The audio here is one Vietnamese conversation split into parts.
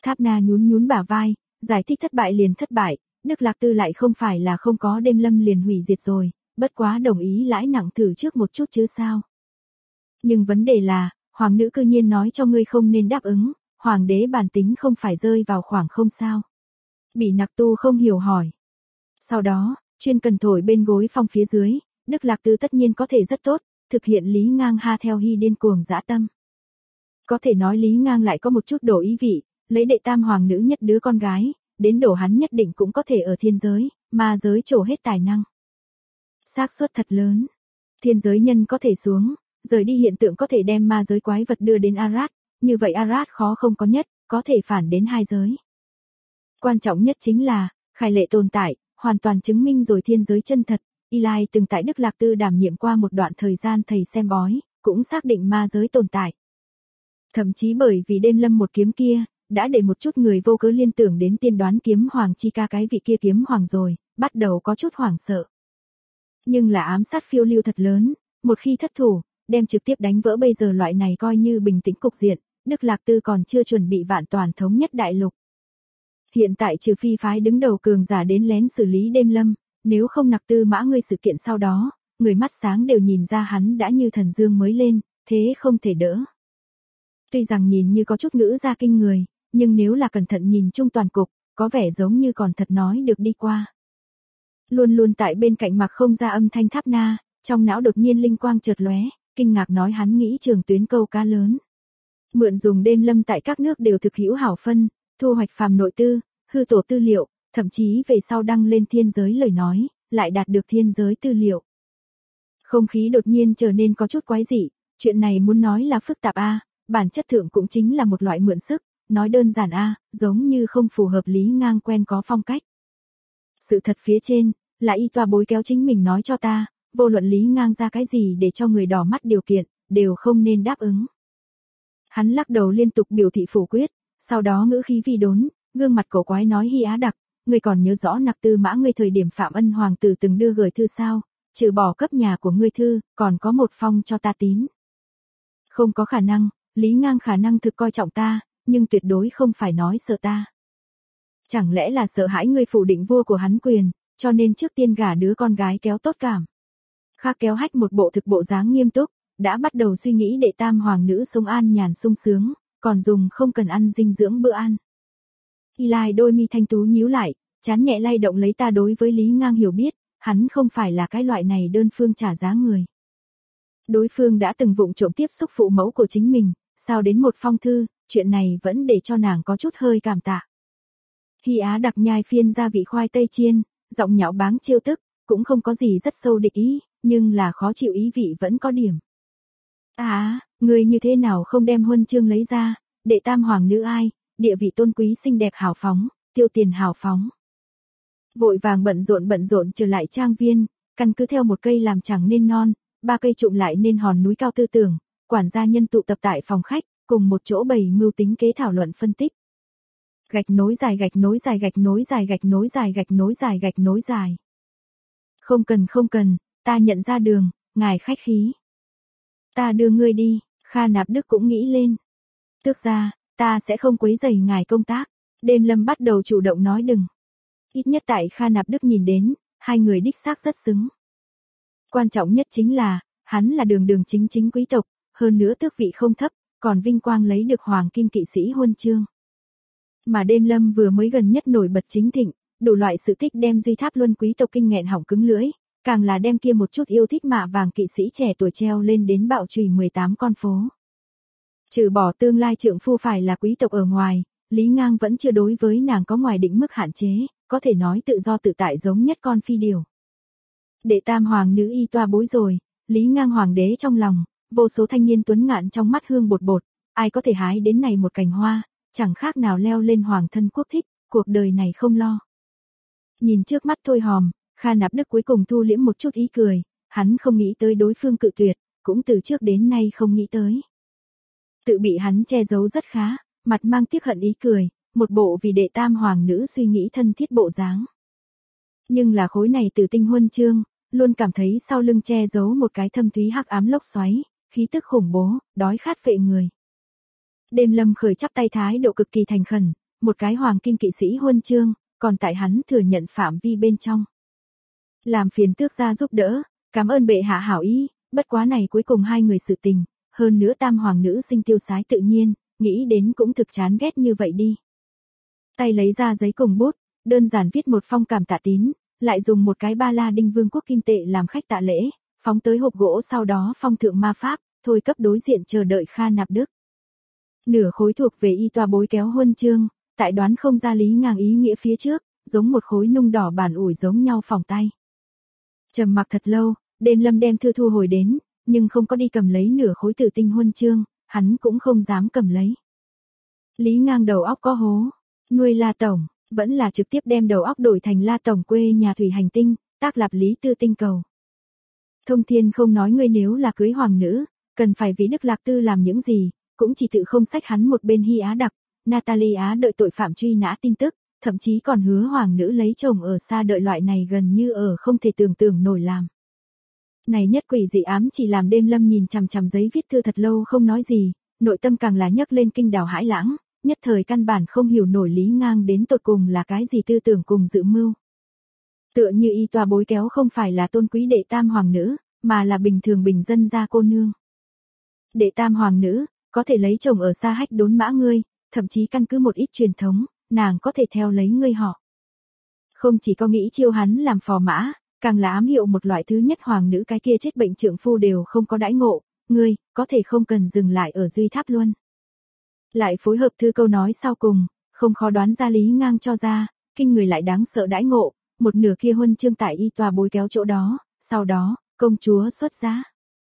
Tháp Na nhún nhún bả vai, giải thích thất bại liền thất bại, Đức Lạc Tư lại không phải là không có đêm lâm liền hủy diệt rồi, bất quá đồng ý lãi nặng thử trước một chút chứ sao. Nhưng vấn đề là, hoàng nữ cư nhiên nói cho ngươi không nên đáp ứng, hoàng đế bản tính không phải rơi vào khoảng không sao. Bỉ Nặc Tu không hiểu hỏi. Sau đó, chuyên cần thổi bên gối phong phía dưới, Đức Lạc Tư tất nhiên có thể rất tốt, thực hiện Lý Ngang ha theo hy điên cuồng dã tâm. Có thể nói Lý Ngang lại có một chút đổ ý vị, lấy đệ tam hoàng nữ nhất đứa con gái, đến đổ hắn nhất định cũng có thể ở thiên giới, ma giới trổ hết tài năng. Xác suất thật lớn. Thiên giới nhân có thể xuống, rời đi hiện tượng có thể đem ma giới quái vật đưa đến Arad, như vậy Arad khó không có nhất, có thể phản đến hai giới. Quan trọng nhất chính là, khai lệ tồn tại, hoàn toàn chứng minh rồi thiên giới chân thật. Eli từng tại Đức Lạc Tư đảm nhiệm qua một đoạn thời gian thầy xem bói, cũng xác định ma giới tồn tại. Thậm chí bởi vì đêm lâm một kiếm kia, đã để một chút người vô cớ liên tưởng đến tiên đoán kiếm hoàng chi ca cái vị kia kiếm hoàng rồi, bắt đầu có chút hoảng sợ. Nhưng là ám sát phiêu lưu thật lớn, một khi thất thủ, đem trực tiếp đánh vỡ bây giờ loại này coi như bình tĩnh cục diện, Đức Lạc Tư còn chưa chuẩn bị vạn toàn thống nhất đại lục. Hiện tại trừ phi phái đứng đầu cường giả đến lén xử lý đêm lâm, nếu không Nặc Tư Mã ngươi sự kiện sau đó, người mắt sáng đều nhìn ra hắn đã như thần dương mới lên, thế không thể đỡ. Tuy rằng nhìn như có chút ngữ ra kinh người, nhưng nếu là cẩn thận nhìn chung toàn cục, có vẻ giống như còn thật nói được đi qua. Luôn luôn tại bên cạnh mặc không ra âm thanh Tháp Na, trong não đột nhiên linh quang chợt lóe, kinh ngạc nói hắn nghĩ trường tuyến câu cá lớn. Mượn dùng đêm lâm tại các nước đều thực hữu hảo phân, thu hoạch phàm nội tư, hư tổ tư liệu, thậm chí về sau đăng lên thiên giới lời nói, lại đạt được thiên giới tư liệu. Không khí đột nhiên trở nên có chút quái dị, chuyện này muốn nói là phức tạp a, bản chất thượng cũng chính là một loại mượn sức, nói đơn giản a, giống như không phù hợp Lý Ngang quen có phong cách. Sự thật phía trên, là y toa bối kéo chính mình nói cho ta, vô luận Lý Ngang ra cái gì để cho người đỏ mắt điều kiện, đều không nên đáp ứng. Hắn lắc đầu liên tục biểu thị phủ quyết, sau đó ngữ khí vi đốn, gương mặt cổ quái nói Hy Á Đặc, ngươi còn nhớ rõ Nặc Tư Mã ngươi thời điểm Phạm Ân hoàng tử từng đưa gửi thư sao, trừ bỏ cấp nhà của ngươi thư, còn có một phong cho ta tín. Không có khả năng, Lý Ngang khả năng thực coi trọng ta, nhưng tuyệt đối không phải nói sợ ta. Chẳng lẽ là sợ hãi ngươi phủ định vua của hắn quyền, cho nên trước tiên gả đứa con gái kéo tốt cảm. Khác kéo hách một bộ thực bộ dáng nghiêm túc, đã bắt đầu suy nghĩ để tam hoàng nữ sống an nhàn sung sướng, còn dùng không cần ăn dinh dưỡng bữa ăn. Eli đôi mi thanh tú nhíu lại, chán nhẹ lay động lấy ta đối với Lý Ngang hiểu biết, hắn không phải là cái loại này đơn phương trả giá người. Đối phương đã từng vụng trộm tiếp xúc phụ mẫu của chính mình, sao đến một phong thư, chuyện này vẫn để cho nàng có chút hơi cảm tạ. Hy Á Đặc nhai phiên gia vị khoai tây chiên, giọng nhão báng chiêu tức, cũng không có gì rất sâu địch ý, nhưng là khó chịu ý vị vẫn có điểm. Người như thế nào không đem huân chương lấy ra, đệ tam hoàng nữ ai, địa vị tôn quý xinh đẹp hào phóng, tiêu tiền hào phóng. Vội vàng bận rộn trở lại trang viên, căn cứ theo một cây làm chẳng nên non, ba cây trụm lại nên hòn núi cao tư tưởng, quản gia nhân tụ tập tại phòng khách, cùng một chỗ bày mưu tính kế thảo luận phân tích. Gạch nối dài gạch nối dài gạch nối dài gạch nối dài gạch nối dài gạch nối dài. Không cần, ta nhận ra đường, ngài khách khí. Ta đưa ngươi đi, Kha Nạp Đức cũng nghĩ lên. Tước ra, ta sẽ không quấy rầy ngài công tác. Đêm lâm bắt đầu chủ động nói đừng. Ít nhất tại Kha Nạp Đức nhìn đến, hai người đích xác rất xứng. Quan trọng nhất chính là, hắn là đường chính quý tộc, hơn nữa tước vị không thấp, còn vinh quang lấy được hoàng kim kỵ sĩ huân chương. Mà đêm lâm vừa mới gần nhất nổi bật chính thịnh, đủ loại sự tích đem Duy Tháp Luân quý tộc kinh nghẹn hỏng cứng lưỡi, càng là đem kia một chút yêu thích mạ vàng kỵ sĩ trẻ tuổi treo lên đến bạo chùy 18 con phố. Trừ bỏ tương lai trượng phu phải là quý tộc ở ngoài, Lý Ngang vẫn chưa đối với nàng có ngoài định mức hạn chế, có thể nói tự do tự tại giống nhất con phi điều. Đệ tam hoàng nữ y toa bối rồi, Lý Ngang hoàng đế trong lòng, vô số thanh niên tuấn ngạn trong mắt hương bột bột, ai có thể hái đến này một cành hoa, chẳng khác nào leo lên hoàng thân quốc thích, cuộc đời này không lo. Nhìn trước mắt thôi hòm, Kha Nạp Đức cuối cùng thu liễm một chút ý cười, hắn không nghĩ tới đối phương cự tuyệt, cũng từ trước đến nay không nghĩ tới. Tự bị hắn che giấu rất khá, mặt mang tiếc hận ý cười, một bộ vì đệ tam hoàng nữ suy nghĩ thân thiết bộ dáng. Nhưng là khối này từ tinh huân chương, luôn cảm thấy sau lưng che giấu một cái thâm thúy hắc ám lốc xoáy, khí tức khủng bố, đói khát vệ người. Đêm lâm khởi chắp tay thái độ cực kỳ thành khẩn, một cái hoàng kim kỵ sĩ huân chương, còn tại hắn thừa nhận phạm vi bên trong. Làm phiền tước gia giúp đỡ, cảm ơn bệ hạ hảo ý, bất quá này cuối cùng hai người sự tình, hơn nữa tam hoàng nữ sinh tiêu sái tự nhiên, nghĩ đến cũng thực chán ghét như vậy đi. Tay lấy ra giấy cùng bút, đơn giản viết một phong cảm tạ tín, lại dùng một cái ba la đinh vương quốc kim tệ làm khách tạ lễ, phóng tới hộp gỗ sau đó phong thượng ma pháp, thôi cấp đối diện chờ đợi Kha Nạp Đức. Nửa khối thuộc về y tòa bối kéo huân chương, tại đoán không ra Lý Ngang ý nghĩa phía trước, giống một khối nung đỏ bản ủi giống nhau phòng tay. Trầm mặc thật lâu, Đêm Lâm đem thư thu hồi đến, nhưng không có đi cầm lấy nửa khối tử tinh huân chương, hắn cũng không dám cầm lấy. Lý Ngang đầu óc có hố, nuôi La Tổng, vẫn là trực tiếp đem đầu óc đổi thành La Tổng quê nhà thủy hành tinh, tác lạp Lý Tư tinh cầu. Thông Thiên không nói ngươi nếu là cưới hoàng nữ, cần phải vì Đức Lạc Tư làm những gì, cũng chỉ tự không sách hắn một bên Hy Á Đặc, Natalie Á đợi tội phạm truy nã tin tức, thậm chí còn hứa hoàng nữ lấy chồng ở xa đợi loại này gần như ở không thể tưởng tượng nổi làm. Này nhất quỷ dị ám chỉ làm Đêm Lâm nhìn chằm chằm giấy viết thư thật lâu không nói gì, nội tâm càng là nhấc lên kinh đảo hãi lãng, nhất thời căn bản không hiểu nổi Lý Ngang đến tột cùng là cái gì tư tưởng cùng dự mưu. Tựa như y tòa bối kéo không phải là tôn quý đệ tam hoàng nữ, mà là bình thường bình dân gia cô nương. Đệ tam hoàng nữ, có thể lấy chồng ở xa hách đốn mã ngươi, thậm chí căn cứ một ít truyền thống, nàng có thể theo lấy ngươi họ. Không chỉ có nghĩ chiêu hắn làm phò mã, càng là ám hiệu một loại thứ nhất hoàng nữ cái kia chết bệnh trượng phu đều không có đãi ngộ, ngươi, có thể không cần dừng lại ở Duy Tháp Luân. Lại phối hợp thư câu nói sau cùng, không khó đoán ra Lý Ngang cho ra, kinh người lại đáng sợ đãi ngộ, một nửa kia huân chương tại y tòa bối kéo chỗ đó, sau đó, công chúa xuất giá.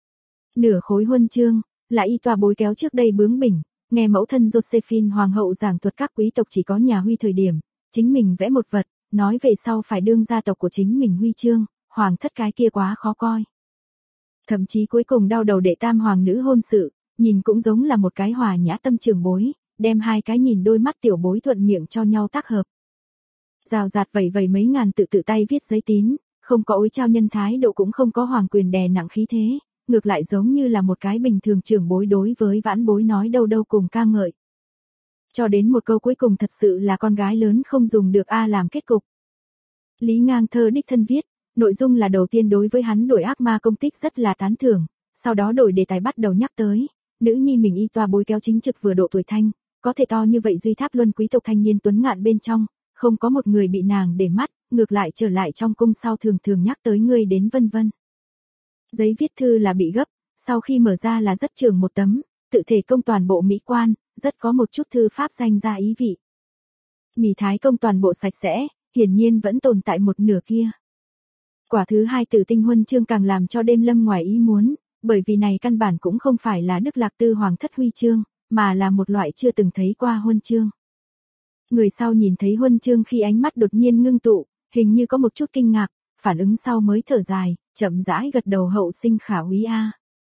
Nửa khối huân chương, là y tòa bối kéo trước đây bướng bỉnh, nghe mẫu thân Josephine hoàng hậu giảng thuật các quý tộc chỉ có nhà Huy thời điểm, chính mình vẽ một vật, nói về sau phải đương gia tộc của chính mình huy chương, hoàng thất cái kia quá khó coi. Thậm chí cuối cùng đau đầu đệ tam hoàng nữ hôn sự, nhìn cũng giống là một cái hòa nhã tâm trường bối, đem hai cái nhìn đôi mắt tiểu bối thuận miệng cho nhau tác hợp. Rào rạt vẩy vẩy mấy ngàn tự tay viết giấy tín, không có ối trao nhân thái độ cũng không có hoàng quyền đè nặng khí thế, ngược lại giống như là một cái bình thường trưởng bối đối với vãn bối nói đâu đâu cùng ca ngợi. Cho đến một câu cuối cùng thật sự là con gái lớn không dùng được làm kết cục. Lý Ngang thơ đích thân viết, nội dung là đầu tiên đối với hắn đổi ác ma công tích rất là tán thưởng, sau đó đổi đề tài bắt đầu nhắc tới, nữ nhi mình y tòa bối kéo chính trực vừa độ tuổi thanh, có thể to như vậy Duy Tháp Luân quý tộc thanh niên tuấn ngạn bên trong, không có một người bị nàng để mắt, ngược lại trở lại trong cung sau thường thường nhắc tới ngươi đến vân vân. Giấy viết thư là bị gấp, sau khi mở ra là rất trường một tấm, tự thể công toàn bộ mỹ quan, rất có một chút thư pháp danh ra ý vị. Mì thái công toàn bộ sạch sẽ, hiển nhiên vẫn tồn tại một nửa kia. Quả thứ hai tử tinh huân chương càng làm cho Đêm Lâm ngoài ý muốn, bởi vì này căn bản cũng không phải là Đức Lạc Tư hoàng thất huy chương, mà là một loại chưa từng thấy qua huân chương. Người sau nhìn thấy huân chương khi ánh mắt đột nhiên ngưng tụ, hình như có một chút kinh ngạc, phản ứng sau mới thở dài, chậm rãi gật đầu hậu sinh khả úy a.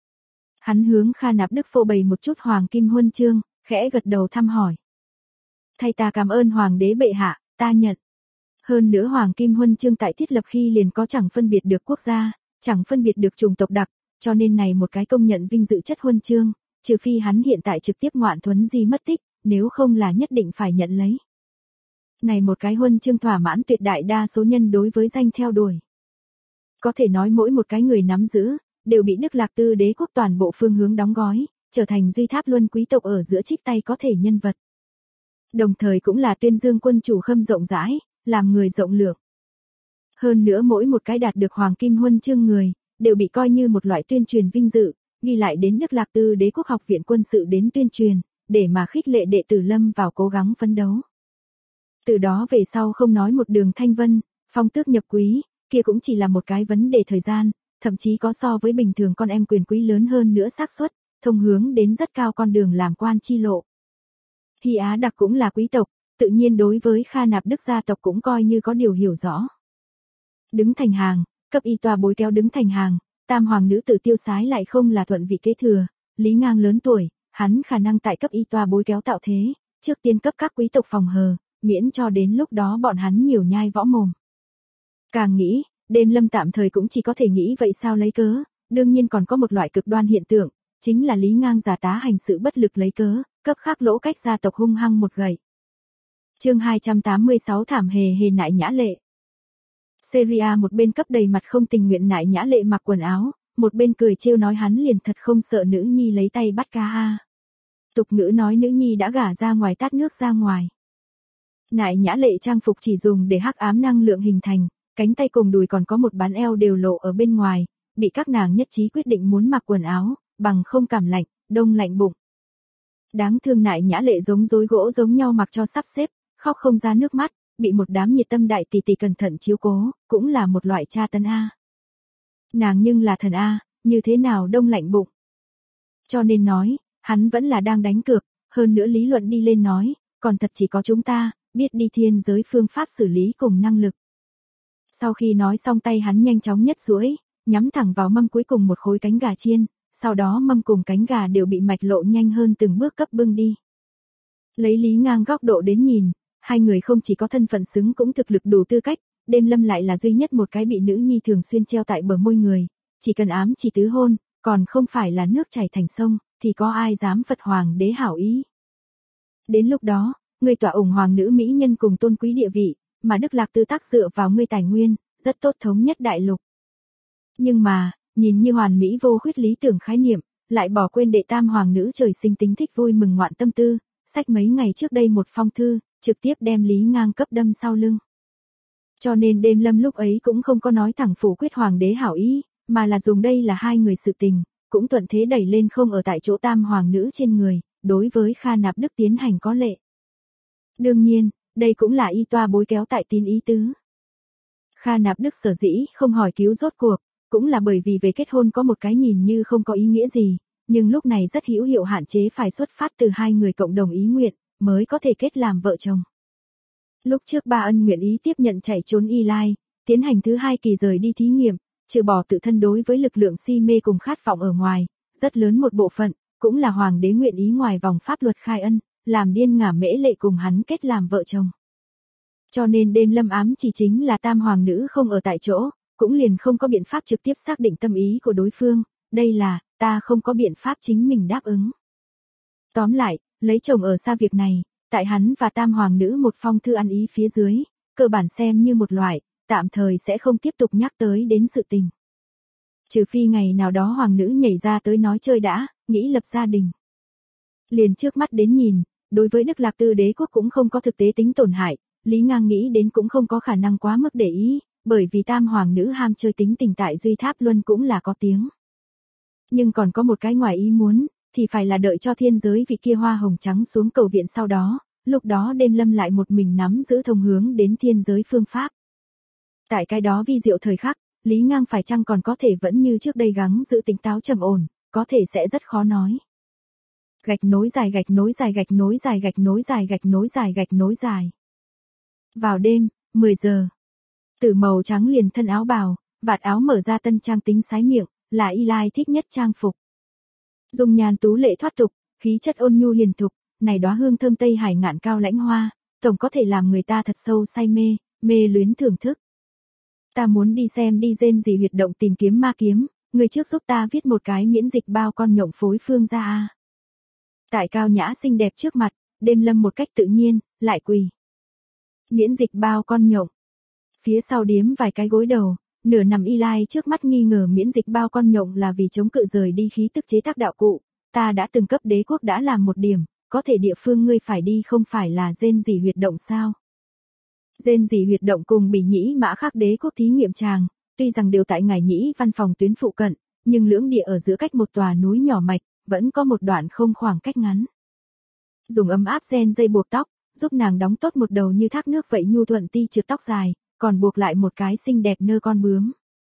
Hắn hướng Kha Nạp Đức phô bày một chút hoàng kim huân chương, khẽ gật đầu thăm hỏi. Thay ta cảm ơn hoàng đế bệ hạ, ta nhận. Hơn nữa hoàng kim huân chương tại thiết lập khi liền có chẳng phân biệt được quốc gia, chẳng phân biệt được chủng tộc đặc, cho nên này một cái công nhận vinh dự chất huân chương, trừ phi hắn hiện tại trực tiếp ngoạn thuấn di mất tích, nếu không là nhất định phải nhận lấy. Này một cái huân chương thỏa mãn tuyệt đại đa số nhân đối với danh theo đuổi. Có thể nói mỗi một cái người nắm giữ, đều bị Đức Lạc Tư đế quốc toàn bộ phương hướng đóng gói, trở thành Duy Tháp Luân quý tộc ở giữa trích tay có thể nhân vật. Đồng thời cũng là tuyên dương quân chủ khâm rộng rãi, làm người rộng lượng. Hơn nữa mỗi một cái đạt được hoàng kim huân chương người, đều bị coi như một loại tuyên truyền vinh dự, ghi lại đến Đức Lạc Tư đế quốc học viện quân sự đến tuyên truyền, để mà khích lệ đệ tử lâm vào cố gắng phấn đấu. Từ đó về sau không nói một đường thanh vân, phong tước nhập quý, kia cũng chỉ là một cái vấn đề thời gian, thậm chí có so với bình thường con em quyền quý lớn hơn nữa xác suất, thông hướng đến rất cao con đường làm quan chi lộ. Hy Á Đặc cũng là quý tộc, tự nhiên đối với Kha Nạp Đức gia tộc cũng coi như có điều hiểu rõ. Đứng thành hàng, cấp y tòa bối kéo đứng thành hàng, tam hoàng nữ tử tiêu sái lại không là thuận vị kế thừa, Lý Ngang lớn tuổi, hắn khả năng tại cấp y tòa bối kéo tạo thế, trước tiên cấp các quý tộc phòng hờ, miễn cho đến lúc đó bọn hắn nhiều nhai võ mồm. Càng nghĩ, Đêm Lâm tạm thời cũng chỉ có thể nghĩ vậy sao lấy cớ, đương nhiên còn có một loại cực đoan hiện tượng, chính là Lý Ngang giả tá hành sự bất lực lấy cớ, cấp khác lỗ cách gia tộc hung hăng một gậy. Chương 286 thảm hề hề Nại Nhã Lệ. Seria một bên cấp đầy mặt không tình nguyện Nại Nhã Lệ mặc quần áo, một bên cười trêu nói hắn liền thật không sợ nữ nhi lấy tay bắt cá a. Tục ngữ nói nữ nhi đã gả ra ngoài tát nước ra ngoài. Nại Nhã Lệ trang phục chỉ dùng để hắc ám năng lượng hình thành, cánh tay cùng đùi còn có một bán eo đều lộ ở bên ngoài, bị các nàng nhất trí quyết định muốn mặc quần áo, bằng không cảm lạnh, đông lạnh bụng. Đáng thương Nại Nhã Lệ giống rối gỗ giống nhau mặc cho sắp xếp, khóc không ra nước mắt, bị một đám nhiệt tâm đại tỷ tỷ cẩn thận chiếu cố, cũng là một loại tra tấn a. Nàng nhưng là thần a, như thế nào đông lạnh bụng. Cho nên nói, hắn vẫn là đang đánh cược, hơn nữa lý luận đi lên nói, còn thật chỉ có chúng ta, biết đi thiên giới phương pháp xử lý cùng năng lực. Sau khi nói xong tay hắn nhanh chóng nhất duỗi, nhắm thẳng vào mâm cuối cùng một khối cánh gà chiên, sau đó mâm cùng cánh gà đều bị mạch lộ nhanh hơn từng bước cấp bưng đi. Lấy Lý Ngang góc độ đến nhìn, hai người không chỉ có thân phận xứng cũng thực lực đủ tư cách, Đêm Lâm lại là duy nhất một cái bị nữ nhi thường xuyên treo tại bờ môi người, chỉ cần ám chỉ tứ hôn, còn không phải là nước chảy thành sông, thì có ai dám phật hoàng đế hảo ý. Đến lúc đó, ngươi tỏa ủng hoàng nữ mỹ nhân cùng tôn quý địa vị, mà Đức Lạc Tư tác dựa vào ngươi tài nguyên, rất tốt thống nhất đại lục. Nhưng mà, nhìn như hoàn mỹ vô khuyết lý tưởng khái niệm, lại bỏ quên đệ tam hoàng nữ trời sinh tính thích vui mừng ngoạn tâm tư, sách mấy ngày trước đây một phong thư, trực tiếp đem Lý Ngang cấp đâm sau lưng. Cho nên Đêm Lâm lúc ấy cũng không có nói thẳng phủ quyết hoàng đế hảo ý, mà là dùng đây là hai người sự tình, cũng thuận thế đẩy lên không ở tại chỗ tam hoàng nữ trên người, đối với Kha Nạp Đức tiến hành có lệ. Đương nhiên, đây cũng là y toa bối kéo tại tín ý tứ. Kha Nạp Đức sở dĩ không hỏi cứu rốt cuộc, cũng là bởi vì về kết hôn có một cái nhìn như không có ý nghĩa gì, nhưng lúc này rất hữu hiệu hạn chế phải xuất phát từ hai người cộng đồng ý nguyện, mới có thể kết làm vợ chồng. Lúc trước Ba Ân nguyện ý tiếp nhận chạy trốn Y Lai, tiến hành thứ hai kỳ rời đi thí nghiệm, trừ bỏ tự thân đối với lực lượng si mê cùng khát vọng ở ngoài, rất lớn một bộ phận, cũng là hoàng đế nguyện ý ngoài vòng pháp luật khai ân, làm điên ngả Mễ Lệ cùng hắn kết làm vợ chồng. Cho nên Đêm Lâm ám chỉ chính là tam hoàng nữ không ở tại chỗ, cũng liền không có biện pháp trực tiếp xác định tâm ý của đối phương, đây là, ta không có biện pháp chính mình đáp ứng. Tóm lại, lấy chồng ở xa việc này, tại hắn và tam hoàng nữ một phong thư ăn ý phía dưới, cơ bản xem như một loại, tạm thời sẽ không tiếp tục nhắc tới đến sự tình. Trừ phi ngày nào đó hoàng nữ nhảy ra tới nói chơi đã, nghĩ lập gia đình. Liền trước mắt đến nhìn, đối với Đức Lạc Tư đế quốc cũng không có thực tế tính tổn hại, Lý Ngang nghĩ đến cũng không có khả năng quá mức để ý, bởi vì tam hoàng nữ ham chơi tính tình tại Duy Tháp Luân cũng là có tiếng. Nhưng còn có một cái ngoài ý muốn, thì phải là đợi cho thiên giới vị kia hoa hồng trắng xuống cầu viện sau đó, lúc đó Đêm Lâm lại một mình nắm giữ thông hướng đến thiên giới phương pháp. Tại cái đó vi diệu thời khắc, Lý Ngang phải chăng còn có thể vẫn như trước đây gắng giữ tỉnh táo trầm ổn, có thể sẽ rất khó nói. Gạch nối dài gạch nối dài gạch nối dài gạch nối dài gạch nối dài gạch nối dài. Vào đêm, 10 giờ. Tử màu trắng liền thân áo bào, vạt áo mở ra tân trang tính sái miệng, là Y Lai thích nhất trang phục. Dung nhan tú lệ thoát tục, khí chất ôn nhu hiền thục, này đóa hương thơm Tây Hải ngạn cao lãnh hoa, tổng có thể làm người ta thật sâu say mê, mê luyến thưởng thức. Ta muốn đi xem đi rên gì huyệt động tìm kiếm ma kiếm, người trước giúp ta viết một cái miễn dịch bao con nhộng phối phương ra a. Tại cao nhã xinh đẹp trước mặt, Đêm Lâm một cách tự nhiên, lại quỳ. Miễn dịch bao con nhộng. Phía sau điếm vài cái gối đầu, nửa nằm Y Lai trước mắt nghi ngờ miễn dịch bao con nhộng là vì chống cự rời đi khí tức chế tác đạo cụ, ta đã từng cấp đế quốc đã làm một điểm, có thể địa phương ngươi phải đi không phải là rên gì huyệt động sao? Rên gì huyệt động cùng Bỉ Nhĩ Mã Khắc đế quốc thí nghiệm tràng, tuy rằng đều tại Ngải Nhĩ văn phòng tuyến phụ cận, nhưng lưỡng địa ở giữa cách một tòa núi nhỏ mạch, vẫn có một đoạn không khoảng cách ngắn. Dùng ấm áp gen dây buộc tóc, giúp nàng đóng tốt một đầu như thác nước vậy nhu thuận ti trượt tóc dài, còn buộc lại một cái xinh đẹp nơ con bướm.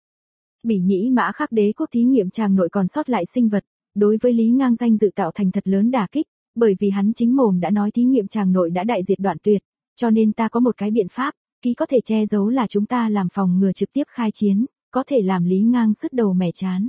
Bỉ Nhĩ Mã Khắc đế quốc thí nghiệm tràng nội còn sót lại sinh vật, đối với Lý Ngang danh dự tạo thành thật lớn đả kích, bởi vì hắn chính mồm đã nói thí nghiệm tràng nội đã đại diệt đoạn tuyệt, cho nên ta có một cái biện pháp, ký có thể che giấu là chúng ta làm phòng ngừa trực tiếp khai chiến, có thể làm Lý Ngang sứt đầu mẻ chán.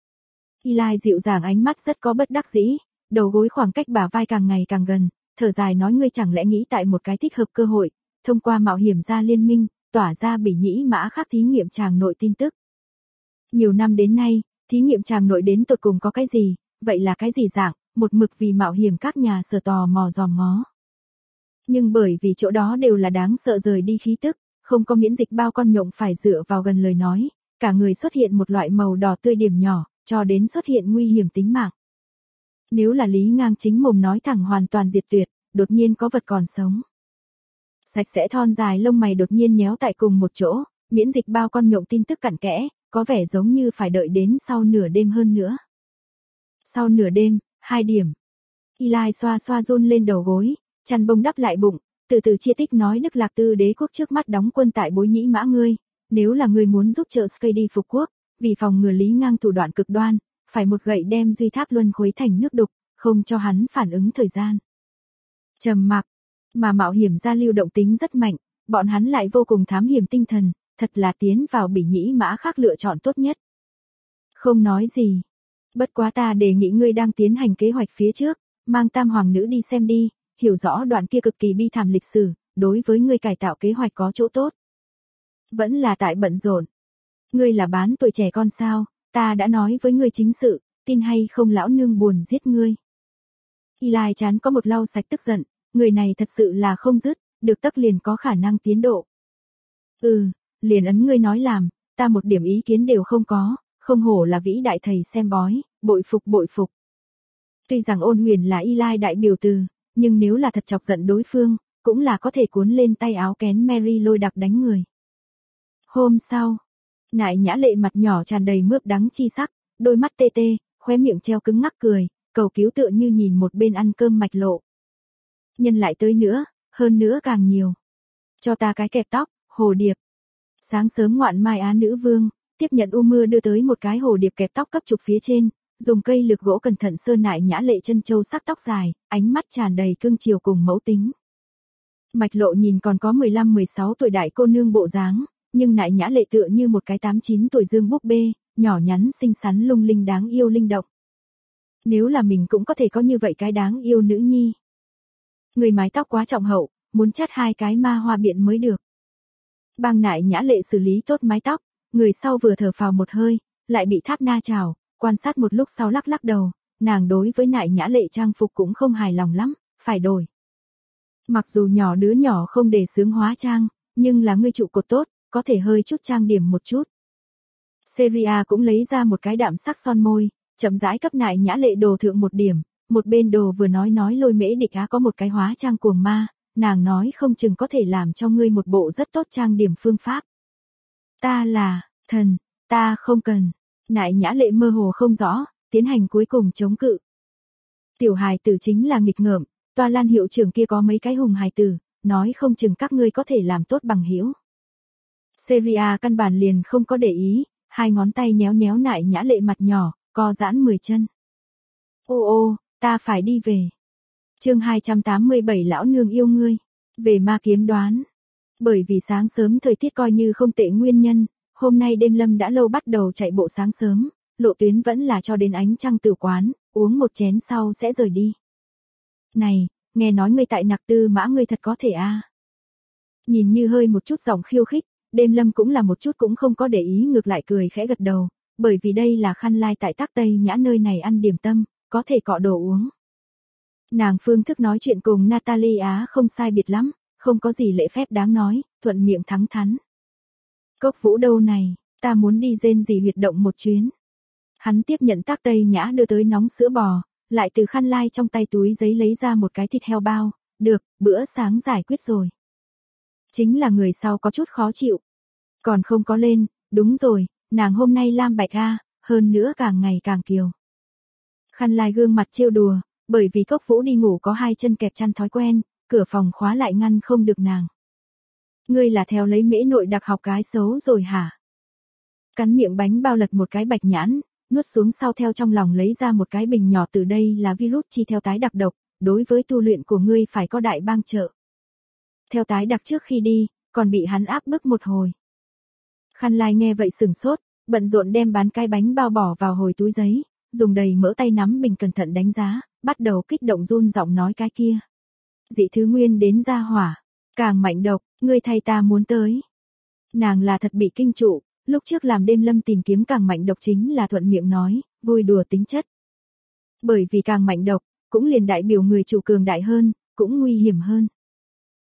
Y Lai dịu dàng ánh mắt rất có bất đắc dĩ, đầu gối khoảng cách bả vai càng ngày càng gần, thở dài nói ngươi chẳng lẽ nghĩ tại một cái thích hợp cơ hội, thông qua mạo hiểm ra liên minh, tỏa ra Bỉ Nhĩ Mã Khắc thí nghiệm tràng nội tin tức. Nhiều năm đến nay, thí nghiệm tràng nội đến tột cùng có cái gì, vậy là cái gì dạng, một mực vì mạo hiểm các nhà sở tò mò dòm ngó. Nhưng bởi vì chỗ đó đều là đáng sợ rời đi khí tức, không có miễn dịch bao con nhộng phải dựa vào gần lời nói, cả người xuất hiện một loại màu đỏ tươi điểm nhỏ, cho đến xuất hiện nguy hiểm tính mạng. Nếu là Lý Ngang chính mồm nói thẳng hoàn toàn diệt tuyệt, đột nhiên có vật còn sống. Sạch sẽ thon dài lông mày đột nhiên nhéo tại cùng một chỗ, miễn dịch bao con nhộng tin tức cặn kẽ, có vẻ giống như phải đợi đến sau nửa đêm hơn nữa. Sau nửa đêm, 2 điểm. Eli xoa xoa run lên đầu gối, chăn bông đắp lại bụng, từ từ chia tích nói Đức Lạc Tư đế quốc trước mắt đóng quân tại Bối Nhĩ Mã ngươi, nếu là ngươi muốn giúp trợ Skady phục quốc, vì phòng ngừa Lý Ngang thủ đoạn cực đoan, phải một gậy đem Duy Tháp Luân khuấy thành nước đục, không cho hắn phản ứng thời gian. Trầm mặc, mà mạo hiểm gia lưu động tính rất mạnh, bọn hắn lại vô cùng thám hiểm tinh thần, thật là tiến vào Bỉ Nhĩ Mã khác lựa chọn tốt nhất. Không nói gì. Bất quá ta đề nghị ngươi đang tiến hành kế hoạch phía trước, mang Tam Hoàng nữ đi xem đi, hiểu rõ đoạn kia cực kỳ bi thảm lịch sử, đối với ngươi cải tạo kế hoạch có chỗ tốt. Vẫn là tại bận rộn. Ngươi là bán tuổi trẻ con sao, ta đã nói với ngươi chính sự, tin hay không lão nương buồn giết ngươi. Eli chán có một lau sạch tức giận, người này thật sự là không dứt, được tấc liền có khả năng tiến độ. Liền ấn ngươi nói làm, ta một điểm ý kiến đều không có, không hổ là vĩ đại thầy xem bói, bội phục bội phục. Tuy rằng Ôn Huyền là Eli đại biểu từ, nhưng nếu là thật chọc giận đối phương, cũng là có thể cuốn lên tay áo kén Mary lôi đặc đánh người. Hôm sau, Nại Nhã Lệ mặt nhỏ tràn đầy mướp đắng chi sắc, đôi mắt tê tê, khóe miệng treo cứng ngắc cười, cầu cứu tựa như nhìn một bên ăn cơm Mạch Lộ. Nhân lại tới nữa, hơn nữa càng nhiều. Cho ta cái kẹp tóc, hồ điệp. Sáng sớm ngoạn mai á nữ vương, tiếp nhận U Mưa đưa tới một cái hồ điệp kẹp tóc cấp trục phía trên, dùng cây lược gỗ cẩn thận sơn Nại Nhã Lệ chân châu sắc tóc dài, ánh mắt tràn đầy cương chiều cùng mẫu tính. Mạch Lộ nhìn còn có 15-16 tuổi đại cô nương bộ dáng, nhưng Nại Nhã Lệ tựa như một cái 8-9 tuổi dương búp bê, nhỏ nhắn xinh xắn lung linh đáng yêu linh động. Nếu là mình cũng có thể có như vậy cái đáng yêu nữ nhi. Người mái tóc quá trọng hậu, muốn chắt 2 cái ma hoa biện mới được. Bang Nại Nhã Lệ xử lý tốt mái tóc, người sau vừa thở phào một hơi, lại bị Tháp Na chào, quan sát một lúc sau lắc lắc đầu, nàng đối với Nại Nhã Lệ trang phục cũng không hài lòng lắm, phải đổi. Mặc dù nhỏ đứa nhỏ không để sướng hóa trang, nhưng là ngươi trụ cột tốt, có thể hơi chút trang điểm một chút. Seria cũng lấy ra một cái đạm sắc son môi, chậm rãi cấp Nại Nhã Lệ đồ thượng một điểm, một bên đồ vừa nói Lôi Mễ Địch Á có một cái hóa trang cuồng ma, nàng nói không chừng có thể làm cho ngươi một bộ rất tốt trang điểm phương pháp. Ta là, thần, ta không cần. Nại Nhã Lệ mơ hồ không rõ, tiến hành cuối cùng chống cự. Tiểu hài tử chính là nghịch ngợm, Toa Lan hiệu trưởng kia có mấy cái hùng hài tử, nói không chừng các ngươi có thể làm tốt bằng hữu. Seria căn bản liền không có để ý, 2 ngón tay nhéo nhéo Nại Nhã Lệ mặt nhỏ, co giãn 10 chân. Ô, ta phải đi về. Chương 287 lão nương yêu ngươi. Về ma kiếm đoán. Bởi vì sáng sớm thời tiết coi như không tệ nguyên nhân, hôm nay đêm lâm đã lâu bắt đầu chạy bộ sáng sớm, lộ tuyến vẫn là cho đến ánh trăng tử quán, uống một chén sau sẽ rời đi. Này, nghe nói ngươi tại Nặc Tư Mã ngươi thật có thể a. Nhìn như hơi một chút giọng khiêu khích, đêm lâm cũng là một chút cũng không có để ý ngược lại cười khẽ gật đầu, bởi vì đây là Khăn Lai tại Tắc Tây Nhã nơi này ăn điểm tâm, có thể cọ đồ uống. Nàng phương thức nói chuyện cùng Natalie Á không sai biệt lắm, không có gì lễ phép đáng nói, thuận miệng thẳng thắn. Cốc Vũ đâu này, ta muốn đi rên rỉ huyệt động một chuyến. Hắn tiếp nhận Tắc Tây Nhã đưa tới nóng sữa bò, lại từ Khăn Lai trong tay túi giấy lấy ra một cái thịt heo bao, được, bữa sáng giải quyết rồi. Chính là người sau có chút khó chịu. Còn không có lên, đúng rồi, nàng hôm nay lam bạch a, hơn nữa càng ngày càng kiều. Khăn Lai gương mặt trêu đùa, bởi vì Cốc Vũ đi ngủ có 2 chân kẹp chăn thói quen, cửa phòng khóa lại ngăn không được nàng. Ngươi là theo lấy Mễ nội đặc học cái xấu rồi hả? Cắn miệng bánh bao lật một cái bạch nhãn, nuốt xuống sau theo trong lòng lấy ra một cái bình nhỏ, từ đây là virus chi theo tái đặc độc, đối với tu luyện của ngươi phải có đại bang trợ. Theo tái đặc trước khi đi, còn bị hắn áp bức một hồi. Khăn Lai nghe vậy sửng sốt, bận rộn đem bán cái bánh bao bỏ vào hồi túi giấy, dùng đầy mỡ tay nắm bình cẩn thận đánh giá, bắt đầu kích động run giọng nói cái kia. Dị thứ nguyên đến ra hỏa, càng mạnh độc, ngươi thay ta muốn tới. Nàng là thật bị kinh trụ, lúc trước làm đêm lâm tìm kiếm càng mạnh độc chính là thuận miệng nói, vui đùa tính chất. Bởi vì càng mạnh độc, cũng liền đại biểu người chủ cường đại hơn, cũng nguy hiểm hơn.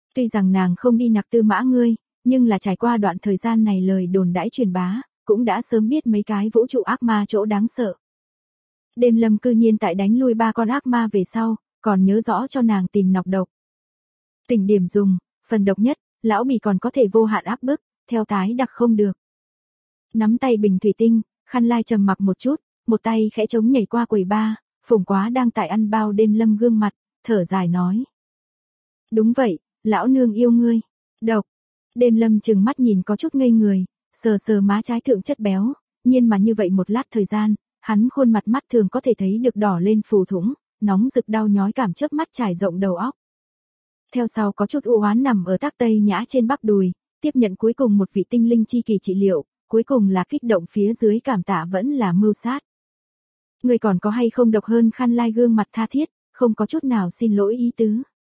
Tuy rằng nàng không đi nặc tư mã ngươi, nhưng là trải qua đoạn thời gian này lời đồn đãi truyền bá, cũng đã sớm biết mấy cái vũ trụ ác ma chỗ đáng sợ. Đêm Lâm cư nhiên tại đánh lui 3 con ác ma về sau, còn nhớ rõ cho nàng tìm nọc độc. Tỉnh điểm dùng, phần độc nhất, lão bì còn có thể vô hạn áp bức, theo tái đặc không được. Nắm tay bình thủy tinh, Khăn Lai trầm mặc một chút, một tay khẽ chống nhảy qua quầy ba, Phùng Quá đang tại ăn bao Đêm Lâm gương mặt, thở dài nói. Đúng vậy, lão nương yêu ngươi. Độc. Đêm Lâm trừng mắt nhìn có chút ngây người, sờ sờ má trái thượng chất béo, nhiên mà như vậy một lát thời gian, hắn khuôn mặt mắt thường có thể thấy được đỏ lên phù thủng, nóng rực đau nhói cảm chớp mắt trải rộng đầu óc. Theo sau có chút u oán nằm ở tác tây nhã trên bắp đùi, tiếp nhận cuối cùng một vị tinh linh chi kỳ trị liệu, cuối cùng là kích động phía dưới cảm tạ vẫn là mưu sát. Người còn có hay không độc hơn Khăn Lai gương mặt tha thiết, không có chút nào xin lỗi ý tứ.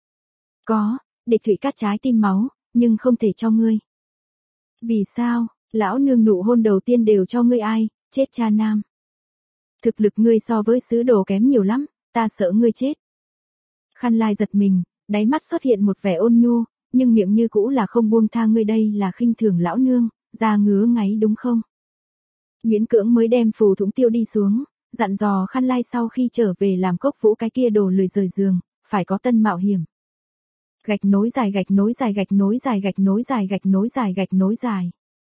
Có, địch thủy cắt trái tim máu, nhưng không thể cho ngươi. Vì sao, lão nương nụ hôn đầu tiên đều cho ngươi ai, chết cha nam. Thực lực ngươi so với sứ đồ kém nhiều lắm, ta sợ ngươi chết. Khăn Lai giật mình, đáy mắt xuất hiện một vẻ ôn nhu, nhưng miệng như cũ là không buông tha ngươi, đây là khinh thường lão nương, da ngứa ngáy đúng không? Miễn cưỡng mới đem phù thủng tiêu đi xuống, dặn dò Khăn Lai sau khi trở về làm Cốc Vũ cái kia đồ lười rời giường, phải có tân mạo hiểm. Gạch nối dài gạch nối dài gạch nối dài gạch nối dài gạch nối dài gạch nối dài.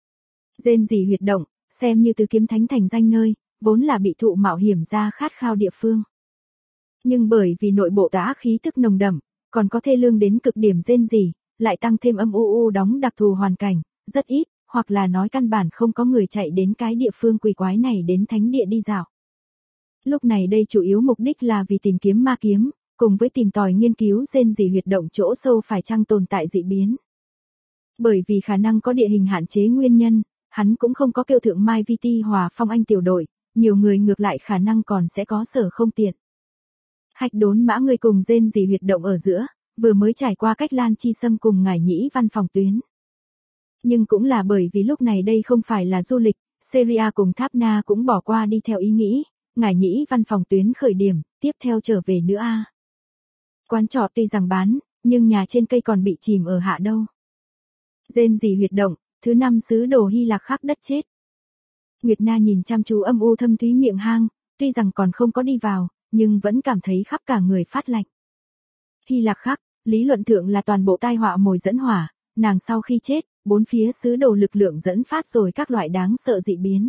Rên rỉ huyệt động, xem như Tứ Kiếm Thánh thành danh nơi, vốn là bị thụ mạo hiểm ra khát khao địa phương. Nhưng bởi vì nội bộ tà ác khí tức nồng đậm, còn có thê lương đến cực điểm rên rỉ, lại tăng thêm âm u đóng đặc thù hoàn cảnh, rất ít, hoặc là nói căn bản không có người chạy đến cái địa phương quỷ quái này đến thánh địa đi dạo. Lúc này đây chủ yếu mục đích là vì tìm kiếm ma kiếm, cùng với tìm tòi nghiên cứu rên rỉ huyệt động chỗ sâu phải chăng tồn tại dị biến. Bởi vì khả năng có địa hình hạn chế nguyên nhân, hắn cũng không có kêu thượng Mai Vi Ti Hòa Phong Anh tiểu đội, nhiều người ngược lại khả năng còn sẽ có sở không tiện. Hạch Đốn Mã người cùng rên rỉ huyệt động ở giữa, vừa mới trải qua cách Lan Chi Sâm cùng Ngải Nhĩ văn phòng tuyến. Nhưng cũng là bởi vì lúc này đây không phải là du lịch, Syria cùng Tháp Na cũng bỏ qua đi theo ý nghĩ, Ngải Nhĩ văn phòng tuyến khởi điểm, tiếp theo trở về nữa a. Quán trọ tuy rằng bán, nhưng nhà trên cây còn bị chìm ở hạ đâu. Rên rỉ huyệt động, thứ 5 sứ đồ Hy Lạc khắc đất chết. Nguyệt Na nhìn chăm chú âm u thâm thúy miệng hang, tuy rằng còn không có đi vào, nhưng vẫn cảm thấy khắp cả người phát lạnh. Hy Lạc khắc, lý luận thượng là toàn bộ tai họa mồi dẫn hỏa, nàng sau khi chết, 4 phía sứ đồ lực lượng dẫn phát rồi các loại đáng sợ dị biến.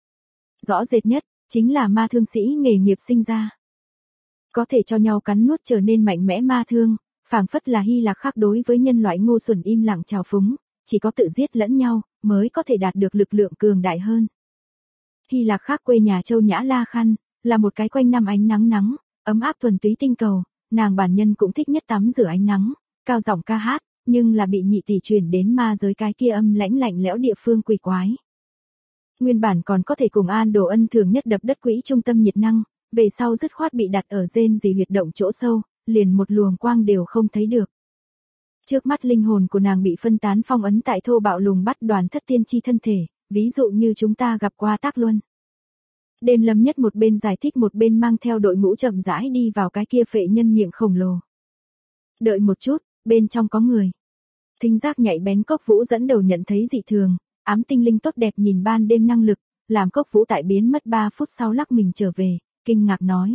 Rõ rệt nhất, chính là ma thương sĩ nghề nghiệp sinh ra. Có thể cho nhau cắn nuốt trở nên mạnh mẽ ma thương, phảng phất là Hy Lạc khắc đối với nhân loại ngu xuẩn im lặng trào phúng, chỉ có tự giết lẫn nhau, mới có thể đạt được lực lượng cường đại hơn. Hy Lạc khắc quê nhà Châu Nhã La Khăn, là một cái quanh năm ánh nắng nắng, ấm áp thuần túy tinh cầu, nàng bản nhân cũng thích nhất tắm rửa ánh nắng, cao giọng ca hát, nhưng là bị nhị tỷ chuyển đến ma giới cái kia âm lãnh lạnh lẽo địa phương quỷ quái. Nguyên bản còn có thể cùng An Đồ Ân thường nhất đập đất quỹ trung tâm nhiệt năng, về sau dứt khoát bị đặt ở rên rỉ huyệt động chỗ sâu, liền một luồng quang đều không thấy được. Trước mắt linh hồn của nàng bị phân tán phong ấn tại thô bạo lùng bắt đoàn thất tiên chi thân thể, ví dụ như chúng ta gặp qua Tác Luân. Đêm Lâm Nhất một bên giải thích một bên mang theo đội ngũ chậm rãi đi vào cái kia phệ nhân miệng khổng lồ. Đợi một chút, bên trong có người. Thính giác nhạy bén Cốc Vũ dẫn đầu nhận thấy dị thường, ám tinh linh tốt đẹp nhìn ban đêm năng lực, làm Cốc Vũ tại biến mất 3 phút sau lắc mình trở về, kinh ngạc nói.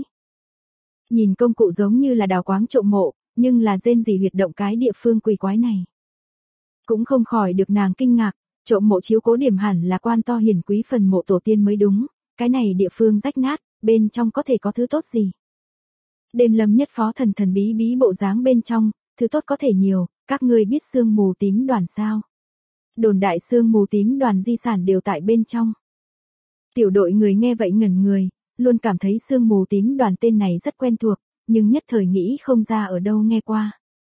Nhìn công cụ giống như là đào quáng trộm mộ, nhưng là rên rỉ huyệt động cái địa phương quỷ quái này. Cũng không khỏi được nàng kinh ngạc, trộm mộ chiếu cố điểm hẳn là quan to hiển quý phần mộ tổ tiên mới đúng, cái này địa phương rách nát, bên trong có thể có thứ tốt gì. Đêm Lâm Nhất phó thần thần bí bí bộ dáng bên trong, thứ tốt có thể nhiều, các ngươi biết sương mù tím đoàn sao? Đồn đại sương mù tím đoàn di sản đều tại bên trong. Tiểu đội người nghe vậy ngẩn người, luôn cảm thấy sương mù tím đoàn tên này rất quen thuộc, nhưng nhất thời nghĩ không ra ở đâu nghe qua.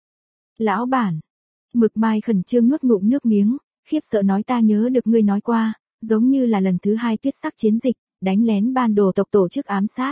Lão bản, Mực Mai khẩn trương nuốt ngụm nước miếng, khiếp sợ nói ta nhớ được ngươi nói qua, giống như là lần thứ 2 tuyết sắc chiến dịch, đánh lén ban đồ tộc tổ chức ám sát.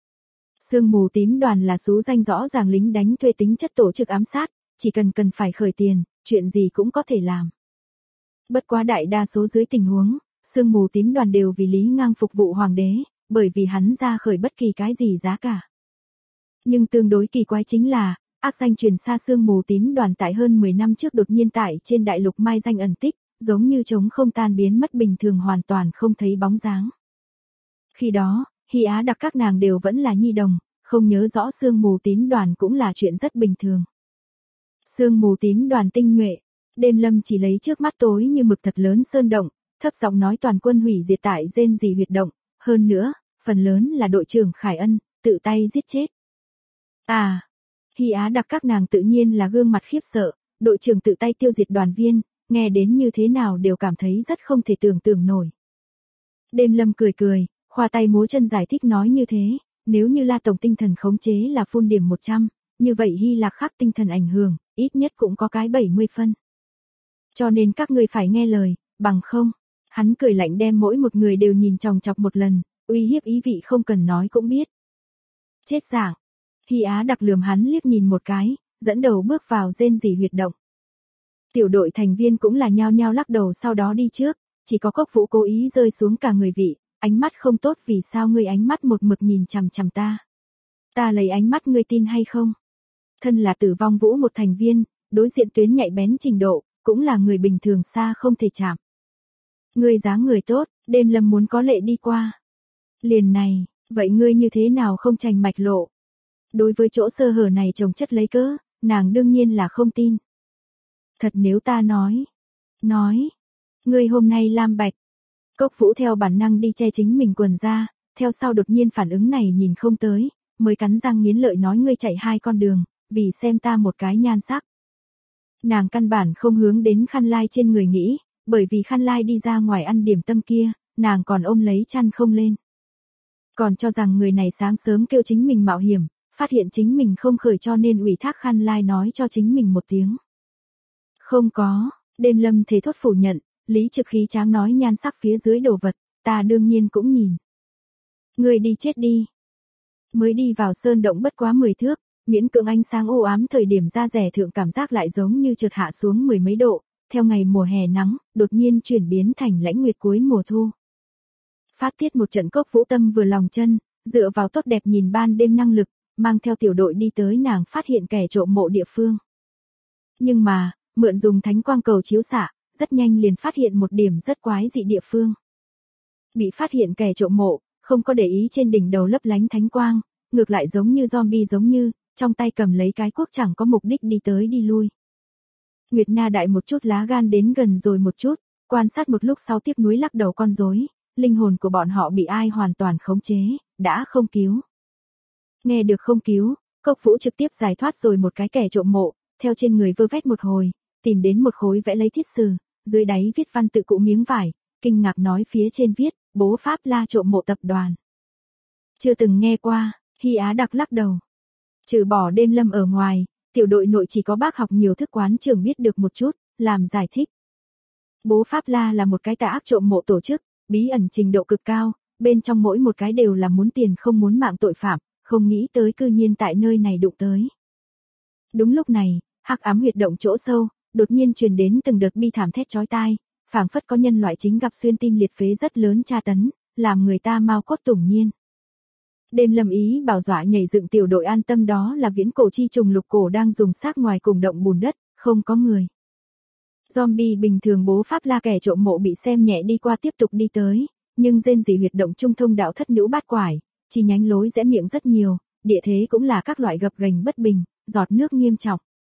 Sương mù tím đoàn là số danh rõ ràng lính đánh thuê tính chất tổ chức ám sát, chỉ cần phải khởi tiền, chuyện gì cũng có thể làm. Bất quá đại đa số dưới tình huống, sương mù tím đoàn đều vì Lý Ngang phục vụ hoàng đế, bởi vì hắn ra khởi bất kỳ cái gì giá cả. Nhưng tương đối kỳ quái chính là, ác danh truyền xa sương mù tím đoàn tại hơn 10 năm trước đột nhiên tại trên đại lục mai danh ẩn tích, giống như trống không tan biến mất bình thường hoàn toàn không thấy bóng dáng. Khi đó, Hy Á Đặc các nàng đều vẫn là nhi đồng, không nhớ rõ sương mù tím đoàn cũng là chuyện rất bình thường. Sương mù tím đoàn tinh nhuệ, Đêm Lâm chỉ lấy trước mắt tối như mực thật lớn sơn động, thấp giọng nói toàn quân hủy diệt tại rên rỉ huyệt động, hơn nữa, phần lớn là đội trưởng Khải Ân, tự tay giết chết. À, Hy Á Đặc các nàng tự nhiên là gương mặt khiếp sợ, đội trưởng tự tay tiêu diệt đoàn viên, nghe đến như thế nào đều cảm thấy rất không thể tưởng tượng nổi. Đêm Lâm cười cười, khoa tay múa chân giải thích nói như thế, nếu như La tổng tinh thần khống chế là phun điểm 100, như vậy Hy Lạc khác tinh thần ảnh hưởng, ít nhất cũng có cái 70 phân. Cho nên các ngươi phải nghe lời, bằng không. Hắn cười lạnh đem mỗi một người đều nhìn chòng chọc một lần, uy hiếp ý vị không cần nói cũng biết. Chết dạng. Hy Á Đặc lườm hắn liếc nhìn một cái, dẫn đầu bước vào rên rỉ huyệt động. Tiểu đội thành viên cũng là nhao nhao lắc đầu sau đó đi trước, chỉ có Cốc Vũ cố ý rơi xuống cả người vị, ánh mắt không tốt vì sao ngươi ánh mắt một mực nhìn chằm chằm ta. Ta lấy ánh mắt ngươi tin hay không? Thân là Tử Vong Vũ một thành viên, đối diện tuyến nhạy bén trình độ, cũng là người bình thường xa không thể chạm. Ngươi dáng người tốt, Đêm Lâm muốn có lệ đi qua. Liền này, vậy ngươi như thế nào không trành mạch lộ? Đối với chỗ sơ hở này chồng chất lấy cớ, nàng đương nhiên là không tin. Thật nếu ta nói, ngươi hôm nay lam bạch. Cốc Vũ theo bản năng đi che chính mình quần ra, theo sau đột nhiên phản ứng này nhìn không tới, mới cắn răng nghiến lợi nói ngươi chạy 2 con đường, vì xem ta một cái nhan sắc. Nàng căn bản không hướng đến khăn lai trên người nghĩ, bởi vì khăn lai đi ra ngoài ăn điểm tâm kia, nàng còn ôm lấy chăn không lên. Còn cho rằng người này sáng sớm kêu chính mình mạo hiểm, phát hiện chính mình không khởi cho nên ủy thác khăn lai nói cho chính mình một tiếng. Không có, Đêm Lâm thế thốt phủ nhận, lý trực khí tráng nói nhan sắc phía dưới đồ vật, ta đương nhiên cũng nhìn. Người đi chết đi. Mới đi vào sơn động bất quá 10 thước, miễn cưỡng ánh sáng u ám thời điểm ra rẻ thượng cảm giác lại giống như trượt hạ xuống 10 mấy độ, theo ngày mùa hè nắng, đột nhiên chuyển biến thành lãnh nguyệt cuối mùa thu. Phát tiết một trận Cốc Vũ tâm vừa lòng chân, dựa vào tốt đẹp nhìn ban đêm năng lực, mang theo tiểu đội đi tới nàng phát hiện kẻ trộm mộ địa phương. Nhưng mà, mượn dùng thánh quang cầu chiếu xạ, rất nhanh liền phát hiện một điểm rất quái dị địa phương. Bị phát hiện kẻ trộm mộ, không có để ý trên đỉnh đầu lấp lánh thánh quang, ngược lại giống như zombie giống như, trong tay cầm lấy cái cuốc chẳng có mục đích đi tới đi lui. Nguyệt Na đại một chút lá gan đến gần rồi một chút, quan sát một lúc sau tiếc nuối lắc đầu con rối, linh hồn của bọn họ bị ai hoàn toàn khống chế, đã không cứu. Nghe được không cứu, Cốc Vũ trực tiếp giải thoát rồi một cái kẻ trộm mộ, theo trên người vơ vét một hồi, tìm đến một khối vẽ lấy thiết sử, dưới đáy viết văn tự cụ miếng vải, kinh ngạc nói phía trên viết, bố Pháp La trộm mộ tập đoàn. Chưa từng nghe qua, Hy Á Đặc lắc đầu. Trừ bỏ Đêm Lâm ở ngoài, tiểu đội nội chỉ có bác học nhiều thức quán trưởng biết được một chút, làm giải thích. Bố Pháp La là một cái tà ác trộm mộ tổ chức, bí ẩn trình độ cực cao, bên trong mỗi một cái đều là muốn tiền không muốn mạng tội phạm, không nghĩ tới cư nhiên tại nơi này đụng tới. Đúng lúc này, hắc ám huyệt động chỗ sâu, đột nhiên truyền đến từng đợt bi thảm thét chói tai, phảng phất có nhân loại chính gặp xuyên tim liệt phế rất lớn tra tấn, làm người ta mau cốt tủng nhiên. Đêm Lâm ý bảo dọa nhảy dựng tiểu đội an tâm đó là viễn cổ chi trùng lục cổ đang dùng xác ngoài cùng động bùn đất, không có người. Zombie bình thường bố Pháp La kẻ trộm mộ bị xem nhẹ đi qua tiếp tục đi tới, nhưng rên rỉ huyệt động trung thông đạo thất nữ bát quải, chi nhánh lối rẽ miệng rất nhiều, địa thế cũng là các loại gập ghềnh bất bình, giọt nước nghiêm trọng.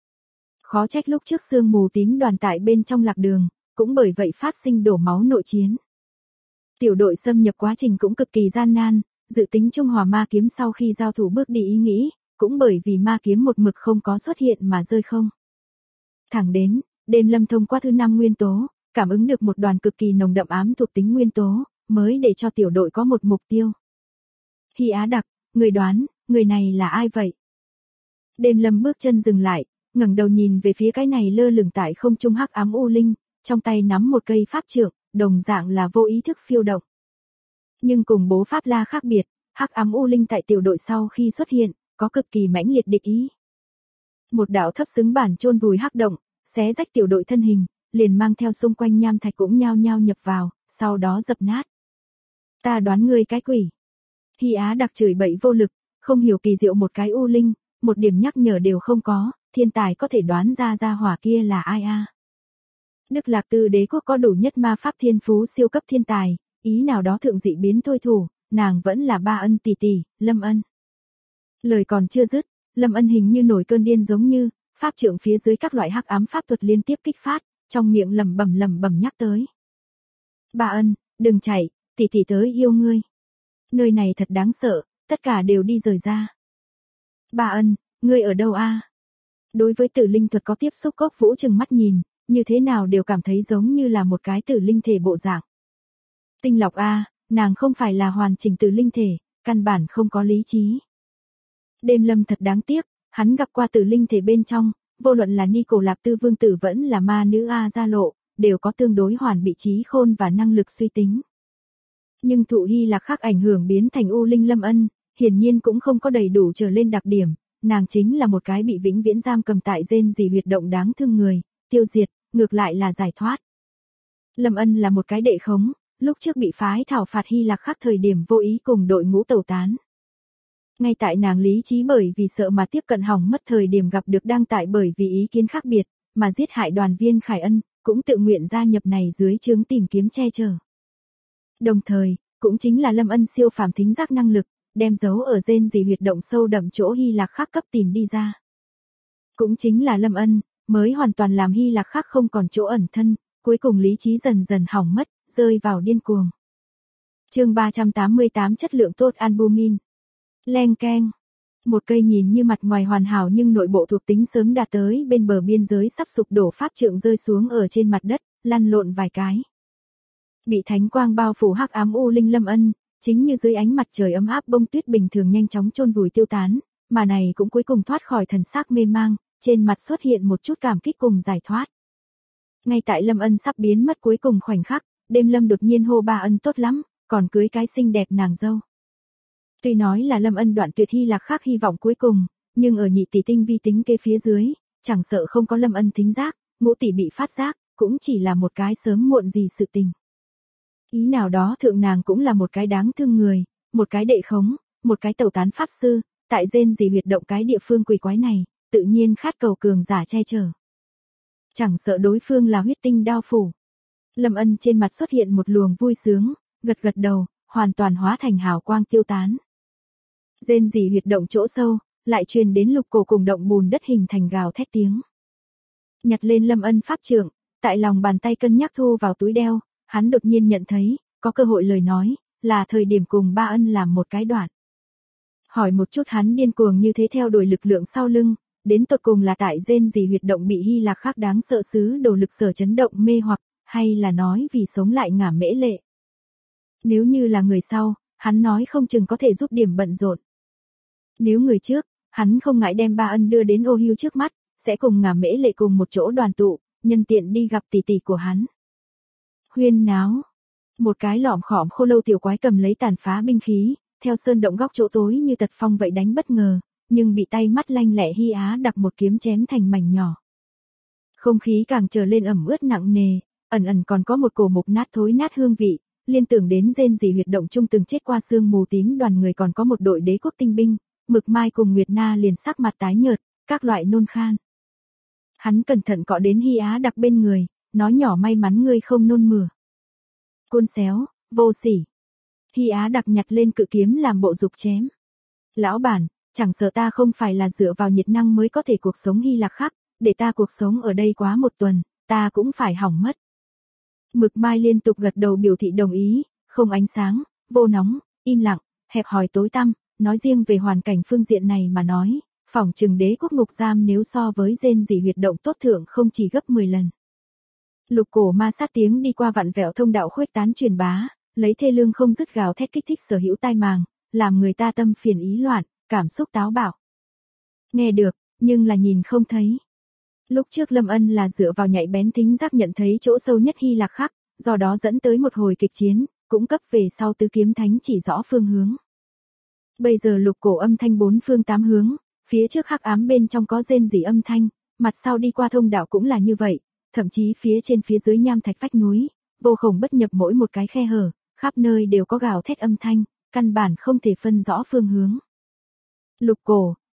Khó trách lúc trước sương mù tím đoàn tại bên trong lạc đường, cũng bởi vậy phát sinh đổ máu nội chiến. Tiểu đội xâm nhập quá trình cũng cực kỳ gian nan, dự tính Trung Hòa ma kiếm sau khi giao thủ bước đi ý nghĩ, cũng bởi vì ma kiếm một mực không có xuất hiện mà rơi không. Thẳng đến, Đêm Lâm thông qua thứ 5 nguyên tố, cảm ứng được một đoàn cực kỳ nồng đậm ám thuộc tính nguyên tố, mới để cho tiểu đội có một mục tiêu. Hy Á Đặc, người đoán, người này là ai vậy? Đêm Lâm bước chân dừng lại, ngẩng đầu nhìn về phía cái này lơ lửng tại không trung hắc ám u linh, trong tay nắm một cây pháp trượng, đồng dạng là vô ý thức phiêu động. Nhưng cùng bố Pháp La khác biệt, hắc ám u linh tại tiểu đội sau khi xuất hiện, có cực kỳ mãnh liệt địch ý. Một đạo thấp xứng bản chôn vùi hắc động, xé rách tiểu đội thân hình, liền mang theo xung quanh nham thạch cũng nhao nhao nhập vào, sau đó dập nát. Ta đoán ngươi cái quỷ. Hy Á Đặc chửi bậy vô lực, không hiểu kỳ diệu một cái u linh, một điểm nhắc nhở đều không có, thiên tài có thể đoán ra gia hỏa kia là ai a? Đức Lạc Tư đế quốc có đủ nhất ma pháp thiên phú siêu cấp thiên tài, ý nào đó thượng dị biến thôi thủ, nàng vẫn là Ba Ân tỷ tỷ, Lâm Ân. Lời còn chưa dứt, Lâm Ân hình như nổi cơn điên giống như, pháp trượng phía dưới các loại hắc ám pháp thuật liên tiếp kích phát, trong miệng lẩm bẩm nhắc tới. Ba Ân, đừng chạy, tỷ tỷ tới yêu ngươi. Nơi này thật đáng sợ, tất cả đều đi rời ra. Ba Ân, ngươi ở đâu a? Đối với tử linh thuật có tiếp xúc Cốc Vũ trừng mắt nhìn, như thế nào đều cảm thấy giống như là một cái tử linh thể bộ dạng. Tinh lọc a, nàng không phải là hoàn chỉnh tử linh thể, căn bản không có lý trí. Đêm Lâm thật đáng tiếc, hắn gặp qua tử linh thể bên trong, vô luận là Nico Lạp Tư Vương tử vẫn là ma nữ A Gia Lộ, đều có tương đối hoàn bị trí khôn và năng lực suy tính. Nhưng thụ Hy Lạc khác ảnh hưởng biến thành U Linh Lâm Ân, hiển nhiên cũng không có đầy đủ trở lên đặc điểm, nàng chính là một cái bị vĩnh viễn giam cầm tại gen gì huyệt động đáng thương người, tiêu diệt, ngược lại là giải thoát. Lâm Ân là một cái đệ khống, lúc trước bị phái thảo phạt Hy Lạc khác thời điểm vô ý cùng đội ngũ tẩu tán. Ngay tại nàng lý trí bởi vì sợ mà tiếp cận hỏng mất thời điểm gặp được đang tại bởi vì ý kiến khác biệt, mà giết hại đoàn viên Khải Ân, cũng tự nguyện gia nhập này dưới trướng tìm kiếm che chở. Đồng thời, cũng chính là Lâm Ân siêu phàm thính giác năng lực, đem giấu ở gen gì huyệt động sâu đậm chỗ Hy Lạc khác cấp tìm đi ra. Cũng chính là Lâm Ân, mới hoàn toàn làm Hy Lạc khác không còn chỗ ẩn thân, cuối cùng lý trí dần dần hỏng mất, rơi vào điên cuồng. Chương 388 chất lượng tốt albumin. Leng keng. Một cây nhìn như mặt ngoài hoàn hảo nhưng nội bộ thuộc tính sớm đạt tới bên bờ biên giới sắp sụp đổ pháp trượng rơi xuống ở trên mặt đất, lăn lộn vài cái. Bị thánh quang bao phủ hắc ám U Linh Lâm Ân, chính như dưới ánh mặt trời ấm áp bông tuyết bình thường nhanh chóng chôn vùi tiêu tán, mà này cũng cuối cùng thoát khỏi thần xác mê mang, trên mặt xuất hiện một chút cảm kích cùng giải thoát. Ngay tại Lâm Ân sắp biến mất cuối cùng khoảnh khắc, đêm Lâm đột nhiên hô Ba Ân tốt lắm, còn cưới cái xinh đẹp nàng dâu. Tuy nói là Lâm Ân đoạn tuyệt Hy Lạc khác hy vọng cuối cùng, nhưng ở nhị tỷ tinh vi tính kế phía dưới, chẳng sợ không có Lâm Ân thính giác, ngũ tỷ bị phát giác, cũng chỉ là một cái sớm muộn gì sự tình. Ý nào đó thượng nàng cũng là một cái đáng thương người, một cái đệ khống, một cái tẩu tán pháp sư, tại gen gì huyệt động cái địa phương quỷ quái này, tự nhiên khát cầu cường giả che chở. Chẳng sợ đối phương là huyết tinh đao phủ. Lâm Ân trên mặt xuất hiện một luồng vui sướng, gật gật đầu, hoàn toàn hóa thành hào quang tiêu tán. Gen gì huyệt động chỗ sâu, lại truyền đến Lục Cổ cùng động bùn đất hình thành gào thét tiếng. Nhặt lên Lâm Ân pháp trượng, tại lòng bàn tay cân nhắc thu vào túi đeo, hắn đột nhiên nhận thấy, có cơ hội lời nói, là thời điểm cùng Ba Ân làm một cái đoạn. Hỏi một chút hắn điên cuồng như thế theo đuổi lực lượng sau lưng, đến tột cùng là tại gen gì huyệt động bị Hy Lạc khác đáng sợ xứ đồ lực sở chấn động mê hoặc, hay là nói vì sống lại ngả mễ lệ. Nếu như là người sau, hắn nói không chừng có thể giúp điểm bận rộn. Nếu người trước, hắn không ngại đem Ba Ân đưa đến ô hưu trước mắt, sẽ cùng ngả mễ lệ cùng một chỗ đoàn tụ, nhân tiện đi gặp tỷ tỷ của hắn. Huyên náo. Một cái lọm khọm khô lâu tiểu quái cầm lấy tàn phá binh khí, theo sơn động góc chỗ tối như tật phong vậy đánh bất ngờ, nhưng bị tay mắt lanh lẹ Hy Á đặc một kiếm chém thành mảnh nhỏ. Không khí càng trở lên ẩm ướt nặng nề, ẩn còn có một cổ mục nát thối nát hương vị, liên tưởng đến gen gì huyệt động chung từng chết qua sương mù tím đoàn người còn có một đội đế quốc tinh binh, Mực Mai cùng Nguyệt Na liền sắc mặt tái nhợt, các loại nôn khan. Hắn cẩn thận cọ đến Hy Á đặc bên người, nói nhỏ may mắn ngươi không nôn mửa. Côn xéo, vô sỉ. Hy Á đặc nhặt lên cự kiếm làm bộ dục chém. Lão bản, chẳng sợ ta không phải là dựa vào nhiệt năng mới có thể cuộc sống Hy Lạc khác, để ta cuộc sống ở đây quá một tuần, ta cũng phải hỏng mất. Mực Mai liên tục gật đầu biểu thị đồng ý, không ánh sáng, vô nóng, im lặng, hẹp hòi tối tăm, nói riêng về hoàn cảnh phương diện này mà nói, phỏng chừng đế quốc ngục giam nếu so với gen gì huyệt động tốt thượng không chỉ gấp 10 lần. Lục Cổ ma sát tiếng đi qua vặn vẹo thông đạo khuếch tán truyền bá, lấy thê lương không dứt gào thét kích thích sở hữu tai màng, làm người ta tâm phiền ý loạn, cảm xúc táo bạo. Nghe được, nhưng là nhìn không thấy. Lúc trước Lâm Ân là dựa vào nhạy bén thính giác nhận thấy chỗ sâu nhất Hy Lạc khác, do đó dẫn tới một hồi kịch chiến, cũng cấp về sau tứ kiếm thánh chỉ rõ phương hướng. Bây giờ Lục Cổ âm thanh bốn phương tám hướng, phía trước hắc ám bên trong có rên rỉ âm thanh, mặt sau đi qua thông đạo cũng là như vậy, thậm chí phía trên phía dưới nham thạch vách núi, vô khổng bất nhập mỗi một cái khe hở, khắp nơi đều có gào thét âm thanh, căn bản không thể phân rõ phương hướng. Lục Cổ,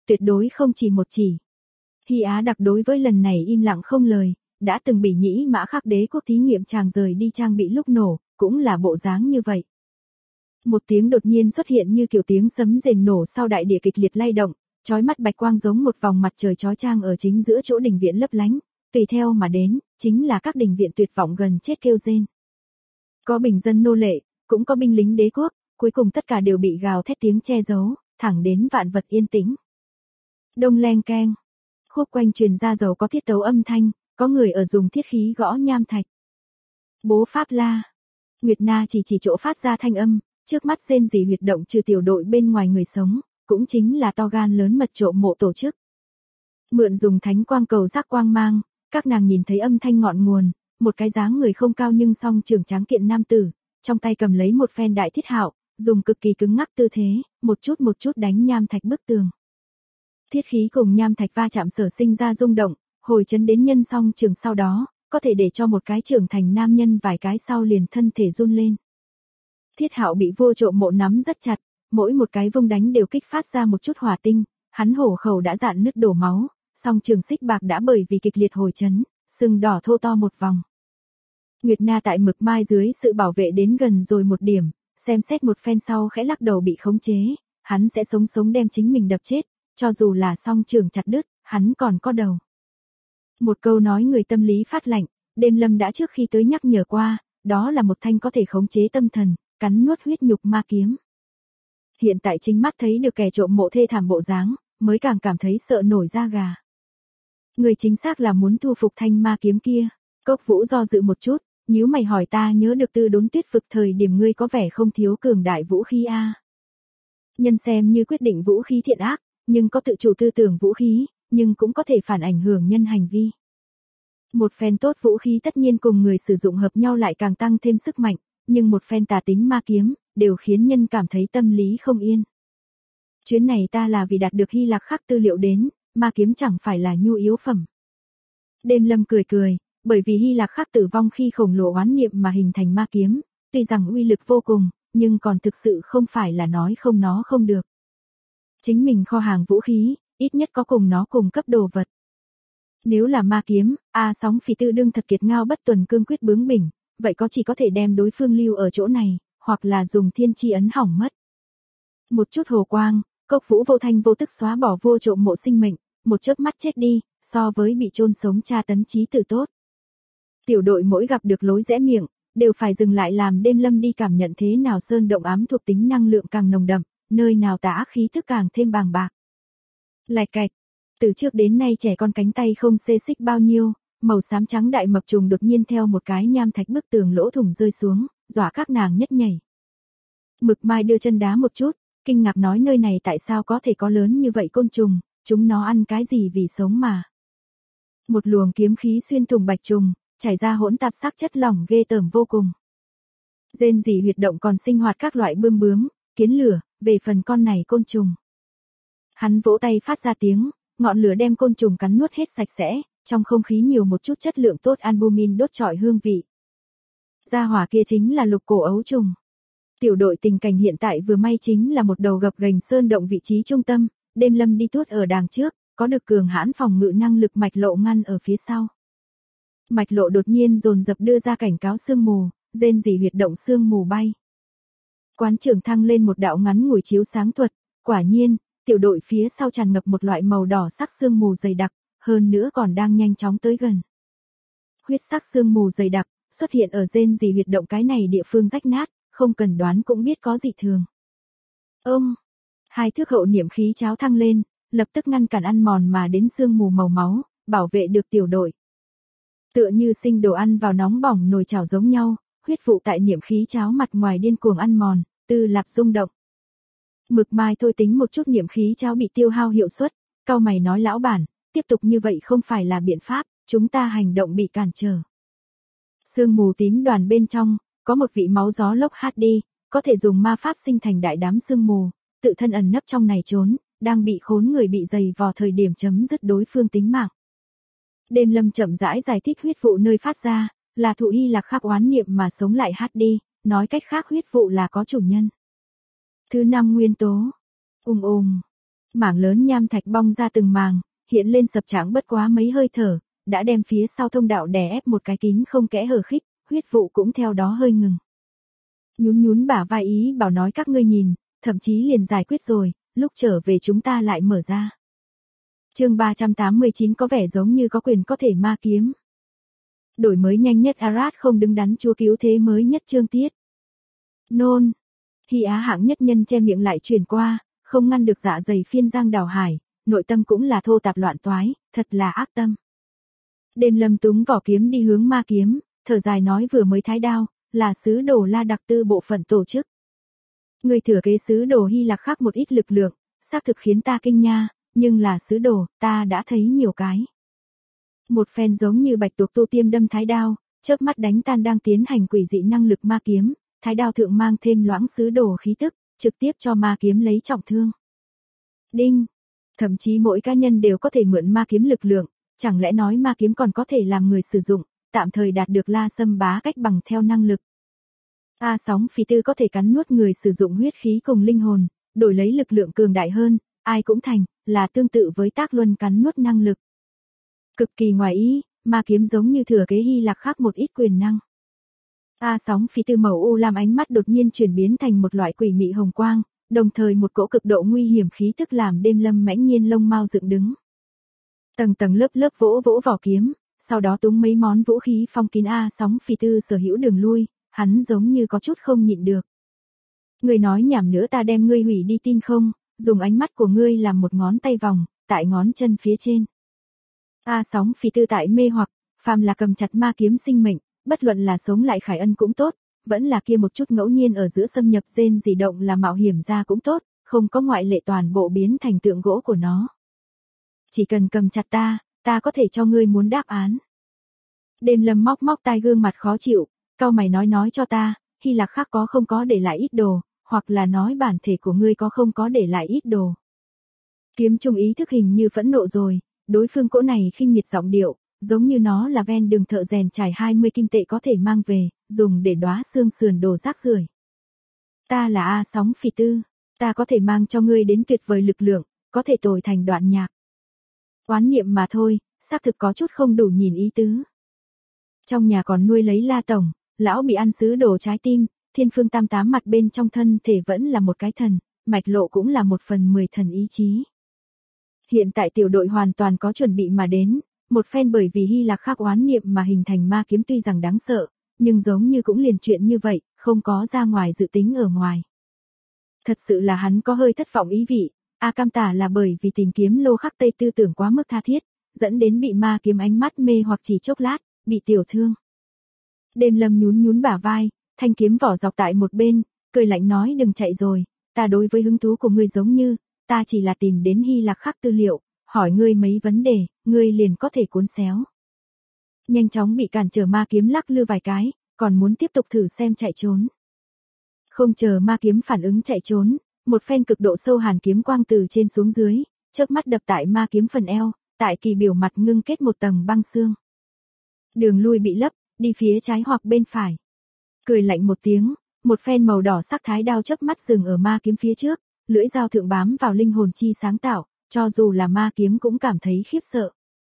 tuyệt đối không chỉ một chỉ. Hy Á Đặc đối với lần này im lặng không lời, đã từng bị Nhĩ Mã Khắc đế quốc thí nghiệm chàng rời đi trang bị lúc nổ, cũng là bộ dáng như vậy. Một tiếng đột nhiên xuất hiện như kiểu tiếng sấm rền nổ sau đại địa kịch liệt lay động, chói mắt bạch quang giống một vòng mặt trời chói chang ở chính giữa chỗ đình viện lấp lánh, tùy theo mà đến, chính là các đình viện tuyệt vọng gần chết kêu rên. Có bình dân nô lệ, cũng có binh lính đế quốc, cuối cùng tất cả đều bị gào thét tiếng che giấu, thẳng đến vạn vật yên tĩnh. Đông leng keng, khúc quanh truyền ra dầu có thiết tấu âm thanh, có người ở dùng thiết khí gõ nham thạch. Bố Pháp La, Nguyệt Na chỉ chỗ phát ra thanh âm, trước mắt rên rỉ huyệt động trừ tiểu đội bên ngoài người sống, cũng chính là to gan lớn mật trộm mộ tổ chức. Mượn dùng thánh quang cầu giác quang mang, các nàng nhìn thấy âm thanh ngọn nguồn, một cái dáng người không cao nhưng song trưởng tráng kiện nam tử, trong tay cầm lấy một phen đại thiết hạo, dùng cực kỳ cứng ngắc tư thế, một chút đánh nham thạch bức tường. Thiết khí cùng nham thạch va chạm sở sinh ra rung động, hồi chấn đến nhân song trường sau đó, có thể để cho một cái trưởng thành nam nhân vài cái sau liền thân thể run lên. Thiết hạo bị vua trộm mộ nắm rất chặt, mỗi một cái vung đánh đều kích phát ra một chút hỏa tinh, hắn hổ khẩu đã dạn nứt đổ máu, song trường xích bạc đã bởi vì kịch liệt hồi chấn, sưng đỏ thô to một vòng. Nguyệt Na tại mực mai dưới sự bảo vệ đến gần rồi một điểm, xem xét một phen sau khẽ lắc đầu bị khống chế, hắn sẽ sống đem chính mình đập chết, cho dù là song trường chặt đứt, hắn còn có đầu. Một câu nói người tâm lý phát lạnh, Đêm Lâm đã trước khi tới nhắc nhở qua, đó là một thanh có thể khống chế tâm thần, cắn nuốt huyết nhục ma kiếm. Hiện tại chính mắt thấy được kẻ trộm mộ thê thảm bộ dáng, mới càng cảm thấy sợ nổi da gà. Người chính xác là muốn thu phục thanh ma kiếm kia. Cốc Vũ do dự một chút, nhíu mày hỏi ta nhớ được Tư Đốn Tuyết vực thời điểm ngươi có vẻ không thiếu cường đại vũ khí a. Nhân xem như quyết định vũ khí thiện ác, nhưng có tự chủ tư tưởng vũ khí, nhưng cũng có thể phản ảnh hưởng nhân hành vi. Một phen tốt vũ khí tất nhiên cùng người sử dụng hợp nhau lại càng tăng thêm sức mạnh, nhưng một phen tà tính ma kiếm, đều khiến nhân cảm thấy tâm lý không yên. Chuyến này ta là vì đạt được Hy Lạc Khắc tư liệu đến, ma kiếm chẳng phải là nhu yếu phẩm. Đêm Lâm cười, bởi vì Hy Lạc Khắc tử vong khi khổng lồ oán niệm mà hình thành ma kiếm, tuy rằng uy lực vô cùng, nhưng còn thực sự không phải là nói không nó không được. Chính mình kho hàng vũ khí, ít nhất có cùng nó cùng cấp đồ vật. Nếu là ma kiếm, sóng phỉ tư đương thật kiệt ngao bất tuần cương quyết bướng bỉnh, vậy có chỉ có thể đem đối phương lưu ở chỗ này, hoặc là dùng thiên chi ấn hỏng mất. Một chút hồ quang, Cốc Vũ vô thanh vô tức xóa bỏ vô trộm mộ sinh mệnh, một chớp mắt chết đi, so với bị chôn sống tra tấn trí tử tốt. Tiểu đội mỗi gặp được lối rẽ miệng, đều phải dừng lại làm Đêm Lâm đi cảm nhận thế nào sơn động ám thuộc tính năng lượng càng nồng đậm, nơi nào tà ác khí thức càng thêm bàng bạc. Lạch cạch, từ trước đến nay trẻ con cánh tay không xê xích bao nhiêu, màu xám trắng đại mập trùng đột nhiên theo một cái nham thạch bức tường lỗ thủng rơi xuống, dọa các nàng nhất nhảy. Mực Mai đưa chân đá một chút, kinh ngạc nói nơi này tại sao có thể có lớn như vậy côn trùng, chúng nó ăn cái gì vì sống mà. Một luồng kiếm khí xuyên thủng bạch trùng, chảy ra hỗn tạp sắc chất lỏng ghê tởm vô cùng. Rên rỉ huyệt động còn sinh hoạt các loại bướm, kiến lửa, về phần con này côn trùng. Hắn vỗ tay phát ra tiếng, ngọn lửa đem côn trùng cắn nuốt hết sạch sẽ, trong không khí nhiều một chút chất lượng tốt albumin đốt trọi hương vị. Gia hỏa kia chính là lục cổ ấu trùng. Tiểu đội tình cảnh hiện tại vừa may chính là một đầu gập ghềnh sơn động vị trí trung tâm, Đêm Lâm đi tuốt ở đàng trước, có được cường hãn phòng ngự năng lực mạch lộ ngăn ở phía sau. Mạch lộ đột nhiên dồn dập đưa ra cảnh cáo sương mù, rên rỉ huyệt động sương mù bay. Quán trưởng thăng lên một đạo ngắn ngủi chiếu sáng thuật, quả nhiên, tiểu đội phía sau tràn ngập một loại màu đỏ sắc sương mù dày đặc, hơn nữa còn đang nhanh chóng tới gần. Huyết sắc sương mù dày đặc, xuất hiện ở rên rỉ huyệt động cái này địa phương rách nát, không cần đoán cũng biết có dị thường. Hai thước hậu niệm khí cháo thăng lên, lập tức ngăn cản ăn mòn mà đến sương mù màu máu, bảo vệ được tiểu đội. Tựa như sinh đồ ăn vào nóng bỏng nồi chảo giống nhau, huyết vụ tại niệm khí cháo mặt ngoài điên cuồng ăn mòn, Tư Lạp rung động. Mực Mai thôi tính một chút niệm khí cháo bị tiêu hao hiệu suất, cau mày nói lão bản, tiếp tục như vậy không phải là biện pháp, chúng ta hành động bị cản trở. Sương mù tím đoàn bên trong, có một vị máu gió lốc HD, có thể dùng ma pháp sinh thành đại đám sương mù, tự thân ẩn nấp trong này trốn, đang bị khốn người bị dày vò thời điểm chấm dứt đối phương tính mạng. Đêm Lâm chậm rãi giải thích huyết vụ nơi phát ra, là thụ Hy Lạc Khắc oán niệm mà sống lại HD, nói cách khác huyết vụ là có chủ nhân. Thứ 5 nguyên tố. Mảng lớn nham thạch bong ra từng màng, hiện lên sập tráng bất quá mấy hơi thở, đã đem phía sau thông đạo đè ép một cái kín không kẽ hở khích, huyết vụ cũng theo đó hơi ngừng. Nhún nhún bả vai ý bảo nói các ngươi nhìn, thậm chí liền giải quyết rồi, lúc trở về chúng ta lại mở ra. Chương 389 có vẻ giống như có quyền có thể ma kiếm. Đổi mới nhanh nhất Arad không đứng đắn chúa cứu thế mới nhất chương tiết. Nôn. Hy Á hạng nhất nhân che miệng lại truyền qua, không ngăn được dạ dày phiên giang đào hải, nội tâm cũng là thô tạp loạn toái, thật là ác tâm. Đêm Lâm túng vỏ kiếm đi hướng ma kiếm, thở dài nói vừa mới thái đao, là sứ đồ La Đặc Tư bộ phận tổ chức. Người thừa kế sứ đồ Hy Lạc khác một ít lực lượng, xác thực khiến ta kinh nha, nhưng là sứ đồ, ta đã thấy nhiều cái. Một phen giống như bạch tuộc tu tiêm đâm thái đao, chớp mắt đánh tan đang tiến hành quỷ dị năng lực ma kiếm, thái đao thượng mang thêm loãng sứ đồ khí tức, trực tiếp cho ma kiếm lấy trọng thương. Đinh! Thậm chí mỗi cá nhân đều có thể mượn ma kiếm lực lượng, chẳng lẽ nói ma kiếm còn có thể làm người sử dụng, tạm thời đạt được La Sâm Bá cách bằng theo năng lực. A Sóng Phỉ Tư có thể cắn nuốt người sử dụng huyết khí cùng linh hồn, đổi lấy lực lượng cường đại hơn, ai cũng thành, là tương tự với Tác Luân cắn nuốt năng lực. Cực kỳ ngoài ý, ma kiếm giống như thừa kế Hy Lạc khác một ít quyền năng. A Sóng Phỉ Tư màu u lam ánh mắt đột nhiên chuyển biến thành một loại quỷ mị hồng quang, đồng thời một cỗ cực độ nguy hiểm khí tức làm Đêm Lâm mãnh nhiên lông mao dựng đứng. Tầng tầng lớp lớp vỗ vỗ vỏ kiếm, sau đó túng mấy món vũ khí phong kín A Sóng Phỉ Tư sở hữu đường lui, hắn giống như có chút không nhịn được. Ngươi nói nhảm nữa ta đem ngươi hủy đi tin không, dùng ánh mắt của ngươi làm một ngón tay vòng, tại ngón chân phía trên. A Sóng Phỉ Tư tại mê hoặc, phàm là cầm chặt ma kiếm sinh mệnh, bất luận là sống lại Khải Ân cũng tốt, vẫn là kia một chút ngẫu nhiên ở giữa xâm nhập rên dị động là mạo hiểm ra cũng tốt, không có ngoại lệ toàn bộ biến thành tượng gỗ của nó. Chỉ cần cầm chặt ta có thể cho ngươi muốn đáp án. Đêm Lâm móc móc tai gương mặt khó chịu, cau mày nói cho ta, Hy Lạc khác có không có để lại ít đồ, hoặc là nói bản thể của ngươi có không có để lại ít đồ. Kiếm trung ý thức hình như phẫn nộ rồi, đối phương cỗ này khinh miệt giọng điệu, giống như nó là ven đường thợ rèn trải 20 kim tệ có thể mang về, dùng để đóa xương sườn đồ rác rưởi. Ta là A Sóng Phỉ Tư, ta có thể mang cho ngươi đến tuyệt vời lực lượng, có thể tồi thành đoạn nhạc. Oán niệm mà thôi, xác thực có chút không đủ nhìn ý tứ. Trong nhà còn nuôi lấy La Tổng, lão bị ăn sứ đồ trái tim, Thiên Phương Tam Tám mặt bên trong thân thể vẫn là một cái thần, mạch lộ cũng là 1/10 thần ý chí. Hiện tại tiểu đội hoàn toàn có chuẩn bị mà đến, một phen bởi vì Hy Lạc khác oán niệm mà hình thành ma kiếm tuy rằng đáng sợ, nhưng giống như cũng liền chuyện như vậy, không có ra ngoài dự tính ở ngoài. Thật sự là hắn có hơi thất vọng ý vị, A Cam tả là bởi vì tìm kiếm Lô Khắc Tây tư tưởng quá mức tha thiết, dẫn đến bị ma kiếm ánh mắt mê hoặc chỉ chốc lát, bị tiểu thương. Đêm Lâm nhún nhún bả vai, thanh kiếm vỏ dọc tại một bên, cười lạnh nói đừng chạy rồi, ta đối với hứng thú của ngươi giống như, ta chỉ là tìm đến Hy Lạc khác tư liệu, hỏi ngươi mấy vấn đề, ngươi liền có thể cuốn xéo. Nhanh chóng bị cản trở ma kiếm lắc lư vài cái, còn muốn tiếp tục thử xem chạy trốn. Không chờ ma kiếm phản ứng chạy trốn, một phen cực độ sâu hàn kiếm quang từ trên xuống dưới, chớp mắt đập tại ma kiếm phần eo, tại kỳ biểu mặt ngưng kết một tầng băng xương. Đường lui bị lấp, đi phía trái hoặc bên phải. Cười lạnh một tiếng, một phen màu đỏ sắc thái đao chớp mắt dừng ở ma kiếm phía trước, lưỡi dao thượng bám vào linh hồn chi sáng tạo, cho dù là ma kiếm cũng cảm thấy khiếp sợ.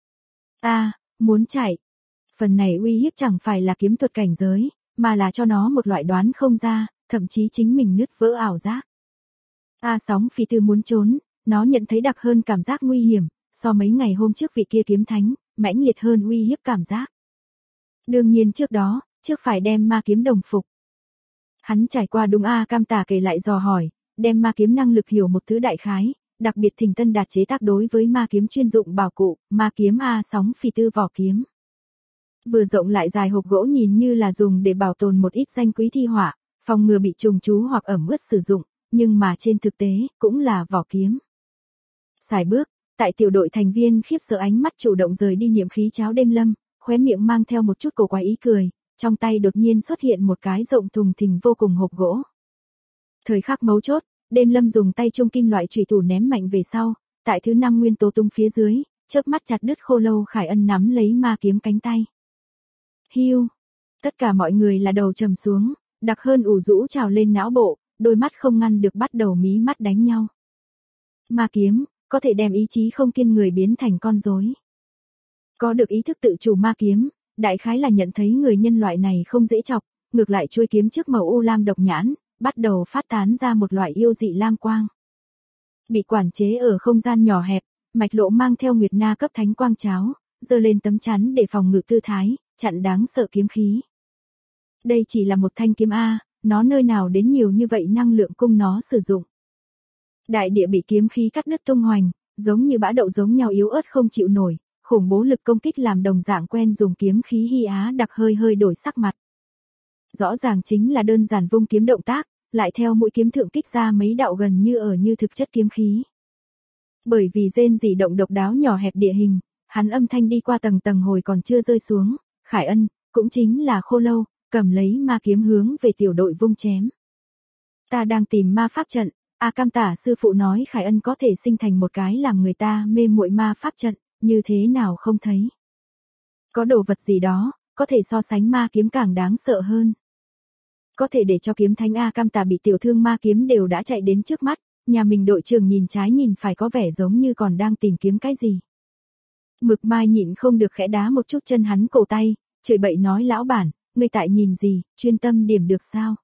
Muốn chạy. Phần này uy hiếp chẳng phải là kiếm thuật cảnh giới, mà là cho nó một loại đoán không ra, thậm chí chính mình nứt vỡ ảo giác. A Sóng Phỉ Tư muốn trốn, nó nhận thấy đặc hơn cảm giác nguy hiểm, so mấy ngày hôm trước vị kia kiếm thánh, mãnh liệt hơn uy hiếp cảm giác. Đương nhiên trước phải đem ma kiếm đồng phục. Hắn trải qua đúng A Cam tả kể lại dò hỏi, đem ma kiếm năng lực hiểu một thứ đại khái, đặc biệt Thình Tân đạt chế tác đối với ma kiếm chuyên dụng bảo cụ, ma kiếm A Sóng Phỉ Tư vỏ kiếm. Vừa rộng lại dài hộp gỗ nhìn như là dùng để bảo tồn một ít danh quý thi họa, phòng ngừa bị trùng chú hoặc ẩm ướt sử dụng, nhưng mà trên thực tế, cũng là vỏ kiếm. Xài bước, tại tiểu đội thành viên khiếp sợ ánh mắt chủ động rời đi niệm khí cháo Đêm Lâm, khóe miệng mang theo một chút cổ quái ý cười, trong tay đột nhiên xuất hiện một cái rộng thùng thình vô cùng hộp gỗ. Thời khắc mấu chốt, Đêm Lâm dùng tay trung kim loại chủy thủ ném mạnh về sau, tại thứ 5 nguyên tố tung phía dưới, chớp mắt chặt đứt Khô Lâu Khải Ân nắm lấy ma kiếm cánh tay. Hiu, tất cả mọi người là đầu trầm xuống, đặc hơn ủ rũ trào lên não bộ, đôi mắt không ngăn được bắt đầu mí mắt đánh nhau. Ma kiếm, có thể đem ý chí không kiên người biến thành con rối. Có được ý thức tự chủ ma kiếm, đại khái là nhận thấy người nhân loại này không dễ chọc, ngược lại chuôi kiếm trước màu u lam độc nhãn, bắt đầu phát tán ra một loại yêu dị lam quang. Bị quản chế ở không gian nhỏ hẹp, Mạch Lộ mang theo Nguyệt Na cấp thánh quang cháo, giơ lên tấm chắn để phòng ngự tư thái, chặn đáng sợ kiếm khí. Đây chỉ là một thanh kiếm A, nó nơi nào đến nhiều như vậy năng lượng cung nó sử dụng. Đại địa bị kiếm khí cắt đứt tung hoành, giống như bã đậu giống nhau yếu ớt không chịu nổi, khủng bố lực công kích làm đồng dạng quen dùng kiếm khí Hy Á đặc hơi đổi sắc mặt. Rõ ràng chính là đơn giản vung kiếm động tác, lại theo mũi kiếm thượng kích ra mấy đạo gần như thực chất kiếm khí. Bởi vì rên rỉ động độc đáo nhỏ hẹp địa hình, hắn âm thanh đi qua tầng hồi còn chưa rơi xuống, Khải Ân, cũng chính là Khô Lâu, cầm lấy ma kiếm hướng về tiểu đội vung chém. Ta đang tìm ma pháp trận, A Cam Tả sư phụ nói Khải Ân có thể sinh thành một cái làm người ta mê muội ma pháp trận, như thế nào không thấy. Có đồ vật gì đó, có thể so sánh ma kiếm càng đáng sợ hơn. Có thể để cho kiếm thánh A Cam Tả bị tiểu thương ma kiếm đều đã chạy đến trước mắt, nhà mình đội trưởng nhìn trái nhìn phải có vẻ giống như còn đang tìm kiếm cái gì. Mực Mai nhịn không được khẽ đá một chút chân hắn cổ tay, chửi bậy nói lão bản, ngươi tại nhìn gì, chuyên tâm điểm được sao.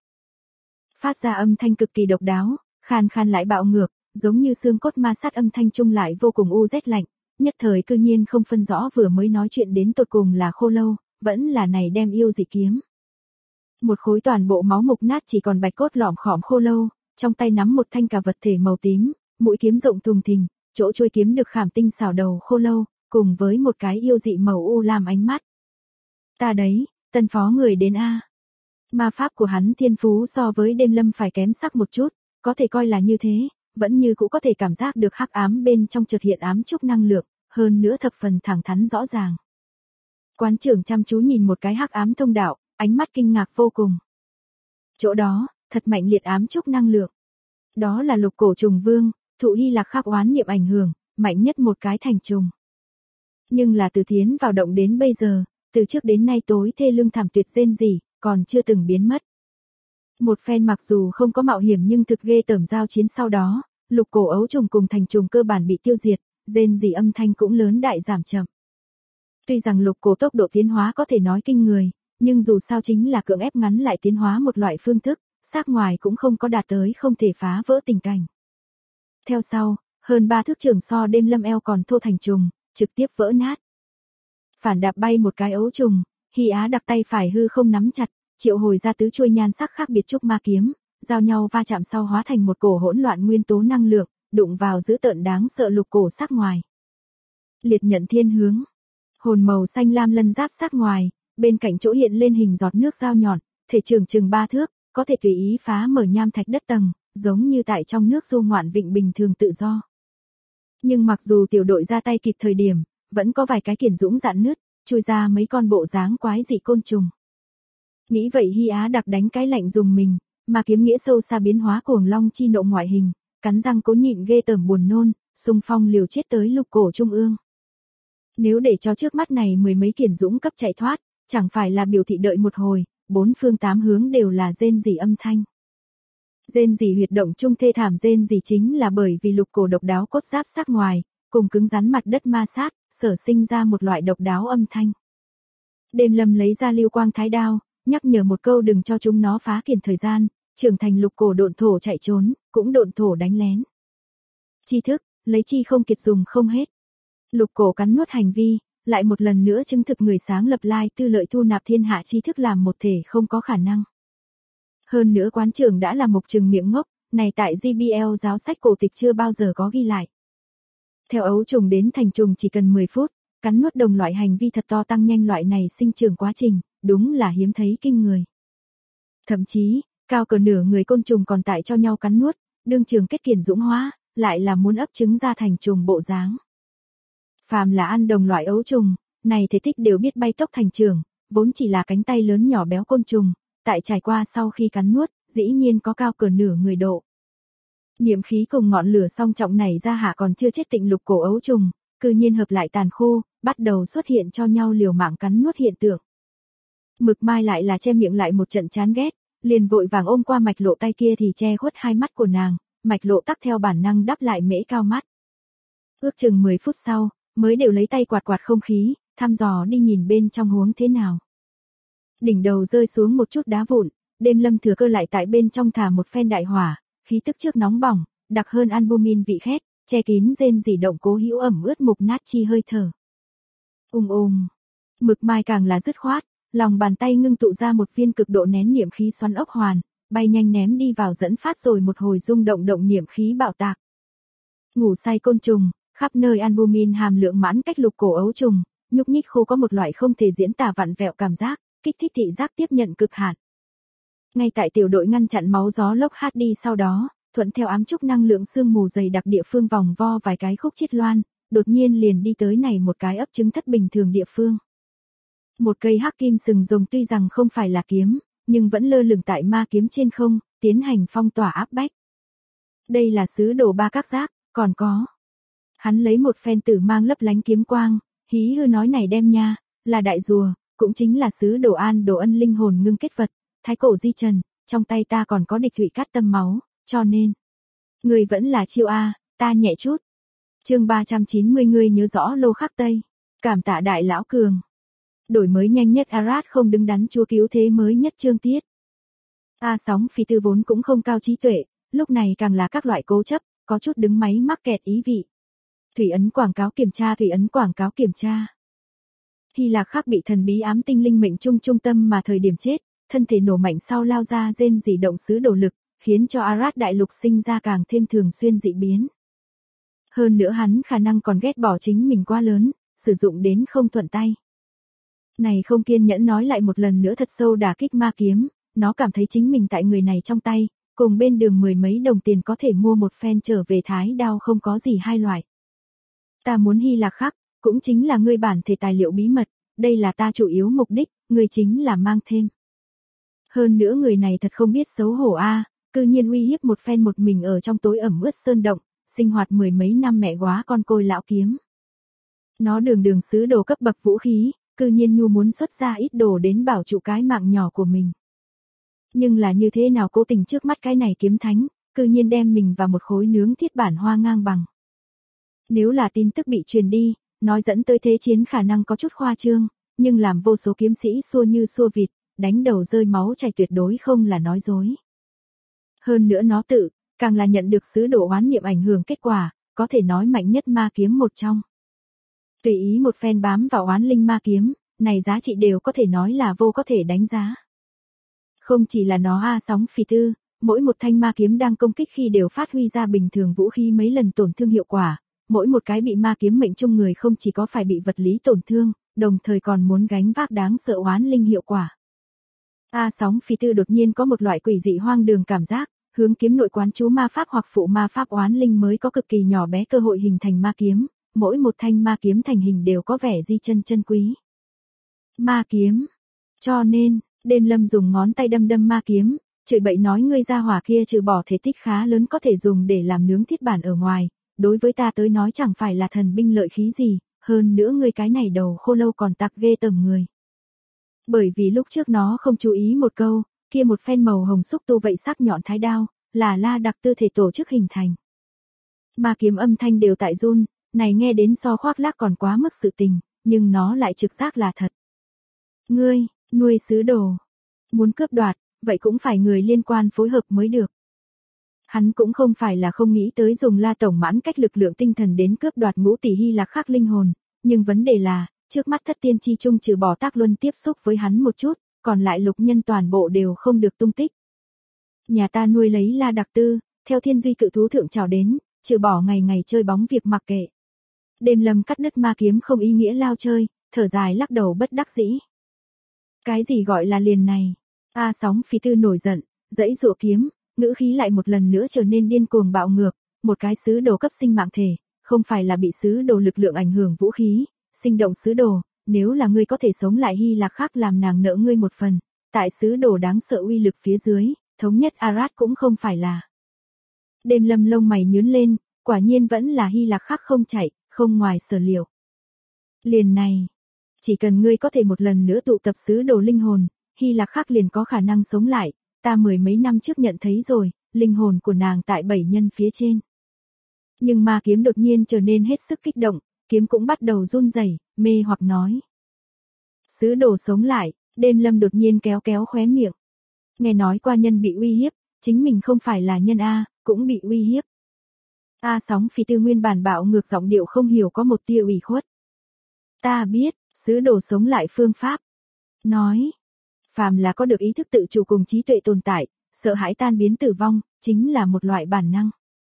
Phát ra âm thanh cực kỳ độc đáo, khan lại bạo ngược, giống như xương cốt ma sát âm thanh chung lại vô cùng u rét lạnh, nhất thời cư nhiên không phân rõ vừa mới nói chuyện đến tột cùng là Khô Lâu, vẫn là này đem yêu dị kiếm. Một khối toàn bộ máu mục nát chỉ còn bạch cốt lỏm khỏm Khô Lâu, trong tay nắm một thanh cả vật thể màu tím, mũi kiếm rộng thùng thình, chỗ chuôi kiếm được khảm tinh xảo đầu Khô Lâu, cùng với một cái yêu dị màu u lam ánh mắt. Ta đấy, tân phó người đến A. Ma pháp của hắn thiên phú so với đêm lâm phải kém sắc một chút, có thể coi là như thế, vẫn như cũng có thể cảm giác được hắc ám bên trong chợt hiện ám trúc năng lượng, hơn nữa thập phần thẳng thắn rõ ràng. Quán trưởng chăm chú nhìn một cái hắc ám thông đạo, ánh mắt kinh ngạc vô cùng. Chỗ đó, thật mạnh liệt ám trúc năng lượng. Đó là lục cổ trùng vương, thụ Hy Lạc khắc oán niệm ảnh hưởng, mạnh nhất một cái thành trùng. Nhưng là từ tiến vào động đến bây giờ, từ trước đến nay tối thê lương thảm tuyệt rên rỉ, còn chưa từng biến mất. Một phen mặc dù không có mạo hiểm nhưng thực ghê tởm giao chiến sau đó, lục cổ ấu trùng cùng thành trùng cơ bản bị tiêu diệt, rên rỉ âm thanh cũng lớn đại giảm chậm. Tuy rằng lục cổ tốc độ tiến hóa có thể nói kinh người, nhưng dù sao chính là cưỡng ép ngắn lại tiến hóa một loại phương thức, xác ngoài cũng không có đạt tới không thể phá vỡ tình cảnh. Theo sau, hơn 3 thước trường so đêm lâm eo còn thô thành trùng, trực tiếp vỡ nát. Phản đạp bay một cái ấu trùng, Hy Á đặt tay phải hư không nắm chặt, triệu hồi ra tứ chuôi nhan sắc khác biệt trúc ma kiếm, giao nhau va chạm sau hóa thành một cổ hỗn loạn nguyên tố năng lượng, đụng vào dữ tợn đáng sợ lục cổ sắc ngoài. Liệt nhận thiên hướng, hồn màu xanh lam lân giáp sắc ngoài, bên cạnh chỗ hiện lên hình giọt nước dao nhọn, thể trường chừng 3 thước, có thể tùy ý phá mở nham thạch đất tầng, giống như tại trong nước du ngoạn vịnh bình thường tự do. Nhưng mặc dù tiểu đội ra tay kịp thời điểm, vẫn có vài cái kiển dũng dạn nứt, chui ra mấy con bộ dáng quái dị côn trùng. Nghĩ vậy Hy Á đặc đánh cái lạnh dùng mình, mà kiếm nghĩa sâu xa biến hóa cuồng long chi nộ ngoại hình, cắn răng cố nhịn ghê tởm buồn nôn, xung phong liều chết tới lục cổ trung ương. Nếu để cho trước mắt này mười mấy kiển dũng cấp chạy thoát, chẳng phải là biểu thị đợi một hồi, 4 phương 8 hướng đều là rên rỉ âm thanh. Rên rỉ huyệt động trung thê thảm rên rỉ chính là bởi vì lục cổ độc đáo cốt giáp sắc ngoài, cùng cứng rắn mặt đất ma sát, sở sinh ra một loại độc đáo âm thanh. Đêm lâm lấy ra lưu quang thái đao, nhắc nhở một câu đừng cho chúng nó phá kiền thời gian, trưởng thành lục cổ độn thổ chạy trốn, cũng độn thổ đánh lén. Tri thức, lấy chi không kiệt dùng không hết. Lục cổ cắn nuốt hành vi, lại một lần nữa chứng thực người sáng lập lai tư lợi thu nạp thiên hạ tri thức làm một thể không có khả năng. Hơn nữa quán trưởng đã là mục trừng miệng ngốc, này tại GBL giáo sách cổ tịch chưa bao giờ có ghi lại. Theo ấu trùng đến thành trùng chỉ cần 10 phút, cắn nuốt đồng loại hành vi thật to tăng nhanh loại này sinh trưởng quá trình, đúng là hiếm thấy kinh người. Thậm chí, cao cỡ nửa người côn trùng còn tại cho nhau cắn nuốt, đương trường kết kiền dũng hóa, lại là muốn ấp trứng ra thành trùng bộ dáng. Phàm là ăn đồng loại ấu trùng, này thể tích đều biết bay tốc thành trưởng, vốn chỉ là cánh tay lớn nhỏ béo côn trùng, tại trải qua sau khi cắn nuốt, dĩ nhiên có cao cỡ nửa người độ. Niệm khí cùng ngọn lửa song trọng này ra hạ còn chưa chết tịnh lục cổ ấu trùng, cư nhiên hợp lại tàn khô, bắt đầu xuất hiện cho nhau liều mạng cắn nuốt hiện tượng. Mực Mai lại là che miệng lại một trận chán ghét, liền vội vàng ôm qua Mạch Lộ tay kia thì che khuất hai mắt của nàng, Mạch Lộ tắc theo bản năng đắp lại mễ cao mắt. Ước chừng 10 phút sau, mới đều lấy tay quạt quạt không khí, thăm dò đi nhìn bên trong huống thế nào. Đỉnh đầu rơi xuống một chút đá vụn, Đêm Lâm thừa cơ lại tại bên trong thả một phen đại hỏa, khí tức trước nóng bỏng, đặc hơn albumin vị khét, che kín rên rỉ động cố hữu ẩm ướt mục nát chi hơi thở. Mực mai càng là dứt khoát, lòng bàn tay ngưng tụ ra một viên cực độ nén niệm khí xoắn ốc hoàn, bay nhanh ném đi vào dẫn phát rồi một hồi rung động động niệm khí bạo tạc. Ngủ say côn trùng, khắp nơi albumin hàm lượng mãn cách lục cổ ấu trùng, nhúc nhích khô có một loại không thể diễn tả vặn vẹo cảm giác, kích thích thị giác tiếp nhận cực hạn. Ngay tại tiểu đội ngăn chặn máu gió lốc hát đi sau đó, thuận theo ám trúc năng lượng sương mù dày đặc địa phương vòng vo vài cái khúc chiết loan, đột nhiên liền đi tới này một cái ấp trứng thất bình thường địa phương. Một cây hắc kim sừng rồng tuy rằng không phải là kiếm, nhưng vẫn lơ lửng tại ma kiếm trên không, tiến hành phong tỏa áp bách. Đây là sứ đồ ba các giác, còn có. Hắn lấy một phen tử mang lấp lánh kiếm quang, hí hư nói này đem nha, là đại rùa, cũng chính là sứ đồ an đồ ân linh hồn ngưng kết vật, thái cổ di trần, trong tay ta còn có địch thủy cát tâm máu, cho nên. Người vẫn là chiêu A, ta nhẹ chút. Chương 390 người nhớ rõ lô khắc Tây. Cảm tạ đại lão cường. Đổi mới nhanh nhất Arad không đứng đắn chúa cứu thế mới nhất chương tiết. A sóng phi tư vốn cũng không cao trí tuệ, lúc này càng là các loại cố chấp, có chút đứng máy mắc kẹt ý vị. Thủy ấn quảng cáo kiểm tra, thủy ấn quảng cáo kiểm tra. Hy Lạc Khắc bị thần bí ám tinh linh mệnh trung tâm mà thời điểm chết, thân thể nổ mạnh sau lao ra rên rỉ động sứ đồ lực, khiến cho Arad đại lục sinh ra càng thêm thường xuyên dị biến. Hơn nữa hắn khả năng còn ghét bỏ chính mình quá lớn, sử dụng đến không thuận tay. Này không kiên nhẫn nói lại một lần nữa thật sâu đả kích ma kiếm, nó cảm thấy chính mình tại người này trong tay, cùng bên đường mười mấy đồng tiền có thể mua một phen trở về thái đao không có gì hai loại. Ta muốn Hy Lạc Khắc, cũng chính là ngươi bản thể tài liệu bí mật, đây là ta chủ yếu mục đích, ngươi chính là mang thêm. Hơn nữa người này thật không biết xấu hổ a, cư nhiên uy hiếp một phen một mình ở trong tối ẩm ướt sơn động, sinh hoạt mười mấy năm mẹ góa con côi lão kiếm. Nó đường sứ đồ cấp bậc vũ khí, cư nhiên nhu muốn xuất ra ít đồ đến bảo trụ cái mạng nhỏ của mình. Nhưng là như thế nào cố tình trước mắt cái này kiếm thánh, cư nhiên đem mình vào một khối nướng thiết bản hoa ngang bằng. Nếu là tin tức bị truyền đi, nói dẫn tới thế chiến khả năng có chút khoa trương, nhưng làm vô số kiếm sĩ xua như xua vịt, đánh đầu rơi máu chảy tuyệt đối không là nói dối. Hơn nữa nó tự, càng là nhận được sứ đồ oán niệm ảnh hưởng kết quả, có thể nói mạnh nhất ma kiếm một trong. Tùy ý một phen bám vào oán linh ma kiếm, này giá trị đều có thể nói là vô có thể đánh giá. Không chỉ là nó a sóng phi tư, mỗi một thanh ma kiếm đang công kích khi đều phát huy ra bình thường vũ khí mấy lần tổn thương hiệu quả, mỗi một cái bị ma kiếm mệnh trung người không chỉ có phải bị vật lý tổn thương, đồng thời còn muốn gánh vác đáng sợ oán linh hiệu quả. A sóng phi tư đột nhiên có một loại quỷ dị hoang đường cảm giác, hướng kiếm nội quán chú ma pháp hoặc phụ ma pháp oán linh mới có cực kỳ nhỏ bé cơ hội hình thành ma kiếm, mỗi một thanh ma kiếm thành hình đều có vẻ di chân quý. Ma kiếm. Cho nên, Đêm Lâm dùng ngón tay đâm ma kiếm, chửi bậy nói ngươi ra hỏa kia trừ bỏ thể tích khá lớn có thể dùng để làm nướng thiết bản ở ngoài, đối với ta tới nói chẳng phải là thần binh lợi khí gì, hơn nữa ngươi cái này đầu khô lâu còn tặc ghê tởm người. Bởi vì lúc trước nó không chú ý một câu, kia một phen màu hồng xúc tu vậy sắc nhọn thái đao, là La Đặc Tư thể tổ chức hình thành. Ma kiếm âm thanh đều tại run, này nghe đến so khoác lác còn quá mức sự tình, nhưng nó lại trực giác là thật. Ngươi, nuôi sứ đồ, muốn cướp đoạt, vậy cũng phải người liên quan phối hợp mới được. Hắn cũng không phải là không nghĩ tới dùng La Tổng mãn cách lực lượng tinh thần đến cướp đoạt ngũ tỷ Hy Lạc Khắc linh hồn, nhưng vấn đề là, trước mắt thất tiên chi trung trừ bỏ Tác Luân tiếp xúc với hắn một chút, còn lại lục nhân toàn bộ đều không được tung tích. Nhà ta nuôi lấy La Đặc Tư, theo thiên duy cự thú thượng trào đến, trừ bỏ ngày ngày chơi bóng việc mặc kệ. Đêm Lâm cắt đứt ma kiếm không ý nghĩa lao chơi, thở dài lắc đầu bất đắc dĩ. Cái gì gọi là liền này? A sóng phi tư nổi giận, dãy dụa kiếm, ngữ khí lại một lần nữa trở nên điên cuồng bạo ngược, một cái sứ đồ cấp sinh mạng thể, không phải là bị sứ đồ lực lượng ảnh hưởng vũ khí, sinh động sứ đồ, nếu là ngươi có thể sống lại Hy Lạc Khắc làm nàng nợ ngươi một phần, tại sứ đồ đáng sợ uy lực phía dưới, thống nhất Arad cũng không phải là. Đêm Lâm lông mày nhướng lên, quả nhiên vẫn là Hy Lạc Khắc không chạy, không ngoài sở liệu. Liền này, chỉ cần ngươi có thể một lần nữa tụ tập sứ đồ linh hồn, Hy Lạc Khắc liền có khả năng sống lại, ta mười mấy năm trước nhận thấy rồi, linh hồn của nàng tại 7 nhân phía trên. Nhưng ma kiếm đột nhiên trở nên hết sức kích động, kiếm cũng bắt đầu run rẩy, mê hoặc nói. Sứ đồ sống lại, Đêm Lâm đột nhiên kéo kéo khóe miệng. Nghe nói qua nhân bị uy hiếp, chính mình không phải là nhân A, cũng bị uy hiếp. A Sóng Phi Tư nguyên bản bạo ngược giọng điệu không hiểu có một tia ủy khuất. Ta biết, sứ đồ sống lại phương pháp. Nói, phàm là có được ý thức tự chủ cùng trí tuệ tồn tại, sợ hãi tan biến tử vong, chính là một loại bản năng.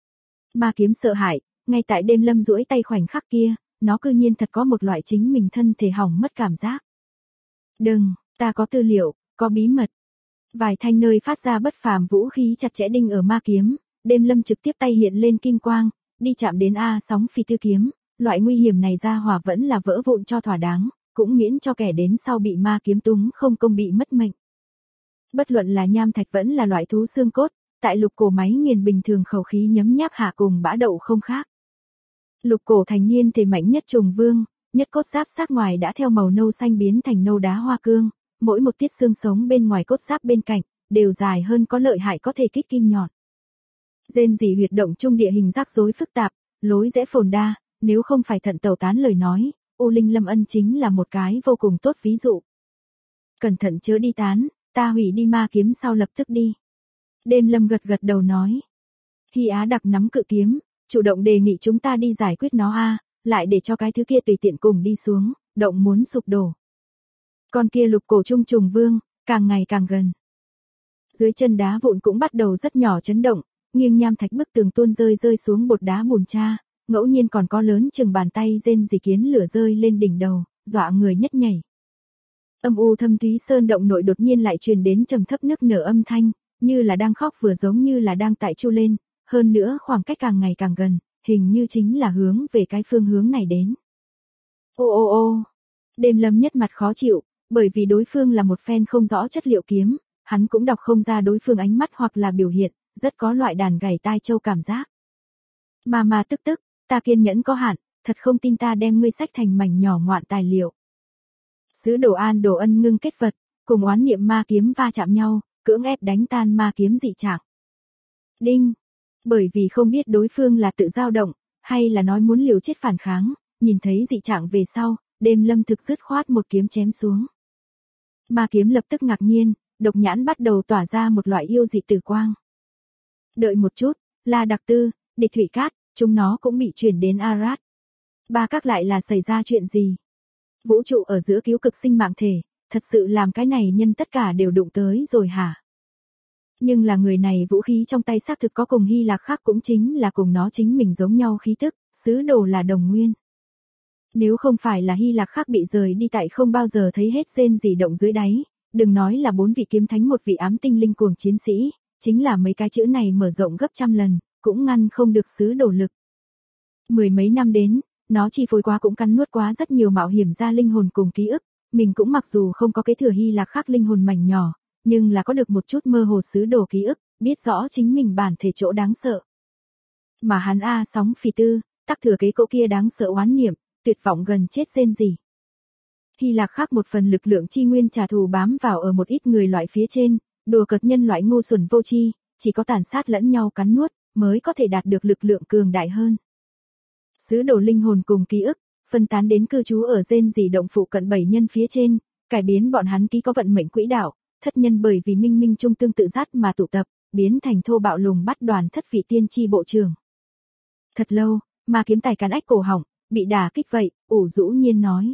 Ma kiếm sợ hãi, ngay tại Đêm Lâm duỗi tay khoảnh khắc kia, nó cư nhiên thật có một loại chính mình thân thể hỏng mất cảm giác. Đừng, ta có tư liệu, có bí mật. Vài thanh nơi phát ra bất phàm vũ khí chặt chẽ đinh ở ma kiếm, Đêm Lâm trực tiếp tay hiện lên kim quang, đi chạm đến A Sóng Phi Tư kiếm, loại nguy hiểm này ra hỏa vẫn là vỡ vụn cho thỏa đáng, cũng miễn cho kẻ đến sau bị ma kiếm túng không công bị mất mệnh. Bất luận là nham thạch vẫn là loại thú xương cốt, tại lục cổ máy nghiền bình thường khẩu khí nhấm nháp hạ cùng bã đậu không khác. Lục cổ thành niên thể mạnh nhất trùng vương, nhất cốt giáp xác ngoài đã theo màu nâu xanh biến thành nâu đá hoa cương, mỗi một tiết xương sống bên ngoài cốt giáp bên cạnh, đều dài hơn có lợi hại có thể kích kim nhọn. Rên rỉ huyệt động trung địa hình rắc rối phức tạp, lối rẽ phồn đa, nếu không phải thận tẩu tán lời nói, U Linh Lâm Ân chính là một cái vô cùng tốt ví dụ. Cẩn thận chớ đi tán, ta hủy đi ma kiếm sau lập tức đi. Đêm Lâm gật gật đầu nói. Hy Á Đặc nắm cự kiếm, chủ động đề nghị chúng ta đi giải quyết nó a, lại để cho cái thứ kia tùy tiện cùng đi xuống, động muốn sụp đổ. Con kia lục cổ trung trùng vương, càng ngày càng gần. Dưới chân đá vụn cũng bắt đầu rất nhỏ chấn động, nghiêng nham thạch bức tường tuôn rơi xuống bột đá bùn cha, ngẫu nhiên còn có lớn chừng bàn tay rên rỉ kiến lửa rơi lên đỉnh đầu, dọa người nhất nhảy. Âm u thâm thúy sơn động nội đột nhiên lại truyền đến trầm thấp nức nở âm thanh, như là đang khóc vừa giống như là đang tại chu lên, hơn nữa khoảng cách càng ngày càng gần, hình như chính là hướng về cái phương hướng này đến. Ô ô ô, Đêm Lâm nhất mặt khó chịu, bởi vì đối phương là một phen không rõ chất liệu kiếm, hắn cũng đọc không ra đối phương ánh mắt hoặc là biểu hiện, rất có loại đàn gảy tai châu cảm giác. Mà tức, ta kiên nhẫn có hạn, thật không tin ta đem ngươi xách thành mảnh nhỏ ngoạn tài liệu. Sứ đồ An Đồ Ân ngưng kết vật, cùng oán niệm ma kiếm va chạm nhau, cưỡng ép đánh tan ma kiếm dị trạng. Đinh, bởi vì không biết đối phương là tự dao động, hay là nói muốn liều chết phản kháng, nhìn thấy dị trạng về sau, Đêm Lâm thực dứt khoát một kiếm chém xuống. Ma kiếm lập tức ngạc nhiên, độc nhãn bắt đầu tỏa ra một loại yêu dị tử quang. Đợi một chút, La Đặc Tư, Địch Thủy Cát, chúng nó cũng bị chuyển đến Arad. Ba các lại là xảy ra chuyện gì? Vũ trụ ở giữa cứu cực sinh mạng thể, thật sự làm cái này nhân tất cả đều đụng tới rồi hả? Nhưng là người này vũ khí trong tay xác thực có cùng Hy Lạc khác cũng chính là cùng nó chính mình giống nhau khí tức, sứ đồ là đồng nguyên. Nếu không phải là Hy Lạc khác bị rời đi tại không bao giờ thấy hết rên gì động dưới đáy, đừng nói là 4 vị kiếm thánh một vị ám tinh linh cuồng chiến sĩ, chính là mấy cái chữ này mở rộng gấp trăm lần, cũng ngăn không được sứ đồ lực. Mười mấy năm đến, nó chi phối quá cũng cắn nuốt quá rất nhiều mạo hiểm ra linh hồn cùng ký ức, mình cũng mặc dù không có cái thừa Hy Lạc khác linh hồn mảnh nhỏ, nhưng là có được một chút mơ hồ sứ đồ ký ức, biết rõ chính mình bản thể chỗ đáng sợ. Mà hắn A Sóng Phi Tư, tắc thừa cái cỗ kia đáng sợ oán niệm, tuyệt vọng gần chết rên rỉ. Hy Lạc khác một phần lực lượng chi nguyên trả thù bám vào ở một ít người loại phía trên, đùa cợt nhân loại ngu xuẩn vô tri, chỉ có tàn sát lẫn nhau cắn nuốt, mới có thể đạt được lực lượng cường đại hơn. Sứ đồ linh hồn cùng ký ức, phân tán đến cư trú ở rên rỉ động phụ cận 7 nhân phía trên, cải biến bọn hắn ký có vận mệnh quỹ đạo, thất nhân bởi vì minh minh trung tương tự dắt mà tụ tập, biến thành thô bạo lùng bắt đoàn thất vị tiên tri bộ trưởng. Thật lâu, mà kiếm tài cán ách cổ họng, bị đả kích vậy, ủ rũ nhiên nói.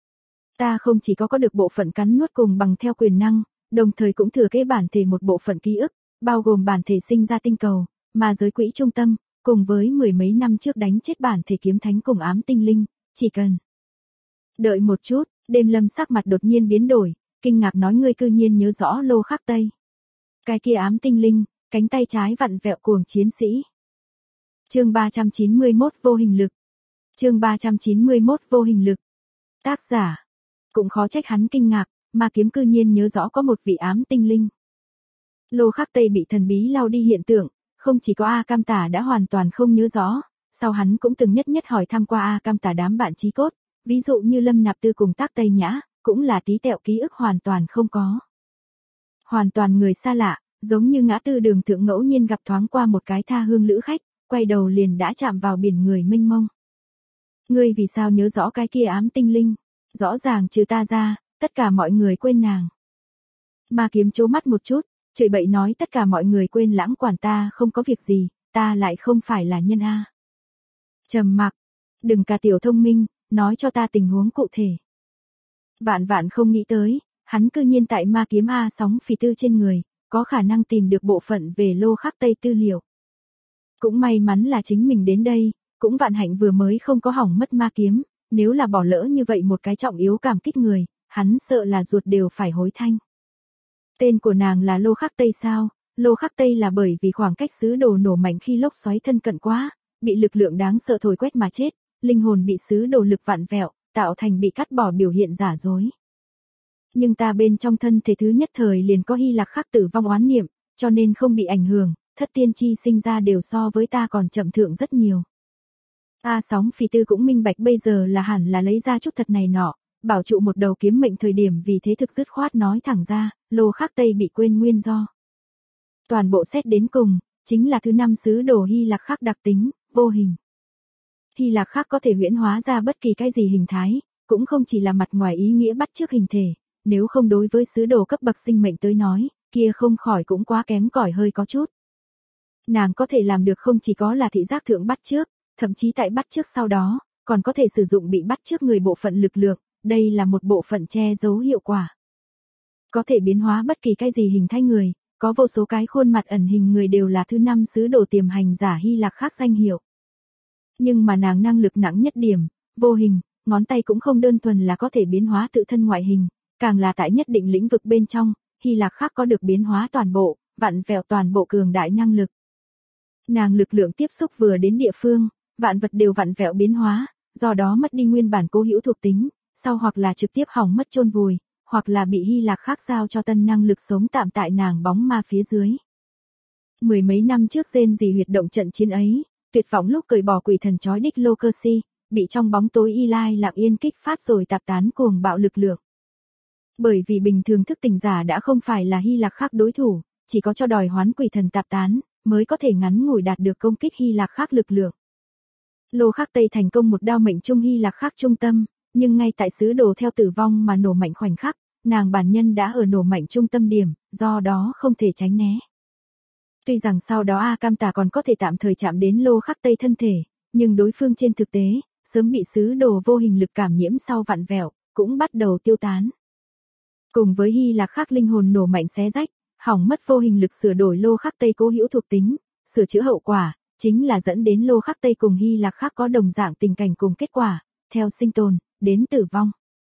Ta không chỉ có được bộ phận cắn nuốt cùng bằng theo quyền năng, đồng thời cũng thừa kế bản thể một bộ phận ký ức, bao gồm bản thể sinh ra tinh cầu, mà giới quỹ trung tâm, cùng với mười mấy năm trước đánh chết bản thể kiếm thánh cùng ám tinh linh, chỉ cần. Đợi một chút, Đêm Lâm sắc mặt đột nhiên biến đổi, kinh ngạc nói ngươi cư nhiên nhớ rõ Lô Khắc Tây. Cái kia ám tinh linh, cánh tay trái vặn vẹo cuồng chiến sĩ. Chương 391 vô hình lực. Chương 391 vô hình lực. Tác giả. Cũng khó trách hắn kinh ngạc, mà kiếm cư nhiên nhớ rõ có một vị ám tinh linh. Lô Khắc Tây bị thần bí lao đi hiện tượng, không chỉ có A Cam Tả đã hoàn toàn không nhớ rõ, sau hắn cũng từng nhất hỏi thăm qua A Cam Tả đám bạn chí cốt, ví dụ như Lâm Nạp Tư cùng Tác Tây Nhã, cũng là tí tẹo ký ức hoàn toàn không có. Hoàn toàn người xa lạ, giống như ngã tư đường thượng ngẫu nhiên gặp thoáng qua một cái tha hương lữ khách, quay đầu liền đã chạm vào biển người mênh mông. Ngươi vì sao nhớ rõ cái kia ám tinh linh? Rõ ràng trừ ta ra, tất cả mọi người quên nàng. Ma kiếm trố mắt một chút, chửi bậy nói tất cả mọi người quên lãng quản ta không có việc gì, ta lại không phải là nhân A. Trầm mặc, đừng cả tiểu thông minh, nói cho ta tình huống cụ thể. Vạn vạn không nghĩ tới, hắn cư nhiên tại ma kiếm A sóng phỉ tư trên người, có khả năng tìm được bộ phận về lô khắc Tây tư liệu. Cũng may mắn là chính mình đến đây, cũng vạn hạnh vừa mới không có hỏng mất ma kiếm, nếu là bỏ lỡ như vậy một cái trọng yếu cảm kích người, hắn sợ là ruột đều phải hối thanh. Tên của nàng là Lô Khắc Tây sao? Lô Khắc Tây là bởi vì khoảng cách sứ đồ nổ mạnh khi lốc xoáy thân cận quá, bị lực lượng đáng sợ thổi quét mà chết, linh hồn bị sứ đồ lực vặn vẹo, tạo thành bị cắt bỏ biểu hiện giả dối. Nhưng ta bên trong thân thể thứ nhất thời liền có Hy Lạc Khắc tử vong oán niệm, cho nên không bị ảnh hưởng, thất tiên chi sinh ra đều so với ta còn chậm thượng rất nhiều. A sóng phỉ tư cũng minh bạch bây giờ là hẳn là lấy ra chút thật này nọ, bảo trụ một đầu kiếm mệnh thời điểm vì thế thực dứt khoát nói thẳng ra, Lô Khắc Tây bị quên nguyên do. Toàn bộ xét đến cùng, chính là thứ 5 sứ đồ Hy Lạc Khắc đặc tính, vô hình. Hy Lạc Khắc có thể huyễn hóa ra bất kỳ cái gì hình thái, cũng không chỉ là mặt ngoài ý nghĩa bắt chước hình thể, nếu không đối với sứ đồ cấp bậc sinh mệnh tới nói, kia không khỏi cũng quá kém cỏi hơi có chút. Nàng có thể làm được không chỉ có là thị giác thượng bắt chước, thậm chí tại bắt chước sau đó, còn có thể sử dụng bị bắt chước người bộ phận lực lượng, đây là một bộ phận che giấu hiệu quả. Có thể biến hóa bất kỳ cái gì hình thái người, có vô số cái khuôn mặt ẩn hình người đều là thứ 5 sứ đồ tiềm hành giả Hy Lạc Khắc danh hiệu. Nhưng mà nàng năng lực nặng nhất điểm, vô hình, ngón tay cũng không đơn thuần là có thể biến hóa tự thân ngoại hình, càng là tại nhất định lĩnh vực bên trong, Hy Lạc Khắc có được biến hóa toàn bộ, vặn vẹo toàn bộ cường đại năng lực. Nàng lực lượng tiếp xúc vừa đến địa phương, vạn vật đều vặn vẹo biến hóa, do đó mất đi nguyên bản cố hữu thuộc tính, sau hoặc là trực tiếp hỏng mất chôn vùi, hoặc là bị Hy Lạc Khắc giao cho tân năng lực sống tạm tại nàng bóng ma phía dưới. Mười mấy năm trước rên rỉ huyệt động trận chiến ấy, tuyệt vọng lúc cởi bỏ quỷ thần chói đích Lô Cơ Si, bị trong bóng tối Y Lai lặng yên kích phát rồi tạp tán cuồng bạo lực lượng. Bởi vì bình thường thức tỉnh giả đã không phải là Hy Lạc Khắc đối thủ, chỉ có cho đòi hoán quỷ thần tạp tán, mới có thể ngắn ngủi đạt được công kích Hy Lạc Khắc lực lượng. Lô Khắc Tây thành công một đao mệnh trung Hy Lạc Khắc trung tâm, nhưng ngay tại sứ đồ theo tử vong mà nổ mạnh khoảnh khắc, nàng bản nhân đã ở nổ mạnh trung tâm điểm, do đó không thể tránh né. Tuy rằng sau đó A Cam Tà còn có thể tạm thời chạm đến Lô Khắc Tây thân thể, nhưng đối phương trên thực tế, sớm bị sứ đồ vô hình lực cảm nhiễm sau vặn vẹo, cũng bắt đầu tiêu tán. Cùng với Hy Lạc Khắc linh hồn nổ mạnh xé rách, hỏng mất vô hình lực sửa đổi Lô Khắc Tây cố hữu thuộc tính, sửa chữa hậu quả, chính là dẫn đến Lô Khắc Tây cùng Hy Lạc Khắc có đồng dạng tình cảnh cùng kết quả, theo sinh tồn, đến tử vong.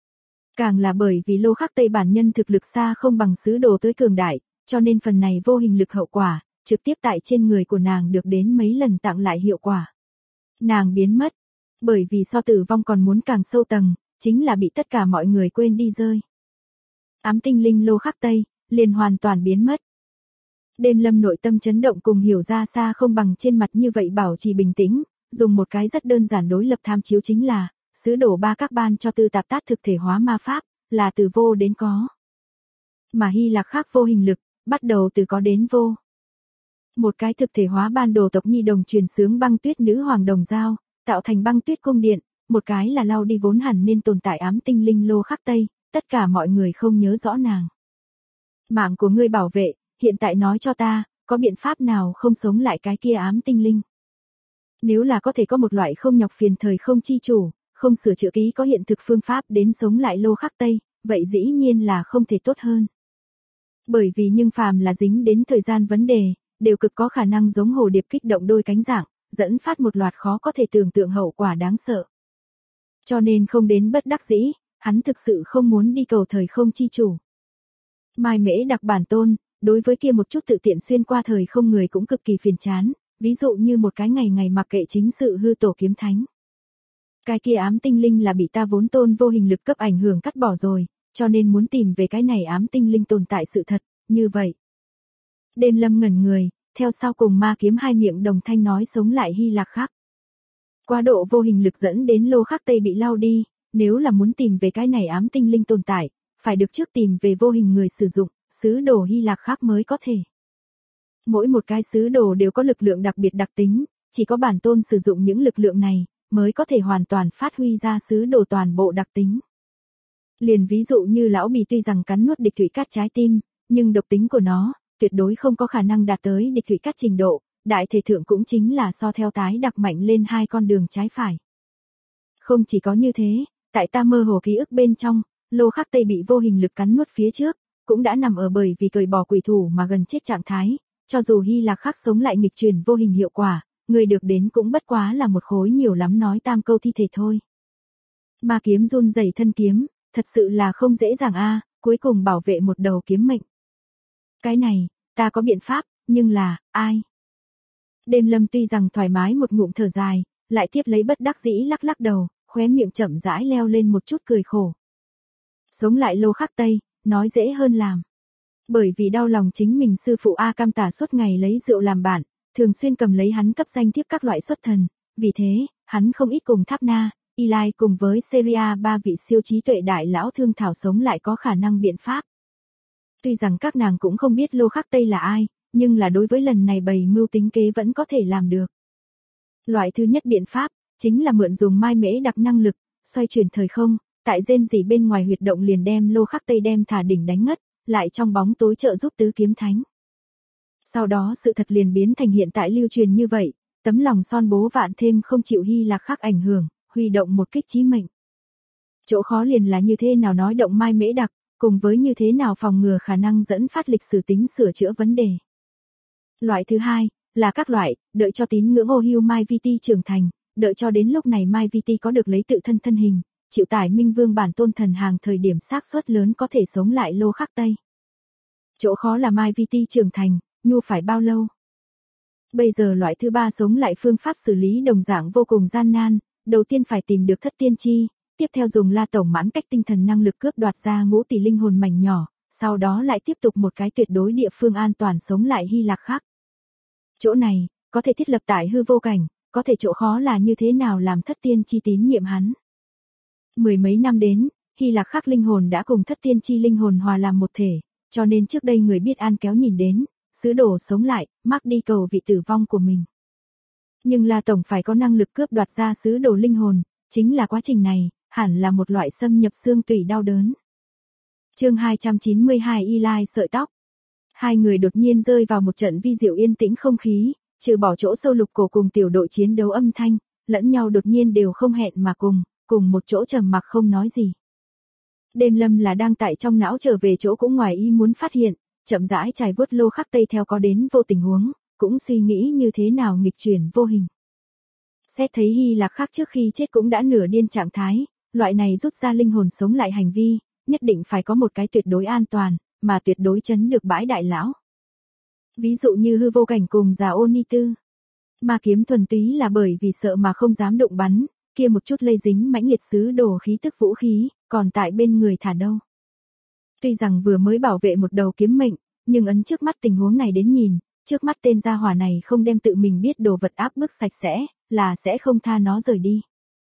Càng là bởi vì Lô Khắc Tây bản nhân thực lực xa không bằng sứ đồ tới cường đại, cho nên phần này vô hình lực hậu quả, trực tiếp tại trên người của nàng được đến mấy lần tặng lại hiệu quả. Nàng biến mất, bởi vì so tử vong còn muốn càng sâu tầng, chính là bị tất cả mọi người quên đi rơi. Ám tinh linh Lô Khắc Tây, liền hoàn toàn biến mất. Đêm Lâm nội tâm chấn động cùng hiểu ra xa không bằng trên mặt như vậy bảo trì bình tĩnh, dùng một cái rất đơn giản đối lập tham chiếu chính là, sứ đồ ba các ban cho tư tạp tát thực thể hóa ma pháp, là từ vô đến có. Mà Hy Lạc Khắc vô hình lực, bắt đầu từ có đến vô. Một cái thực thể hóa ban đồ tộc nhi đồng truyền xướng băng tuyết nữ hoàng đồng dao, tạo thành băng tuyết cung điện, một cái là lau đi vốn hẳn nên tồn tại ám tinh linh Lô Khắc Tây, tất cả mọi người không nhớ rõ nàng. Mạng của ngươi bảo vệ, hiện tại nói cho ta, có biện pháp nào không sống lại cái kia ám tinh linh? Nếu là có thể có một loại không nhọc phiền thời không chi chủ, không sửa chữa ký có hiện thực phương pháp đến sống lại Lô Khắc Tây, vậy dĩ nhiên là không thể tốt hơn. Bởi vì nhưng phàm là dính đến thời gian vấn đề, đều cực có khả năng giống hồ điệp kích động đôi cánh dạng, dẫn phát một loạt khó có thể tưởng tượng hậu quả đáng sợ. Cho nên không đến bất đắc dĩ, hắn thực sự không muốn đi cầu thời không chi chủ. Mai Mễ đặc bản tôn, đối với kia một chút tự tiện xuyên qua thời không người cũng cực kỳ phiền chán, ví dụ như một cái ngày ngày mặc kệ chính sự hư tổ kiếm thánh. Cái kia ám tinh linh là bị ta vốn tôn vô hình lực cấp ảnh hưởng cắt bỏ rồi, cho nên muốn tìm về cái này ám tinh linh tồn tại sự thật, như vậy. Đêm Lâm ngẩn người, theo sau cùng ma kiếm hai miệng đồng thanh nói sống lại Hy Lạc Khắc. Quá độ vô hình lực dẫn đến Lô Khắc Tây bị lao đi, nếu là muốn tìm về cái này ám tinh linh tồn tại, phải được trước tìm về vô hình người sử dụng, sứ đồ Hy Lạc Khắc mới có thể. Mỗi một cái sứ đồ đều có lực lượng đặc biệt đặc tính, chỉ có bản tôn sử dụng những lực lượng này, mới có thể hoàn toàn phát huy ra sứ đồ toàn bộ đặc tính. Liền ví dụ như lão bì tuy rằng cắn nuốt địch thủy cát trái tim, nhưng độc tính của nó, tuyệt đối không có khả năng đạt tới địch thủy cát trình độ, đại thể thượng cũng chính là so theo tái đặc mạnh lên hai con đường trái phải. Không chỉ có như thế, tại ta mơ hồ ký ức bên trong, Lô Khắc Tây bị vô hình lực cắn nuốt phía trước, cũng đã nằm ở bởi vì cởi bỏ quỷ thủ mà gần chết trạng thái, cho dù Hy Lạc Khắc sống lại nghịch chuyển vô hình hiệu quả, người được đến cũng bất quá là một khối nhiều lắm nói tam câu thi thể thôi. Ma kiếm run rẩy thân kiếm, thật sự là không dễ dàng a, cuối cùng bảo vệ một đầu kiếm mệnh. Cái này, ta có biện pháp, nhưng là, ai? Đêm Lâm tuy rằng thoải mái một ngụm thở dài, lại tiếp lấy bất đắc dĩ lắc lắc đầu, khóe miệng chậm rãi leo lên một chút cười khổ. Sống lại Lô Khắc Tây, nói dễ hơn làm. Bởi vì đau lòng chính mình sư phụ A Cam Tả suốt ngày lấy rượu làm bạn, thường xuyên cầm lấy hắn cấp danh thiếp các loại xuất thần, vì thế, hắn không ít cùng Tháp Na, Eli cùng với Seria ba vị siêu trí tuệ đại lão thương thảo sống lại có khả năng biện pháp. Tuy rằng các nàng cũng không biết Lô Khắc Tây là ai, nhưng là đối với lần này bày mưu tính kế vẫn có thể làm được. Loại thứ nhất biện pháp, chính là mượn dùng mai mễ đặc năng lực, xoay chuyển thời không, tại rên rỉ bên ngoài huyệt động liền đem Lô Khắc Tây đem thả đỉnh đánh ngất, lại trong bóng tối trợ giúp tứ kiếm thánh. Sau đó sự thật liền biến thành hiện tại lưu truyền như vậy, tấm lòng son bố vạn thêm không chịu Hy Lạc Khắc ảnh hưởng, huy động một kích chí mệnh. Chỗ khó liền là như thế nào nói động mai mễ đặc, cùng với như thế nào phòng ngừa khả năng dẫn phát lịch sử tính sửa chữa vấn đề. Loại thứ hai, là các loại, đợi cho tín ngưỡng ô hiu Mai Vi Ti trưởng thành, đợi cho đến lúc này Mai Vi Ti có được lấy tự thân thân hình, chịu tải Minh Vương bản tôn thần hàng thời điểm xác suất lớn có thể sống lại Lô Khắc Tây. Chỗ khó là Mai Vi Ti trưởng thành, nhu phải bao lâu? Bây giờ loại thứ ba sống lại phương pháp xử lý đồng dạng vô cùng gian nan, đầu tiên phải tìm được thất tiên chi, tiếp theo dùng La Tổng mãn cách tinh thần năng lực cướp đoạt ra ngũ tỷ linh hồn mảnh nhỏ, sau đó lại tiếp tục một cái tuyệt đối địa phương an toàn sống lại Hy Lạc Khắc. Chỗ này, có thể thiết lập tại hư vô cảnh, có thể chỗ khó là như thế nào làm thất tiên chi tín nhiệm hắn. Mười mấy năm đến, Hy Lạc Khắc linh hồn đã cùng thất tiên chi linh hồn hòa làm một thể, cho nên trước đây người biết an kéo nhìn đến, sứ đồ sống lại, mắc đi cầu vị tử vong của mình. Nhưng La Tổng phải có năng lực cướp đoạt ra sứ đồ linh hồn, chính là quá trình này, hẳn là một loại xâm nhập xương tủy đau đớn. Chương 292 Eli sợi tóc. Hai người đột nhiên rơi vào một trận vi diệu yên tĩnh không khí, trừ bỏ chỗ sâu lục cổ cùng tiểu đội chiến đấu âm thanh, lẫn nhau đột nhiên đều không hẹn mà cùng một chỗ trầm mặc không nói gì. Đêm Lâm là đang tại trong não trở về chỗ cũng ngoài ý muốn phát hiện, chậm rãi trải vuốt Lô Khắc Tây theo có đến vô tình huống, cũng suy nghĩ như thế nào nghịch chuyển vô hình. Xét thấy Hy Lạc Khắc trước khi chết cũng đã nửa điên trạng thái, loại này rút ra linh hồn sống lại hành vi, nhất định phải có một cái tuyệt đối an toàn, mà tuyệt đối chấn được bãi đại lão. Ví dụ như hư vô cảnh cùng già ô ni tư. Ma kiếm thuần túy là bởi vì sợ mà không dám đụng bắn, kia một chút lây dính mãnh liệt sứ đồ khí tức vũ khí, còn tại bên người thả đâu. Tuy rằng vừa mới bảo vệ một đầu kiếm mệnh, nhưng ấn trước mắt tình huống này đến nhìn, trước mắt tên gia hỏa này không đem tự mình biết đồ vật áp bức sạch sẽ, là sẽ không tha nó rời đi.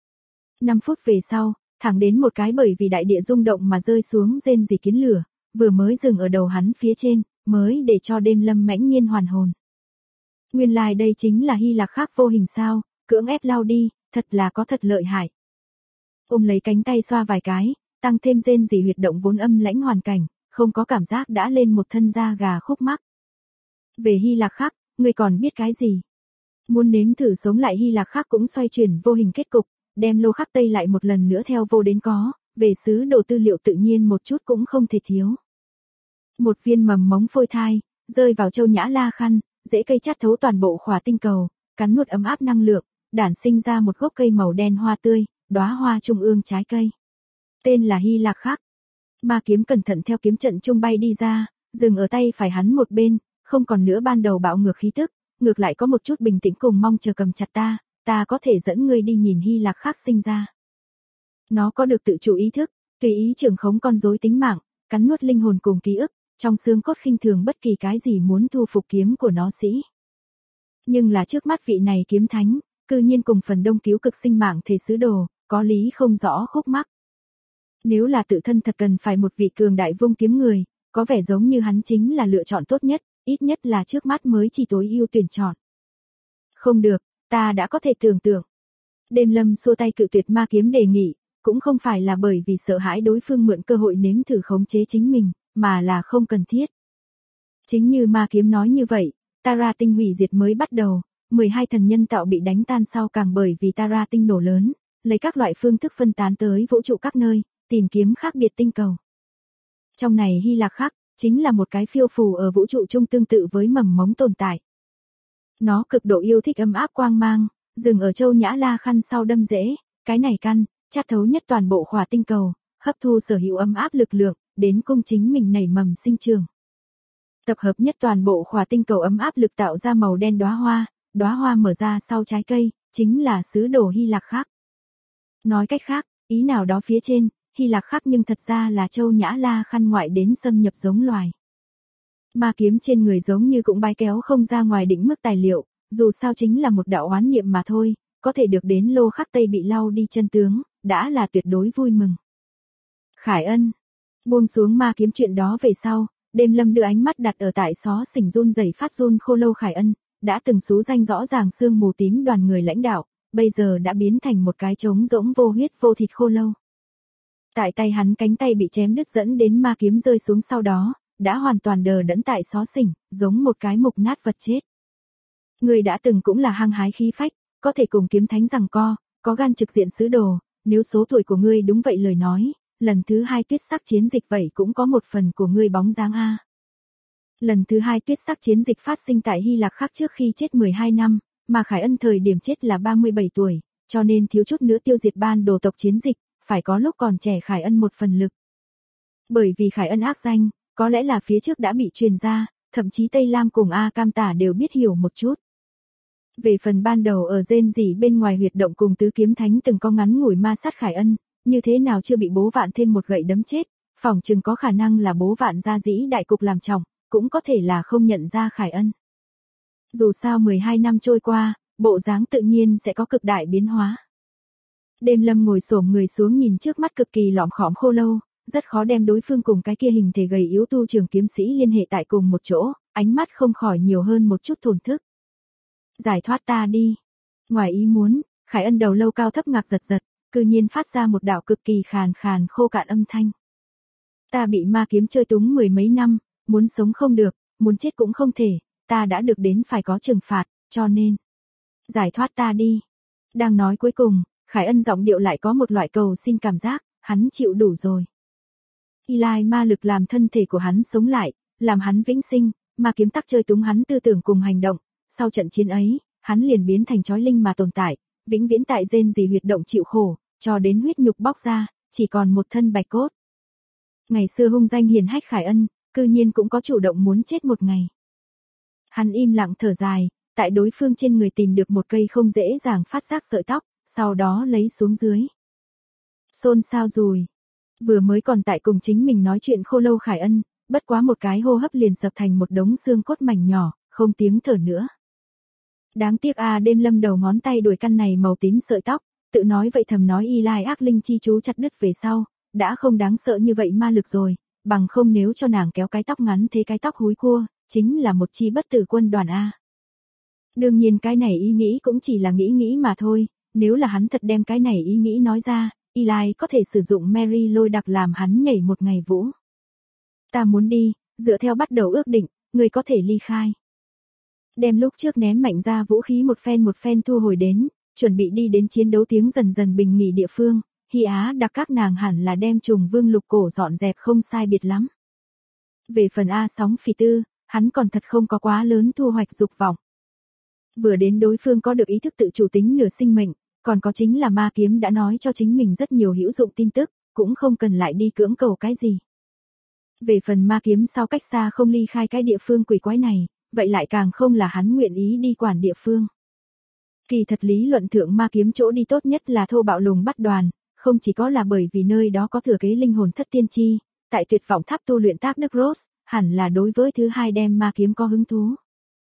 5 phút về sau, thẳng đến một cái bởi vì đại địa rung động mà rơi xuống rên rỉ kiến lửa, vừa mới dừng ở đầu hắn phía trên, mới để cho Đêm Lâm mãnh nhiên hoàn hồn. Nguyên lai đây chính là Hy Lạc Khắc vô hình sao, cưỡng ép lao đi, thật là có thật lợi hại. Ôm lấy cánh tay xoa vài cái, tăng thêm rên rỉ huyệt động vốn âm lãnh hoàn cảnh, không có cảm giác đã lên một thân da gà khúc mắc. Về Hy Lạc Khắc, ngươi còn biết cái gì? Muốn nếm thử sống lại Hy Lạc Khắc cũng xoay chuyển vô hình kết cục, đem Lô Khắc Tây lại một lần nữa theo vô đến có, về sứ đồ tư liệu tự nhiên một chút cũng không thể thiếu. Một viên mầm mống phôi thai, rơi vào châu nhã la khăn, rễ cây chát thấu toàn bộ khỏa tinh cầu, cắn nuốt ấm áp năng lượng, đản sinh ra một gốc cây màu đen hoa tươi, đóa hoa trung ương trái cây. Tên là Hy Lạc Khắc. Ma kiếm cẩn thận theo kiếm trận trung bay đi ra, dừng ở tay phải hắn một bên, không còn nữa ban đầu bạo ngược khí tức, ngược lại có một chút bình tĩnh cùng mong chờ cầm chặt ta có thể dẫn ngươi đi nhìn Hy Lạc Khắc sinh ra. Nó có được tự chủ ý thức, tùy ý trưởng khống con rối tính mạng, cắn nuốt linh hồn cùng ký ức, trong xương cốt khinh thường bất kỳ cái gì muốn thu phục kiếm của nó sĩ. Nhưng là trước mắt vị này kiếm thánh, cư nhiên cùng phần đông cứu cực sinh mạng thể sứ đồ, có lý không rõ khúc mắc. Nếu là tự thân thật cần phải một vị cường đại vung kiếm người, có vẻ giống như hắn chính là lựa chọn tốt nhất, ít nhất là trước mắt mới chỉ tối ưu tuyển chọn. Không được, ta đã có thể tưởng tượng. Đêm Lâm xua tay cự tuyệt ma kiếm đề nghị, cũng không phải là bởi vì sợ hãi đối phương mượn cơ hội nếm thử khống chế chính mình, mà là không cần thiết. Chính như ma kiếm nói như vậy, Tara tinh hủy diệt mới bắt đầu, 12 thần nhân tạo bị đánh tan sau càng bởi vì Tara tinh nổ lớn, lấy các loại phương thức phân tán tới vũ trụ các nơi, tìm kiếm khác biệt tinh cầu. Trong này Hy Lạc Khắc chính là một cái phiêu phù ở vũ trụ chung tương tự với mầm mống tồn tại. Nó cực độ yêu thích ấm áp quang mang, dừng ở châu Nhã La Khăn sau đâm rễ, cái này căn, chát thấu nhất toàn bộ khỏa tinh cầu, hấp thu sở hữu ấm áp lực lượng, đến cung chính mình nảy mầm sinh trường. Tập hợp nhất toàn bộ khỏa tinh cầu ấm áp lực tạo ra màu đen đóa hoa mở ra sau trái cây, chính là sứ đồ Hy Lạc Khắc. Nói cách khác, ý nào đó phía trên, Hy Lạc Khắc nhưng thật ra là châu Nhã La Khăn ngoại đến xâm nhập giống loài. Ma kiếm trên người giống như cũng bái kéo không ra ngoài định mức tài liệu, dù sao chính là một đạo oán niệm mà thôi, có thể được đến Lô Khắc Tây bị lau đi chân tướng, đã là tuyệt đối vui mừng. Khải Ân. Buông xuống ma kiếm chuyện đó về sau, Đêm Lâm đưa ánh mắt đặt ở tại xó xỉnh run rẩy phát run khô lâu Khải Ân, đã từng xú danh rõ ràng sương mù tím đoàn người lãnh đạo, bây giờ đã biến thành một cái trống rỗng vô huyết vô thịt khô lâu. Tại tay hắn cánh tay bị chém đứt dẫn đến ma kiếm rơi xuống sau đó, đã hoàn toàn đờ đẫn tại xó xỉnh, giống một cái mục nát vật chết. Người đã từng cũng là hăng hái khí phách, có thể cùng kiếm thánh giằng co, có gan trực diện sứ đồ, nếu số tuổi của ngươi đúng vậy lời nói, lần thứ 2 tuyết sắc chiến dịch vậy cũng có một phần của ngươi bóng dáng a. Lần thứ 2 tuyết sắc chiến dịch phát sinh tại Hy Lạc Khắc trước khi chết 12 năm, mà Khải Ân thời điểm chết là 37 tuổi, cho nên thiếu chút nữa tiêu diệt ban đồ tộc chiến dịch, phải có lúc còn trẻ Khải Ân một phần lực. Bởi vì Khải Ân ác danh, có lẽ là phía trước đã bị truyền ra, thậm chí Tây Lam cùng A Cam Tả đều biết hiểu một chút. Về phần ban đầu ở rên rỉ bên ngoài huyệt động cùng tứ kiếm thánh từng có ngắn ngủi ma sát Khải Ân, như thế nào chưa bị bố vạn thêm một gậy đấm chết, phỏng chừng có khả năng là bố vạn ra dĩ đại cục làm trọng, cũng có thể là không nhận ra Khải Ân. Dù sao 12 năm trôi qua, bộ dáng tự nhiên sẽ có cực đại biến hóa. Đêm Lâm ngồi xổm người xuống nhìn trước mắt cực kỳ lỏm khỏm khô lâu, rất khó đem đối phương cùng cái kia hình thể gầy yếu tu trường kiếm sĩ liên hệ tại cùng một chỗ, ánh mắt không khỏi nhiều hơn một chút thổn thức. Giải thoát ta đi. Ngoài ý muốn, Khải Ân đầu lâu cao thấp ngạc giật giật, cư nhiên phát ra một đạo cực kỳ khàn khàn khô cạn âm thanh. Ta bị ma kiếm chơi túng 10 mấy năm, muốn sống không được, muốn chết cũng không thể, ta đã được đến phải có trừng phạt, cho nên giải thoát ta đi. Đang nói cuối cùng, Khải Ân giọng điệu lại có một loại cầu xin cảm giác, hắn chịu đủ rồi. Eli ma lực làm thân thể của hắn sống lại, làm hắn vĩnh sinh, ma kiếm tắc chơi túng hắn tư tưởng cùng hành động, sau trận chiến ấy, hắn liền biến thành chói linh mà tồn tại, vĩnh viễn tại rên rỉ huyệt động chịu khổ, cho đến huyết nhục bóc ra, chỉ còn một thân bạch cốt. Ngày xưa hung danh hiền hách Khải Ân, cư nhiên cũng có chủ động muốn chết một ngày. Hắn im lặng thở dài, tại đối phương trên người tìm được một cây không dễ dàng phát giác sợi tóc, sau đó lấy xuống dưới. Xôn xao rùi. Vừa mới còn tại cùng chính mình nói chuyện khô lâu Khải Ân, bất quá một cái hô hấp liền sập thành một đống xương cốt mảnh nhỏ, không tiếng thở nữa. Đáng tiếc Đêm Lâm đầu ngón tay đuổi căn này màu tím sợi tóc, tự nói vậy thầm nói Eli ác linh chi chú chặt đứt về sau, đã không đáng sợ như vậy ma lực rồi, bằng không nếu cho nàng kéo cái tóc ngắn thế cái tóc húi cua, chính là một chi bất tử quân đoàn a. Đương nhiên cái này ý nghĩ cũng chỉ là nghĩ mà thôi, nếu là hắn thật đem cái này ý nghĩ nói ra, Eli có thể sử dụng Mary lôi đặc làm hắn nhảy một ngày vũ. Ta muốn đi, dựa theo bắt đầu ước định, người có thể ly khai. Đem lúc trước ném mạnh ra vũ khí một phen thu hồi đến, chuẩn bị đi đến chiến đấu tiếng dần dần bình nghỉ địa phương, Hy Á đặc các nàng hẳn là đem trùng vương lục cổ dọn dẹp không sai biệt lắm. Về phần A sóng phỉ tư, hắn còn thật không có quá lớn thu hoạch dục vọng. Vừa đến đối phương có được ý thức tự chủ tính nửa sinh mệnh, còn có chính là ma kiếm đã nói cho chính mình rất nhiều hữu dụng tin tức, cũng không cần lại đi cưỡng cầu cái gì. Về phần ma kiếm sau cách xa không ly khai cái địa phương quỷ quái này, vậy lại càng không là hắn nguyện ý đi quản địa phương. Kỳ thật lý luận thượng ma kiếm chỗ đi tốt nhất là thô bạo lùng bắt đoàn, không chỉ có là bởi vì nơi đó có thừa kế linh hồn thất tiên chi, tại tuyệt vọng tháp tu luyện tác Đức Rose, hẳn là đối với thứ hai đem ma kiếm có hứng thú.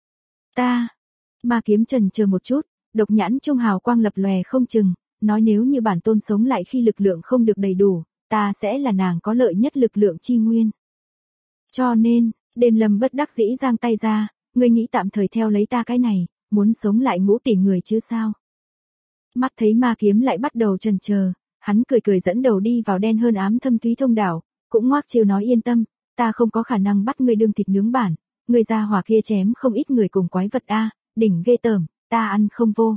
Ma kiếm chần chờ một chút, độc nhãn trung hào quang lập lòe không chừng, nói nếu như bản tôn sống lại khi lực lượng không được đầy đủ, ta sẽ là nàng có lợi nhất lực lượng chi nguyên. Cho nên, Đêm Lâm bất đắc dĩ giang tay ra, ngươi nghĩ tạm thời theo lấy ta cái này, muốn sống lại ngũ tỷ người chứ sao. Mắt thấy ma kiếm lại bắt đầu chần chờ, hắn cười cười dẫn đầu đi vào đen hơn ám thâm thúy thông đạo, cũng ngoác chiêu nói yên tâm, ta không có khả năng bắt ngươi đương thịt nướng bản, ngươi ra hỏa kia chém không ít người cùng quái vật a, đỉnh ghê tởm, ta ăn không vô.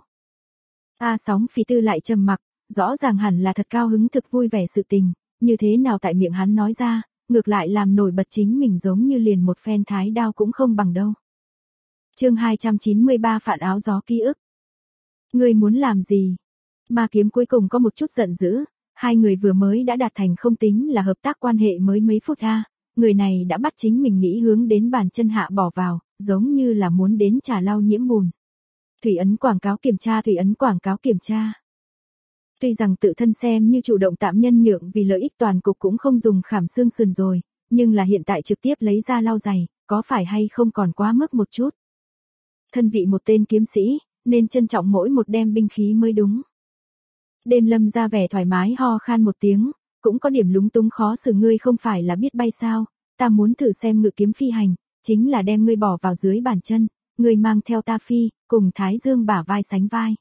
A Sóng Phỉ Tư lại trầm mặc, rõ ràng hẳn là thật cao hứng thực vui vẻ sự tình, như thế nào tại miệng hắn nói ra, ngược lại làm nổi bật chính mình giống như liền một phen thái đao cũng không bằng đâu. Chương 293 Phạn áo gió ký ức. Ngươi muốn làm gì? Ma kiếm cuối cùng có một chút giận dữ, hai người vừa mới đã đạt thành không tính là hợp tác quan hệ mới mấy phút a, người này đã bắt chính mình nghĩ hướng đến bàn chân hạ bỏ vào, giống như là muốn đến trà lau nhiễm bùn. Thủy ấn quảng cáo kiểm tra, thủy ấn quảng cáo kiểm tra. Tuy rằng tự thân xem như chủ động tạm nhân nhượng vì lợi ích toàn cục cũng không dùng khảm xương sườn rồi, nhưng là hiện tại trực tiếp lấy ra lau giày, có phải hay không còn quá mức một chút. Thân vị một tên kiếm sĩ, nên trân trọng mỗi một đem binh khí mới đúng. Đêm Lâm ra vẻ thoải mái ho khan một tiếng, cũng có điểm lúng túng khó xử, ngươi không phải là biết bay sao, ta muốn thử xem ngự kiếm phi hành, chính là đem ngươi bỏ vào dưới bàn chân, ngươi mang theo ta phi, cùng Thái Dương bả vai sánh vai.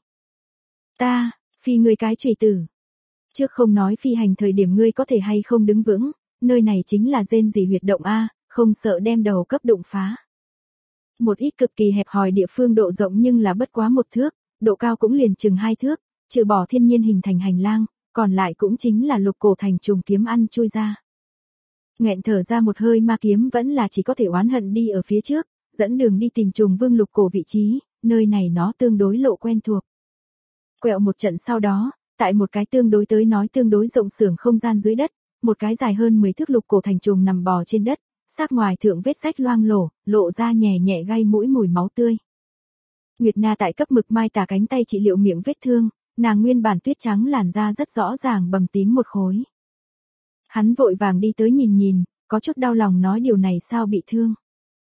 Ta, phi ngươi cái chùy tử. Trước không nói phi hành thời điểm ngươi có thể hay không đứng vững, nơi này chính là rên rỉ huyệt động a, không sợ đem đầu cấp đụng phá. Một ít cực kỳ hẹp hòi địa phương độ rộng nhưng là bất quá 1 thước, độ cao cũng liền chừng 2 thước, trừ bỏ thiên nhiên hình thành hành lang, còn lại cũng chính là lục cổ thành trùng kiếm ăn chui ra. Nghẹn thở ra một hơi, ma kiếm vẫn là chỉ có thể oán hận đi ở phía trước, dẫn đường đi tìm trùng vương lục cổ vị trí, nơi này nó tương đối lộ quen thuộc. Quẹo một trận sau đó, tại một cái tương đối tới nói tương đối rộng xưởng không gian dưới đất, một cái dài hơn 10 thước lục cổ thành trùng nằm bò trên đất, xác ngoài thượng vết rách loang lổ, lộ ra nhẹ nhẹ gai mũi mùi máu tươi. Nguyệt Na tại cấp Mực Mai tà cánh tay trị liệu miệng vết thương, nàng nguyên bản tuyết trắng làn da rất rõ ràng bầm tím một khối. Hắn vội vàng đi tới nhìn nhìn, có chút đau lòng nói điều này sao bị thương.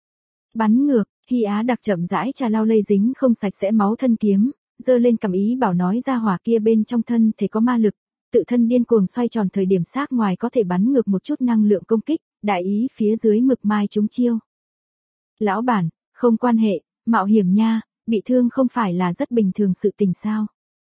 Bắn ngược, Hy Á đặc chậm rãi trà lau lây dính không sạch sẽ máu thân kiếm, giơ lên cầm ý bảo nói ra hỏa kia bên trong thân thể có ma lực, tự thân điên cuồng xoay tròn thời điểm xác ngoài có thể bắn ngược một chút năng lượng công kích, đại ý phía dưới Mực Mai trúng chiêu. Lão bản, không quan hệ, mạo hiểm nha, bị thương không phải là rất bình thường sự tình sao.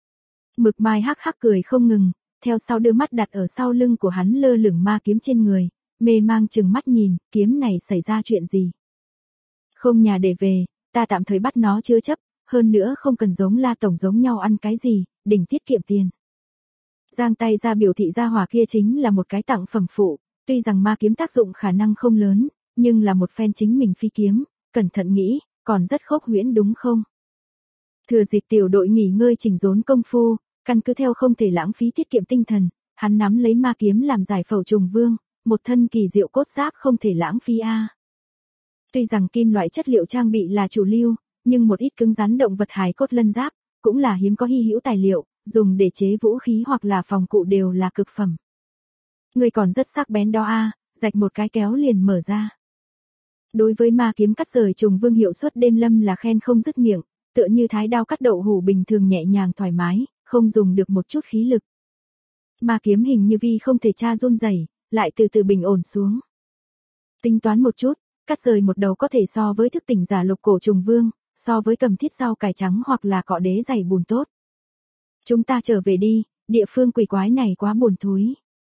Mực Mai hắc hắc cười không ngừng, theo sau đưa mắt đặt ở sau lưng của hắn lơ lửng ma kiếm trên người, mê mang chừng mắt nhìn, kiếm này xảy ra chuyện gì. Không nhà để về, ta tạm thời bắt nó chưa chấp, hơn nữa không cần giống La tổng giống nhau ăn cái gì, đỉnh tiết kiệm tiền. Giang tay ra biểu thị ra hỏa kia chính là một cái tặng phẩm phụ, tuy rằng ma kiếm tác dụng khả năng không lớn, nhưng là một phen chính mình phi kiếm, cẩn thận nghĩ, còn rất khốc huyễn đúng không? Thừa dịp tiểu đội nghỉ ngơi chỉnh rốn công phu, căn cứ theo không thể lãng phí tiết kiệm tinh thần, hắn nắm lấy ma kiếm làm giải phẫu trùng vương, một thân kỳ diệu cốt giáp không thể lãng phí a. Tuy rằng kim loại chất liệu trang bị là chủ lưu, nhưng một ít cứng rắn động vật hài cốt lân giáp cũng là hiếm có hy hữu tài liệu, dùng để chế vũ khí hoặc là phòng cụ đều là cực phẩm. Người còn rất sắc bén đó a, rạch một cái kéo liền mở ra. Đối với ma kiếm cắt rời trùng vương hiệu suất Đêm Lâm là khen không dứt miệng, tựa như thái đao cắt đậu hủ bình thường nhẹ nhàng thoải mái, không dùng được một chút khí lực. Ma kiếm hình như vi không thể tra run rẩy, lại từ từ bình ổn xuống. Tính toán một chút, cắt rời một đầu có thể so với thức tỉnh giả lục cổ trùng vương, so với cầm thiết rau cải trắng hoặc là cọ đế dày bùn tốt. Chúng ta trở về đi, địa phương quỷ quái này quá buồn thúi.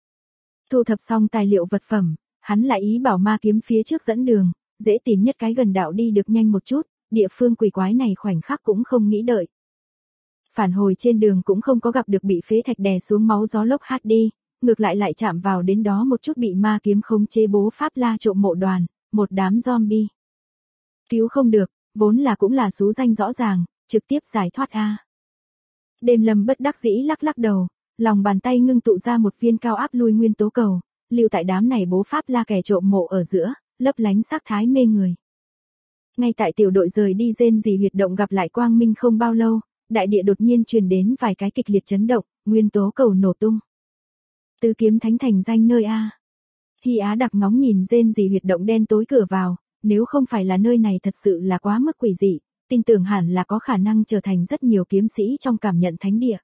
Thu thập xong tài liệu vật phẩm, hắn lại ý bảo ma kiếm phía trước dẫn đường, dễ tìm nhất cái gần đạo đi được nhanh một chút, địa phương quỷ quái này khoảnh khắc cũng không nghĩ đợi. Phản hồi trên đường cũng không có gặp được bị phế thạch đè xuống máu gió lốc hát đi, ngược lại chạm vào đến đó một chút bị ma kiếm khống chế bố pháp la trộm mộ đoàn, một đám zombie. Cứu không được, vốn là cũng là số danh rõ ràng, trực tiếp giải thoát a. Đêm Lâm bất đắc dĩ lắc lắc đầu, lòng bàn tay ngưng tụ ra một viên cao áp lui nguyên tố cầu, lưu tại đám này bố pháp la kẻ trộm mộ ở giữa, lấp lánh sắc thái mê người. Ngay tại tiểu đội rời đi rên rỉ huyệt động gặp lại quang minh không bao lâu, đại địa đột nhiên truyền đến vài cái kịch liệt chấn động, nguyên tố cầu nổ tung. Tứ kiếm thánh thành danh nơi a. Hy Á đặc ngóng nhìn rên rỉ huyệt động đen tối cửa vào, nếu không phải là nơi này thật sự là quá mức quỷ dị, tin tưởng hẳn là có khả năng trở thành rất nhiều kiếm sĩ trong cảm nhận thánh địa.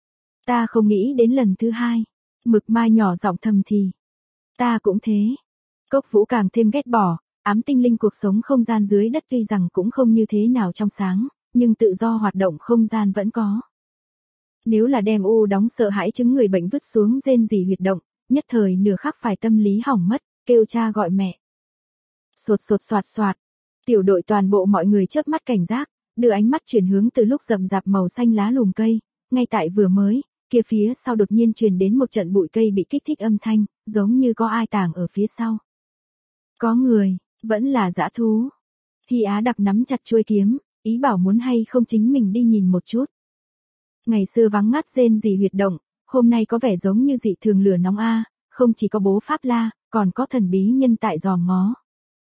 Ta không nghĩ đến lần thứ hai. Mực Mai nhỏ giọng thầm thì. Ta cũng thế. Cốc Vũ càng thêm ghét bỏ, ám tinh linh cuộc sống không gian dưới đất tuy rằng cũng không như thế nào trong sáng, nhưng tự do hoạt động không gian vẫn có. Nếu là đem u đóng sợ hãi chứng người bệnh vứt xuống rên rỉ huyệt động, nhất thời nửa khắc phải tâm lý hỏng mất, kêu cha gọi mẹ. Sột sột soạt soạt, tiểu đội toàn bộ mọi người chớp mắt cảnh giác, đưa ánh mắt chuyển hướng từ lúc rậm rạp màu xanh lá lùm cây, ngay tại vừa mới, kia phía sau đột nhiên truyền đến một trận bụi cây bị kích thích âm thanh, giống như có ai tàng ở phía sau. Có người, vẫn là dã thú. Hy Á Đặc nắm chặt chuôi kiếm, ý bảo muốn hay không chính mình đi nhìn một chút. Ngày xưa vắng ngắt rên rỉ huyệt động, hôm nay có vẻ giống như dị thường lửa nóng a, không chỉ có bố Pháp La, còn có thần bí nhân tại dòm ngó.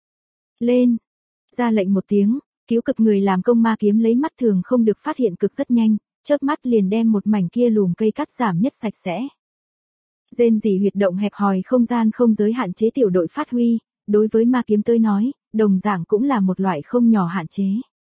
Lên, ra lệnh một tiếng, cứu cực người làm công ma kiếm lấy mắt thường không được phát hiện cực rất nhanh, chớp mắt liền đem một mảnh kia lùm cây cắt giảm nhất sạch sẽ. Rên rỉ huyệt động hẹp hòi không gian không giới hạn chế tiểu đội phát huy, đối với ma kiếm tới nói, đồng dạng cũng là một loại không nhỏ hạn chế.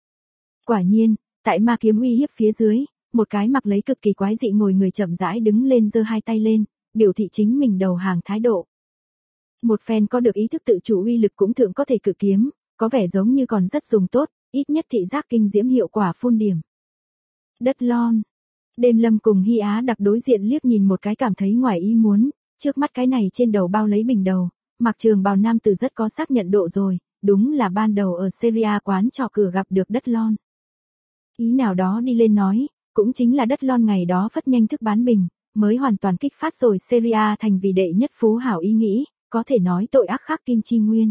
Quả nhiên, tại ma kiếm uy hiếp phía dưới, một cái mặc lấy cực kỳ quái dị ngồi người chậm rãi đứng lên giơ hai tay lên, biểu thị chính mình đầu hàng thái độ. Một phen có được ý thức tự chủ uy lực cũng thượng có thể cự kiếm, có vẻ giống như còn rất dùng tốt, ít nhất thị giác kinh diễm hiệu quả phun điểm. Đất lon. Đêm Lâm cùng Hy Á Đặc đối diện liếc nhìn một cái cảm thấy ngoài ý muốn, trước mắt cái này trên đầu bao lấy bình đầu, mặc trường bào nam tử rất có xác nhận độ rồi, đúng là ban đầu ở Syria quán trò cửa gặp được đất lon. Ý nào đó đi lên nói, cũng chính là đất lon ngày đó phất nhanh thức bán bình, mới hoàn toàn kích phát rồi Syria thành vì đệ nhất phú hảo ý nghĩ, có thể nói tội ác khắc kim chi nguyên.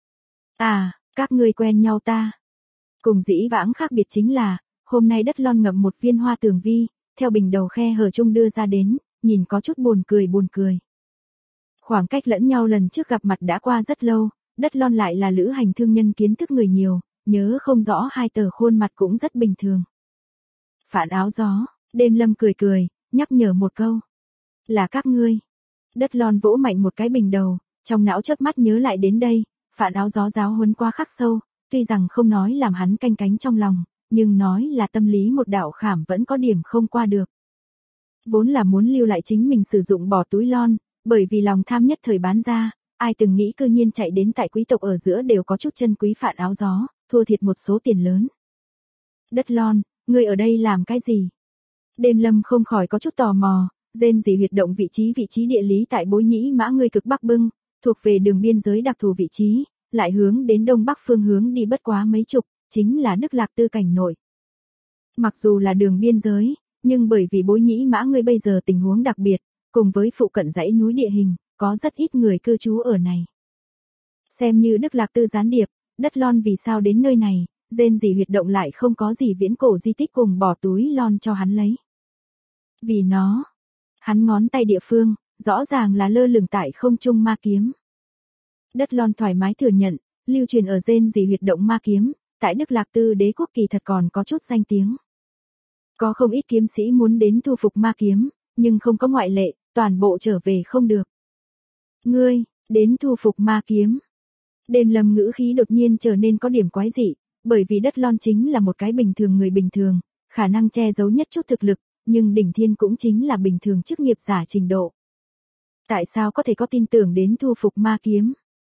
À, các ngươi quen nhau ta. Cùng dĩ vãng khác biệt chính là, hôm nay đất lon ngậm một viên hoa tường vi, theo bình đầu khe hở chung đưa ra đến, nhìn có chút buồn cười. Khoảng cách lẫn nhau lần trước gặp mặt đã qua rất lâu, đất lon lại là lữ hành thương nhân kiến thức người nhiều, nhớ không rõ hai tờ khuôn mặt cũng rất bình thường. Phản áo gió, Đêm Lâm cười, nhắc nhở một câu. Là các ngươi. Đất lon vỗ mạnh một cái bình đầu, trong não chớp mắt nhớ lại đến đây, phản áo gió giáo huấn qua khắc sâu, tuy rằng không nói làm hắn canh cánh trong lòng, nhưng nói là tâm lý một đạo khảm vẫn có điểm không qua được. Vốn là muốn lưu lại chính mình sử dụng bỏ túi lon, bởi vì lòng tham nhất thời bán ra, ai từng nghĩ cư nhiên chạy đến tại quý tộc ở giữa đều có chút chân quý phản áo gió, thua thiệt một số tiền lớn. Đất lon, ngươi ở đây làm cái gì? Đêm Lâm không khỏi có chút tò mò, rên rỉ huyệt động vị trí địa lý tại Bối Nhĩ Mã ngươi cực Bắc Bưng, thuộc về đường biên giới đặc thù vị trí, lại hướng đến đông bắc phương hướng đi bất quá mấy chục, chính là Đức Lạc Tư cảnh nội. Mặc dù là đường biên giới, nhưng bởi vì Bối Nhĩ Mã ngươi bây giờ tình huống đặc biệt, cùng với phụ cận dãy núi địa hình, có rất ít người cư trú ở này. Xem như Đức Lạc Tư gián điệp, đất lon vì sao đến nơi này, rên rỉ huyệt động lại không có gì viễn cổ di tích cùng bỏ túi lon cho hắn lấy. Vì nó, hắn ngón tay địa phương, rõ ràng là lơ lửng tại không trung ma kiếm. Đất lon thoải mái thừa nhận, lưu truyền ở rên rỉ huyệt động ma kiếm, tại Đức Lạc Tư đế quốc kỳ thật còn có chút danh tiếng. Có không ít kiếm sĩ muốn đến thu phục ma kiếm, nhưng không có ngoại lệ, toàn bộ trở về không được. Ngươi, đến thu phục ma kiếm. Đêm Lâm ngữ khí đột nhiên trở nên có điểm quái dị, bởi vì đất lon chính là một cái người bình thường, khả năng che giấu nhất chút thực lực, nhưng đỉnh thiên cũng chính là bình thường chức nghiệp giả trình độ. Tại sao có thể có tin tưởng đến thu phục ma kiếm?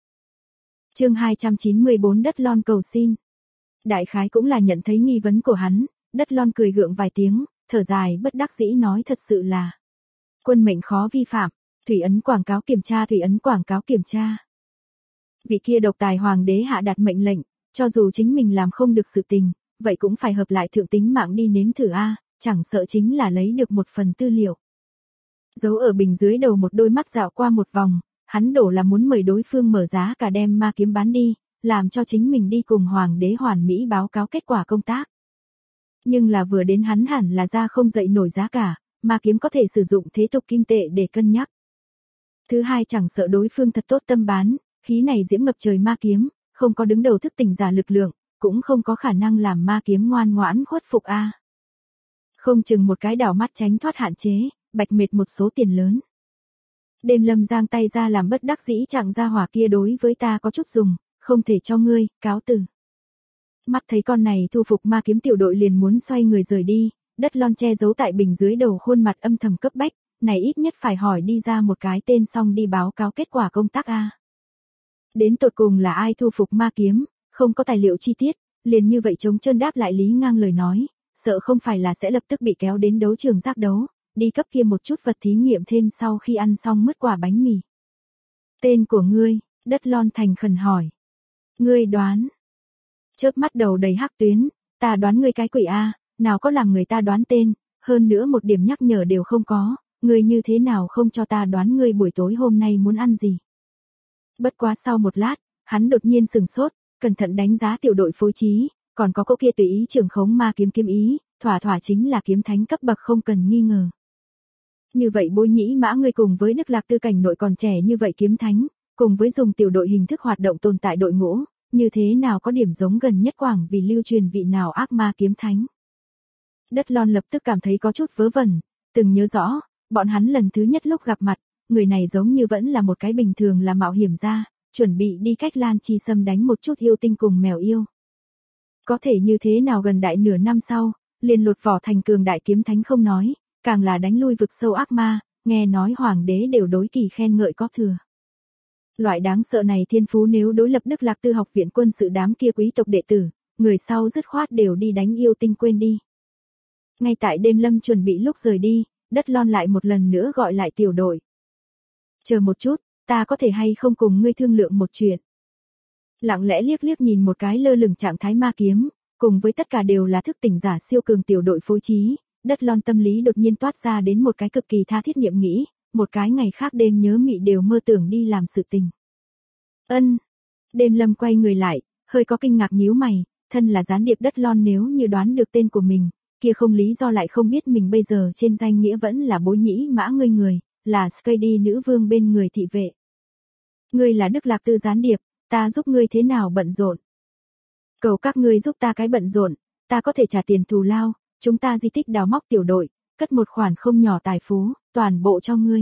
Chương 294 đất lon cầu xin. Đại khái cũng là nhận thấy nghi vấn của hắn, đất lon cười gượng vài tiếng, thở dài bất đắc dĩ nói thật sự là quân mệnh khó vi phạm, thủy ấn quảng cáo kiểm tra. Vị kia độc tài hoàng đế hạ đạt mệnh lệnh, cho dù chính mình làm không được sự tình, vậy cũng phải hợp lại thượng tính mạng đi nếm thử a, chẳng sợ chính là lấy được một phần tư liệu. Giấu ở bình dưới đầu một đôi mắt dạo qua một vòng, hắn đổ là muốn mời đối phương mở giá cả đem ma kiếm bán đi, làm cho chính mình đi cùng hoàng đế hoàn mỹ báo cáo kết quả công tác. Nhưng là vừa đến hắn hẳn là ra không dậy nổi giá cả, ma kiếm có thể sử dụng thế tục kim tệ để cân nhắc. Thứ hai chẳng sợ đối phương thật tốt tâm bán, khí này diễm ngập trời ma kiếm, không có đứng đầu thức tỉnh giả lực lượng, cũng không có khả năng làm ma kiếm ngoan ngoãn khuất phục a. Không chừng một cái đảo mắt tránh thoát hạn chế, bạch mệt một số tiền lớn. Đêm Lâm giang tay ra làm bất đắc dĩ chẳng ra hỏa kia đối với ta có chút dùng, không thể cho ngươi, cáo từ. Mắt thấy con này thu phục ma kiếm tiểu đội liền muốn xoay người rời đi, đất lon che giấu tại bình dưới đầu khuôn mặt âm thầm cấp bách, này ít nhất phải hỏi đi ra một cái tên xong đi báo cáo kết quả công tác a. Đến tột cùng là ai thu phục ma kiếm, không có tài liệu chi tiết, liền như vậy chống chân đáp lại Lý Ngang lời nói, sợ không phải là sẽ lập tức bị kéo đến đấu trường giác đấu, đi cấp kia một chút vật thí nghiệm thêm sau khi ăn xong mứt quả bánh mì. Tên của ngươi, Đất Lon thành khẩn hỏi. Ngươi đoán. Chớp mắt đầu đầy hắc tuyến, ta đoán ngươi cái quỷ a, nào có làm người ta đoán tên, hơn nữa một điểm nhắc nhở đều không có, ngươi như thế nào không cho ta đoán ngươi buổi tối hôm nay muốn ăn gì. Bất quá sau một lát, hắn đột nhiên sừng sốt, cẩn thận đánh giá tiểu đội phối trí, còn có cỗ kia tùy ý trưởng khống ma kiếm kiếm ý, thỏa thỏa chính là kiếm thánh cấp bậc không cần nghi ngờ. Như vậy Bối Nhĩ Mã ngươi cùng với Đức Lạc Tư cảnh nội còn trẻ như vậy kiếm thánh, cùng với dùng tiểu đội hình thức hoạt động tồn tại đội ngũ, như thế nào có điểm giống gần nhất quảng vì lưu truyền vị nào ác ma kiếm thánh. Đất Lon lập tức cảm thấy có chút vớ vẩn, từng nhớ rõ, bọn hắn lần thứ nhất lúc gặp mặt, người này giống như vẫn là một cái bình thường là mạo hiểm gia, chuẩn bị đi cách Lan Chi Sâm đánh một chút yêu tinh cùng mèo yêu. Có thể như thế nào gần đại nửa năm sau, liền lột vỏ thành cường đại kiếm thánh không nói, càng là đánh lui vực sâu ác ma, nghe nói hoàng đế đều đối kỳ khen ngợi có thừa. Loại đáng sợ này thiên phú nếu đối lập Đức Lạc Tư học viện quân sự đám kia quý tộc đệ tử, người sau dứt khoát đều đi đánh yêu tinh quên đi. Ngay tại đêm lâm chuẩn bị lúc rời đi, Đất Lon lại một lần nữa gọi lại tiểu đội. Chờ một chút, ta có thể hay không cùng ngươi thương lượng một chuyện. Lặng lẽ liếc liếc nhìn một cái lơ lửng trạng thái ma kiếm, cùng với tất cả đều là thức tỉnh giả siêu cường tiểu đội phối trí, Đất Lon tâm lý đột nhiên toát ra đến một cái cực kỳ tha thiết niệm nghĩ, một cái ngày khác đêm nhớ mị đều mơ tưởng đi làm sự tình. Ân. Đêm lâm quay người lại, hơi có kinh ngạc nhíu mày, thân là gián điệp Đất Lon nếu như đoán được tên của mình, kia không lý do lại không biết mình bây giờ trên danh nghĩa vẫn là Bối Nhĩ Mã ngươi người, là Skady nữ vương bên người thị vệ. Ngươi là Đức Lạc Tư gián điệp, ta giúp ngươi thế nào bận rộn. Cầu các ngươi giúp ta cái bận rộn, ta có thể trả tiền thù lao, chúng ta di tích đào móc tiểu đội, cất một khoản không nhỏ tài phú, toàn bộ cho ngươi.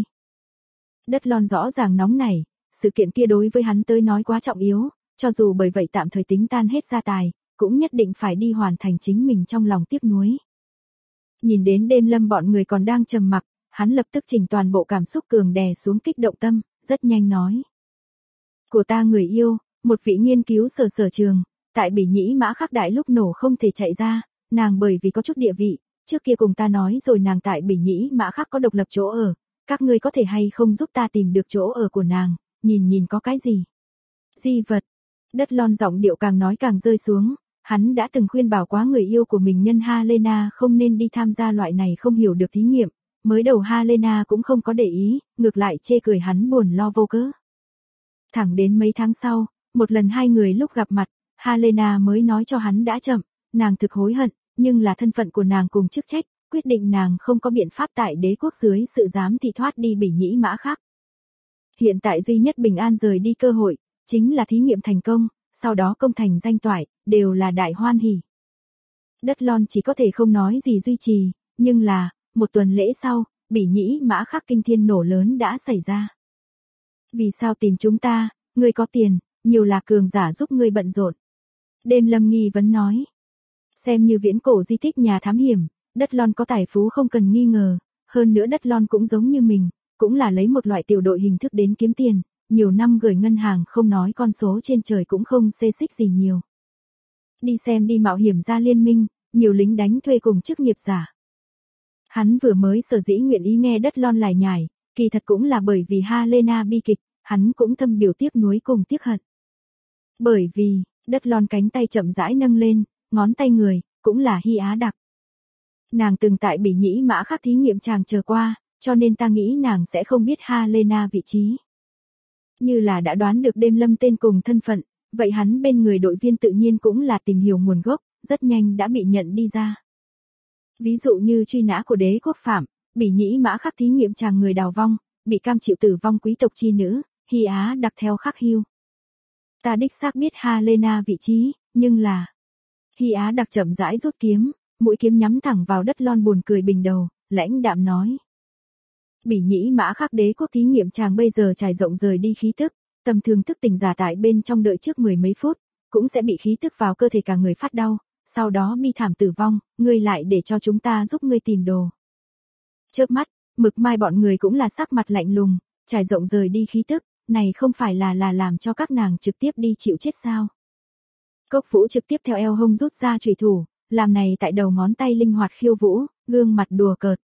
Đất Lon rõ ràng nóng nảy, sự kiện kia đối với hắn tới nói quá trọng yếu, cho dù bởi vậy tạm thời tính tan hết gia tài, cũng nhất định phải đi hoàn thành chính mình trong lòng tiếc nuối. Nhìn đến đêm lâm bọn người còn đang trầm mặc, hắn lập tức chỉnh toàn bộ cảm xúc cường đè xuống kích động tâm, rất nhanh nói. Của ta người yêu, một vị nghiên cứu sở trường, tại Bỉ Nhĩ Mã Khắc Đại lúc nổ không thể chạy ra, nàng bởi vì có chút địa vị, trước kia cùng ta nói rồi nàng tại Bỉ Nhĩ Mã Khắc có độc lập chỗ ở, các ngươi có thể hay không giúp ta tìm được chỗ ở của nàng, nhìn có cái gì. Di vật. Đất Lon giọng điệu càng nói càng rơi xuống, hắn đã từng khuyên bảo quá người yêu của mình nhân Helena không nên đi tham gia loại này không hiểu được thí nghiệm, mới đầu Helena cũng không có để ý, ngược lại chê cười hắn buồn lo vô cớ. Thẳng đến mấy tháng sau, một lần hai người lúc gặp mặt, Helena mới nói cho hắn đã chậm, nàng thực hối hận, nhưng là thân phận của nàng cùng chức trách, quyết định nàng không có biện pháp tại đế quốc dưới sự giám thị thoát đi Bỉ Nhĩ Mã Khắc. Hiện tại duy nhất bình an rời đi cơ hội, chính là thí nghiệm thành công, sau đó công thành danh toại, đều là đại hoan hỉ. Đất Lon chỉ có thể không nói gì duy trì, nhưng là, một tuần lễ sau, Bỉ Nhĩ Mã Khắc kinh thiên nổ lớn đã xảy ra. Vì sao tìm chúng ta, ngươi có tiền, nhiều là cường giả giúp ngươi bận rộn. Đêm lâm nghi vấn nói. Xem như viễn cổ di tích nhà thám hiểm, Đất Lon có tài phú không cần nghi ngờ, hơn nữa Đất Lon cũng giống như mình, cũng là lấy một loại tiểu đội hình thức đến kiếm tiền, nhiều năm gửi ngân hàng không nói con số trên trời cũng không xê xích gì nhiều. Đi xem đi mạo hiểm ra liên minh, nhiều lính đánh thuê cùng chức nghiệp giả. Hắn vừa mới sở dĩ nguyện ý nghe Đất Lon lải nhải, kỳ thật cũng là bởi vì Helena bi kịch, hắn cũng thâm biểu tiếc nuối cùng tiếc hận. Bởi vì, Đất Lon cánh tay chậm rãi nâng lên, ngón tay người, cũng là Hy Á Đặc. Nàng từng tại Bỉ Nhĩ Mã Khắc thí nghiệm chàng chờ qua, cho nên ta nghĩ nàng sẽ không biết Helena vị trí. Như là đã đoán được đêm lâm tên cùng thân phận, vậy hắn bên người đội viên tự nhiên cũng là tìm hiểu nguồn gốc, rất nhanh đã bị nhận đi ra. Ví dụ như truy nã của đế quốc phạm, Bỉ Nhĩ Mã Khắc thí nghiệm chàng người đào vong, bị cam chịu tử vong quý tộc chi nữ, Hy Á Đặc theo Khắc Hưu. Ta đích xác biết Helena vị trí, nhưng là... Hy Á Đặc chậm rãi rút kiếm, mũi kiếm nhắm thẳng vào Đất Lon buồn cười bình đầu, lãnh đạm nói. Bỉ Nhĩ Mã Khắc đế quốc thí nghiệm chàng bây giờ trải rộng rời đi khí tức, tầm thường thức tỉnh giả tại bên trong đợi trước mười mấy phút, cũng sẽ bị khí tức vào cơ thể cả người phát đau, sau đó bi thảm tử vong, ngươi lại để cho chúng ta giúp ngươi tìm đồ. Chớp mắt, Mực Mai bọn người cũng là sắc mặt lạnh lùng, trải rộng rời đi khí tức, này không phải là làm cho các nàng trực tiếp đi chịu chết sao? Cốc Vũ trực tiếp theo eo hông rút ra chùy thủ, làm này tại đầu ngón tay linh hoạt khiêu vũ, gương mặt đùa cợt.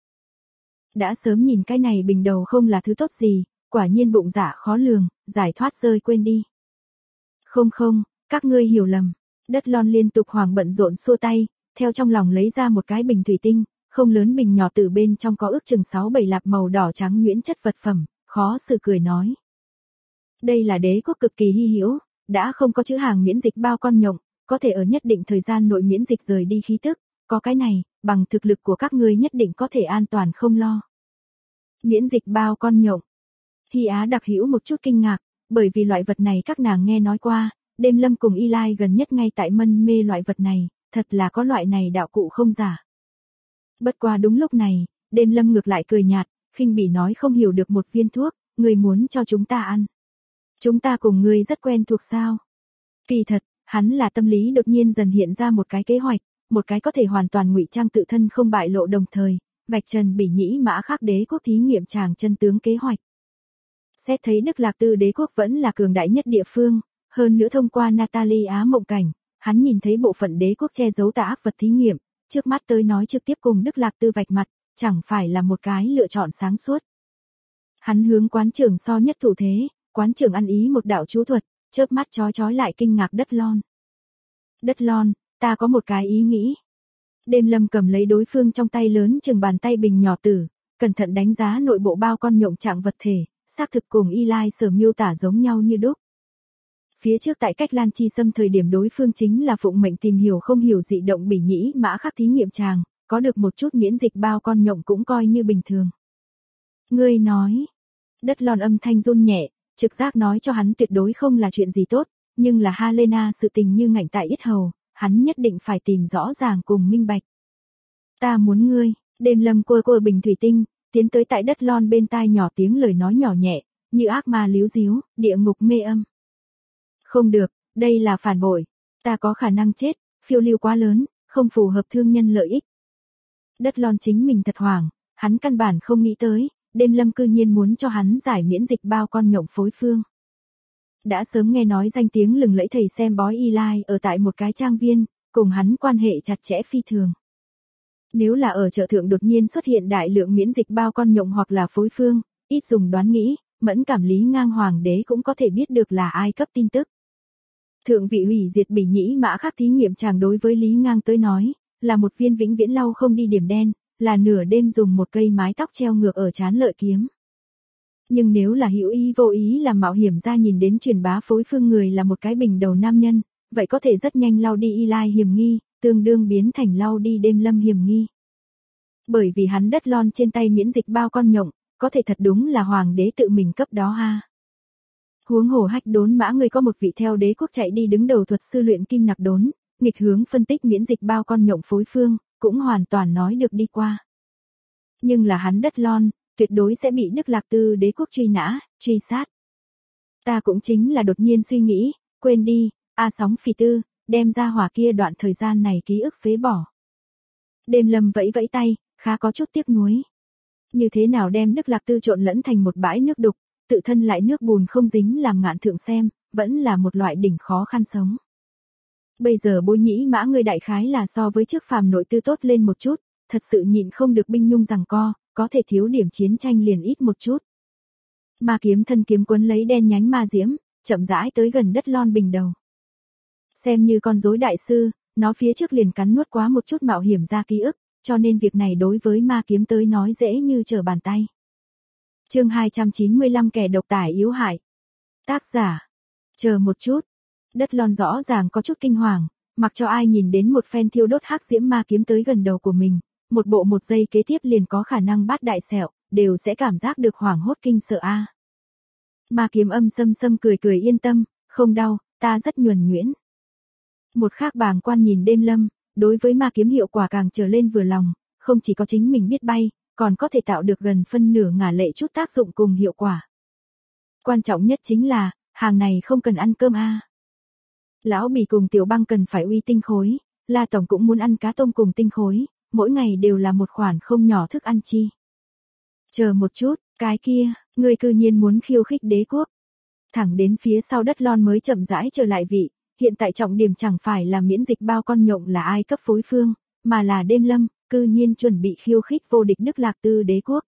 Đã sớm nhìn cái này bình đầu không là thứ tốt gì, quả nhiên bụng dạ khó lường, giải thoát rơi quên đi. Không không, các ngươi hiểu lầm. Đất Lon liên tục hoảng bận rộn xua tay, theo trong lòng lấy ra một cái bình thủy tinh, không lớn bình nhỏ từ bên trong có ước chừng 6-7 lạp màu đỏ trắng nhuyễn chất vật phẩm, khó xử cười nói. Đây là đế quốc cực kỳ hy hữu, đã không có chữ hàng miễn dịch bao con nhộng, có thể ở nhất định thời gian nội miễn dịch rời đi khí tức, có cái này, bằng thực lực của các ngươi nhất định có thể an toàn không lo. Miễn dịch bao con nhộng. Hy Á đặc hữu một chút kinh ngạc, bởi vì loại vật này các nàng nghe nói qua, Đêm Lâm cùng Y Lai gần nhất ngay tại mân mê loại vật này, thật là có loại này đạo cụ không giả. Bất qua đúng lúc này, Đêm Lâm ngược lại cười nhạt, khinh bỉ nói không hiểu được một viên thuốc, người muốn cho chúng ta ăn. Chúng ta cùng ngươi rất quen thuộc sao? Kỳ thật, hắn là tâm lý đột nhiên dần hiện ra một cái kế hoạch, một cái có thể hoàn toàn ngụy trang tự thân không bại lộ đồng thời, vạch trần Bỉ Nhĩ Mã Khắc đế quốc thí nghiệm tràng chân tướng kế hoạch. Xét thấy Đức Lạc Tư đế quốc vẫn là cường đại nhất địa phương, hơn nữa thông qua Natalie Á mộng cảnh, hắn nhìn thấy bộ phận đế quốc che giấu tà ác vật thí nghiệm, trước mắt tới nói trực tiếp cùng Đức Lạc Tư vạch mặt, chẳng phải là một cái lựa chọn sáng suốt. Hắn hướng quán trưởng so nhất thủ thế, quán trưởng ăn ý một đạo chú thuật, chớp mắt chói lại kinh ngạc Đất Lon. Đất Lon, ta có một cái ý nghĩ. Đêm Lâm cầm lấy đối phương trong tay lớn chừng bàn tay bình nhỏ tử, cẩn thận đánh giá nội bộ bao con nhộng trạng vật thể, xác thực cùng Y Lai sở miêu tả giống nhau như đúc. Phía trước tại cách Lan Chi Sâm thời điểm đối phương chính là phụng mệnh tìm hiểu không hiểu dị động Bỉ Nhĩ Mã Khắc thí nghiệm tràng, có được một chút miễn dịch bao con nhộng cũng coi như bình thường. Ngươi nói, Đất Lon âm thanh run nhẹ, trực giác nói cho hắn tuyệt đối không là chuyện gì tốt, nhưng là Helena sự tình như ngạnh tại yết hầu, hắn nhất định phải tìm rõ ràng cùng minh bạch. Ta muốn ngươi, Đêm Lâm quơ bình thủy tinh, tiến tới tại Đất Lon bên tai nhỏ tiếng lời nói nhỏ nhẹ, như ác ma líu díu, địa ngục mê âm. Không được, đây là phản bội, ta có khả năng chết, phiêu lưu quá lớn, không phù hợp thương nhân lợi ích. Đất Lon chính mình thật hoảng, hắn căn bản không nghĩ tới, Đêm Lâm cư nhiên muốn cho hắn giải miễn dịch bao con nhộng phối phương. Đã sớm nghe nói danh tiếng lừng lẫy thầy xem bói Y Lai ở tại một cái trang viên, cùng hắn quan hệ chặt chẽ phi thường. Nếu là ở chợ thượng đột nhiên xuất hiện đại lượng miễn dịch bao con nhộng hoặc là phối phương, ít dùng đoán nghĩ, mẫn cảm Lý Ngang hoàng đế cũng có thể biết được là ai cấp tin tức. Thượng vị hủy diệt Bỉ Nhĩ Mã Khắc thí nghiệm tràng đối với Lý Ngang tới nói, là một viên vĩnh viễn lau không đi điểm đen, là nửa đêm dùng một cây mái tóc treo ngược ở trán lợi kiếm. Nhưng nếu là hữu ý vô ý làm mạo hiểm ra nhìn đến truyền bá phối phương người là một cái bình đầu nam nhân, vậy có thể rất nhanh lau đi Y Lai hiểm nghi, tương đương biến thành lau đi Đêm Lâm hiểm nghi. Bởi vì hắn Đất Lon trên tay miễn dịch bao con nhộng, có thể thật đúng là hoàng đế tự mình cấp đó ha. Huống hồ Hách Đốn Mã người có một vị theo đế quốc chạy đi đứng đầu thuật sư luyện kim nặc đốn, nghịch hướng phân tích miễn dịch bao con nhộng phối phương, cũng hoàn toàn nói được đi qua. Nhưng là hắn Đất Lon, tuyệt đối sẽ bị Đức Lạc Tư đế quốc truy nã, truy sát. Ta cũng chính là đột nhiên suy nghĩ, quên đi, sóng phì tư, đem ra hỏa kia đoạn thời gian này ký ức phế bỏ. Đêm Lâm vẫy vẫy tay, khá có chút tiếc nuối. Như thế nào đem Đức Lạc Tư trộn lẫn thành một bãi nước đục, tự thân lại nước bùn không dính làm ngạn thượng xem, vẫn là một loại đỉnh khó khăn sống. Bây giờ Bối Nhĩ Mã người đại khái là so với trước phàm nội tư tốt lên một chút, thật sự nhịn không được binh nhung giằng co, có thể thiếu điểm chiến tranh liền ít một chút. Ma kiếm thân kiếm quấn lấy đen nhánh ma diễm, chậm rãi tới gần Đất Lon bình đầu. Xem như con rối đại sư, nó phía trước liền cắn nuốt quá một chút mạo hiểm ra ký ức, cho nên việc này đối với ma kiếm tới nói dễ như trở bàn tay. Chương 295 kẻ độc tài yếu hại. Tác giả. Chờ một chút. Đất Lon rõ ràng có chút kinh hoàng, mặc cho ai nhìn đến một phen thiêu đốt hắc diễm ma kiếm tới gần đầu của mình, một bộ một giây kế tiếp liền có khả năng bát đại sẹo, đều sẽ cảm giác được hoảng hốt kinh sợ a. Ma kiếm âm sâm cười yên tâm, không đau, ta rất nhuần nhuyễn. Một khác bàng quan nhìn Đêm Lâm, đối với ma kiếm hiệu quả càng trở lên vừa lòng, không chỉ có chính mình biết bay, còn có thể tạo được gần phân nửa ngả lệ chút tác dụng cùng hiệu quả. Quan trọng nhất chính là, hàng này không cần ăn cơm a. Lão Bỉ cùng Tiểu Băng cần phải uy tinh khối, La Tổng cũng muốn ăn cá tôm cùng tinh khối, mỗi ngày đều là một khoản không nhỏ thức ăn chi. Chờ một chút, cái kia, ngươi cư nhiên muốn khiêu khích đế quốc. Thẳng đến phía sau Đất Lon mới chậm rãi trở lại vị, hiện tại trọng điểm chẳng phải là miễn dịch bao con nhộng là ai cấp phối phương, mà là Đêm Lâm, cư nhiên chuẩn bị khiêu khích vô địch Đức Lạc Tư đế quốc.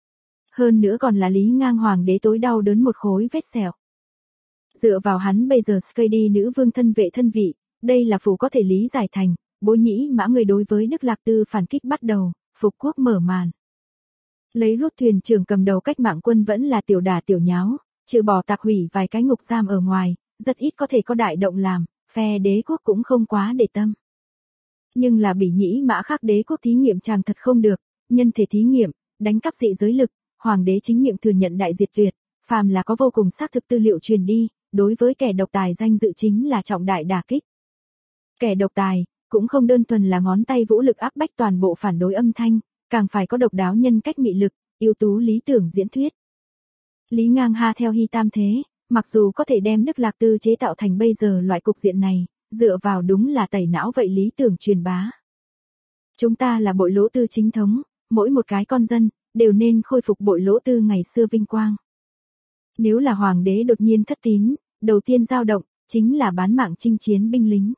Hơn nữa còn là Lý Ngang hoàng đế tối đau đớn một khối vết sẹo. Dựa vào hắn bây giờ Skady nữ vương thân vệ thân vị, đây là phù có thể lý giải thành, Bối Nhĩ Mã người đối với Đức Lạc Tư phản kích bắt đầu, phục quốc mở màn. Lấy rút thuyền trưởng cầm đầu cách mạng quân vẫn là tiểu đả tiểu nháo, trừ bỏ tạc hủy vài cái ngục giam ở ngoài, rất ít có thể có đại động làm, phe đế quốc cũng không quá để tâm. Nhưng là Bỉ Nhĩ Mã khác đế quốc thí nghiệm chàng thật không được, nhân thể thí nghiệm, đánh cắp dị giới lực, hoàng đế chính miệng thừa nhận đại diệt tuyệt, phàm là có vô cùng xác thực tư liệu truyền đi, đối với kẻ độc tài danh dự chính là trọng đại đả kích. Kẻ độc tài, cũng không đơn thuần là ngón tay vũ lực áp bách toàn bộ phản đối âm thanh, càng phải có độc đáo nhân cách mị lực, ưu tú lý tưởng diễn thuyết. Lý Ngang Ha theo Hy Tam thế, mặc dù có thể đem Đức Lạc Tư chế tạo thành bây giờ loại cục diện này, dựa vào đúng là tẩy não vậy lý tưởng truyền bá. Chúng ta là bội lỗ tư chính thống, mỗi một cái con dân, đều nên khôi phục bội lỗ tư ngày xưa vinh quang. Nếu là hoàng đế đột nhiên thất tín, đầu tiên dao động, chính là bán mạng chinh chiến binh lính.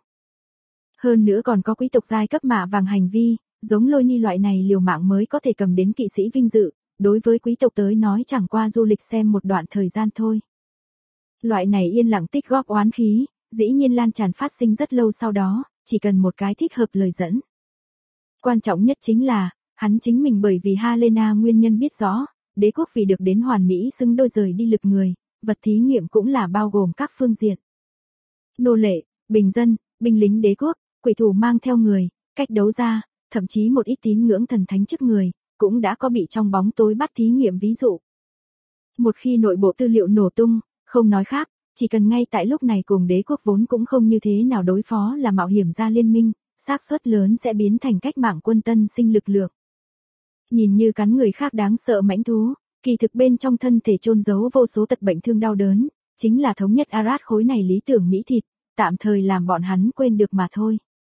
Hơn nữa còn có quý tộc giai cấp mạ vàng hành vi, giống Lôi Ni loại này liều mạng mới có thể cầm đến kỵ sĩ vinh dự, đối với quý tộc tới nói chẳng qua du lịch xem một đoạn thời gian thôi. Loại này yên lặng tích góp oán khí, dĩ nhiên lan tràn phát sinh rất lâu sau đó, chỉ cần một cái thích hợp lời dẫn. Quan trọng nhất chính là, hắn chính mình bởi vì Helena nguyên nhân biết rõ, đế quốc vì được đến hoàn mỹ xứng đôi rời đi lực người, vật thí nghiệm cũng là bao gồm các phương diện. Nô lệ, bình dân, binh lính đế quốc, quỷ thủ mang theo người, cách đấu ra, thậm chí một ít tín ngưỡng thần thánh chức người, cũng đã có bị trong bóng tối bắt thí nghiệm ví dụ. Một khi nội bộ tư liệu nổ tung, không nói khác, chỉ cần ngay tại lúc này cùng đế quốc vốn cũng không như thế nào đối phó là mạo hiểm ra liên minh, xác suất lớn sẽ biến thành cách mạng quân tân sinh lực lượng. Nhìn như cắn người khác đáng sợ mãnh thú, kỳ thực bên trong thân thể chôn giấu vô số tật bệnh thương đau đớn, chính là thống nhất Arad khối này lý tưởng mỹ thịt, tạm thời làm bọn hắn quên được mà thôi.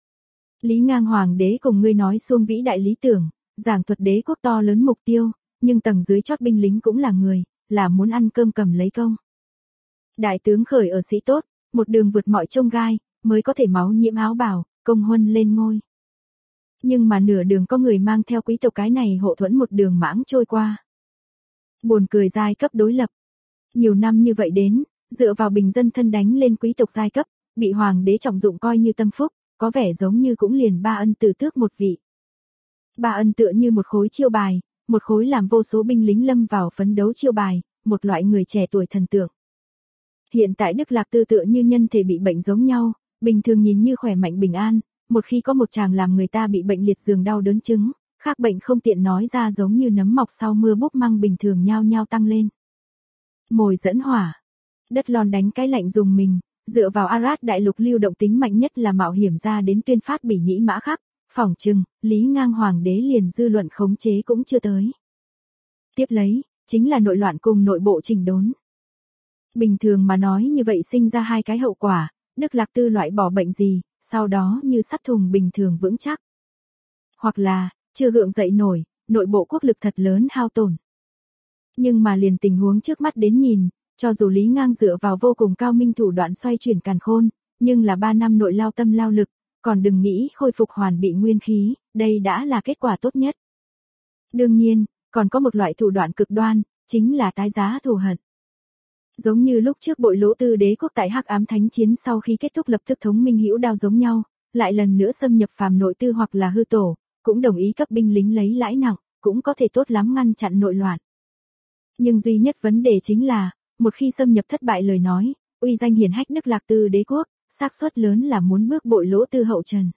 Lý Ngang hoàng đế cùng ngươi nói xuông vĩ đại lý tưởng, giảng thuật đế quốc to lớn mục tiêu, nhưng tầng dưới chót binh lính cũng là người, là muốn ăn cơm cầm lấy công. Đại tướng khởi ở sĩ tốt, một đường vượt mọi chông gai, mới có thể máu nhiễm áo bào, công huân lên ngôi. Nhưng mà nửa đường có người mang theo quý tộc cái này hộ thuẫn một đường mãng trôi qua. Buồn cười giai cấp đối lập. Nhiều năm như vậy đến, dựa vào bình dân thân đánh lên quý tộc giai cấp, bị hoàng đế trọng dụng coi như tâm phúc, có vẻ giống như cũng liền ba ân từ tước một vị. Ba ân tựa như một khối chiêu bài, một khối làm vô số binh lính lâm vào phấn đấu chiêu bài, một loại người trẻ tuổi thần tượng. Hiện tại Đức Lạc Tư tựa như nhân thể bị bệnh giống nhau, bình thường nhìn như khỏe mạnh bình an, một khi có một chàng làm người ta bị bệnh liệt giường đau đớn chứng, khác bệnh không tiện nói ra giống như nấm mọc sau mưa bốc măng bình thường nhao nhao tăng lên. Mồi dẫn hỏa. Đất lon đánh cái lạnh dùng mình, dựa vào Arad đại lục lưu động tính mạnh nhất là mạo hiểm ra đến tuyên phát Bỉ Nhĩ Mã khác, phỏng chừng, Lý Ngang hoàng đế liền dư luận khống chế cũng chưa tới. Tiếp lấy, chính là nội loạn cùng nội bộ chỉnh đốn. Bình thường mà nói như vậy sinh ra hai cái hậu quả, Đức Lạc Tư loại bỏ bệnh gì, sau đó như sắt thùng bình thường vững chắc. Hoặc là, chưa gượng dậy nổi, nội bộ quốc lực thật lớn hao tổn. Nhưng mà liền tình huống trước mắt đến nhìn, cho dù Lý Ngang dựa vào vô cùng cao minh thủ đoạn xoay chuyển càn khôn, nhưng là 3 năm nội lao tâm lao lực, còn đừng nghĩ khôi phục hoàn bị nguyên khí, đây đã là kết quả tốt nhất. Đương nhiên, còn có một loại thủ đoạn cực đoan, chính là tái giá thù hận. Giống như lúc trước bội lỗ tư đế quốc tại Hắc Ám Thánh Chiến sau khi kết thúc lập tức thống minh hữu đao giống nhau, lại lần nữa xâm nhập phàm nội tư hoặc là hư tổ, cũng đồng ý cấp binh lính lấy lãi nặng, cũng có thể tốt lắm ngăn chặn nội loạn. Nhưng duy nhất vấn đề chính là, một khi xâm nhập thất bại lời nói, uy danh hiển hách Đức Lạc Tư đế quốc, xác suất lớn là muốn bước bội lỗ tư hậu trần.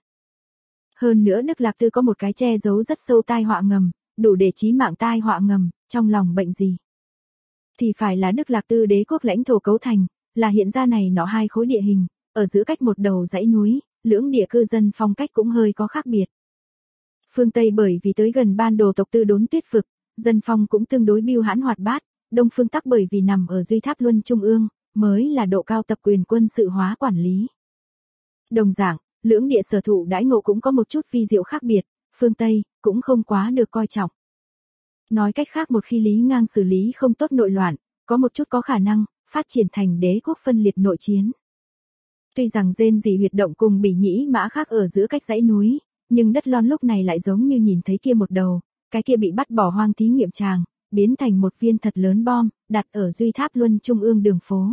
Hơn nữa Đức Lạc Tư có một cái che giấu rất sâu tai họa ngầm, đủ để chí mạng tai họa ngầm, trong lòng bệnh gì. Thì phải là Đức Lạc Tư đế quốc lãnh thổ cấu thành, là hiện ra này nó hai khối địa hình, ở giữa cách một đầu dãy núi, lưỡng địa cư dân phong cách cũng hơi có khác biệt. Phương Tây bởi vì tới gần ban đồ tộc Tư đốn tuyết vực, dân phong cũng tương đối biêu hãn hoạt bát, Đông Phương tắc bởi vì nằm ở Duy Tháp Luân Trung ương, mới là độ cao tập quyền quân sự hóa quản lý. Đồng dạng, lưỡng địa sở thụ đãi ngộ cũng có một chút vi diệu khác biệt, phương Tây cũng không quá được coi trọng. Nói cách khác một khi Lý Ngang xử lý không tốt nội loạn, có một chút có khả năng phát triển thành đế quốc phân liệt nội chiến. Tuy rằng rên rỉ huyệt động cùng Bỉ Nhĩ Mã khác ở giữa cách dãy núi, nhưng đất lon lúc này lại giống như nhìn thấy kia một đầu, cái kia bị bắt bỏ hoang thí nghiệm tràng, biến thành một viên thật lớn bom, đặt ở Duy Tháp Luân trung ương đường phố.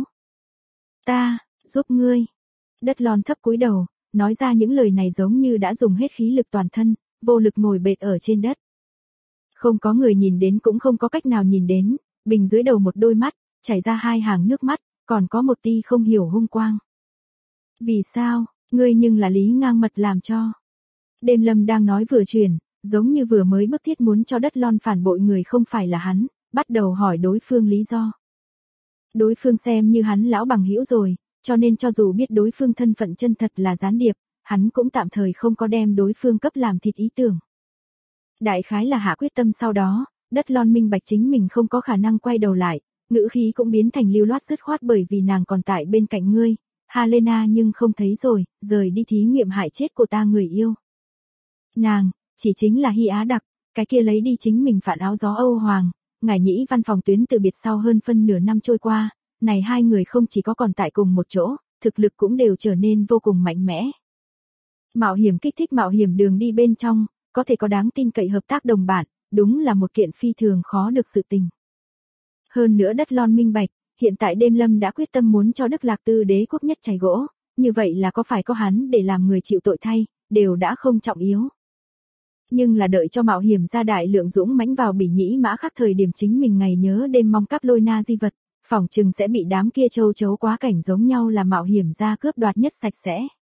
Ta, giúp ngươi. Đất lon thấp cúi đầu, nói ra những lời này giống như đã dùng hết khí lực toàn thân, vô lực ngồi bệt ở trên đất. Không có người nhìn đến cũng không có cách nào nhìn đến, bình dưới đầu một đôi mắt, chảy ra hai hàng nước mắt, còn có một tia không hiểu hung quang. Vì sao, ngươi nhưng là Lý Ngang Mật làm cho. Đêm Lâm đang nói vừa chuyển, giống như vừa mới bức thiết muốn cho đất lon phản bội người không phải là hắn, bắt đầu hỏi đối phương lý do. Đối phương xem như hắn lão bằng hữu rồi, cho nên cho dù biết đối phương thân phận chân thật là gián điệp, hắn cũng tạm thời không có đem đối phương cấp làm thịt ý tưởng. Đại khái là hạ quyết tâm sau đó, đất lon minh bạch chính mình không có khả năng quay đầu lại, ngữ khí cũng biến thành lưu loát dứt khoát bởi vì nàng còn tại bên cạnh ngươi, Helena nhưng không thấy rồi, rời đi thí nghiệm hại chết của ta người yêu. Nàng, chỉ chính là Hy Á Đặc, cái kia lấy đi chính mình phản áo gió Âu Hoàng, ngải nhĩ văn phòng tuyến từ biệt sau hơn phân nửa năm trôi qua, này hai người không chỉ có còn tại cùng một chỗ, thực lực cũng đều trở nên vô cùng mạnh mẽ. Mạo hiểm kích thích mạo hiểm đường đi bên trong, có thể có đáng tin cậy hợp tác đồng bạn, đúng là một kiện phi thường khó được sự tình. Hơn nữa đất lon minh bạch, hiện tại Đêm Lâm đã quyết tâm muốn cho Đức Lạc Tư đế quốc nhất chảy gỗ, như vậy là có phải có hắn để làm người chịu tội thay, đều đã không trọng yếu. Nhưng là đợi cho mạo hiểm ra đại lượng dũng mãnh vào Bỉ Nhĩ Mã khác thời điểm chính mình ngày nhớ đêm mong cắp lôi na di vật, phỏng chừng sẽ bị đám kia châu chấu quá cảnh giống nhau là mạo hiểm ra cướp đoạt nhất sạch sẽ.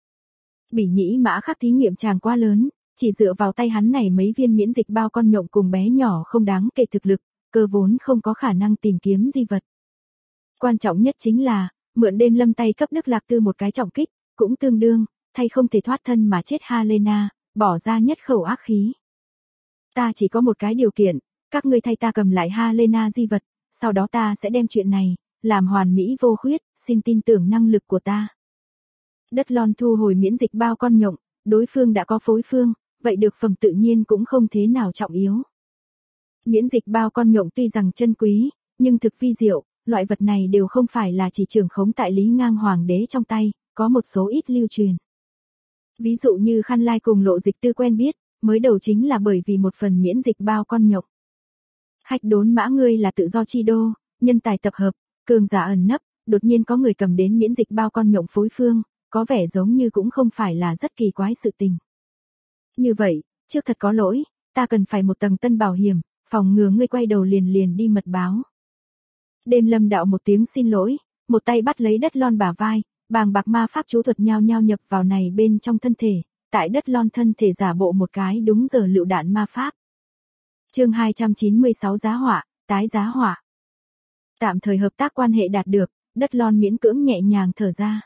Bỉ Nhĩ Mã khác thí nghiệm tràng quá lớn, chỉ dựa vào tay hắn này mấy viên miễn dịch bao con nhộng cùng bé nhỏ không đáng kể thực lực, cơ vốn không có khả năng tìm kiếm di vật. Quan trọng nhất chính là, mượn Đêm Lâm tay cấp Đức Lạc Tư một cái trọng kích, cũng tương đương, thay không thể thoát thân mà chết Helena, bỏ ra nhất khẩu ác khí. Ta chỉ có một cái điều kiện, các ngươi thay ta cầm lại Helena di vật, sau đó ta sẽ đem chuyện này, làm hoàn mỹ vô khuyết, xin tin tưởng năng lực của ta. Đất lon thu hồi miễn dịch bao con nhộng, đối phương đã có phối phương, vậy được phẩm tự nhiên cũng không thế nào trọng yếu. Miễn dịch bao con nhộng tuy rằng chân quý, nhưng thực vi diệu, loại vật này đều không phải là chỉ trưởng khống tại Lý Ngang Hoàng đế trong tay, có một số ít lưu truyền. Ví dụ như Khăn Lai cùng Lộ Dịch Tư quen biết, mới đầu chính là bởi vì một phần miễn dịch bao con nhộng. Hạch Đốn Mã ngươi là tự do chi đô, nhân tài tập hợp, cường giả ẩn nấp, đột nhiên có người cầm đến miễn dịch bao con nhộng phối phương, có vẻ giống như cũng không phải là rất kỳ quái sự tình. Như vậy, trước thật có lỗi, ta cần phải một tầng tân bảo hiểm, phòng ngừa ngươi quay đầu liền đi mật báo. Đêm Lâm đạo một tiếng xin lỗi, một tay bắt lấy đất lon bả vai, bàng bạc ma pháp chú thuật nhao nhao nhập vào này bên trong thân thể, tại đất lon thân thể giả bộ một cái đúng giờ lựu đạn ma pháp. Chương 296 giá họa, tái giá họa. Tạm thời hợp tác quan hệ đạt được, đất lon miễn cưỡng nhẹ nhàng thở ra.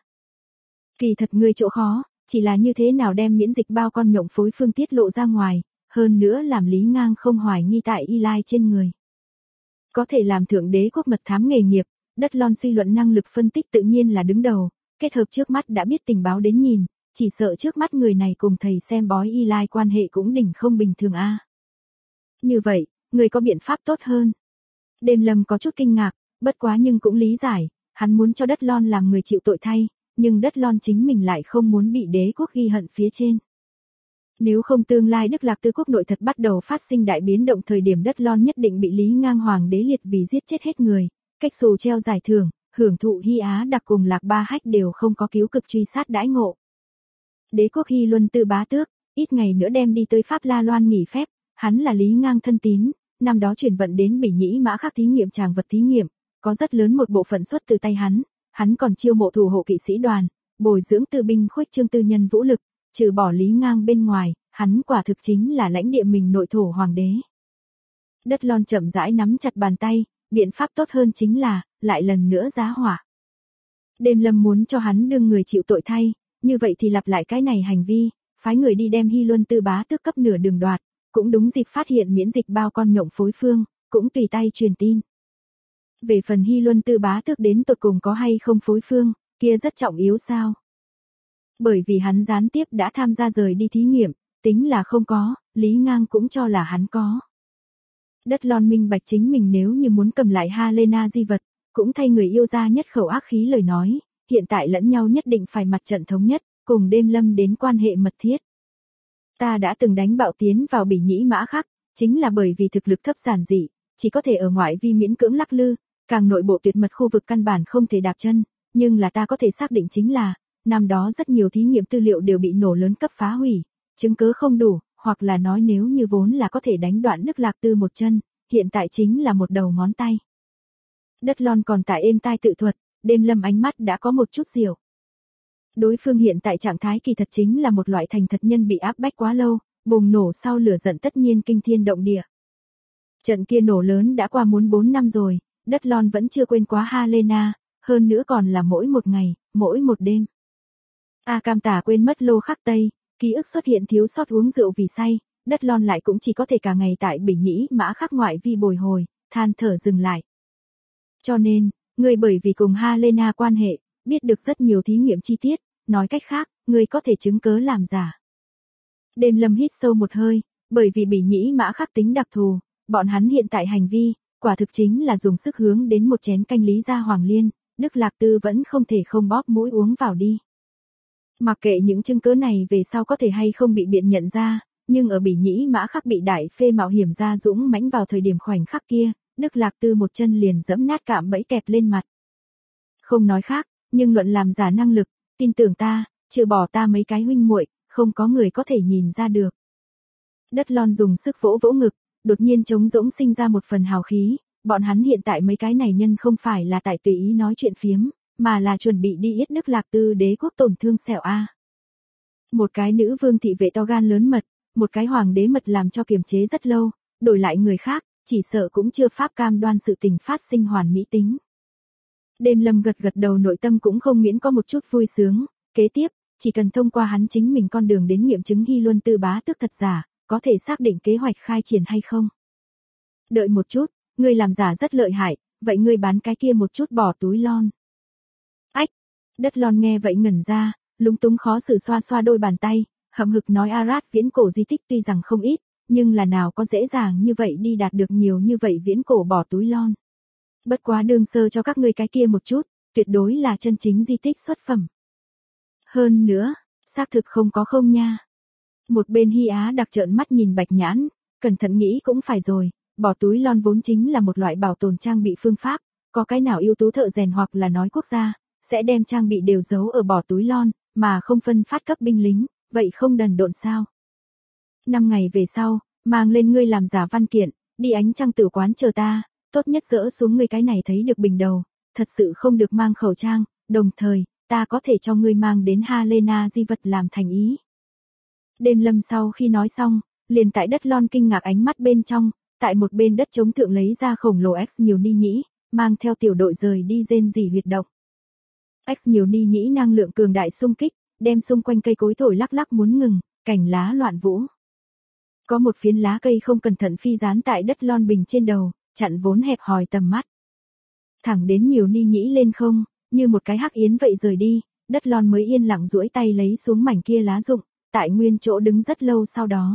Kỳ thật ngươi chỗ khó, chỉ là như thế nào đem miễn dịch bao con nhộng phối phương tiết lộ ra ngoài, hơn nữa làm Lý Ngang không hoài nghi tại Y Lai trên người. Có thể làm thượng đế quốc mật thám nghề nghiệp, đất lon suy luận năng lực phân tích tự nhiên là đứng đầu, kết hợp trước mắt đã biết tình báo đến nhìn, chỉ sợ trước mắt người này cùng thầy xem bói Y Lai quan hệ cũng đỉnh không bình thường a. Như vậy, người có biện pháp tốt hơn. Đêm Lâm có chút kinh ngạc, bất quá nhưng cũng lý giải, hắn muốn cho đất lon làm người chịu tội thay, nhưng đất lon chính mình lại không muốn bị đế quốc ghi hận phía trên. Nếu không tương lai Đức Lạc Tư quốc nội thật bắt đầu phát sinh đại biến động thời điểm đất lon nhất định bị Lý Ngang Hoàng đế liệt vì giết chết hết người, cách xù treo giải thưởng, hưởng thụ Hy Á Đặc cùng Lạc Ba Hách đều không có cứu cực truy sát đãi ngộ. Đế quốc Hy Luân Tư bá tước, ít ngày nữa đem đi tới Pháp La Loan nghỉ phép, hắn là Lý Ngang thân tín, năm đó chuyển vận đến Bỉ Nhĩ Mã khác thí nghiệm tràng vật thí nghiệm, có rất lớn một bộ phận xuất từ tay hắn còn chiêu mộ thủ hộ kỵ sĩ đoàn, bồi dưỡng tư binh khuếch trương tư nhân vũ lực, trừ bỏ Lý Ngang bên ngoài, hắn quả thực chính là lãnh địa mình nội thổ hoàng đế. Đất lon chậm rãi nắm chặt bàn tay, biện pháp tốt hơn chính là, lại lần nữa giá hỏa. Đêm Lâm muốn cho hắn đương người chịu tội thay, như vậy thì lặp lại cái này hành vi, phái người đi đem Hy Luân Tư bá tước cấp nửa đường đoạt, cũng đúng dịp phát hiện miễn dịch bao con nhộng phối phương, cũng tùy tay truyền tin. Về phần Hy Luân Tư bá tước đến tột cùng có hay không phối phương, kia rất trọng yếu sao? Bởi vì hắn gián tiếp đã tham gia rời đi thí nghiệm, tính là không có, Lý Ngang cũng cho là hắn có. Đất lon minh bạch chính mình nếu như muốn cầm lại Helena di vật, cũng thay người yêu ra nhất khẩu ác khí lời nói, hiện tại lẫn nhau nhất định phải mặt trận thống nhất, cùng đêm lâm đến quan hệ mật thiết. Ta đã từng đánh bạo tiến vào Bỉ Nhĩ Mã Khắc, chính là bởi vì thực lực thấp giản dị, chỉ có thể ở ngoại vi miễn cưỡng lắc lư, càng nội bộ tuyệt mật khu vực căn bản không thể đạp chân, nhưng là ta có thể xác định chính là, năm đó rất nhiều thí nghiệm tư liệu đều bị nổ lớn cấp phá hủy, chứng cứ không đủ, hoặc là nói nếu như vốn là có thể đánh đoạn Đức Lạc Tư một chân, hiện tại chính là một đầu ngón tay. Đất Lon còn tại êm tai tự thuật, đêm lâm ánh mắt đã có một chút diều. Đối phương hiện tại trạng thái kỳ thật chính là một loại thành thật nhân bị áp bách quá lâu, bùng nổ sau lửa giận tất nhiên kinh thiên động địa. Trận kia nổ lớn đã qua muốn 4 năm rồi, đất Lon vẫn chưa quên quá Helena, hơn nữa còn là mỗi một ngày, mỗi một đêm. Cam Tả quên mất Lô Khắc Tây, ký ức xuất hiện thiếu sót uống rượu vì say, đất Lon lại cũng chỉ có thể cả ngày tại Bỉ Nhĩ Mã Khắc ngoại vi bồi hồi, than thở dừng lại. Cho nên, người bởi vì cùng Helena quan hệ, biết được rất nhiều thí nghiệm chi tiết, nói cách khác, người có thể chứng cớ làm giả. Đêm lâm hít sâu một hơi, bởi vì Bỉ Nhĩ Mã Khắc tính đặc thù, bọn hắn hiện tại hành vi, quả thực chính là dùng sức hướng đến một chén canh Lý Gia Hoàng Liên, Đức Lạc Tư vẫn không thể không bóp mũi uống vào đi. Mặc kệ những chứng cứ này về sau có thể hay không bị biện nhận ra, nhưng ở Bỉ Nhĩ Mã Khắc bị đại phê mạo hiểm ra dũng mãnh vào thời điểm khoảnh khắc kia, Đức Lạc Tư một chân liền giẫm nát cạm bẫy kẹp lên mặt. Không nói khác, nhưng luận làm giả năng lực, tin tưởng ta, trừ bỏ ta mấy cái huynh muội, không có người có thể nhìn ra được. Đất Lon dùng sức vỗ vỗ ngực, đột nhiên trống rỗng sinh ra một phần hào khí, bọn hắn hiện tại mấy cái này nhân không phải là tại tùy ý nói chuyện phiếm, mà là chuẩn bị đi yết Đức Lạc Tư đế quốc tổn thương sẹo a. Một cái nữ vương thị vệ to gan lớn mật, một cái hoàng đế mật làm cho kiềm chế rất lâu, đổi lại người khác, chỉ sợ cũng chưa pháp cam đoan sự tình phát sinh hoàn mỹ tính. Đêm lâm gật gật đầu, nội tâm cũng không miễn có một chút vui sướng, kế tiếp, chỉ cần thông qua hắn chính mình con đường đến nghiệm chứng Hy Luân Tư bá tước thật giả, có thể xác định kế hoạch khai triển hay không. Đợi một chút, ngươi làm giả rất lợi hại, vậy ngươi bán cái kia một chút bỏ túi lon. Ách, đất Lon nghe vậy ngẩn ra, lúng túng khó xử xoa xoa đôi bàn tay, hậm hực nói Arad viễn cổ di tích tuy rằng không ít, nhưng là nào có dễ dàng như vậy đi đạt được nhiều như vậy viễn cổ bỏ túi lon. Bất quá đương sơ cho các ngươi cái kia một chút, tuyệt đối là chân chính di tích xuất phẩm. Hơn nữa, xác thực không có không nha. Một bên Hy Á đặc trợn mắt nhìn Bạch Nhãn, cẩn thận nghĩ cũng phải rồi, bỏ túi lon vốn chính là một loại bảo tồn trang bị phương pháp, có cái nào ưu tú thợ rèn hoặc là nói quốc gia, sẽ đem trang bị đều giấu ở bỏ túi lon, mà không phân phát cấp binh lính, vậy không đần độn sao. 5 ngày về sau, mang lên ngươi làm giả văn kiện, đi ánh trăng tử quán chờ ta, tốt nhất dỡ xuống ngươi cái này thấy được bình đầu, thật sự không được mang khẩu trang, đồng thời, ta có thể cho ngươi mang đến Helena di vật làm thành ý. Đêm lâm sau khi nói xong, liền tại đất Lon kinh ngạc ánh mắt bên trong, tại một bên đất chống thượng lấy ra khổng lồ X nhiều ni nhĩ, mang theo tiểu đội rời đi rên rỉ huyệt động. X nhiều ni nhĩ năng lượng cường đại xung kích, đem xung quanh cây cối thổi lắc lắc muốn ngừng, cành lá loạn vũ. Có một phiến lá cây không cẩn thận phi dán tại đất Lon bình trên đầu, chặn vốn hẹp hòi tầm mắt. Thẳng đến nhiều ni nhĩ lên không, như một cái hắc yến vậy rời đi, đất Lon mới yên lặng duỗi tay lấy xuống mảnh kia lá rụng, tại nguyên chỗ đứng rất lâu sau đó.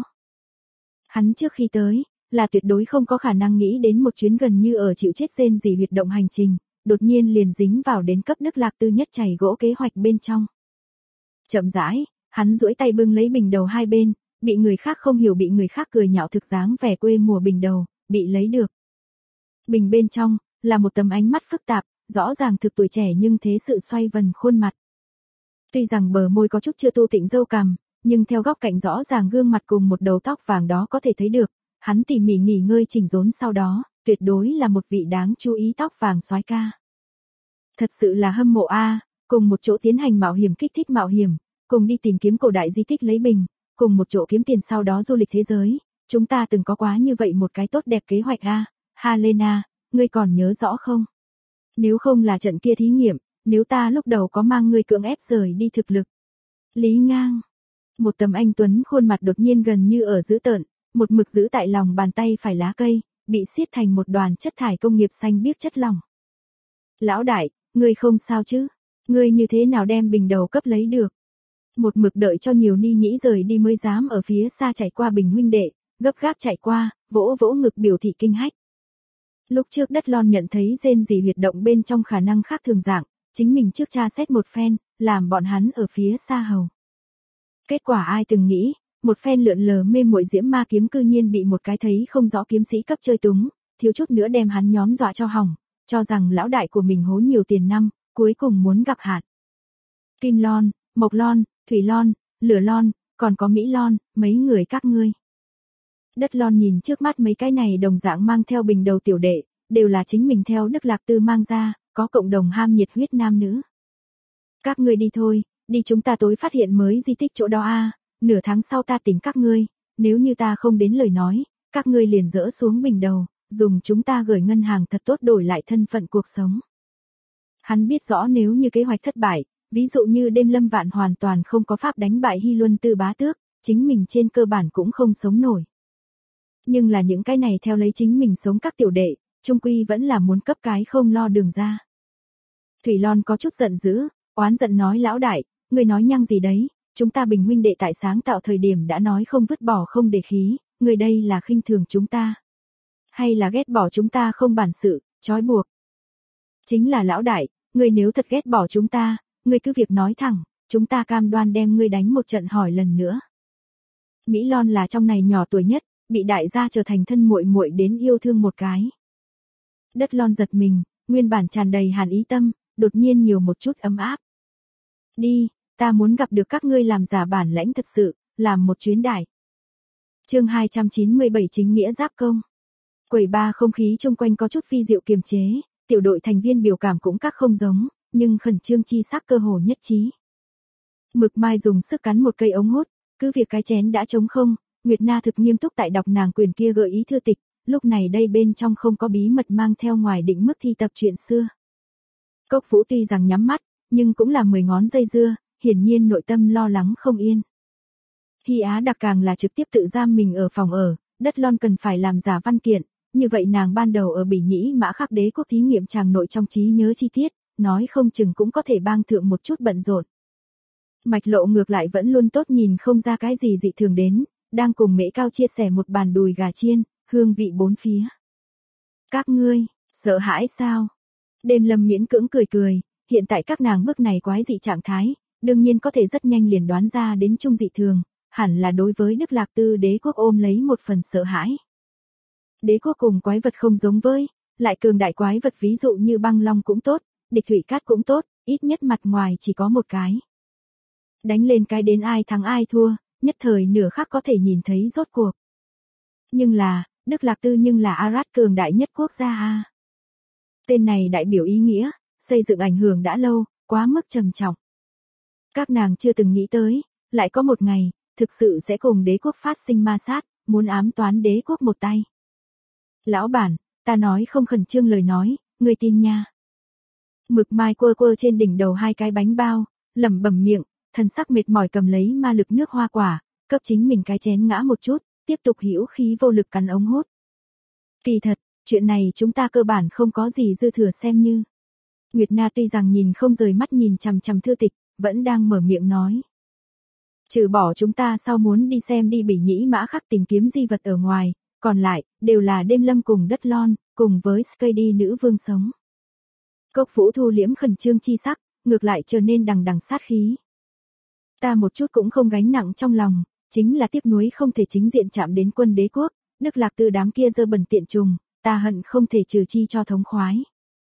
Hắn trước khi tới, là tuyệt đối không có khả năng nghĩ đến một chuyến gần như ở chịu chết rên rỉ huyệt động hành trình, đột nhiên liền dính vào đến cấp Đức Lạc Tư nhất chảy gỗ kế hoạch bên trong. Chậm rãi, hắn duỗi tay bưng lấy bình đầu hai bên, bị người khác không hiểu bị người khác cười nhạo thực dáng vẻ quê mùa bình đầu, bị lấy được. Bình bên trong, là một tấm ánh mắt phức tạp, rõ ràng thực tuổi trẻ nhưng thế sự xoay vần khuôn mặt. Tuy rằng bờ môi có chút chưa tu tịnh râu cằm, nhưng theo góc cạnh rõ ràng gương mặt cùng một đầu tóc vàng đó có thể thấy được, hắn tỉ mỉ nghỉ ngơi chỉnh rốn sau đó, tuyệt đối là một vị đáng chú ý tóc vàng soái ca. Thật sự là hâm mộ a, cùng một chỗ tiến hành mạo hiểm kích thích mạo hiểm, cùng đi tìm kiếm cổ đại di tích lấy bình, cùng một chỗ kiếm tiền sau đó du lịch thế giới, chúng ta từng có quá như vậy một cái tốt đẹp kế hoạch a, Helena, ngươi còn nhớ rõ không? Nếu không là trận kia thí nghiệm, nếu ta lúc đầu có mang ngươi cưỡng ép rời đi thực lực. Lý Ngang. Một tấm anh tuấn khuôn mặt đột nhiên gần như ở dữ tợn, một mực giữ tại lòng bàn tay phải lá cây, bị siết thành một đoàn chất thải công nghiệp xanh biếc chất lỏng. Lão đại, ngươi không sao chứ? Ngươi như thế nào đem bình đầu cấp lấy được? Một mực đợi cho nhiều ni nhĩ rời đi mới dám ở phía xa chạy qua Bình huynh đệ, gấp gáp chạy qua, vỗ vỗ ngực biểu thị kinh hách. Lúc trước đất Lon nhận thấy rên rỉ huyệt động bên trong khả năng khác thường dạng, chính mình trước tra xét một phen, làm bọn hắn ở phía xa hầu. Kết quả ai từng nghĩ, một phen lượn lờ mê muội diễm ma kiếm cư nhiên bị một cái thấy không rõ kiếm sĩ cấp chơi túng, thiếu chút nữa đem hắn nhóm dọa cho hỏng, cho rằng lão đại của mình hố nhiều tiền năm, cuối cùng muốn gặp hạt. Kim Lon, Mộc Lon, Thủy Lon, Lửa Lon, còn có Mỹ Lon, mấy người các ngươi. Đất Lon nhìn trước mắt mấy cái này đồng dạng mang theo bình đầu tiểu đệ, đều là chính mình theo Đức Lạc Tư mang ra, có cộng đồng ham nhiệt huyết nam nữ. Các ngươi đi thôi, đi chúng ta tối phát hiện mới di tích chỗ đó a, nửa tháng sau ta tìm các ngươi, nếu như ta không đến lời nói, các ngươi liền dỡ xuống bình đầu, dùng chúng ta gửi ngân hàng thật tốt đổi lại thân phận cuộc sống. Hắn biết rõ nếu như kế hoạch thất bại, ví dụ như đêm Lâm Vạn hoàn toàn không có pháp đánh bại Hy Luân Tư bá tước, chính mình trên cơ bản cũng không sống nổi. Nhưng là những cái này theo lấy chính mình sống các tiểu đệ, trung quy vẫn là muốn cấp cái không lo đường ra. Thủy Lon có chút giận dữ, oán giận nói lão đại, người nói nhăng gì đấy, chúng ta Bình huynh đệ tại sáng tạo thời điểm đã nói không vứt bỏ không để khí, người đây là khinh thường chúng ta. Hay là ghét bỏ chúng ta không bản sự, trói buộc. Chính là lão đại, người nếu thật ghét bỏ chúng ta, người cứ việc nói thẳng, chúng ta cam đoan đem ngươi đánh một trận hỏi lần nữa. Mỹ Lon là trong này nhỏ tuổi nhất, bị đại gia trở thành thân muội muội đến yêu thương một cái. Đất Lon giật mình, nguyên bản tràn đầy hàn ý tâm, đột nhiên nhiều một chút ấm áp. Đi, ta muốn gặp được các ngươi làm giả bản lãnh thật sự, làm một chuyến đại. Chương 297 chính nghĩa giáp công. Quầy ba không khí chung quanh có chút phi diệu kiềm chế, tiểu đội thành viên biểu cảm cũng các không giống, nhưng khẩn trương chi sắc cơ hồ nhất trí. Mực Mai dùng sức cắn một cây ống hút, cứ việc cái chén đã trống không, Nguyệt Na thực nghiêm túc tại đọc nàng quyền kia gợi ý thư tịch, lúc này đây bên trong không có bí mật mang theo ngoài định mức thi tập chuyện xưa. Cốc Vũ tuy rằng nhắm mắt, nhưng cũng là 10 ngón dây dưa, hiển nhiên nội tâm lo lắng không yên. Hy Á Đặc càng là trực tiếp tự giam mình ở phòng ở, Đất Lon cần phải làm giả văn kiện, như vậy nàng ban đầu ở Bỉ Nhĩ Mã Khắc Đế quốc thí nghiệm tràng nội trong trí nhớ chi tiết, nói không chừng cũng có thể bang thượng một chút bận rộn. Mạch Lộ ngược lại vẫn luôn tốt nhìn không ra cái gì dị thường đến, đang cùng Mễ Cao chia sẻ một bàn đùi gà chiên, hương vị bốn phía. Các ngươi, sợ hãi sao? Đêm Lâm miễn cưỡng cười cười, hiện tại các nàng bước này quái dị trạng thái, đương nhiên có thể rất nhanh liền đoán ra đến chung dị thường, hẳn là đối với Đức Lạc Tư đế quốc ôm lấy một phần sợ hãi. Đế quốc cùng quái vật không giống với, lại cường đại quái vật ví dụ như băng long cũng tốt, địch thủy cát cũng tốt, ít nhất mặt ngoài chỉ có một cái. Đánh lên cái đến ai thắng ai thua, nhất thời nửa khắc có thể nhìn thấy rốt cuộc. Nhưng là, Đức Lạc Tư nhưng là Arad cường đại nhất quốc gia a. Tên này đại biểu ý nghĩa, xây dựng ảnh hưởng đã lâu, quá mức trầm trọng. Các nàng chưa từng nghĩ tới, lại có một ngày, thực sự sẽ cùng đế quốc phát sinh ma sát, muốn ám toán đế quốc một tay. Lão bản, ta nói không khẩn trương lời nói, ngươi tin nha. Mực Mai quơ quơ trên đỉnh đầu hai cái bánh bao, lẩm bẩm miệng, thần sắc mệt mỏi cầm lấy ma lực nước hoa quả, cấp chính mình cái chén ngã một chút, tiếp tục hữu khí vô lực cắn ống hút. Kỳ thật, chuyện này chúng ta cơ bản không có gì dư thừa xem như. Nguyệt Na tuy rằng nhìn không rời mắt nhìn chằm chằm thư tịch, vẫn đang mở miệng nói. Trừ bỏ chúng ta sau muốn đi xem đi Bỉ Nhĩ Mã Khắc tìm kiếm di vật ở ngoài, còn lại, đều là Đêm Lâm cùng Đất Lon, cùng với Skady nữ vương sống. Cốc Vũ thu liễm khẩn trương chi sắc, ngược lại trở nên đằng đằng sát khí. Ta một chút cũng không gánh nặng trong lòng, chính là tiếc nuối không thể chính diện chạm đến quân đế quốc, Đức Lạc Tư đám kia dơ bẩn tiện trùng, ta hận không thể trừ chi cho thống khoái.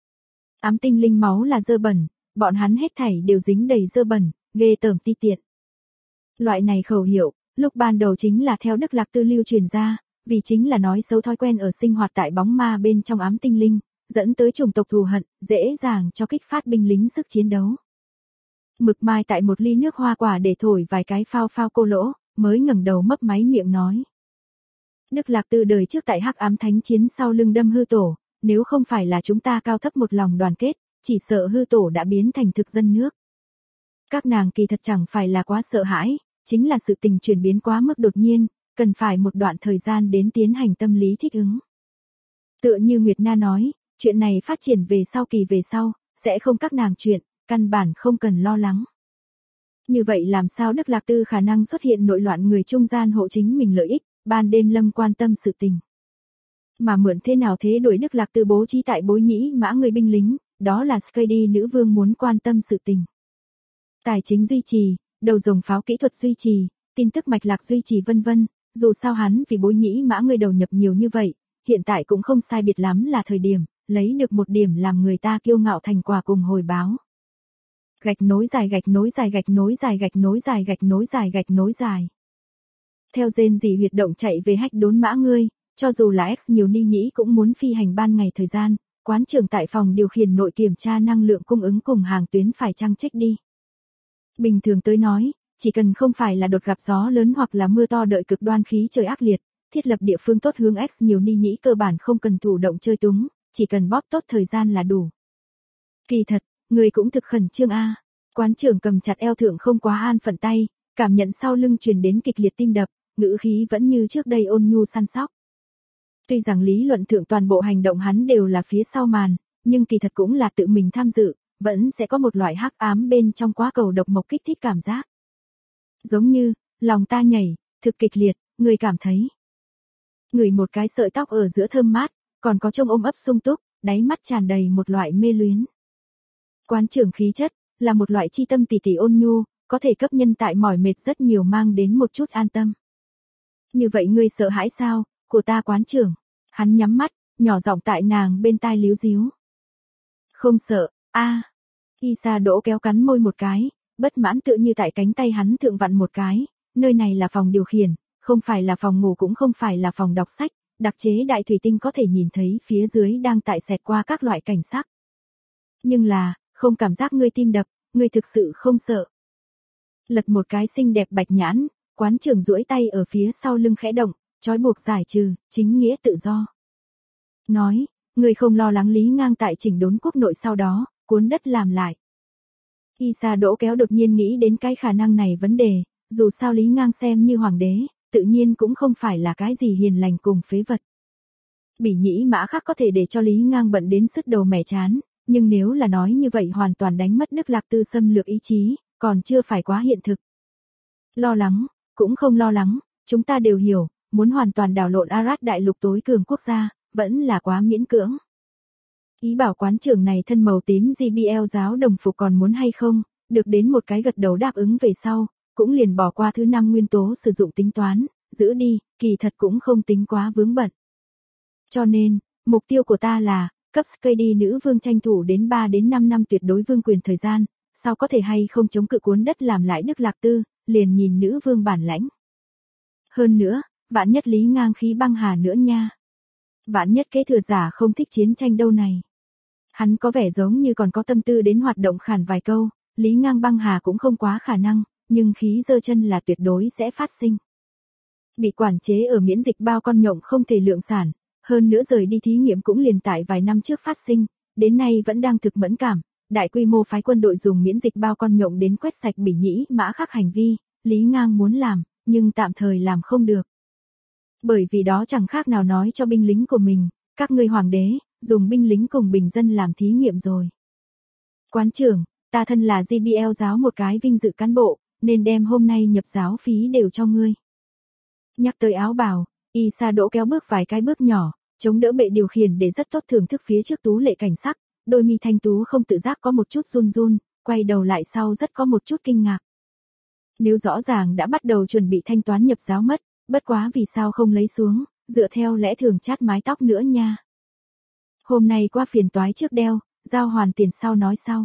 Ám tinh linh máu là dơ bẩn, bọn hắn hết thảy đều dính đầy dơ bẩn, ghê tởm ti tiện. Loại này khẩu hiệu, lúc ban đầu chính là theo Đức Lạc Tư lưu truyền ra, vì chính là nói xấu thói quen ở sinh hoạt tại bóng ma bên trong ám tinh linh, dẫn tới chủng tộc thù hận, dễ dàng cho kích phát binh lính sức chiến đấu. Mực Mai tại một ly nước hoa quả để thổi vài cái phao phao cô lỗ, mới ngẩng đầu mấp máy miệng nói. Đức Lạc Tư đời trước tại Hắc Ám Thánh Chiến sau lưng đâm hư tổ, nếu không phải là chúng ta cao thấp một lòng đoàn kết, chỉ sợ hư tổ đã biến thành thực dân nước. Các nàng kỳ thật chẳng phải là quá sợ hãi, chính là sự tình chuyển biến quá mức đột nhiên, cần phải một đoạn thời gian đến tiến hành tâm lý thích ứng. Tựa như Nguyệt Na nói, chuyện này phát triển về sau, sẽ không các nàng chuyện, căn bản không cần lo lắng. Như vậy làm sao Đức Lạc Tư khả năng xuất hiện nội loạn người trung gian hộ chính mình lợi ích, ban đêm Lâm quan tâm sự tình. Mà mượn thế nào thế đuổi Đức Lạc Tư bố trí tại Bối Nhĩ Mã người binh lính, đó là Skady nữ vương muốn quan tâm sự tình. Tài chính duy trì, đầu dòng pháo kỹ thuật duy trì, tin tức mạch lạc duy trì vân vân, dù sao hắn vì bối nhĩ mã ngươi đầu nhập nhiều như vậy, hiện tại cũng không sai biệt lắm là thời điểm, lấy được một điểm làm người ta kiêu ngạo thành quả cùng hồi báo. Gạch nối dài gạch nối dài gạch nối dài gạch nối dài gạch nối dài gạch nối dài. Theo rên rỉ huyệt động chạy về hách đốn mã ngươi, cho dù là X nhiều ni nhĩ cũng muốn phi hành ban ngày thời gian, quán trưởng tại phòng điều khiển nội kiểm tra năng lượng cung ứng cùng hàng tuyến phải chăng check đi. Bình thường tới nói, chỉ cần không phải là đột gặp gió lớn hoặc là mưa to đợi cực đoan khí trời ác liệt, thiết lập địa phương tốt hướng X nhiều ni nhĩ cơ bản không cần thủ động chơi túng, chỉ cần bóp tốt thời gian là đủ. Kỳ thật, người cũng thực khẩn trương a. Quán trưởng cầm chặt eo thượng không quá an phận tay, cảm nhận sau lưng truyền đến kịch liệt tim đập, ngữ khí vẫn như trước đây ôn nhu săn sóc. Tuy rằng lý luận thượng toàn bộ hành động hắn đều là phía sau màn, nhưng kỳ thật cũng là tự mình tham dự, vẫn sẽ có một loại hắc ám bên trong quá cầu độc mộc kích thích cảm giác. Giống như, lòng ta nhảy, thực kịch liệt, người cảm thấy. Ngửi một cái sợi tóc ở giữa thơm mát, còn có trông ôm ấp sung túc, đáy mắt tràn đầy một loại mê luyến. Quán trưởng khí chất, là một loại chi tâm tỉ tỉ ôn nhu, có thể cấp nhân tại mỏi mệt rất nhiều mang đến một chút an tâm. Như vậy ngươi sợ hãi sao, của ta quán trưởng. Hắn nhắm mắt, nhỏ giọng tại nàng bên tai líu díu. Không sợ, a. Isa Đỗ kéo cắn môi một cái, bất mãn tựa như tại cánh tay hắn thượng vặn một cái, nơi này là phòng điều khiển, không phải là phòng ngủ cũng không phải là phòng đọc sách, đặc chế đại thủy tinh có thể nhìn thấy phía dưới đang tại xẹt qua các loại cảnh sắc. Nhưng là, không cảm giác ngươi tim đập, ngươi thực sự không sợ. Lật một cái xinh đẹp bạch nhãn, quán trưởng duỗi tay ở phía sau lưng khẽ động, trói buộc giải trừ, chính nghĩa tự do. Nói, ngươi không lo lắng Lý Ngang tại chỉnh đốn quốc nội sau đó, cuốn đất làm lại. Isa Đỗ kéo đột nhiên nghĩ đến cái khả năng này vấn đề, dù sao Lý Ngang xem như hoàng đế, tự nhiên cũng không phải là cái gì hiền lành cùng phế vật. Bỉ nhĩ mã khác có thể để cho Lý Ngang bận đến sứt đầu mẻ chán, nhưng nếu là nói như vậy hoàn toàn đánh mất Đức Lạc Tư xâm lược ý chí, còn chưa phải quá hiện thực. Lo lắng, cũng không lo lắng, chúng ta đều hiểu, muốn hoàn toàn đảo lộn Arad đại lục tối cường quốc gia, vẫn là quá miễn cưỡng. Ý bảo quán trưởng này thân màu tím GBL giáo đồng phục còn muốn hay không, được đến một cái gật đầu đáp ứng về sau, cũng liền bỏ qua thứ 5 nguyên tố sử dụng tính toán, giữ đi, kỳ thật cũng không tính quá vướng bận. Cho nên, mục tiêu của ta là, cấp Skady nữ vương tranh thủ đến 3 đến 5 năm tuyệt đối vương quyền thời gian, sau có thể hay không chống cự cuốn đất làm lại Đức Lạc Tư, liền nhìn nữ vương bản lãnh. Hơn nữa, vạn nhất Lý Ngang khí băng hà nữa nha. Vạn nhất kế thừa giả không thích chiến tranh đâu này. Hắn có vẻ giống như còn có tâm tư đến hoạt động khản vài câu, Lý Ngang băng hà cũng không quá khả năng, nhưng khí giơ chân là tuyệt đối sẽ phát sinh. Bị quản chế ở miễn dịch bao con nhộng không thể lượng sản, hơn nữa rời đi thí nghiệm cũng liền tại vài năm trước phát sinh, đến nay vẫn đang thực mẫn cảm, đại quy mô phái quân đội dùng miễn dịch bao con nhộng đến quét sạch bỉ nhĩ mã khác hành vi, Lý Ngang muốn làm, nhưng tạm thời làm không được. Bởi vì đó chẳng khác nào nói cho binh lính của mình, các ngươi hoàng đế, dùng binh lính cùng bình dân làm thí nghiệm rồi. Quán trưởng, ta thân là GBL giáo một cái vinh dự cán bộ, nên đem hôm nay nhập giáo phí đều cho ngươi. Nhắc tới áo bào, Isa Đỗ kéo bước vài cái bước nhỏ, chống đỡ bệ điều khiển để rất tốt thưởng thức phía trước tú lệ cảnh sắc, đôi mi thanh tú không tự giác có một chút run run, quay đầu lại sau rất có một chút kinh ngạc. Nếu rõ ràng đã bắt đầu chuẩn bị thanh toán nhập giáo mất, bất quá vì sao không lấy xuống, dựa theo lẽ thường chát mái tóc nữa nha. Hôm nay qua phiền toái trước đeo, giao hoàn tiền sau nói sau.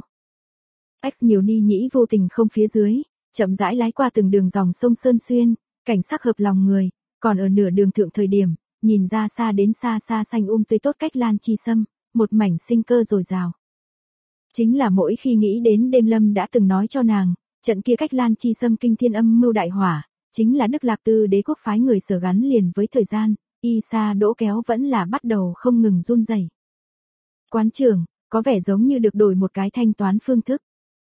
X nhiều ni nhĩ vô tình không phía dưới, chậm rãi lái qua từng đường dòng sông Sơn Xuyên, cảnh sắc hợp lòng người, còn ở nửa đường thượng thời điểm, nhìn ra xa đến xa xa xanh tươi tốt cách lan chi sâm, một mảnh sinh cơ dồi dào. Chính là mỗi khi nghĩ đến đêm lâm đã từng nói cho nàng, trận kia cách lan chi sâm kinh thiên âm mưu đại hỏa, chính là Đức Lạc Tư đế quốc phái người sở gắn liền với thời gian, Isa Đỗ kéo vẫn là bắt đầu không ngừng run rẩy. Quán trưởng, có vẻ giống như được đổi một cái thanh toán phương thức.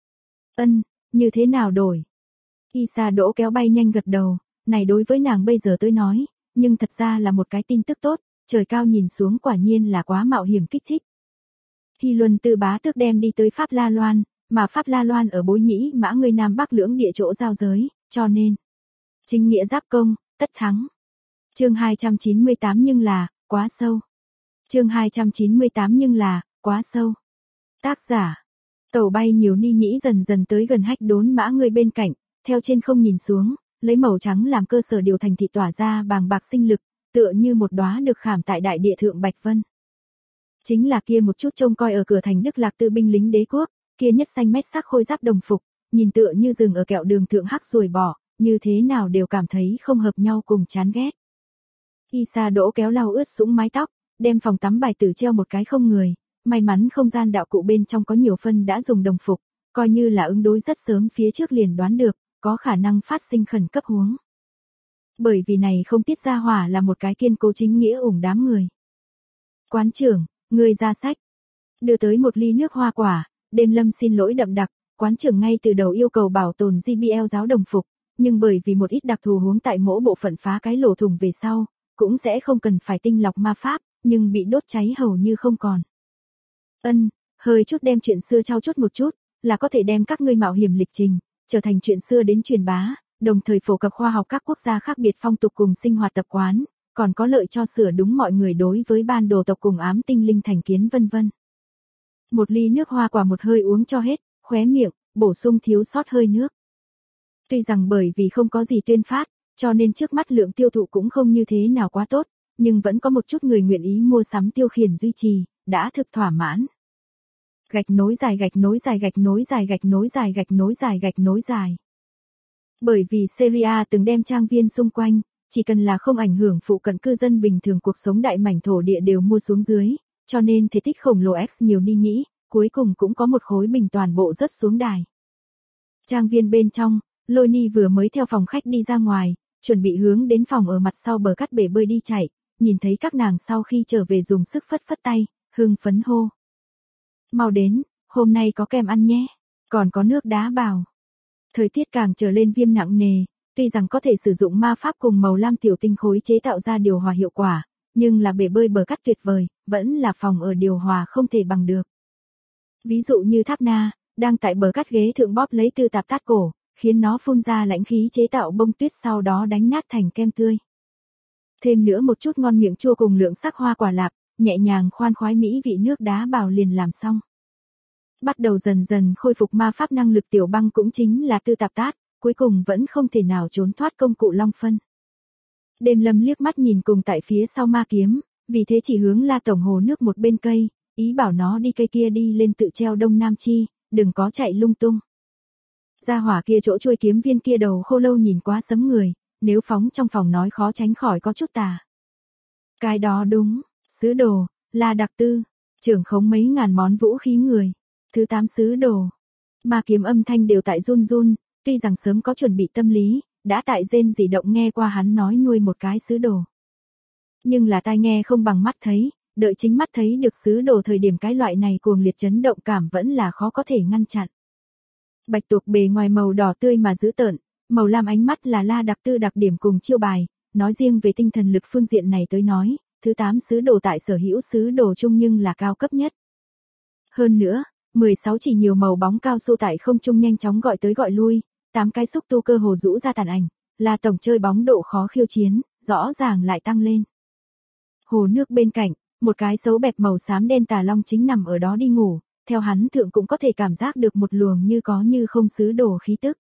Như thế nào đổi? Isa Đỗ kéo bay nhanh gật đầu, này đối với nàng bây giờ tôi nói, nhưng thật ra là một cái tin tức tốt, trời cao nhìn xuống quả nhiên là quá mạo hiểm kích thích. Hy Luân Tư bá tước đem đi tới Pháp La Loan, mà Pháp La Loan ở Bối Nhĩ Mã người Nam Bắc lưỡng địa chỗ giao giới, cho nên chính nghĩa giáp công, tất thắng. Chương 298 nhưng là quá sâu. Chương 298 nhưng là quá sâu. Tác giả. Tàu bay nhiều ni nhĩ dần dần tới gần hách đốn mã người bên cạnh, theo trên không nhìn xuống, lấy màu trắng làm cơ sở điều thành thị tỏa ra bàng bạc sinh lực, tựa như một đóa được khảm tại đại địa thượng Bạch Vân. Chính là kia một chút trông coi ở cửa thành Đức Lạc Tư binh lính đế quốc, kia nhất xanh mét sắc khôi giáp đồng phục, nhìn tựa như rừng ở kẹo đường thượng hắc ruồi bò, như thế nào đều cảm thấy không hợp nhau cùng chán ghét. Isa Đỗ kéo lau ướt sũng mái tóc, đem phòng tắm bài tử treo một cái không người, may mắn không gian đạo cụ bên trong có nhiều phân đã dùng đồng phục, coi như là ứng đối rất sớm phía trước liền đoán được, có khả năng phát sinh khẩn cấp huống. Bởi vì này không tiết ra hỏa là một cái kiên cố chính nghĩa ủng đám người. Quán trưởng, người ra sách. Đưa tới một ly nước hoa quả, Đêm Lâm xin lỗi đậm đặc, quán trưởng ngay từ đầu yêu cầu bảo tồn JBL giáo đồng phục, nhưng bởi vì một ít đặc thù huống tại mỗi bộ phận phá cái lỗ thủng về sau, cũng sẽ không cần phải tinh lọc ma pháp, nhưng bị đốt cháy hầu như không còn. Hơi chút đem chuyện xưa trao chuốt một chút, là có thể đem các ngươi mạo hiểm lịch trình, trở thành chuyện xưa đến truyền bá, đồng thời phổ cập khoa học các quốc gia khác biệt phong tục cùng sinh hoạt tập quán, còn có lợi cho sửa đúng mọi người đối với ban đồ tộc cùng ám tinh linh thành kiến vân vân. Một ly nước hoa quả một hơi uống cho hết, khóe miệng, bổ sung thiếu sót hơi nước. Tuy rằng bởi vì không có gì tuyên phát, cho nên trước mắt lượng tiêu thụ cũng không như thế nào quá tốt, nhưng vẫn có một chút người nguyện ý mua sắm tiêu khiển duy trì, đã thực thỏa mãn. Gạch nối dài gạch nối dài gạch nối dài gạch nối dài gạch nối dài gạch nối dài. Bởi vì Serie A từng đem trang viên xung quanh, chỉ cần là không ảnh hưởng phụ cận cư dân bình thường cuộc sống đại mảnh thổ địa đều mua xuống dưới, cho nên thể tích khổng lồ X nhiều ni nhĩ, cuối cùng cũng có một khối bình toàn bộ rớt xuống đài. Trang viên bên trong, Lôi Ni vừa mới theo phòng khách đi ra ngoài, chuẩn bị hướng đến phòng ở mặt sau bờ cắt bể bơi đi chạy, nhìn thấy các nàng sau khi trở về dùng sức phất phất tay, hưng phấn hô. Mau đến, hôm nay có kem ăn nhé, còn có nước đá bào. Thời tiết càng trở lên viêm nặng nề, tuy rằng có thể sử dụng ma pháp cùng màu lam tiểu tinh khối chế tạo ra điều hòa hiệu quả, nhưng là bể bơi bờ cắt tuyệt vời, vẫn là phòng ở điều hòa không thể bằng được. Ví dụ như Tháp Na, đang tại bờ cắt ghế thượng bóp lấy tư tạp tát cổ, khiến nó phun ra lãnh khí chế tạo bông tuyết sau đó đánh nát thành kem tươi. Thêm nữa một chút ngon miệng chua cùng lượng sắc hoa quả lạp, nhẹ nhàng khoan khoái mỹ vị nước đá bào liền làm xong. Bắt đầu dần dần khôi phục ma pháp năng lực tiểu băng cũng chính là tư tạp tát, cuối cùng vẫn không thể nào trốn thoát công cụ long phân. Đêm Lâm liếc mắt nhìn cùng tại phía sau ma kiếm, vì thế chỉ hướng La Tổng hồ nước một bên cây, ý bảo nó đi cây kia đi lên tự treo đông nam chi, đừng có chạy lung tung. Gia hỏa kia chỗ chuôi kiếm viên kia đầu khô lâu nhìn quá sấm người, nếu phóng trong phòng nói khó tránh khỏi có chút tà. Cái đó đúng, sứ đồ, La Đặc Tư, trưởng khống mấy ngàn món vũ khí người, thứ 8 sứ đồ. Ma kiếm âm thanh đều tại run run, tuy rằng sớm có chuẩn bị tâm lý, đã tại rên rỉ động nghe qua hắn nói nuôi một cái sứ đồ. Nhưng là tai nghe không bằng mắt thấy, đợi chính mắt thấy được sứ đồ thời điểm cái loại này cuồng liệt chấn động cảm vẫn là khó có thể ngăn chặn. Bạch tuộc bề ngoài màu đỏ tươi mà dữ tợn, màu lam ánh mắt là La Đặc Tư đặc điểm cùng chiêu bài, nói riêng về tinh thần lực phương diện này tới nói, thứ 8 sứ đồ tại sở hữu sứ đồ chung nhưng là cao cấp nhất. Hơn nữa, 16 chỉ nhiều màu bóng cao su tại không trung nhanh chóng gọi tới gọi lui, 8 cái xúc tu cơ hồ rũ ra tàn ảnh, là tổng chơi bóng độ khó khiêu chiến, rõ ràng lại tăng lên. Hồ nước bên cạnh, một cái xấu bẹp màu xám đen tà long chính nằm ở đó đi ngủ, theo hắn thượng cũng có thể cảm giác được một luồng như có như không sứ đồ khí tức.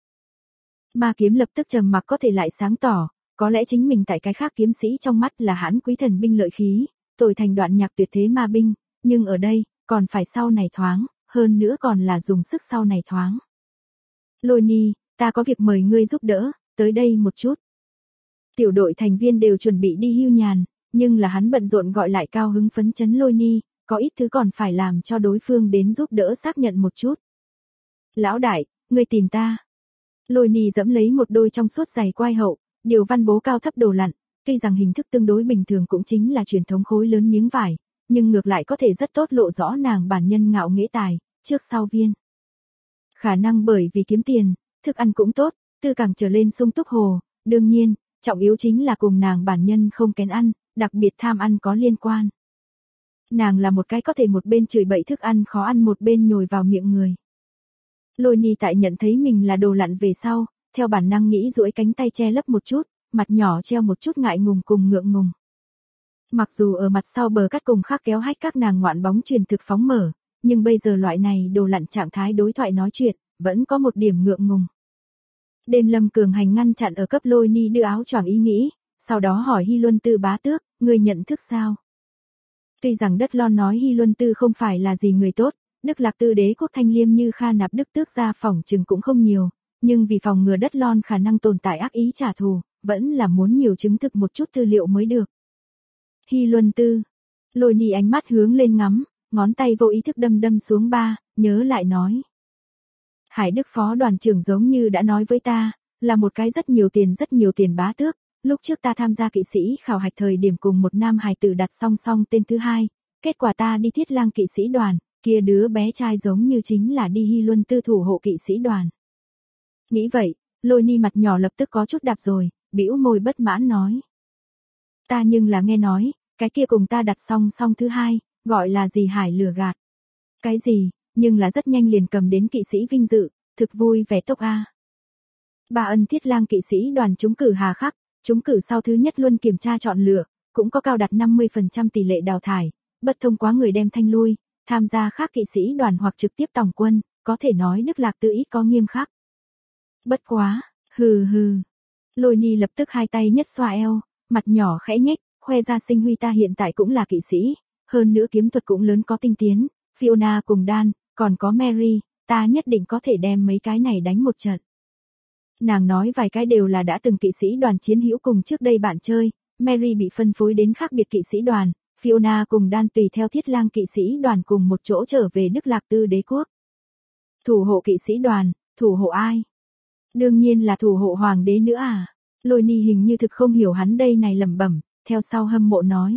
Ma kiếm lập tức trầm mặc có thể lại sáng tỏ, có lẽ chính mình tại cái khác kiếm sĩ trong mắt là hãn quý thần binh lợi khí, tội thành đoạn nhạc tuyệt thế ma binh, nhưng ở đây, còn phải sau này thoáng, hơn nữa còn là dùng sức sau này thoáng. Lôi Ni, ta có việc mời ngươi giúp đỡ, tới đây một chút. Tiểu đội thành viên đều chuẩn bị đi hưu nhàn, nhưng là hắn bận rộn gọi lại cao hứng phấn chấn Lôi Ni, có ít thứ còn phải làm cho đối phương đến giúp đỡ xác nhận một chút. Lão đại, ngươi tìm ta. Lôi Ni dẫm lấy một đôi trong suốt giày quai hậu, điều văn bố cao thấp đồ lặn, tuy rằng hình thức tương đối bình thường cũng chính là truyền thống khối lớn miếng vải, nhưng ngược lại có thể rất tốt lộ rõ nàng bản nhân ngạo nghễ tài, trước sau viên. Khả năng bởi vì kiếm tiền, thức ăn cũng tốt, tư càng trở lên sung túc hồ, đương nhiên, trọng yếu chính là cùng nàng bản nhân không kén ăn, đặc biệt tham ăn có liên quan. Nàng là một cái có thể một bên chửi bậy thức ăn khó ăn một bên nhồi vào miệng người. Lôi Ni tại nhận thấy mình là đồ lặn về sau, theo bản năng nghĩ duỗi cánh tay che lấp một chút, mặt nhỏ treo một chút ngại ngùng cùng ngượng ngùng. Mặc dù ở mặt sau bờ cắt cùng khác kéo hách các nàng ngoạn bóng truyền thực phóng mở, nhưng bây giờ loại này đồ lặn trạng thái đối thoại nói chuyện, vẫn có một điểm ngượng ngùng. Đêm Lâm cường hành ngăn chặn ở cấp Lôi Ni đưa áo choàng ý nghĩ, sau đó hỏi Hy Luân Tư bá tước, người nhận thức sao? Tuy rằng Đất Lon nói Hy Luân Tư không phải là gì người tốt, Đức Lạc Tư đế quốc thanh liêm như Kha Nạp Đức tước ra phỏng chừng cũng không nhiều, nhưng vì phòng ngừa Đất Lon khả năng tồn tại ác ý trả thù, vẫn là muốn nhiều chứng thực một chút tư liệu mới được. Hy Luân Tư, Lôi Ni ánh mắt hướng lên ngắm, ngón tay vô ý thức đâm đâm xuống ba, nhớ lại nói. Hải Đức phó đoàn trưởng giống như đã nói với ta, là một cái rất nhiều tiền bá tước, lúc trước ta tham gia kỵ sĩ khảo hạch thời điểm cùng một nam hài tử đặt song song tên thứ hai, kết quả ta đi Thiết Lang kỵ sĩ đoàn, kia đứa bé trai giống như chính là đi Hy Luân Tư thủ hộ kỵ sĩ đoàn. Nghĩ vậy, Lôi Ni mặt nhỏ lập tức có chút đạp rồi, bĩu môi bất mãn nói. Ta nhưng là nghe nói, cái kia cùng ta đặt song song thứ hai, gọi là gì Hải lừa gạt. Cái gì, nhưng là rất nhanh liền cầm đến kỵ sĩ vinh dự, thực vui vẻ tốc a. Ba ân Thiết Lang kỵ sĩ đoàn trúng cử hà khắc, trúng cử sau thứ nhất luôn kiểm tra chọn lựa, cũng có cao đạt 50% tỷ lệ đào thải, bất thông quá người đem thanh lui, tham gia khác kỵ sĩ đoàn hoặc trực tiếp tòng quân, có thể nói Đức Lạc Tư ít có nghiêm khắc. Bất quá, hừ hừ. Lôi Ni lập tức hai tay nhất xoa eo, mặt nhỏ khẽ nhếch, khoe ra Sinh Huy ta hiện tại cũng là kỵ sĩ, hơn nữa kiếm thuật cũng lớn có tinh tiến, Fiona cùng Dan, còn có Mary, ta nhất định có thể đem mấy cái này đánh một trận. Nàng nói vài cái đều là đã từng kỵ sĩ đoàn chiến hữu cùng trước đây bạn chơi, Mary bị phân phối đến khác biệt kỵ sĩ đoàn, Fiona cùng Dan tùy theo Thiết Lang kỵ sĩ đoàn cùng một chỗ trở về Đức Lạc Tư đế quốc. Thủ hộ kỵ sĩ đoàn, thủ hộ ai? Đương nhiên là thủ hộ hoàng đế nữa à? Lôi Ni hình như thực không hiểu hắn đây này lẩm bẩm, theo sau hâm mộ nói.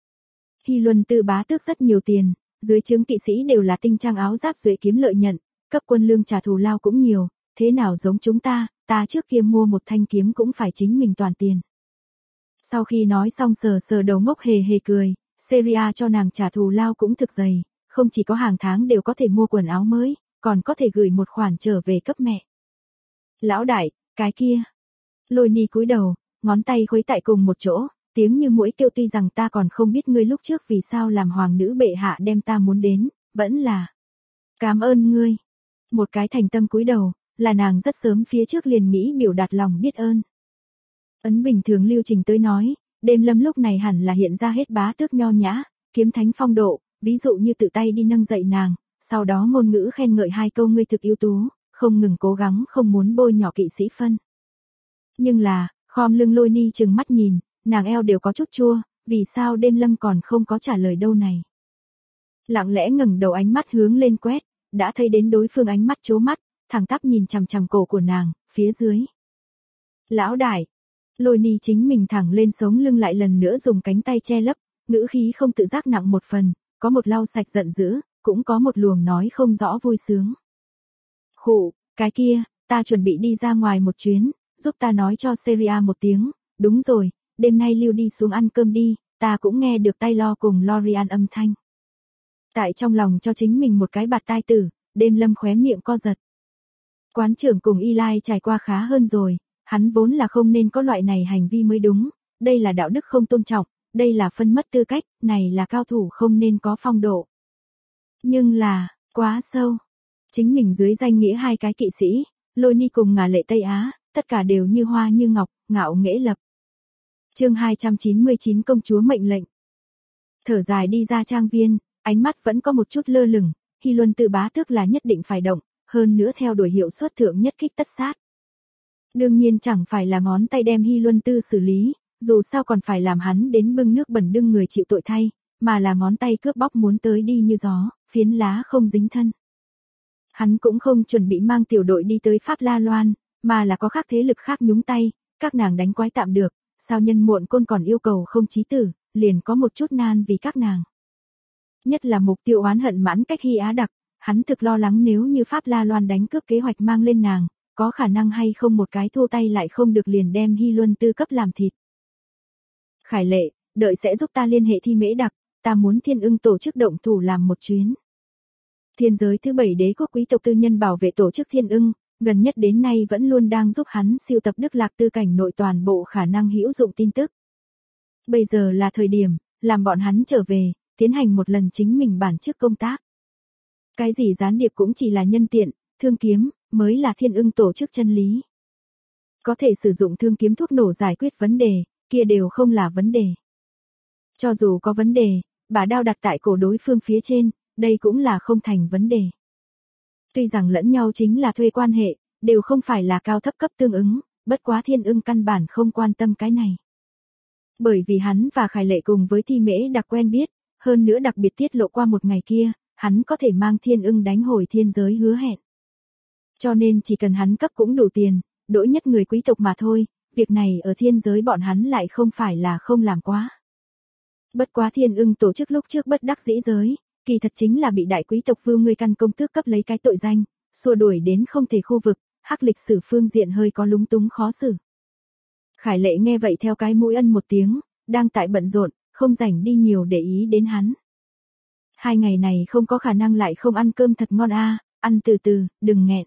Hy Luân Tư bá tước rất nhiều tiền, dưới trướng kỵ sĩ đều là tinh trang áo giáp duệ kiếm lợi nhận, cấp quân lương trả thù lao cũng nhiều, thế nào giống chúng ta trước kia mua một thanh kiếm cũng phải chính mình toàn tiền. Sau khi nói xong sờ sờ đầu ngốc hề hề cười, Syria cho nàng trả thù lao cũng thực dày, không chỉ có hàng tháng đều có thể mua quần áo mới, còn có thể gửi một khoản trở về cấp mẹ. Lão đại, cái kia. Lôi Ni cúi đầu, ngón tay khuấy tại cùng một chỗ, tiếng như muỗi kêu tuy rằng ta còn không biết ngươi lúc trước vì sao làm hoàng nữ bệ hạ đem ta muốn đến, vẫn là. Cảm ơn ngươi. Một cái thành tâm cúi đầu, là nàng rất sớm phía trước liền nghĩ biểu đạt lòng biết ơn. Ấn bình thường lưu trình tới nói, Đêm Lâm lúc này hẳn là hiện ra hết bá tước nho nhã, kiếm thánh phong độ, ví dụ như tự tay đi nâng dậy nàng, sau đó ngôn ngữ khen ngợi hai câu ngươi thực ưu tú, không ngừng cố gắng không muốn bôi nhỏ kỵ sĩ phân. Nhưng là, khom lưng Lôi Ni chừng mắt nhìn, nàng eo đều có chút chua, vì sao Đêm Lâm còn không có trả lời đâu này. Lặng lẽ ngẩng đầu ánh mắt hướng lên quét, đã thấy đến đối phương ánh mắt chố mắt, thẳng tắp nhìn chằm chằm cổ của nàng, phía dưới. Lão đại, Lôi Ni chính mình thẳng lên sống lưng lại lần nữa dùng cánh tay che lấp, ngữ khí không tự giác nặng một phần, có một lau sạch giận dữ, cũng có một luồng nói không rõ vui sướng. Khụ, cái kia, ta chuẩn bị đi ra ngoài một chuyến, giúp ta nói cho Syria một tiếng, đúng rồi, đêm nay lưu đi xuống ăn cơm đi, ta cũng nghe được Taylor cùng Lorian âm thanh. Tại trong lòng cho chính mình một cái bạt tai tử, Đêm Lâm khóe miệng co giật. Quán trưởng cùng Eli trải qua khá hơn rồi, hắn vốn là không nên có loại này hành vi mới đúng, đây là đạo đức không tôn trọng, đây là phân mất tư cách, này là cao thủ không nên có phong độ. Nhưng là, quá sâu. Chính mình dưới danh nghĩa hai cái kỵ sĩ, Lôi Ni cùng Ngà Lệ Tây Á, tất cả đều như hoa như ngọc, ngạo nghễ lập. Chương 299 công chúa mệnh lệnh. Thở dài đi ra trang viên, ánh mắt vẫn có một chút lơ lửng, Hy Luân Tư bá tước là nhất định phải động, hơn nữa theo đuổi hiệu suất thượng nhất kích tất sát. Đương nhiên chẳng phải là ngón tay đem Hy Luân Tư xử lý, dù sao còn phải làm hắn đến bưng nước bẩn đưng người chịu tội thay, mà là ngón tay cướp bóc muốn tới đi như gió, phiến lá không dính thân. Hắn cũng không chuẩn bị mang tiểu đội đi tới Pháp La Loan, mà là có khác thế lực khác nhúng tay, các nàng đánh quái tạm được, sao nhân muộn côn còn yêu cầu không chí tử, liền có một chút nan vì các nàng. Nhất là mục tiêu oán hận mãn cách Hy Á đặc, hắn thực lo lắng nếu như Pháp La Loan đánh cướp kế hoạch mang lên nàng, có khả năng hay không một cái thô tay lại không được liền đem Hy Luân Tư cấp làm thịt. Khải Lệ, đợi sẽ giúp ta liên hệ Thi Mễ Đặc, ta muốn Thiên Ưng tổ chức động thủ làm một chuyến. Thiên giới thứ 7 đế quốc quý tộc tư nhân bảo vệ tổ chức Thiên Ưng, gần nhất đến nay vẫn luôn đang giúp hắn siêu tập Đức Lạc Tư cảnh nội toàn bộ khả năng hữu dụng tin tức. Bây giờ là thời điểm, làm bọn hắn trở về, tiến hành một lần chính mình bản chức công tác. Cái gì gián điệp cũng chỉ là nhân tiện, thương kiếm mới là Thiên Ưng tổ chức chân lý. Có thể sử dụng thương kiếm thuốc nổ giải quyết vấn đề, kia đều không là vấn đề. Cho dù có vấn đề, bả đao đặt tại cổ đối phương phía trên, đây cũng là không thành vấn đề. Tuy rằng lẫn nhau chính là thuê quan hệ, đều không phải là cao thấp cấp tương ứng, bất quá Thiên Ưng căn bản không quan tâm cái này. Bởi vì hắn và Khải Lệ cùng với Thi Mễ Đặc quen biết, hơn nữa đặc biệt tiết lộ qua một ngày kia, hắn có thể mang Thiên Ưng đánh hồi thiên giới hứa hẹn. Cho nên chỉ cần hắn cấp cũng đủ tiền, đổi nhất người quý tộc mà thôi, việc này ở thiên giới bọn hắn lại không phải là không làm quá. Bất quá Thiên Ưng tổ chức lúc trước bất đắc dĩ giới, kỳ thật chính là bị đại quý tộc Vưu Ngươi Căn công tước cấp lấy cái tội danh, xua đuổi đến không thể khu vực, hắc lịch sử phương diện hơi có lúng túng khó xử. Khải Lệ nghe vậy theo cái mũi ân một tiếng, đang tại bận rộn, không rảnh đi nhiều để ý đến hắn. 2 ngày này không có khả năng lại không ăn cơm thật ngon a, ăn từ từ, đừng nghẹn.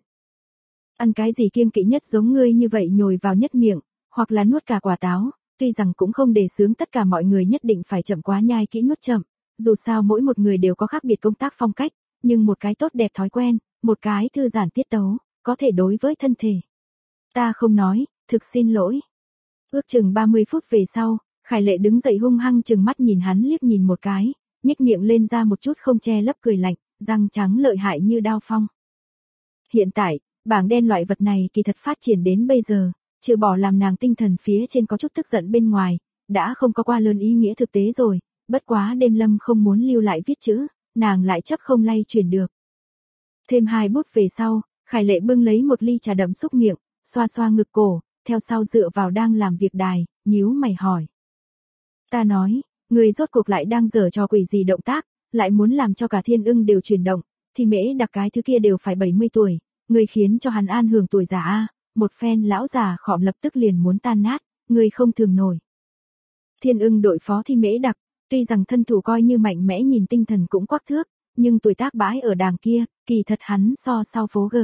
Ăn cái gì kiêng kỵ nhất giống ngươi như vậy nhồi vào nhất miệng, hoặc là nuốt cả quả táo, tuy rằng cũng không đề xướng tất cả mọi người nhất định phải chậm quá nhai kỹ nuốt chậm, dù sao mỗi một người đều có khác biệt công tác phong cách, nhưng một cái tốt đẹp thói quen, một cái thư giãn tiết tấu, có thể đối với thân thể. Ta không nói, thực xin lỗi. Ước chừng 30 phút về sau, Khải Lệ đứng dậy hung hăng chừng mắt nhìn hắn liếc nhìn một cái, nhếch miệng lên ra một chút không che lấp cười lạnh, răng trắng lợi hại như đao phong. Hiện tại, bảng đen loại vật này kỳ thật phát triển đến bây giờ, trừ bỏ làm nàng tinh thần phía trên có chút tức giận bên ngoài, đã không có qua lớn ý nghĩa thực tế rồi, bất quá Đêm Lâm không muốn lưu lại viết chữ, nàng lại chấp không lay chuyển được. Thêm 2 bút về sau, Khải Lệ bưng lấy một ly trà đậm xúc miệng, xoa xoa ngực cổ, theo sau dựa vào đang làm việc đài, nhíu mày hỏi. Ta nói, người rốt cuộc lại đang giở trò quỷ gì động tác, lại muốn làm cho cả Thiên Ưng đều chuyển động, thì Mễ Đặc cái thứ kia đều phải 70 tuổi, người khiến cho hắn an hưởng tuổi già a, một phen lão già khọm lập tức liền muốn tan nát, người không thường nổi. Thiên Ưng đội phó Thi Mễ Đặc, tuy rằng thân thủ coi như mạnh mẽ nhìn tinh thần cũng quắc thước, nhưng tuổi tác bãi ở đàng kia, kỳ thật hắn so sau phố G.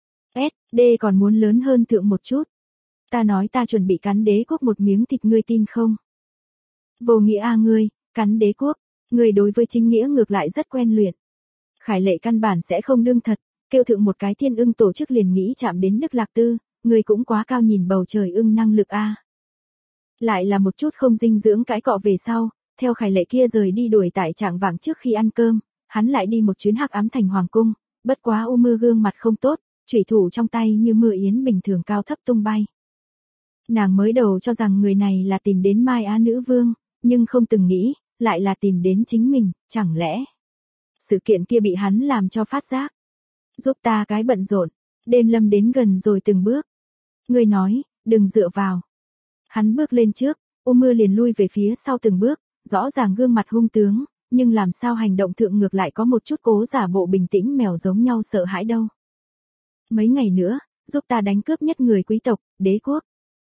S.D còn muốn lớn hơn thượng một chút. Ta nói ta chuẩn bị cắn Đế Quốc một miếng thịt ngươi tin không? Vô nghĩa a ngươi, cắn Đế Quốc, ngươi đối với chính nghĩa ngược lại rất quen luyện. Khải Lệ căn bản sẽ không đương thật, kêu thượng một cái Thiên Ưng tổ chức liền nghĩ chạm đến Đức Lạc Tư, ngươi cũng quá cao nhìn bầu trời ưng năng lực a. Lại là một chút không dinh dưỡng cãi cọ về sau, theo Khải Lệ kia rời đi đuổi tại trạng vạng trước khi ăn cơm, hắn lại đi một chuyến Hắc Ám Thành Hoàng cung, bất quá U Mưa gương mặt không tốt, chủy thủ trong tay như mưa yến bình thường cao thấp tung bay. Nàng mới đầu cho rằng người này là tìm đến Mai Á nữ vương, nhưng không từng nghĩ, lại là tìm đến chính mình, chẳng lẽ sự kiện kia bị hắn làm cho phát giác. Giúp ta cái bận rộn, Đêm Lâm đến gần rồi từng bước. Người nói, đừng dựa vào. Hắn bước lên trước, U Mưa liền lui về phía sau từng bước, rõ ràng gương mặt hung tướng, nhưng làm sao hành động thượng ngược lại có một chút cố giả bộ bình tĩnh mèo giống nhau sợ hãi đâu. Mấy ngày nữa, giúp ta đánh cướp nhất người quý tộc, Đế Quốc.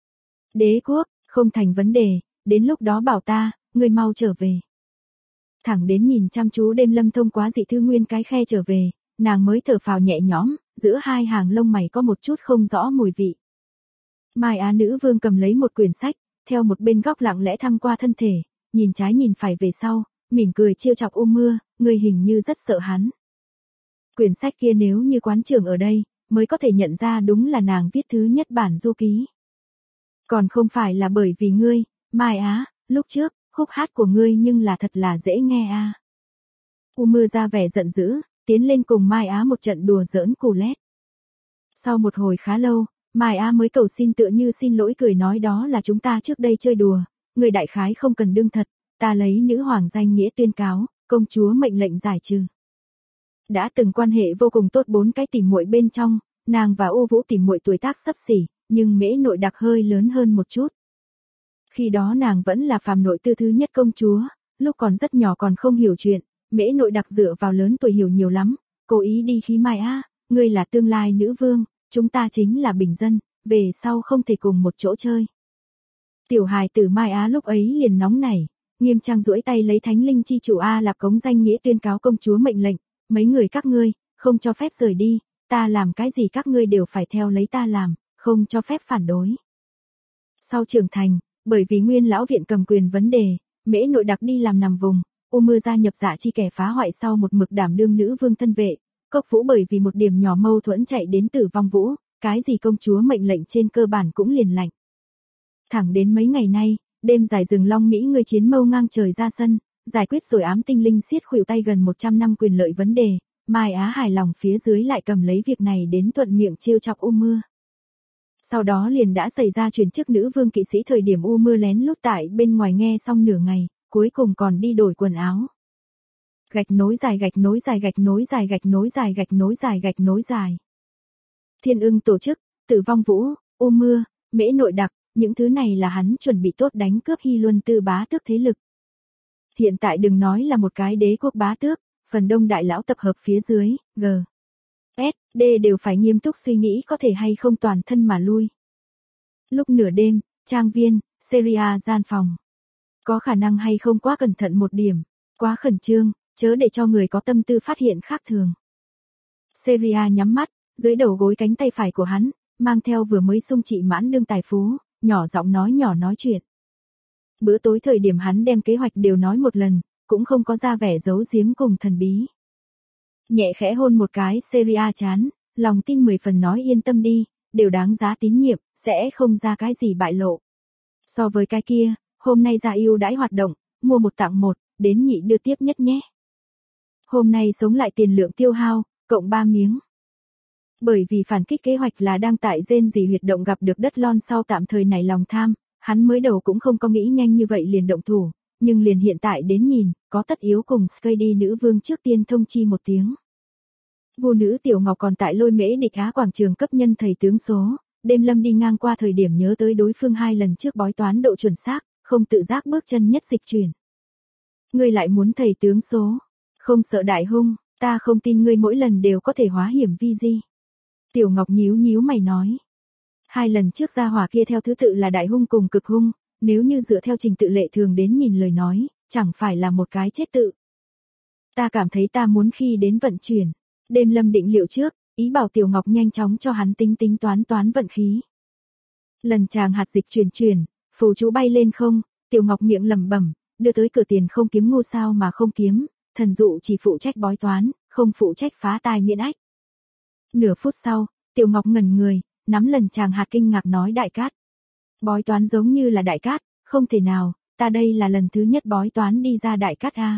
Đế Quốc, không thành vấn đề, đến lúc đó bảo ta, người mau trở về. Thẳng đến nhìn chăm chú Đêm Lâm thông qua dị thư nguyên cái khe trở về, nàng mới thở phào nhẹ nhõm, giữa hai hàng lông mày có một chút không rõ mùi vị. Mai Á nữ vương cầm lấy một quyển sách, theo một bên góc lặng lẽ thăm qua thân thể, nhìn trái nhìn phải về sau, mỉm cười trêu chọc U Mưa, người hình như rất sợ hắn. Quyển sách kia nếu như quán trưởng ở đây, mới có thể nhận ra đúng là nàng viết thứ nhất bản du ký. Còn không phải là bởi vì ngươi, Mai Á, lúc trước, khúc hát của ngươi nhưng là thật là dễ nghe a. U Mưa ra vẻ giận dữ, tiến lên cùng Mai Á một trận đùa giỡn cù lét. Sau một hồi khá lâu, Mai Á mới cầu xin tựa như xin lỗi cười nói đó là chúng ta trước đây chơi đùa, người đại khái không cần đương thật, ta lấy nữ hoàng danh nghĩa tuyên cáo, công chúa mệnh lệnh giải trừ. Đã từng quan hệ vô cùng tốt 4 cái tỉ muội bên trong, nàng và U Vũ tỉ muội tuổi tác xấp xỉ, nhưng Mễ Nội Đặc hơi lớn hơn một chút. Khi đó nàng vẫn là phàm nội tư thứ nhất công chúa, lúc còn rất nhỏ còn không hiểu chuyện, Mễ Nội Đặc dựa vào lớn tuổi hiểu nhiều lắm, cố ý đi khí Mai Á, ngươi là tương lai nữ vương, chúng ta chính là bình dân, về sau không thể cùng một chỗ chơi. Tiểu hài tử Mai Á lúc ấy liền nóng nảy, nghiêm trang duỗi tay lấy thánh linh chi chủ A Lạp cống danh nghĩa tuyên cáo công chúa mệnh lệnh, mấy người các ngươi, không cho phép rời đi, ta làm cái gì các ngươi đều phải theo lấy ta làm, không cho phép phản đối. Sau trưởng thành, bởi vì nguyên lão viện cầm quyền vấn đề, Mễ Nội Đặc đi làm nằm vùng, U Mưa gia nhập Dạ Chi kẻ phá hoại sau một mực đảm đương nữ vương thân vệ, Cốc Vũ bởi vì một điểm nhỏ mâu thuẫn chạy đến Tử Vong Vũ, cái gì công chúa mệnh lệnh trên cơ bản cũng liền lạnh. Thẳng đến mấy ngày nay, đêm dài rừng Long Mỹ người chiến mâu ngang trời ra sân, giải quyết rồi ám tinh linh siết khuỷu tay gần 100 năm quyền lợi vấn đề, Mai Á hài lòng phía dưới lại cầm lấy việc này đến thuận miệng trêu chọc U Mưa. Sau đó liền đã xảy ra chuyển chức nữ vương kỵ sĩ thời điểm U Mưa lén lút tại bên ngoài nghe xong nửa ngày, cuối cùng còn đi đổi quần áo. Gạch nối dài gạch nối dài gạch nối dài gạch nối dài gạch nối dài gạch nối dài. Thiên Ưng tổ chức, Tử Vong Vũ, U Mưa, Mễ Nội Đặc, những thứ này là hắn chuẩn bị tốt đánh cướp Hy Luân Tư bá tước thế lực. Hiện tại đừng nói là một cái đế quốc bá tước, phần đông đại lão tập hợp phía dưới, G. S, D đều phải nghiêm túc suy nghĩ có thể hay không toàn thân mà lui. Lúc nửa đêm, trang viên, Seria gian phòng. Có khả năng hay không quá cẩn thận một điểm, quá khẩn trương, chớ để cho người có tâm tư phát hiện khác thường. Seria nhắm mắt, dưới đầu gối cánh tay phải của hắn, mang theo vừa mới sung trị mãn đương tài phú, nhỏ giọng nói chuyện. Bữa tối thời điểm hắn đem kế hoạch đều nói một lần, cũng không có ra vẻ giấu giếm cùng thần bí. Nhẹ khẽ hôn một cái Seria chán, lòng tin 10 phần nói yên tâm đi, đều đáng giá tín nhiệm, sẽ không ra cái gì bại lộ. So với cái kia, hôm nay ra ưu đãi hoạt động, mua một tặng một, đến nhị đưa tiếp nhất nhé. Hôm nay sống lại tiền lượng tiêu hao, cộng 3 miếng. Bởi vì phản kích kế hoạch là đang tại Gen gì huyệt động gặp được đất lon sau tạm thời này lòng tham, hắn mới đầu cũng không có nghĩ nhanh như vậy liền động thủ, nhưng liền hiện tại đến nhìn, có tất yếu cùng Skady nữ vương trước tiên thông chi một tiếng. Vua nữ Tiểu Ngọc còn tại Lôi Mễ Địch Á quảng trường cấp nhân thầy tướng số, đêm lâm đi ngang qua thời điểm nhớ tới đối phương 2 lần trước bói toán độ chuẩn xác, không tự giác bước chân nhất dịch chuyển. Ngươi lại muốn thầy tướng số, không sợ đại hung, ta không tin ngươi mỗi lần đều có thể hóa hiểm vi di. Tiểu Ngọc nhíu mày nói. 2 lần trước ra hỏa kia theo thứ tự là đại hung cùng cực hung, nếu như dựa theo trình tự lệ thường đến nhìn lời nói, chẳng phải là một cái chết tự. Ta cảm thấy ta muốn khi đến vận chuyển. Đêm lâm định liệu trước, ý bảo Tiểu Ngọc nhanh chóng cho hắn tính toán vận khí. Lần chàng hạt dịch chuyển, phù chú bay lên không, Tiểu Ngọc miệng lẩm bẩm, đưa tới cửa tiền không kiếm ngu sao mà không kiếm, thần dụ chỉ phụ trách bói toán, không phụ trách phá tai miễn ách. Nửa phút sau, Tiểu Ngọc ngẩn người, nắm lần chàng hạt kinh ngạc nói Đại Cát. Bói toán giống như là Đại Cát, không thể nào, ta đây là lần thứ nhất bói toán đi ra Đại Cát a.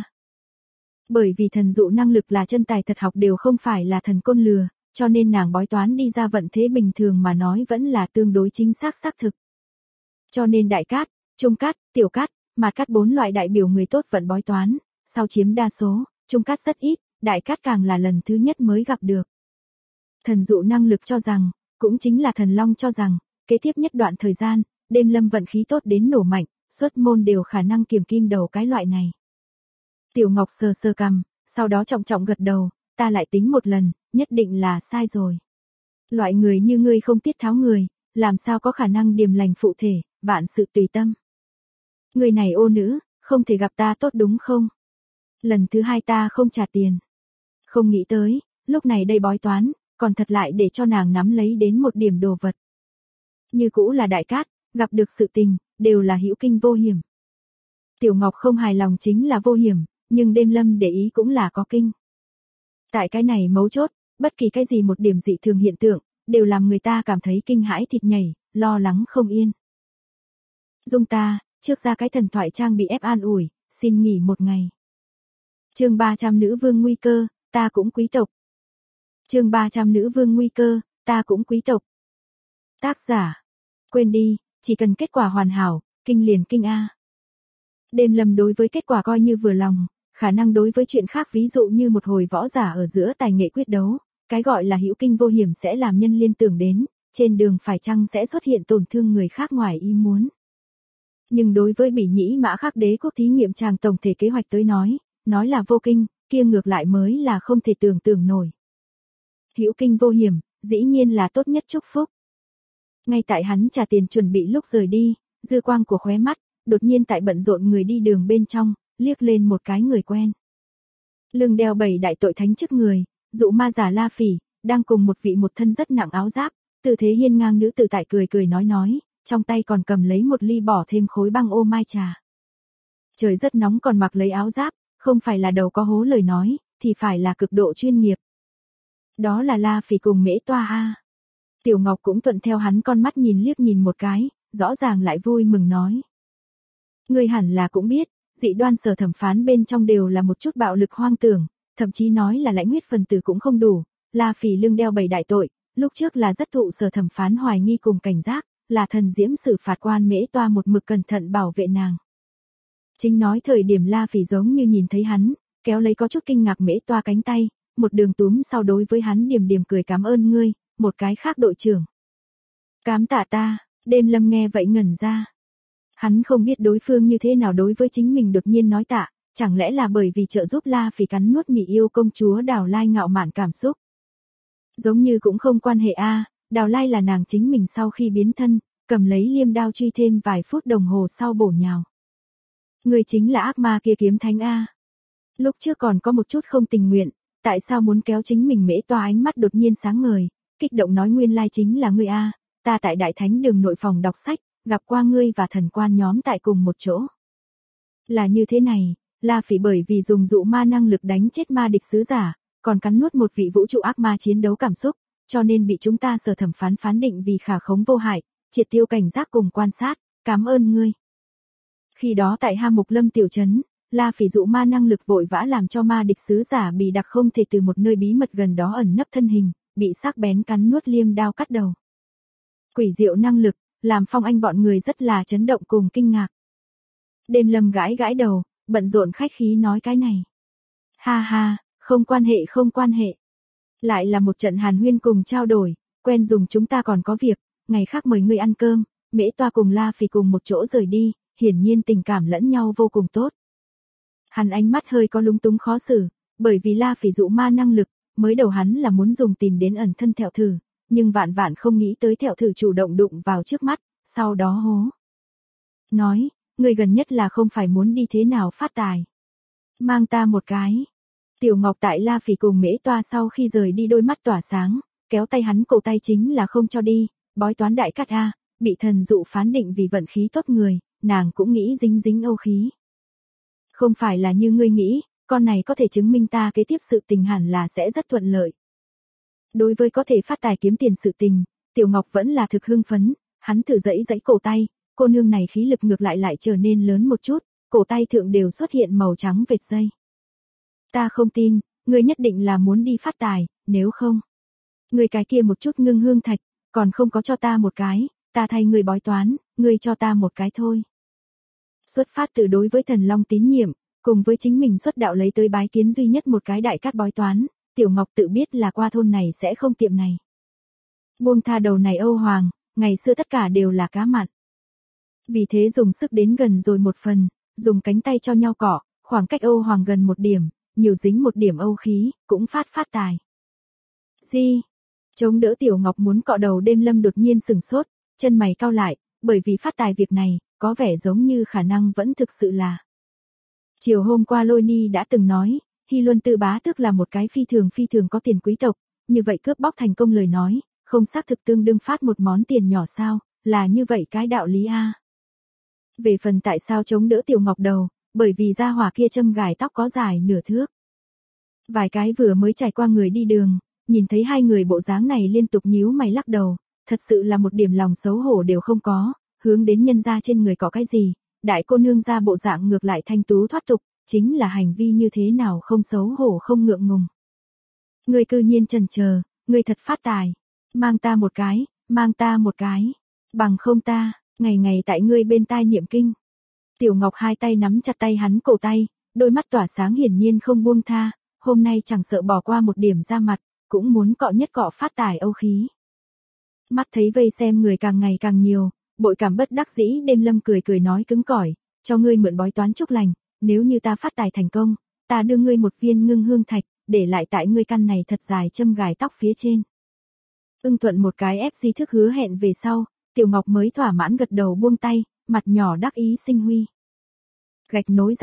Bởi vì thần dụ năng lực là chân tài thật học đều không phải là thần côn lừa, cho nên nàng bói toán đi ra vận thế bình thường mà nói vẫn là tương đối chính xác xác thực. Cho nên Đại Cát, Trung Cát, Tiểu Cát, Mạt Cát 4 loại đại biểu người tốt vận bói toán, sau chiếm đa số, Trung Cát rất ít, Đại Cát càng là lần thứ nhất mới gặp được. Thần dụ năng lực cho rằng, cũng chính là thần long cho rằng, kế tiếp nhất đoạn thời gian, đêm lâm vận khí tốt đến nổ mạnh, xuất môn đều khả năng kiềm kim đầu cái loại này. Tiểu Ngọc sờ cằm, sau đó trọng gật đầu, ta lại tính một lần, nhất định là sai rồi. Loại người như ngươi không tiết tháo người, làm sao có khả năng điềm lành phụ thể, vạn sự tùy tâm. Người này ô nữ, không thể gặp ta tốt đúng không? Lần thứ 2 ta không trả tiền. Không nghĩ tới, lúc này đây bói toán, còn thật lại để cho nàng nắm lấy đến một điểm đồ vật. Như cũ là Đại Cát, gặp được sự tình, đều là hữu kinh vô hiểm. Tiểu Ngọc không hài lòng chính là vô hiểm, nhưng đêm lâm để ý cũng là có kinh. Tại cái này mấu chốt, bất kỳ cái gì một điểm dị thường hiện tượng, đều làm người ta cảm thấy kinh hãi thịt nhảy, lo lắng không yên. Dung ta, trước ra cái thần thoại trang bị ép an ủi, xin nghỉ một ngày. Chương 300 nữ vương nguy cơ, ta cũng quý tộc. Chương 300 nữ vương nguy cơ, ta cũng quý tộc. Tác giả. Quên đi, chỉ cần kết quả hoàn hảo, kinh liền kinh a. Đêm lâm đối với kết quả coi như vừa lòng, khả năng đối với chuyện khác ví dụ như một hồi võ giả ở giữa tài nghệ quyết đấu, cái gọi là hữu kinh vô hiểm sẽ làm nhân liên tưởng đến, trên đường phải chăng sẽ xuất hiện tổn thương người khác ngoài ý muốn. Nhưng đối với Bỉ Nhĩ Mã Khắc đế quốc thí nghiệm tràng tổng thể kế hoạch tới nói là vô kinh, kia ngược lại mới là không thể tưởng tượng nổi. Hữu kinh vô hiểm, dĩ nhiên là tốt nhất chúc phúc. Ngay tại hắn trả tiền chuẩn bị lúc rời đi, dư quang của khóe mắt, đột nhiên tại bận rộn người đi đường bên trong, liếc lên một cái người quen. Lưng đeo 7 đại tội thánh trước người, dụ ma giả La Phỉ, đang cùng một vị một thân rất nặng áo giáp, tư thế hiên ngang nữ tử tại cười nói, trong tay còn cầm lấy một ly bỏ thêm khối băng ô mai trà. Trời rất nóng còn mặc lấy áo giáp, không phải là đầu có hố lời nói, thì phải là cực độ chuyên nghiệp. Đó là La Phỉ cùng Mễ Toa a. Tiểu Ngọc cũng thuận theo hắn con mắt nhìn liếc nhìn một cái, rõ ràng lại vui mừng nói. Ngươi hẳn là cũng biết, dị đoan sở thẩm phán bên trong đều là một chút bạo lực hoang tưởng, thậm chí nói là lãnh huyết phần tử cũng không đủ, La Phỉ lưng đeo 7 đại tội, lúc trước là rất thụ sở thẩm phán hoài nghi cùng cảnh giác, là thần diễm xử phạt quan Mễ Toa một mực cẩn thận bảo vệ nàng. Chính nói thời điểm La Phỉ giống như nhìn thấy hắn, kéo lấy có chút kinh ngạc Mễ Toa cánh tay, một đường túm sau đối với hắn điềm điềm cười cảm ơn ngươi, một cái khác đội trưởng. Cám tạ ta, Đêm Lâm nghe vậy ngẩn ra. Hắn không biết đối phương như thế nào đối với chính mình đột nhiên nói tạ, chẳng lẽ là bởi vì trợ giúp La Phỉ cắn nuốt Mỹ yêu công chúa Đào Lai ngạo mạn cảm xúc. Giống như cũng không quan hệ a, Đào Lai là nàng chính mình sau khi biến thân, cầm lấy liêm đao truy thêm vài phút đồng hồ sau bổ nhào. Người chính là ác ma kia kiếm thánh a. Lúc trước còn có một chút không tình nguyện, tại sao muốn kéo chính mình Mễ Toa ánh mắt đột nhiên sáng ngời, kích động nói nguyên lai chính là ngươi a, ta tại Đại Thánh Đường nội phòng đọc sách, gặp qua ngươi và thần quan nhóm tại cùng một chỗ. Là như thế này, La Phỉ bởi vì dùng dụ ma năng lực đánh chết ma địch sứ giả, còn cắn nuốt một vị vũ trụ ác ma chiến đấu cảm xúc, cho nên bị chúng ta sở thẩm phán phán định vì khả khống vô hại, triệt tiêu cảnh giác cùng quan sát, cảm ơn ngươi. Khi đó tại Ha Mục Lâm tiểu trấn, La Phỉ dụ ma năng lực vội vã làm cho ma địch sứ giả bị đặc không thể từ một nơi bí mật gần đó ẩn nấp thân hình, bị sắc bén cắn nuốt liêm đao cắt đầu. Quỷ diệu năng lực, làm Phong Anh bọn người rất là chấn động cùng kinh ngạc. Đêm Lâm gãi gãi đầu, bận rộn khách khí nói cái này. Ha ha, không quan hệ không quan hệ. Lại là một trận hàn huyên cùng trao đổi, quen dùng chúng ta còn có việc, ngày khác mời ngươi ăn cơm, Mễ Toa cùng La Phỉ cùng một chỗ rời đi, hiển nhiên tình cảm lẫn nhau vô cùng tốt. Hắn ánh mắt hơi có lúng túng khó xử, bởi vì La Phỉ dụ ma năng lực, mới đầu hắn là muốn dùng tìm đến ẩn thân Thẹo Thử, nhưng vạn vạn không nghĩ tới Thẹo Thử chủ động đụng vào trước mắt, sau đó hố. Nói, người gần nhất là không phải muốn đi thế nào phát tài. Mang ta một cái. Tiểu Ngọc tại La Phỉ cùng Mễ Toa sau khi rời đi đôi mắt tỏa sáng, kéo tay hắn cổ tay chính là không cho đi, bói toán đại cắt a, bị thần dụ phán định vì vận khí tốt người, nàng cũng nghĩ dính dính âu khí. Không phải là như ngươi nghĩ, con này có thể chứng minh ta kế tiếp sự tình hẳn là sẽ rất thuận lợi. Đối với có thể phát tài kiếm tiền sự tình, Tiểu Ngọc vẫn là thực hưng phấn, hắn thử giãy cổ tay, cô nương này khí lực ngược lại trở nên lớn một chút, cổ tay thượng đều xuất hiện màu trắng vệt dây. Ta không tin, ngươi nhất định là muốn đi phát tài, nếu không. Ngươi cái kia một chút ngưng hương thạch, còn không có cho ta một cái, ta thay ngươi bói toán, ngươi cho ta một cái thôi. Xuất phát từ đối với thần long tín nhiệm, cùng với chính mình xuất đạo lấy tới bái kiến duy nhất một cái đại cát bói toán, Tiểu Ngọc tự biết là qua thôn này sẽ không tiệm này. Buông tha đầu này Âu Hoàng, ngày xưa tất cả đều là cá mặn. Vì thế dùng sức đến gần rồi một phần, dùng cánh tay cho nhau cọ, khoảng cách Âu Hoàng gần một điểm, nhiều dính một điểm âu khí, cũng phát tài. Gì? Chống đỡ Tiểu Ngọc muốn cọ đầu Đêm Lâm đột nhiên sừng sốt, chân mày cau lại, bởi vì phát tài việc này, có vẻ giống như khả năng vẫn thực sự là. Chiều hôm qua Lôi Ni đã từng nói, Hy Luân Tư Bá Tước là một cái phi thường có tiền quý tộc, như vậy cướp bóc thành công lời nói, không xác thực tương đương phát một món tiền nhỏ sao, là như vậy cái đạo lý a. Về phần tại sao chống đỡ Tiểu Ngọc đầu, bởi vì gia hỏa kia châm gài tóc có dài nửa thước. Vài cái vừa mới trải qua người đi đường, nhìn thấy hai người bộ dáng này liên tục nhíu mày lắc đầu, thật sự là một điểm lòng xấu hổ đều không có, hướng đến nhân gia trên người có cái gì, đại cô nương ra bộ dạng ngược lại thanh tú thoát tục, chính là hành vi như thế nào không xấu hổ không ngượng ngùng. Người cư nhiên chần chờ, người thật phát tài, mang ta một cái, bằng không ta, ngày ngày tại ngươi bên tai niệm kinh. Tiểu Ngọc hai tay nắm chặt tay hắn cổ tay, đôi mắt tỏa sáng hiển nhiên không buông tha, hôm nay chẳng sợ bỏ qua một điểm ra mặt, cũng muốn cọ nhất cọ phát tài âu khí. Mắt thấy vây xem người càng ngày càng nhiều, bội cảm bất đắc dĩ Đêm Lâm cười nói cứng cỏi, cho ngươi mượn bói toán chúc lành, nếu như ta phát tài thành công, ta đưa ngươi một viên ngưng hương thạch, để lại tại ngươi căn này thật dài châm gài tóc phía trên. Ưng thuận một cái ép di thức hứa hẹn về sau, Tiểu Ngọc mới thỏa mãn gật đầu buông tay, mặt nhỏ đắc ý sinh huy. Gạch nối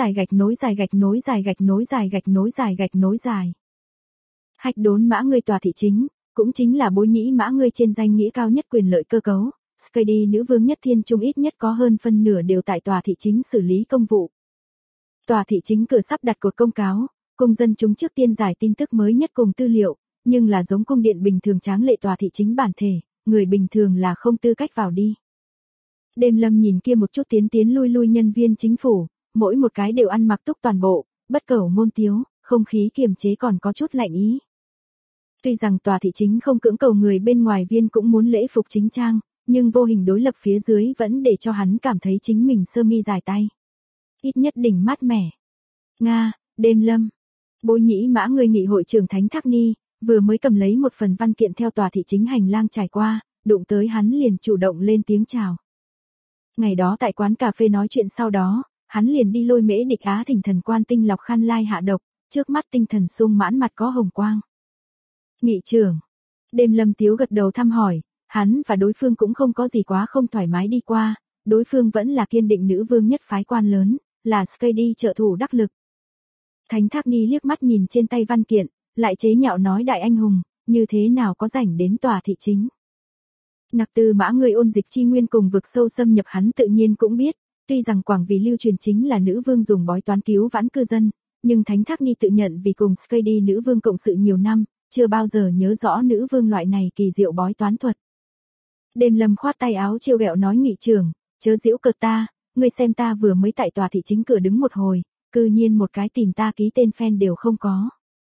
dài. Hạch đốn mã ngươi tòa thị chính, cũng chính là bối nhĩ mã ngươi trên danh nghĩa cao nhất quyền lợi cơ cấu, Skady nữ vương nhất thiên trung ít nhất có hơn phân nửa đều tại tòa thị chính xử lý công vụ. Tòa thị chính cửa sắp đặt cột công cáo, công dân chúng trước tiên giải tin tức mới nhất cùng tư liệu, nhưng là giống cung điện bình thường tráng lệ tòa thị chính bản thể, người bình thường là không tư cách vào đi. Đêm Lâm nhìn kia một chút tiến tiến lui lui nhân viên chính phủ, mỗi một cái đều ăn mặc túc toàn bộ, bất cẩu ngôn tiếu, không khí kiềm chế còn có chút lạnh ý. Tuy rằng tòa thị chính không cưỡng cầu người bên ngoài viên cũng muốn lễ phục chính trang, nhưng vô hình đối lập phía dưới vẫn để cho hắn cảm thấy chính mình sơ mi dài tay. Ít nhất đỉnh mát mẻ. Nga, Đêm Lâm. Bối nhĩ mã người nghị hội trưởng Thánh Thác Ni, vừa mới cầm lấy một phần văn kiện theo tòa thị chính hành lang trải qua, đụng tới hắn liền chủ động lên tiếng chào. Ngày đó tại quán cà phê nói chuyện sau đó, hắn liền đi lôi Mễ Địch Á thỉnh thần quan tinh lọc khan lai hạ độc, trước mắt tinh thần sung mãn mặt có hồng quang. Nghị trưởng. Đêm Lâm Tiếu gật đầu thăm hỏi, hắn và đối phương cũng không có gì quá không thoải mái đi qua, đối phương vẫn là kiên định nữ vương nhất phái quan lớn, là Skady trợ thủ đắc lực. Thánh Thác Ni liếc mắt nhìn trên tay văn kiện, lại chế nhạo nói đại anh hùng, như thế nào có rảnh đến tòa thị chính. Nặc Tư Mã người ôn dịch chi nguyên cùng vực sâu xâm nhập hắn tự nhiên cũng biết, tuy rằng quảng vì lưu truyền chính là nữ vương dùng bói toán cứu vãn cư dân, nhưng Thánh Thác Ni tự nhận vì cùng Skady nữ vương cộng sự nhiều năm, chưa bao giờ nhớ rõ nữ vương loại này kỳ diệu bói toán thuật. Đêm Lâm khoát tay áo trêu ghẹo nói nghị trưởng, chớ giễu cợt ta, ngươi xem ta vừa mới tại tòa thị chính cửa đứng một hồi, cư nhiên một cái tìm ta ký tên fan đều không có.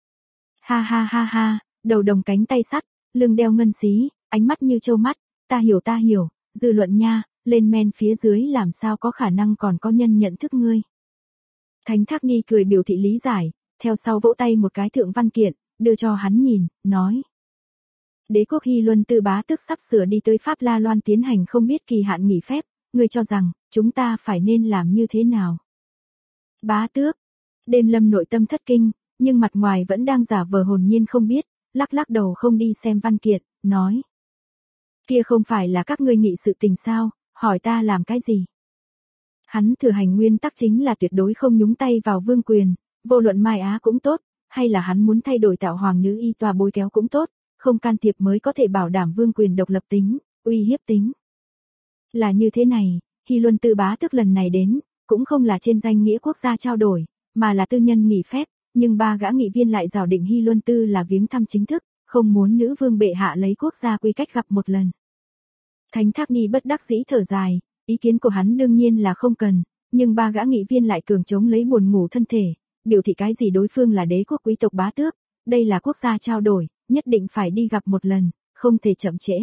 Ha ha ha ha, đầu đồng cánh tay sắt, lưng đeo ngân xí, ánh mắt như trâu mắt, ta hiểu, dư luận nha, lên men phía dưới làm sao có khả năng còn có nhân nhận thức ngươi. Thánh Thác Ni cười biểu thị lý giải, theo sau vỗ tay một cái thượng văn kiện, đưa cho hắn nhìn, nói. Đế quốc Hy Luân Tư bá tước sắp sửa đi tới Pháp La Loan tiến hành không biết kỳ hạn nghỉ phép, ngươi cho rằng, chúng ta phải nên làm như thế nào? Bá tước. Đêm Lâm nội tâm thất kinh, nhưng mặt ngoài vẫn đang giả vờ hồn nhiên không biết, lắc lắc đầu không đi xem văn kiện, nói. Kia không phải là các ngươi nghị sự tình sao, hỏi ta làm cái gì? Hắn thừa hành nguyên tắc chính là tuyệt đối không nhúng tay vào vương quyền, vô luận Mai Á cũng tốt, hay là hắn muốn thay đổi tạo hoàng nữ y tòa bối kéo cũng tốt, không can thiệp mới có thể bảo đảm vương quyền độc lập tính, uy hiếp tính. Là như thế này, Hy Luân Tư bá tước lần này đến, cũng không là trên danh nghĩa quốc gia trao đổi, mà là tư nhân nghỉ phép, nhưng ba gã nghị viên lại rảo định Hy Luân Tư là viếng thăm chính thức, không muốn nữ vương bệ hạ lấy quốc gia quy cách gặp một lần. Thánh Thác Ni bất đắc dĩ thở dài, ý kiến của hắn đương nhiên là không cần, nhưng ba gã nghị viên lại cường chống lấy buồn ngủ thân thể, biểu thị cái gì đối phương là đế quốc quý tộc bá tước, đây là quốc gia trao đổi, nhất định phải đi gặp một lần, không thể chậm trễ.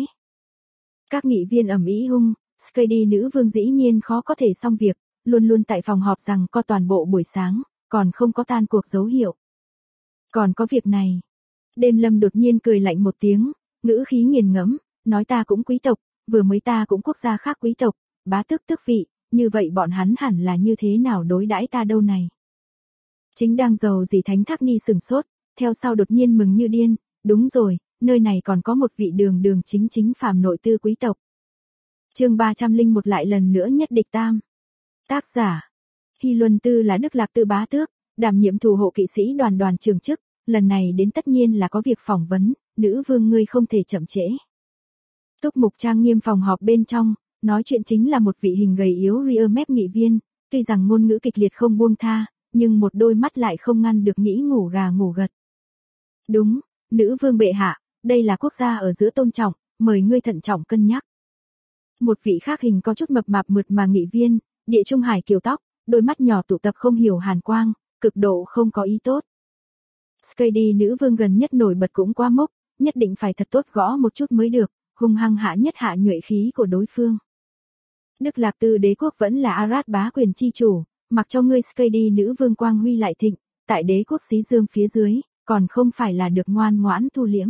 Các nghị viên ầm ĩ hung, Skady nữ vương dĩ nhiên khó có thể xong việc, luôn luôn tại phòng họp rằng có toàn bộ buổi sáng, còn không có tan cuộc dấu hiệu. Còn có việc này. Đêm Lâm đột nhiên cười lạnh một tiếng, ngữ khí nghiền ngẫm, nói ta cũng quý tộc, vừa mới ta cũng quốc gia khác quý tộc, bá tước tước vị, như vậy bọn hắn hẳn là như thế nào đối đãi ta đâu này. Chính đang giàu gì Thánh Thác Ni sừng sốt, theo sau đột nhiên mừng như điên, đúng rồi, nơi này còn có một vị đường chính phàm nội tư quý tộc. Chương 301 lại lần nữa nhất địch tam. Tác giả. Hy Luân Tư là Đức Lạc Tư bá tước, đảm nhiệm thủ hộ kỵ sĩ đoàn trưởng chức, lần này đến tất nhiên là có việc phỏng vấn, nữ vương ngươi không thể chậm trễ. Túc mục trang nghiêm phòng họp bên trong, nói chuyện chính là một vị hình gầy yếu rear mép nghị viên, tuy rằng ngôn ngữ kịch liệt không buông tha, nhưng một đôi mắt lại không ngăn được nghĩ ngủ gà ngủ gật. Đúng, nữ vương bệ hạ, đây là quốc gia ở giữa tôn trọng, mời ngươi thận trọng cân nhắc. Một vị khác hình có chút mập mạp mượt mà nghị viên, địa trung hải kiều tóc, đôi mắt nhỏ tụ tập không hiểu hàn quang, cực độ không có ý tốt. Skady nữ vương gần nhất nổi bật cũng quá mốc, nhất định phải thật tốt gõ một chút mới được, hung hăng hạ nhất hạ nhuệ khí của đối phương. Đức Lạc Tư đế quốc vẫn là Arad bá quyền chi chủ, mặc cho ngươi Skady nữ vương quang huy lại thịnh, tại đế quốc xí dương phía dưới, còn không phải là được ngoan ngoãn thu liễm.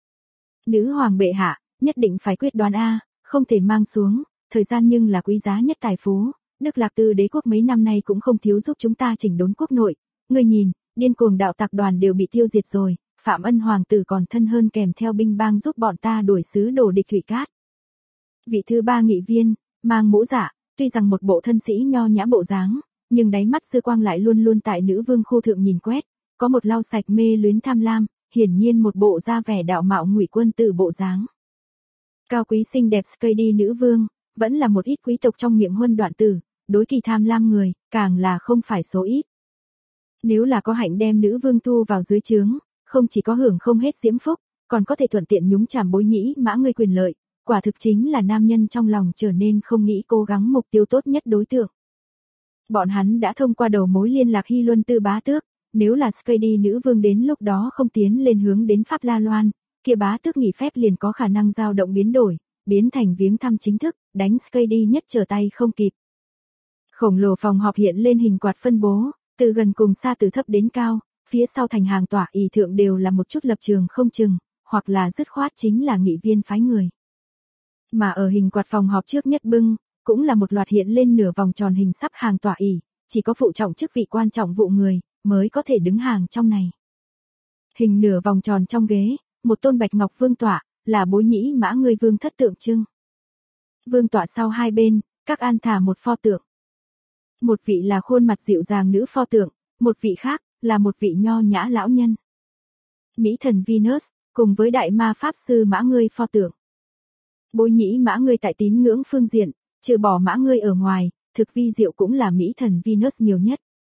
Nữ hoàng bệ hạ, nhất định phải quyết đoán a, không thể mang xuống, thời gian nhưng là quý giá nhất tài phú, Đức Lạc Tư đế quốc mấy năm nay cũng không thiếu giúp chúng ta chỉnh đốn quốc nội, ngươi nhìn, điên cuồng đạo tặc đoàn đều bị tiêu diệt rồi, Phạm Ân hoàng tử còn thân hơn kèm theo binh bang giúp bọn ta đuổi sứ đồ địch thủy cát. Vị thứ ba nghị viên, mang mũ dạ, tuy rằng một bộ thân sĩ nho nhã bộ dáng, nhưng đáy mắt dư quang lại luôn luôn tại nữ vương khu thượng nhìn quét, có một lau sạch mê luyến tham lam, hiển nhiên một bộ da vẻ đạo mạo ngụy quân tử bộ dáng. Cao quý xinh đẹp Skady nữ vương, vẫn là một ít quý tộc trong miệng huân đoạn tử, đối kỳ tham lam người, càng là không phải số ít. Nếu là có hạnh đem nữ vương thu vào dưới trướng, không chỉ có hưởng không hết diễm phúc, còn có thể thuận tiện nhúng chàm Bối Nhĩ Mã ngươi quyền lợi, quả thực chính là nam nhân trong lòng trở nên không nghĩ cố gắng mục tiêu tốt nhất đối tượng. Bọn hắn đã thông qua đầu mối liên lạc Hy Luân Tư bá tước, nếu là Skady nữ vương đến lúc đó không tiến lên hướng đến Pháp La Loan, kia bá tước nghỉ phép liền có khả năng dao động biến đổi, biến thành viếng thăm chính thức, đánh Skady nhất trở tay không kịp. Khổng lồ phòng họp hiện lên hình quạt phân bố, từ gần cùng xa từ thấp đến cao, phía sau thành hàng tỏa ỷ thượng đều là một chút lập trường không chừng, hoặc là dứt khoát chính là nghị viên phái người. Mà ở hình quạt phòng họp trước nhất bưng, cũng là một loạt hiện lên nửa vòng tròn hình sắp hàng tỏa ỷ, chỉ có phụ trọng chức vị quan trọng vụ người, mới có thể đứng hàng trong này. Hình nửa vòng tròn trong ghế, một tôn bạch ngọc vương tọa, là Bối Nhĩ Mã ngươi vương thất tượng trưng. Vương tọa sau hai bên, các an thả một pho tượng. Một vị là khuôn mặt dịu dàng nữ pho tượng, một vị khác, là một vị nho nhã lão nhân. Mỹ thần Venus, cùng với đại ma pháp sư Mã ngươi pho tượng. Bối Nhĩ Mã ngươi tại tín ngưỡng phương diện, trừ bỏ Mã ngươi ở ngoài, thực vi diệu cũng là Mỹ thần Venus nhiều nhất.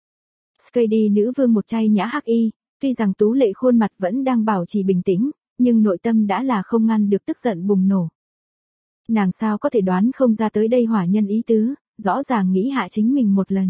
Skady nữ vương một chay nhã hắc y, tuy rằng tú lệ khuôn mặt vẫn đang bảo trì bình tĩnh, nhưng nội tâm đã là không ngăn được tức giận bùng nổ. Nàng sao có thể đoán không ra tới đây hỏa nhân ý tứ, rõ ràng nghĩ hạ chính mình một lần.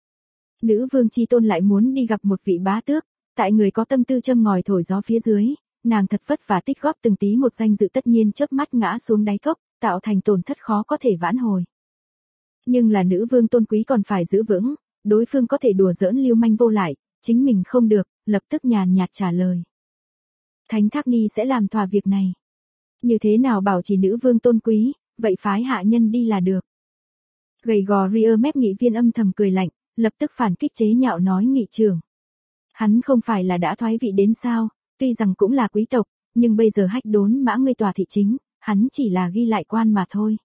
Nữ vương chi tôn lại muốn đi gặp một vị bá tước, tại người có tâm tư châm ngòi thổi gió phía dưới, nàng thật vất vả tích góp từng tí một danh dự tất nhiên chớp mắt ngã xuống đáy cốc, tạo thành tổn thất khó có thể vãn hồi. Nhưng là nữ vương tôn quý còn phải giữ vững, đối phương có thể đùa giỡn lưu manh vô lại, chính mình không được, lập tức nhàn nhạt trả lời. Thánh Thác Ni sẽ làm thỏa việc này. Như thế nào bảo trì nữ vương tôn quý, vậy phái hạ nhân đi là được. Gầy gò ria mép nghị viên âm thầm cười lạnh, lập tức phản kích chế nhạo nói nghị trưởng. Hắn không phải là đã thoái vị đến sao, tuy rằng cũng là quý tộc, nhưng bây giờ hách đốn Mã ngươi tòa thị chính, hắn chỉ là ghi lại quan mà thôi.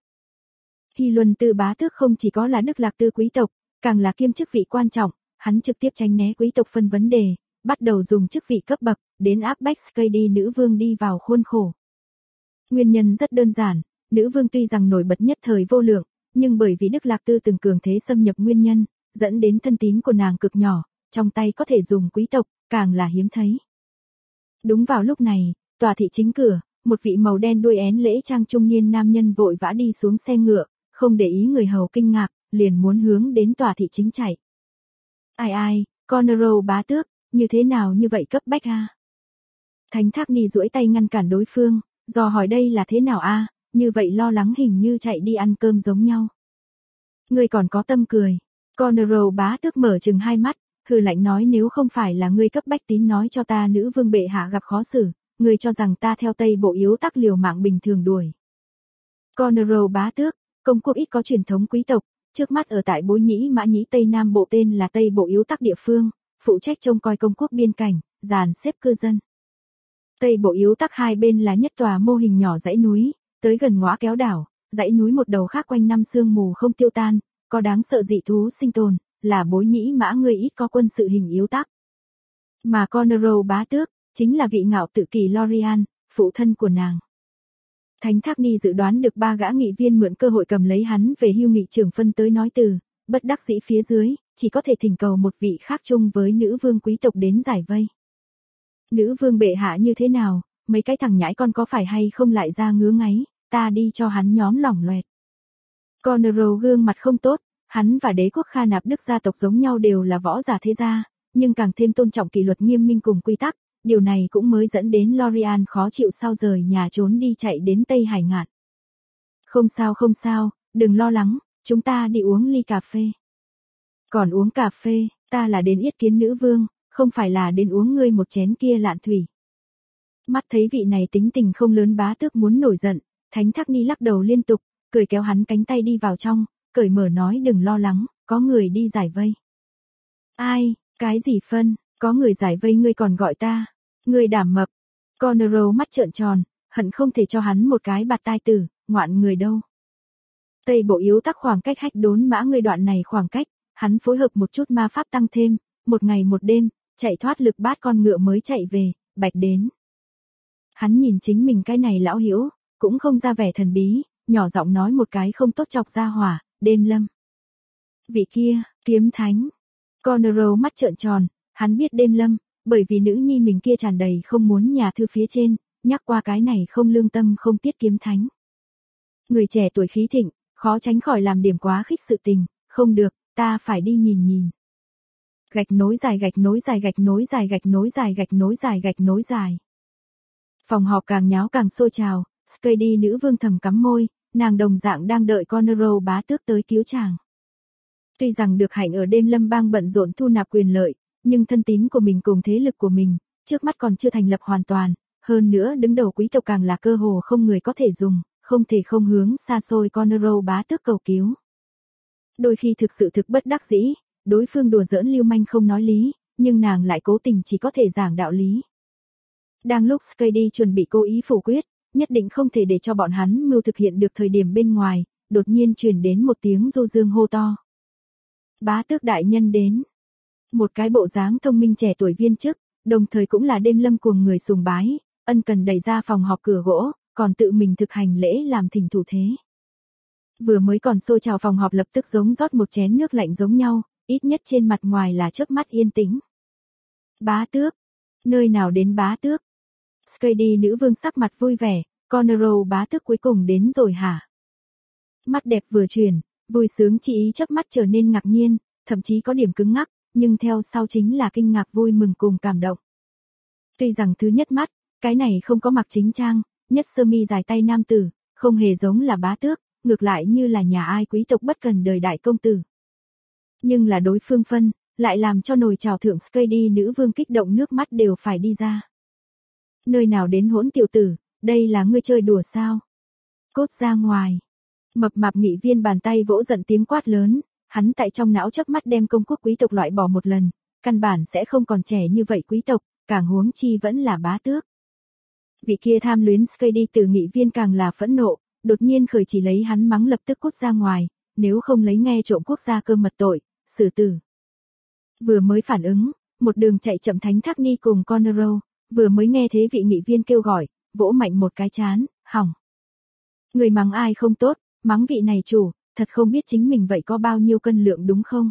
Hy Luân Tư bá tước không chỉ có là Đức Lạc Tư quý tộc, càng là kiêm chức vị quan trọng, hắn trực tiếp tránh né quý tộc phân vấn đề, bắt đầu dùng chức vị cấp bậc, đến áp bách Skady nữ vương đi vào khuôn khổ. Nguyên nhân rất đơn giản, nữ vương tuy rằng nổi bật nhất thời vô lượng, nhưng bởi vì Đức Lạc Tư từng cường thế xâm nhập nguyên nhân, dẫn đến thân tín của nàng cực nhỏ, trong tay có thể dùng quý tộc, càng là hiếm thấy. Đúng vào lúc này, tòa thị chính cửa, một vị màu đen đuôi én lễ trang trung niên nam nhân vội vã đi xuống xe ngựa, không để ý người hầu kinh ngạc, liền muốn hướng đến tòa thị chính chạy. Ai, Conero bá tước, như thế nào như vậy cấp bách a? Thánh Thác Ni duỗi tay ngăn cản đối phương, dò hỏi đây là thế nào a? Như vậy lo lắng hình như chạy đi ăn cơm giống nhau. Ngươi còn có tâm cười. Conero bá tước mở trừng hai mắt, hừ lạnh nói nếu không phải là ngươi cấp bách tín nói cho ta nữ vương bệ hạ gặp khó xử, ngươi cho rằng ta theo Tây Bộ yếu tắc liều mạng bình thường đuổi. Conero bá tước, công quốc ít có truyền thống quý tộc, trước mắt ở tại Bối Nhĩ Mã Nhĩ Tây Nam Bộ tên là Tây Bộ yếu tắc địa phương, phụ trách trông coi công quốc biên cảnh, dàn xếp cư dân. Tây Bộ yếu tắc hai bên là nhất tòa mô hình nhỏ dãy núi, tới gần ngõa kéo đảo, dãy núi một đầu khác quanh năm sương mù không tiêu tan, có đáng sợ dị thú sinh tồn, là Bối Nhĩ Mã ngươi ít có quân sự hình yếu tắc. Mà Conero bá tước, chính là vị ngạo tự kỳ Lorian, phụ thân của nàng. Thánh Thác Ni dự đoán được ba gã nghị viên mượn cơ hội cầm lấy hắn về hưu nghị trưởng phân tới nói từ, bất đắc dĩ phía dưới, chỉ có thể thỉnh cầu một vị khác chung với nữ vương quý tộc đến giải vây. Nữ vương bệ hạ như thế nào, mấy cái thằng nhãi con có phải hay không lại ra ngứa ngáy, ta đi cho hắn nhóm lỏng loẹt. Conero gương mặt không tốt, hắn và đế quốc Kha Nạp Đức gia tộc giống nhau đều là võ giả thế gia, nhưng càng thêm tôn trọng kỷ luật nghiêm minh cùng quy tắc, điều này cũng mới dẫn đến Lorian khó chịu sau rời nhà trốn đi chạy đến Tây Hải Ngạn. Không sao, đừng lo lắng, chúng ta đi uống ly cà phê. Còn uống cà phê, ta là đến yết kiến nữ vương, không phải là đến uống ngươi một chén kia lạn thủy. Mắt thấy vị này tính tình không lớn bá tước muốn nổi giận, Thánh Thác Ni lắc đầu liên tục, cười kéo hắn cánh tay đi vào trong, cởi mở nói đừng lo lắng, có người đi giải vây. Ai, cái gì phân, có người giải vây ngươi còn gọi ta, ngươi đảm mập. Conero mắt trợn tròn, hận không thể cho hắn một cái bạt tai tử, ngoạn người đâu. Tây Bộ yếu tắc khoảng cách hách đốn Mã ngươi đoạn này khoảng cách, hắn phối hợp một chút ma pháp tăng thêm, một ngày một đêm, chạy thoát lực bát con ngựa mới chạy về, bạch đến. Hắn nhìn chính mình cái này lão hiếu, cũng không ra vẻ thần bí, nhỏ giọng nói một cái không tốt chọc ra hỏa, đêm lâm. Vị kia, kiếm thánh. Conero mắt trợn tròn, hắn biết đêm lâm, bởi vì nữ nhi mình kia tràn đầy không muốn nhà thư phía trên, nhắc qua cái này không lương tâm không tiết kiếm thánh. Người trẻ tuổi khí thịnh, khó tránh khỏi làm điểm quá khích sự tình, không được, ta phải đi nhìn nhìn. Gạch nối dài gạch nối dài gạch nối dài gạch nối dài gạch nối dài gạch nối dài. Phòng họp càng nháo càng sôi trào, Skady nữ vương thầm cắm môi, nàng đồng dạng đang đợi Conero bá tước tới cứu chàng. Tuy rằng được hạnh ở đêm lâm bang bận rộn thu nạp quyền lợi, nhưng thân tín của mình cùng thế lực của mình, trước mắt còn chưa thành lập hoàn toàn, hơn nữa đứng đầu quý tộc càng là cơ hồ không người có thể dùng, không thể không hướng xa xôi Conero bá tước cầu cứu. Đôi khi thực sự thực bất đắc dĩ, đối phương đùa giỡn lưu manh không nói lý, nhưng nàng lại cố tình chỉ có thể giảng đạo lý. Đang lúc Skady chuẩn bị cố ý phủ quyết, nhất định không thể để cho bọn hắn mưu thực hiện được thời điểm bên ngoài, đột nhiên truyền đến một tiếng du dương hô to. Bá tước đại nhân đến. Một cái bộ dáng thông minh trẻ tuổi viên chức, đồng thời cũng là đêm lâm cuồng người sùng bái, ân cần đẩy ra phòng họp cửa gỗ, còn tự mình thực hành lễ làm thỉnh thủ thế. Vừa mới còn sôi trào phòng họp lập tức giống rót một chén nước lạnh giống nhau, ít nhất trên mặt ngoài là chớp mắt yên tĩnh. Bá tước, nơi nào đến bá tước? Skady nữ vương sắc mặt vui vẻ, Conero bá tước cuối cùng đến rồi hả? Mắt đẹp vừa chuyển, vui sướng chi ý chớp mắt trở nên ngạc nhiên, thậm chí có điểm cứng ngắc, nhưng theo sau chính là kinh ngạc vui mừng cùng cảm động. Tuy rằng thứ nhất mắt, cái này không có mặc chính trang, nhất sơ mi dài tay nam tử, không hề giống là bá tước, ngược lại như là nhà ai quý tộc bất cần đời đại công tử. Nhưng là đối phương phân, lại làm cho nồi trào thượng Skady nữ vương kích động nước mắt đều phải đi ra. Nơi nào đến hỗn tiểu tử, đây là ngươi chơi đùa sao? Cốt ra ngoài. Mập mạp nghị viên bàn tay vỗ giận tiếng quát lớn, hắn tại trong não chớp mắt đem công quốc quý tộc loại bỏ một lần, căn bản sẽ không còn trẻ như vậy quý tộc, càng huống chi vẫn là bá tước. Vị kia tham luyến Skady từ nghị viên càng là phẫn nộ, đột nhiên khởi chỉ lấy hắn mắng lập tức cút ra ngoài, nếu không lấy nghe trộm quốc gia cơ mật tội, xử tử. Vừa mới phản ứng, một đường chạy chậm Thánh Thác Ni cùng Conero, vừa mới nghe thế vị nghị viên kêu gọi, vỗ mạnh một cái chán, hỏng. Người mắng ai không tốt, mắng vị này chủ, thật không biết chính mình vậy có bao nhiêu cân lượng đúng không?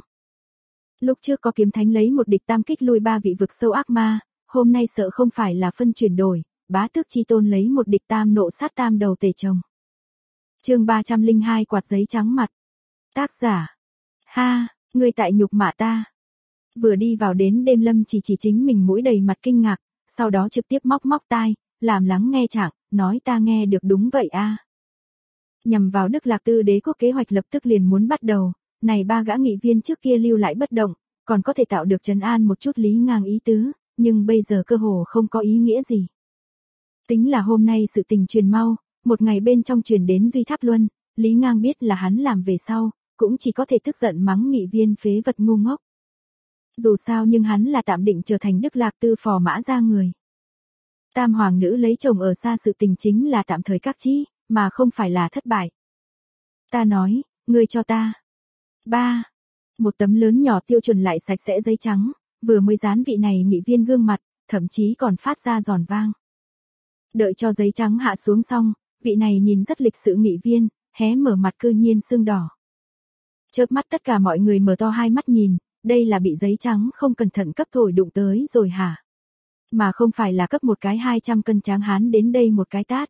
Lúc trước có kiếm thánh lấy một địch tam kích lui 3 vị vực sâu ác ma, hôm nay sợ không phải là phân chuyển đổi, bá tước chi tôn lấy một địch tam nộ sát tam đầu tề chồng. Chương 302 quạt giấy trắng mặt. Tác giả. Ha, ngươi tại nhục mạ ta. Vừa đi vào đến đêm lâm chỉ chính mình mũi đầy mặt kinh ngạc, sau đó trực tiếp móc tai, làm lắng nghe trạng, nói ta nghe được đúng vậy a. Nhằm vào Đức Lạc Tư đế quốc kế hoạch lập tức liền muốn bắt đầu, này 3 gã nghị viên trước kia lưu lại bất động, còn có thể tạo được trấn an một chút lý ngang ý tứ, nhưng bây giờ cơ hồ không có ý nghĩa gì. Tính là hôm nay sự tình truyền mau, một ngày bên trong truyền đến Duy Tháp Luân, Lý Ngang biết là hắn làm về sau, cũng chỉ có thể tức giận mắng nghị viên phế vật ngu ngốc. Dù sao nhưng hắn là tạm định trở thành Đức Lạc Tư phò mã ra người. Tam hoàng nữ lấy chồng ở xa sự tình chính là tạm thời các chi, mà không phải là thất bại. Ta nói, ngươi cho ta. 3. Một tấm lớn nhỏ tiêu chuẩn lại sạch sẽ giấy trắng, vừa mới dán vị này nghị viên gương mặt, thậm chí còn phát ra giòn vang. Đợi cho giấy trắng hạ xuống xong, vị này nhìn rất lịch sự nghị viên, hé mở mặt cư nhiên sưng đỏ. Chớp mắt tất cả mọi người mở to hai mắt nhìn, đây là bị giấy trắng không cẩn thận cấp thổi đụng tới rồi hả? Mà không phải là cấp một cái 200 cân tráng hán đến đây một cái tát.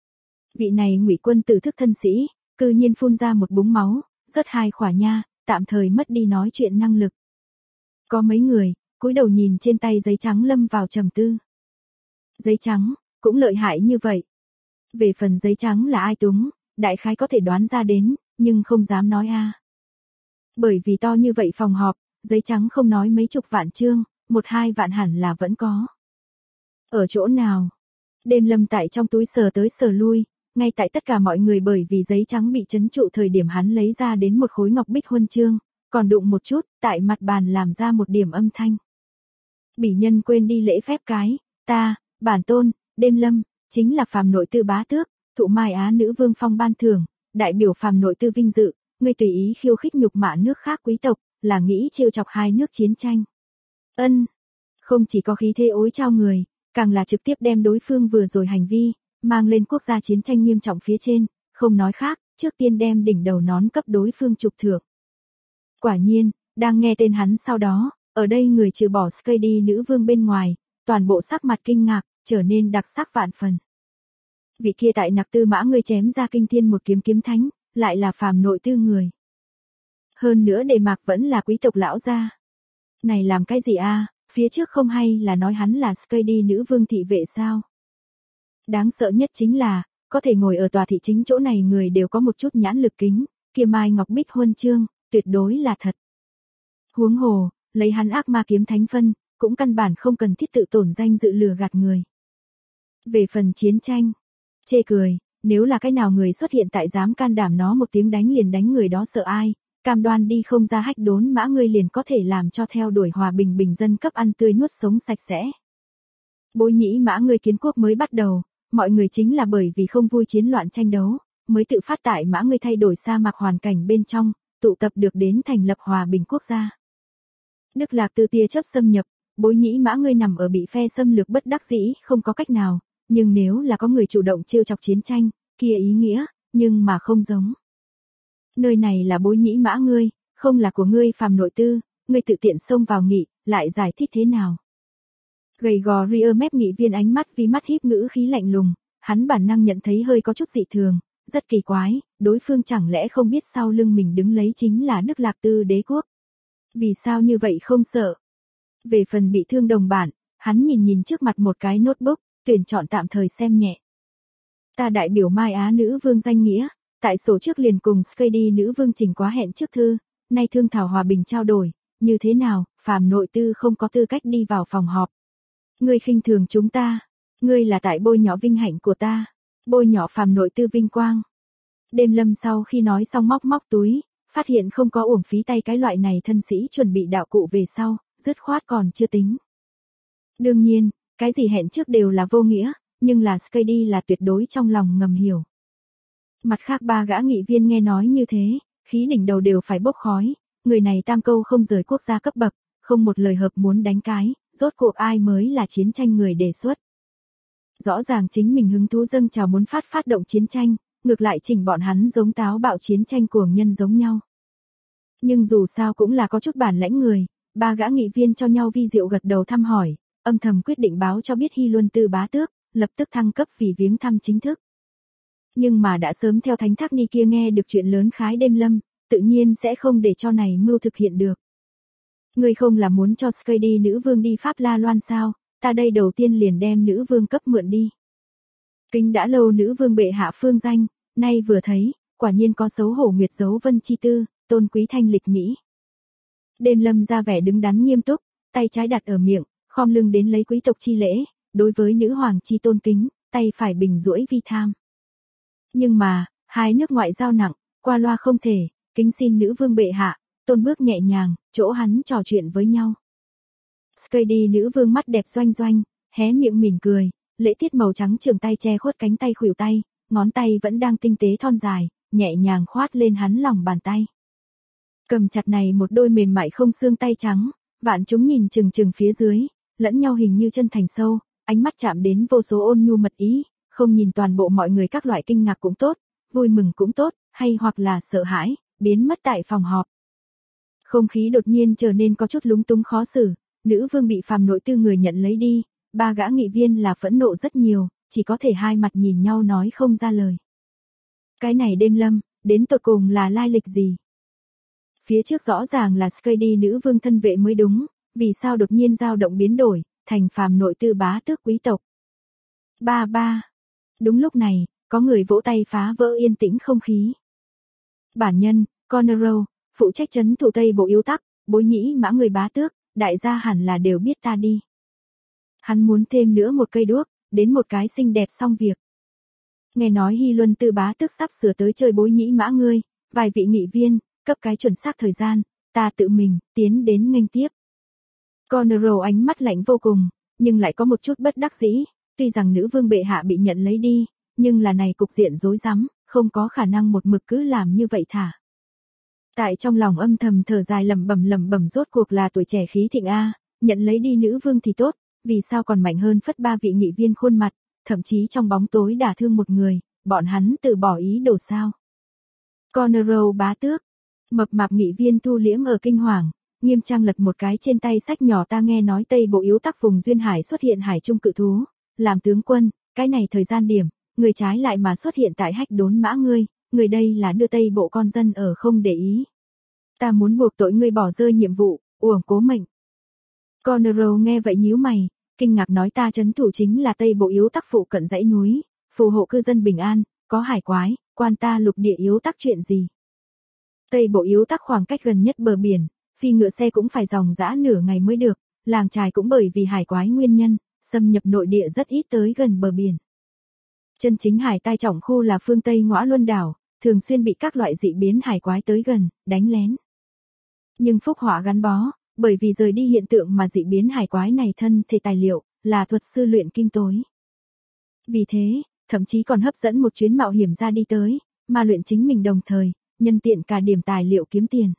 Vị này ngụy quân tử thức thân sĩ, cư nhiên phun ra một búng máu, rất hai khỏa nha, tạm thời mất đi nói chuyện năng lực. Có mấy người, cúi đầu nhìn trên tay giấy trắng lâm vào trầm tư. Giấy trắng, cũng lợi hại như vậy. Về phần giấy trắng là ai túng, đại khái có thể đoán ra đến, nhưng không dám nói a. Bởi vì to như vậy phòng họp, giấy trắng không nói mấy chục vạn chương, 1-2 vạn hẳn là vẫn có. Ở chỗ nào? Đêm lâm tại trong túi sờ tới sờ lui, ngay tại tất cả mọi người bởi vì giấy trắng bị trấn trụ thời điểm hắn lấy ra đến một khối ngọc bích huân chương, còn đụng một chút, tại mặt bàn làm ra một điểm âm thanh. Bỉ nhân quên đi lễ phép cái, ta, bản tôn, đêm lâm, chính là phàm nội tư bá tước, thụ Mai Á nữ vương phong ban thưởng, đại biểu phàm nội tư vinh dự, ngươi tùy ý khiêu khích nhục mạ nước khác quý tộc, là nghĩ trêu chọc hai nước chiến tranh. Ân, không chỉ có khí thế ối trao người, càng là trực tiếp đem đối phương vừa rồi hành vi, mang lên quốc gia chiến tranh nghiêm trọng phía trên, không nói khác, trước tiên đem đỉnh đầu nón cấp đối phương trục thưởng. Quả nhiên, đang nghe tên hắn sau đó, Ở đây người trừ bỏ Skady nữ vương bên ngoài, toàn bộ sắc mặt kinh ngạc, trở nên đặc sắc vạn phần. Vị kia tại Nặc Tư Mã ngươi chém ra kinh thiên một kiếm kiếm thánh, lại là phàm nội tư người. Hơn nữa đề mạc vẫn là quý tộc lão gia. Này làm cái gì a? Phía trước không hay là nói hắn là Skady nữ vương thị vệ sao? Đáng sợ nhất chính là, có thể ngồi ở tòa thị chính chỗ này người đều có một chút nhãn lực kính, kia Mai Ngọc Bích huân chương, tuyệt đối là thật. Huống hồ, lấy hắn ác ma kiếm thánh phân, cũng căn bản không cần thiết tự tổn danh dự lừa gạt người. Về phần chiến tranh, chê cười, nếu là cái nào người xuất hiện tại dám can đảm nó một tiếng đánh liền đánh người đó sợ ai, cam đoan đi không ra hách đốn mã ngươi liền có thể làm cho theo đuổi hòa bình bình dân cấp ăn tươi nuốt sống sạch sẽ. Bối nhĩ mã ngươi kiến quốc mới bắt đầu, mọi người chính là bởi vì không vui chiến loạn tranh đấu, mới tự phát tại mã ngươi thay đổi sa mạc hoàn cảnh bên trong, tụ tập được đến thành lập hòa bình quốc gia. Đức Lạc Tư tia chớp xâm nhập, bối nhĩ mã ngươi nằm ở bị phe xâm lược bất đắc dĩ, không có cách nào, nhưng nếu là có người chủ động trêu chọc chiến tranh, kia ý nghĩa, nhưng mà không giống. Nơi này là bối nhĩ mã ngươi, không là của ngươi phàm nội tư, ngươi tự tiện xông vào nghị, lại giải thích thế nào? Gầy gò ria mép nghị viên ánh mắt vì mắt híp ngữ khí lạnh lùng, hắn bản năng nhận thấy hơi có chút dị thường, rất kỳ quái, đối phương chẳng lẽ không biết sau lưng mình đứng lấy chính là Đức Lạc Tư đế quốc. Vì sao như vậy không sợ? Về phần bị thương đồng bản, hắn nhìn trước mặt một cái notebook, tuyển chọn tạm thời xem nhẹ. Ta đại biểu Mai Á nữ vương danh nghĩa, tại sổ trước liền cùng Skady nữ vương trình quá hẹn trước thư, nay thương thảo hòa bình trao đổi, như thế nào, phàm nội tư không có tư cách đi vào phòng họp. Ngươi khinh thường chúng ta, ngươi là tại bôi nhọ vinh hạnh của ta, bôi nhọ phàm nội tư vinh quang. Đêm Lâm sau khi nói xong móc túi, phát hiện không có uổng phí tay cái loại này thân sĩ chuẩn bị đạo cụ về sau, dứt khoát còn chưa tính. Đương nhiên, cái gì hẹn trước đều là vô nghĩa, nhưng là Skady là tuyệt đối trong lòng ngầm hiểu. Mặt khác ba gã nghị viên nghe nói như thế, khí đỉnh đầu đều phải bốc khói, người này tam câu không rời quốc gia cấp bậc, không một lời hợp muốn đánh cái, rốt cuộc ai mới là chiến tranh người đề xuất. Rõ ràng chính mình hứng thú dâng trào muốn phát động chiến tranh, ngược lại chỉnh bọn hắn giống táo bạo chiến tranh cuồng nhân giống nhau. Nhưng dù sao cũng là có chút bản lãnh người, ba gã nghị viên cho nhau vi diệu gật đầu thăm hỏi, âm thầm quyết định báo cho biết Hy Luân Tư bá tước, lập tức thăng cấp vì viếng thăm chính thức. Nhưng mà đã sớm theo Thánh Thác Ni kia nghe được chuyện lớn khái Đêm Lâm, tự nhiên sẽ không để cho này mưu thực hiện được. Ngươi không là muốn cho Skady nữ vương đi Pháp La Loan sao, ta đây đầu tiên liền đem nữ vương cấp mượn đi. Kính đã lâu nữ vương bệ hạ phương danh, nay vừa thấy, quả nhiên có xấu hổ nguyệt dấu vân chi tư, tôn quý thanh lịch mỹ. Đêm Lâm ra vẻ đứng đắn nghiêm túc, tay trái đặt ở miệng, khom lưng đến lấy quý tộc chi lễ, đối với nữ hoàng chi tôn kính, tay phải bình duỗi vi tham. Nhưng mà, hai nước ngoại giao nặng, qua loa không thể, kính xin nữ vương bệ hạ, tôn bước nhẹ nhàng, chỗ hắn trò chuyện với nhau. Skady nữ vương mắt đẹp doanh doanh, hé miệng mỉm cười, lễ tiết màu trắng trường tay che khuất cánh tay khuỷu tay, ngón tay vẫn đang tinh tế thon dài, nhẹ nhàng khoát lên hắn lòng bàn tay. Cầm chặt này một đôi mềm mại không xương tay trắng, vạn chúng nhìn chừng phía dưới, lẫn nhau hình như chân thành sâu, ánh mắt chạm đến vô số ôn nhu mật ý, không nhìn toàn bộ mọi người các loại kinh ngạc cũng tốt, vui mừng cũng tốt, hay hoặc là sợ hãi, biến mất tại phòng họp. Không khí đột nhiên trở nên có chút lúng túng khó xử, nữ vương bị phàm nội tư người nhận lấy đi, ba gã nghị viên là phẫn nộ rất nhiều, chỉ có thể hai mặt nhìn nhau nói không ra lời. Cái này Đêm Lâm, đến tột cùng là lai lịch gì? Phía trước rõ ràng là Skady nữ vương thân vệ mới đúng, vì sao đột nhiên dao động biến đổi, thành phàm nội tư bá tước quý tộc. Ba. Đúng lúc này, có người vỗ tay phá vỡ yên tĩnh không khí. Bản nhân, Conero, phụ trách trấn thủ Tây Bộ Yếu Tắc, bối nhĩ mã người bá tước, đại gia hẳn là đều biết ta đi. Hắn muốn thêm nữa một cây đuốc, đến một cái xinh đẹp xong việc. Nghe nói Hy Luân Tư bá tước sắp sửa tới chơi bối nhĩ mã ngươi, vài vị nghị viên, cấp cái chuẩn xác thời gian, ta tự mình, tiến đến nghênh tiếp. Conero ánh mắt lạnh vô cùng, nhưng lại có một chút bất đắc dĩ, tuy rằng nữ vương bệ hạ bị nhận lấy đi, nhưng là này cục diện rối rắm, không có khả năng một mực cứ làm như vậy thả. Tại trong lòng âm thầm thở dài lẩm bẩm rốt cuộc là tuổi trẻ khí thịnh a, nhận lấy đi nữ vương thì tốt, vì sao còn mạnh hơn phất ba vị nghị viên khuôn mặt, thậm chí trong bóng tối đả thương một người, bọn hắn tự bỏ ý đồ sao? Conero bá tước, mập mạp nghị viên thu liễm ở kinh hoàng, Nghiêm trang lật một cái trên tay sách nhỏ, ta nghe nói Tây Bộ Yếu Tắc vùng duyên hải xuất hiện hải trung cự thú, làm tướng quân, cái này thời gian điểm, người trái lại mà xuất hiện tại Hách Đốn Mã ngươi, người đây là đưa Tây Bộ con dân ở không để ý. Ta muốn buộc tội ngươi bỏ rơi nhiệm vụ, uổng cố mệnh. Conero nghe vậy nhíu mày, kinh ngạc nói ta trấn thủ chính là Tây Bộ Yếu Tắc phụ cận dãy núi, phù hộ cư dân bình an, có hải quái, quan ta lục địa Yếu Tắc chuyện gì. Tây Bộ Yếu Tắc khoảng cách gần nhất bờ biển, phi ngựa xe cũng phải dòng dã nửa ngày mới được, làng trài cũng bởi vì hải quái nguyên nhân, xâm nhập nội địa rất ít tới gần bờ biển. Chân chính hải tai trọng khu là phương Tây Ngõa Luân đảo, thường xuyên bị các loại dị biến hải quái tới gần, đánh lén. Nhưng phúc họa gắn bó, bởi vì rời đi hiện tượng mà dị biến hải quái này thân thể tài liệu, là thuật sư luyện kim tối. Vì thế, thậm chí còn hấp dẫn một chuyến mạo hiểm ra đi tới, mà luyện chính mình đồng thời, nhân tiện cả điểm tài liệu kiếm tiền.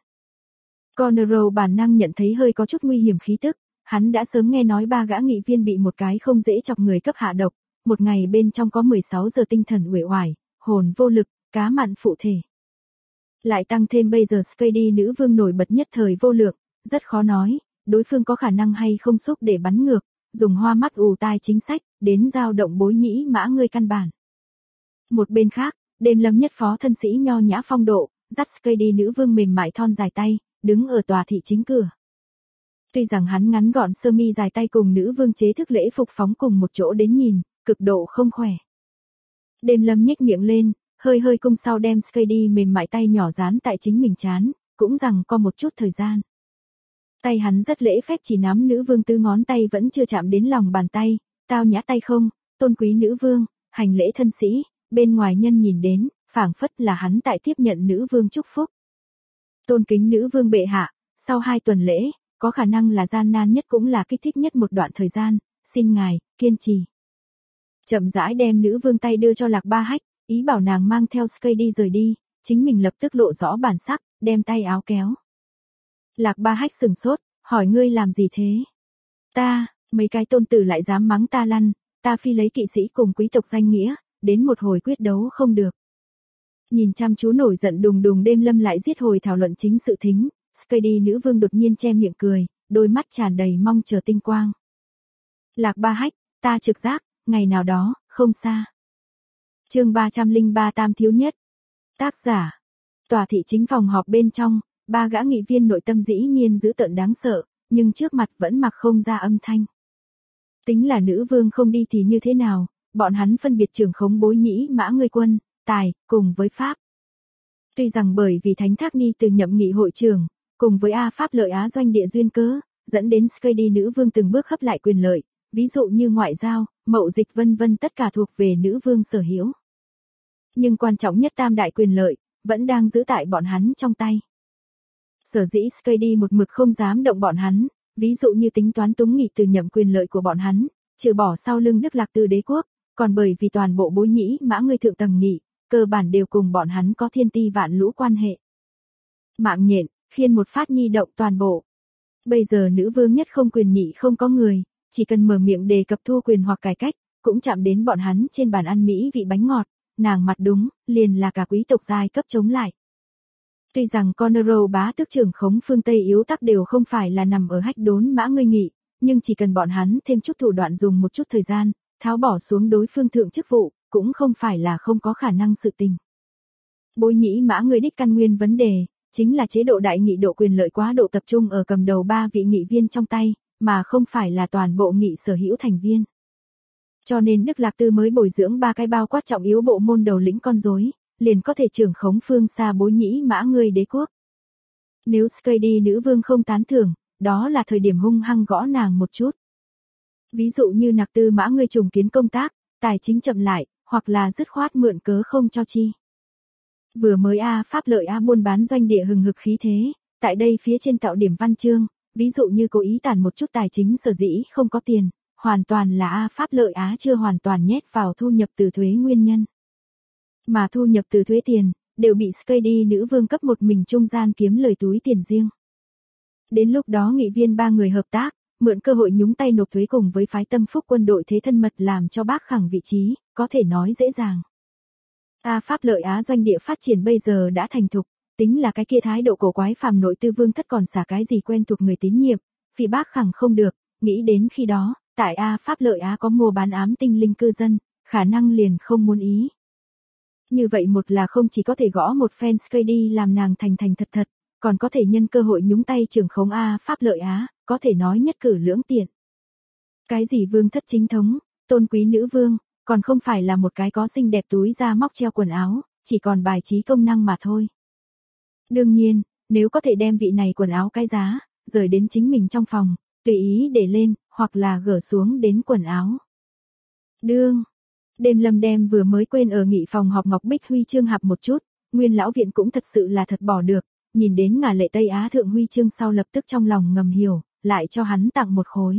Conero bản năng nhận thấy hơi có chút nguy hiểm khí tức, hắn đã sớm nghe nói 3 gã nghị viên bị một cái không dễ chọc người cấp hạ độc, một ngày bên trong có 16 giờ tinh thần uể oải, hồn vô lực, cá mặn phụ thể. Lại tăng thêm bây giờ Skady nữ vương nổi bật nhất thời vô lượng, rất khó nói, đối phương có khả năng hay không xúc để bắn ngược, dùng hoa mắt ù tai chính sách, đến dao động bối nhĩ mã ngươi căn bản. Một bên khác, Đêm Lâm nhất phó thân sĩ nho nhã phong độ, dắt Skady nữ vương mềm mại thon dài tay, đứng ở tòa thị chính cửa. Tuy rằng hắn ngắn gọn sơ mi dài tay cùng nữ vương chế thức lễ phục phóng cùng một chỗ đến nhìn, cực độ không khỏe. Đêm Lâm nhếch miệng lên, hơi hơi cung sau đem Skady mềm mại tay nhỏ dán tại chính mình trán, cũng rằng có một chút thời gian. Tay hắn rất lễ phép chỉ nắm nữ vương tứ ngón tay vẫn chưa chạm đến lòng bàn tay, tao nhã tay không, tôn quý nữ vương, hành lễ thân sĩ, bên ngoài nhân nhìn đến, phảng phất là hắn tại tiếp nhận nữ vương chúc phúc. Tôn kính nữ vương bệ hạ, sau 2 tuần lễ, có khả năng là gian nan nhất cũng là kích thích nhất một đoạn thời gian, xin ngài, kiên trì. Chậm rãi đem nữ vương tay đưa cho Lạc Ba Hách, ý bảo nàng mang theo Skady rời đi, chính mình lập tức lộ rõ bản sắc, đem tay áo kéo. Lạc Ba Hách sừng sốt, hỏi ngươi làm gì thế? Ta, mấy cái tôn tử lại dám mắng ta lăn, ta phi lấy kỵ sĩ cùng quý tộc danh nghĩa, đến một hồi quyết đấu không được. Nhìn chăm chú nổi giận đùng đùng Đêm Lâm lại giết hồi thảo luận chính sự thính, Skady nữ vương đột nhiên che miệng cười, đôi mắt tràn đầy mong chờ tinh quang. Lạc Ba Hách, ta trực giác, ngày nào đó, không xa. Chương 303 Tam thiếu nhất. Tác giả. Tòa thị chính phòng họp bên trong, 3 gã nghị viên nội tâm dĩ nhiên dữ tợn đáng sợ, nhưng trước mặt vẫn mặc không ra âm thanh. Tính là nữ vương không đi thì như thế nào, bọn hắn phân biệt trưởng khống bối nhĩ mã ngươi quân, tài, cùng với Pháp. Tuy rằng bởi vì Thánh Thác Ni từ nhậm nghị hội trưởng, cùng với A Pháp lợi Á doanh địa duyên cớ, dẫn đến Skady nữ vương từng bước hấp lại quyền lợi, ví dụ như ngoại giao, mậu dịch vân vân tất cả thuộc về nữ vương sở hữu. Nhưng quan trọng nhất tam đại quyền lợi, vẫn đang giữ tại bọn hắn trong tay. Sở dĩ Skady một mực không dám động bọn hắn, ví dụ như tính toán túng nghị từ nhậm quyền lợi của bọn hắn, trừ bỏ sau lưng Đức Lạc Tư đế quốc, còn bởi vì toàn bộ bối nhĩ mã ngươi thượng tầng nghị, cơ bản đều cùng bọn hắn có thiên ti vạn lũ quan hệ. Mạng nhện, khiên một phát nhi động toàn bộ. Bây giờ nữ vương nhất không quyền nhị không có người, chỉ cần mở miệng đề cập thu quyền hoặc cải cách, cũng chạm đến bọn hắn trên bàn ăn mỹ vị bánh ngọt, nàng mặt đúng, liền là cả quý tộc giai cấp chống lại. Tuy rằng Conero bá tước trưởng khống phương Tây Yếu Tắc đều không phải là nằm ở Hách Đốn Mã ngươi nghị, nhưng chỉ cần bọn hắn thêm chút thủ đoạn dùng một chút thời gian, tháo bỏ xuống đối phương thượng chức vụ, cũng không phải là không có khả năng sự tình. Bối nhĩ mã ngươi đích căn nguyên vấn đề, chính là chế độ đại nghị độ quyền lợi quá độ tập trung ở cầm đầu 3 vị nghị viên trong tay, mà không phải là toàn bộ nghị sở hữu thành viên. Cho nên Đức Lạc Tư mới bồi dưỡng 3 cái bao quát trọng yếu bộ môn đầu lĩnh con rối, liền có thể trưởng khống phương xa bối nhĩ mã ngươi đế quốc. Nếu Skady nữ vương không tán thưởng, đó là thời điểm hung hăng gõ nàng một chút. Ví dụ như Nặc Tư mã ngươi trùng kiến công tác, tài chính chậm lại, hoặc là dứt khoát mượn cớ không cho chi. Vừa mới Pháp lợi buôn bán doanh địa hừng hực khí thế, tại đây phía trên tạo điểm văn chương, ví dụ như cố ý tản một chút tài chính sở dĩ không có tiền, hoàn toàn là Pháp lợi chưa hoàn toàn nhét vào thu nhập từ thuế nguyên nhân. Mà thu nhập từ thuế tiền, đều bị Skady nữ vương cấp một mình trung gian kiếm lời túi tiền riêng. Đến lúc đó nghị viên 3 người hợp tác, mượn cơ hội nhúng tay nộp thuế cùng với phái Tâm Phúc quân đội thế thân mật làm cho bác khẳng vị trí, có thể nói dễ dàng. Pháp lợi doanh địa phát triển bây giờ đã thành thục, Tính là cái kia thái độ cổ quái phàm nội tư Vương Thất còn xả cái gì quen thuộc người tín nhiệm, vì bác khẳng không được, nghĩ đến khi đó, tại A Pháp Lợi Á có mua bán ám tinh linh cư dân, khả năng liền không muốn ý. Như vậy một là không chỉ có thể gõ một fan KD làm nàng thành thành thật thật, còn có thể nhân cơ hội nhúng tay trưởng khống A Pháp Lợi Á, có thể nói nhất cử lưỡng tiện. Cái gì Vương Thất chính thống, tôn quý nữ vương, còn không phải là một cái có xinh đẹp túi da móc treo quần áo, chỉ còn bài trí công năng mà thôi. Đương nhiên, nếu có thể đem vị này quần áo cái giá, rời đến chính mình trong phòng, tùy ý để lên, hoặc là gỡ xuống đến quần áo. Đêm Lâm đem vừa mới quên ở nghị phòng họp Ngọc Bích huy chương hạp một chút, Nguyên lão viện cũng thật sự là thật bỏ được, nhìn đến ngả lệ Tây Á thượng huy chương sau lập tức trong lòng ngầm hiểu, lại cho hắn tặng một khối.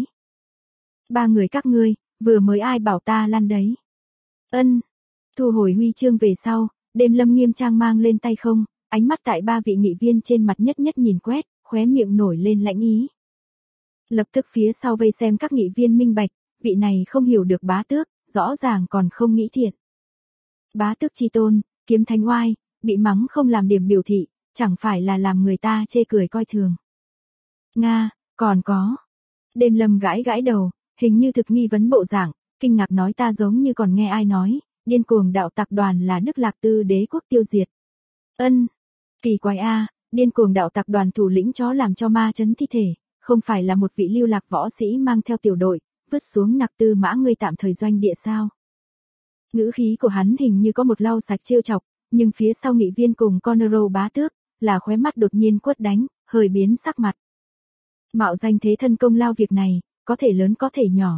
Ba người các ngươi, vừa mới ai bảo ta lăn đấy. Ân, thu hồi huy chương về sau, Đêm Lâm nghiêm trang mang lên tay không, ánh mắt tại ba vị nghị viên trên mặt nhất nhất nhìn quét, khóe miệng nổi lên lãnh ý. Lập tức phía sau vây xem các nghị viên minh bạch, vị này không hiểu được bá tước, rõ ràng còn không nghĩ thiện. Bá tước chi tôn, kiếm thánh oai, bị mắng không làm điểm biểu thị, chẳng phải là làm người ta chê cười coi thường. Nga, còn có. Đêm Lâm gãi gãi đầu, hình như thực nghi vấn bộ dạng, kinh ngạc nói ta giống như còn nghe ai nói, điên cuồng đạo tập đoàn là Đức Lạc Tư đế quốc tiêu diệt. Ân, kỳ quái a, điên cuồng đạo tập đoàn thủ lĩnh chó làm cho ma chấn thi thể, không phải là một vị lưu lạc võ sĩ mang theo tiểu đội, vứt xuống Nặc Tư Mã ngươi tạm thời doanh địa sao? Ngữ khí của hắn hình như có một lau sạch trêu chọc, nhưng phía sau nghị viên cùng Conero bá tước, là khóe mắt đột nhiên quất đánh, hơi biến sắc mặt. Mạo danh thế thân công lao việc này, có thể lớn có thể nhỏ.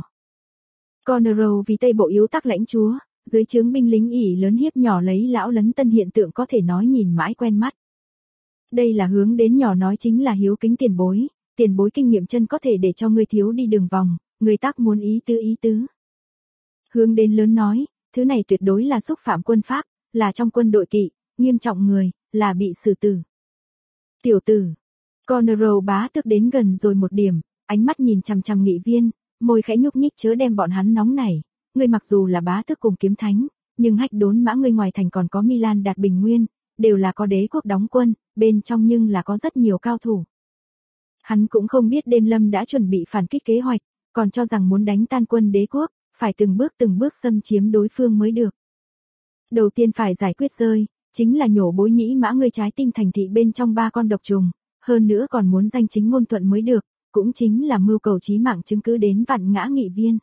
Conero vì Tây Bộ yếu tắc lãnh chúa, dưới trướng binh lính ỉ lớn hiếp nhỏ lấy lão lấn tân hiện tượng có thể nói nhìn mãi quen mắt. Đây là hướng đến nhỏ nói chính là hiếu kính tiền bối kinh nghiệm chân có thể để cho ngươi thiếu đi đường vòng, người tác muốn ý tứ. Hướng đến lớn nói, thứ này tuyệt đối là xúc phạm quân pháp, là trong quân đội kỵ, nghiêm trọng người, là bị xử tử. Tiểu tử, Conero bá tước đến gần rồi một điểm, ánh mắt nhìn chằm chằm nghị viên, môi khẽ nhúc nhích chớ đem bọn hắn nóng nảy. Ngươi mặc dù là bá tước cùng kiếm thánh, nhưng hách đốn mã ngươi ngoài thành còn có Milan Đạt Bình Nguyên, đều là có đế quốc đóng quân, bên trong nhưng là có rất nhiều cao thủ. Hắn cũng không biết Đêm Lâm đã chuẩn bị phản kích kế hoạch, còn cho rằng muốn đánh tan quân đế quốc, phải từng bước xâm chiếm đối phương mới được. Đầu tiên phải giải quyết rơi, chính là nhổ bối nhĩ mã ngươi trái tim thành thị bên trong 3 con độc trùng, hơn nữa còn muốn danh chính ngôn thuận mới được, cũng chính là mưu cầu chí mạng chứng cứ đến vạn ngã nghị viên.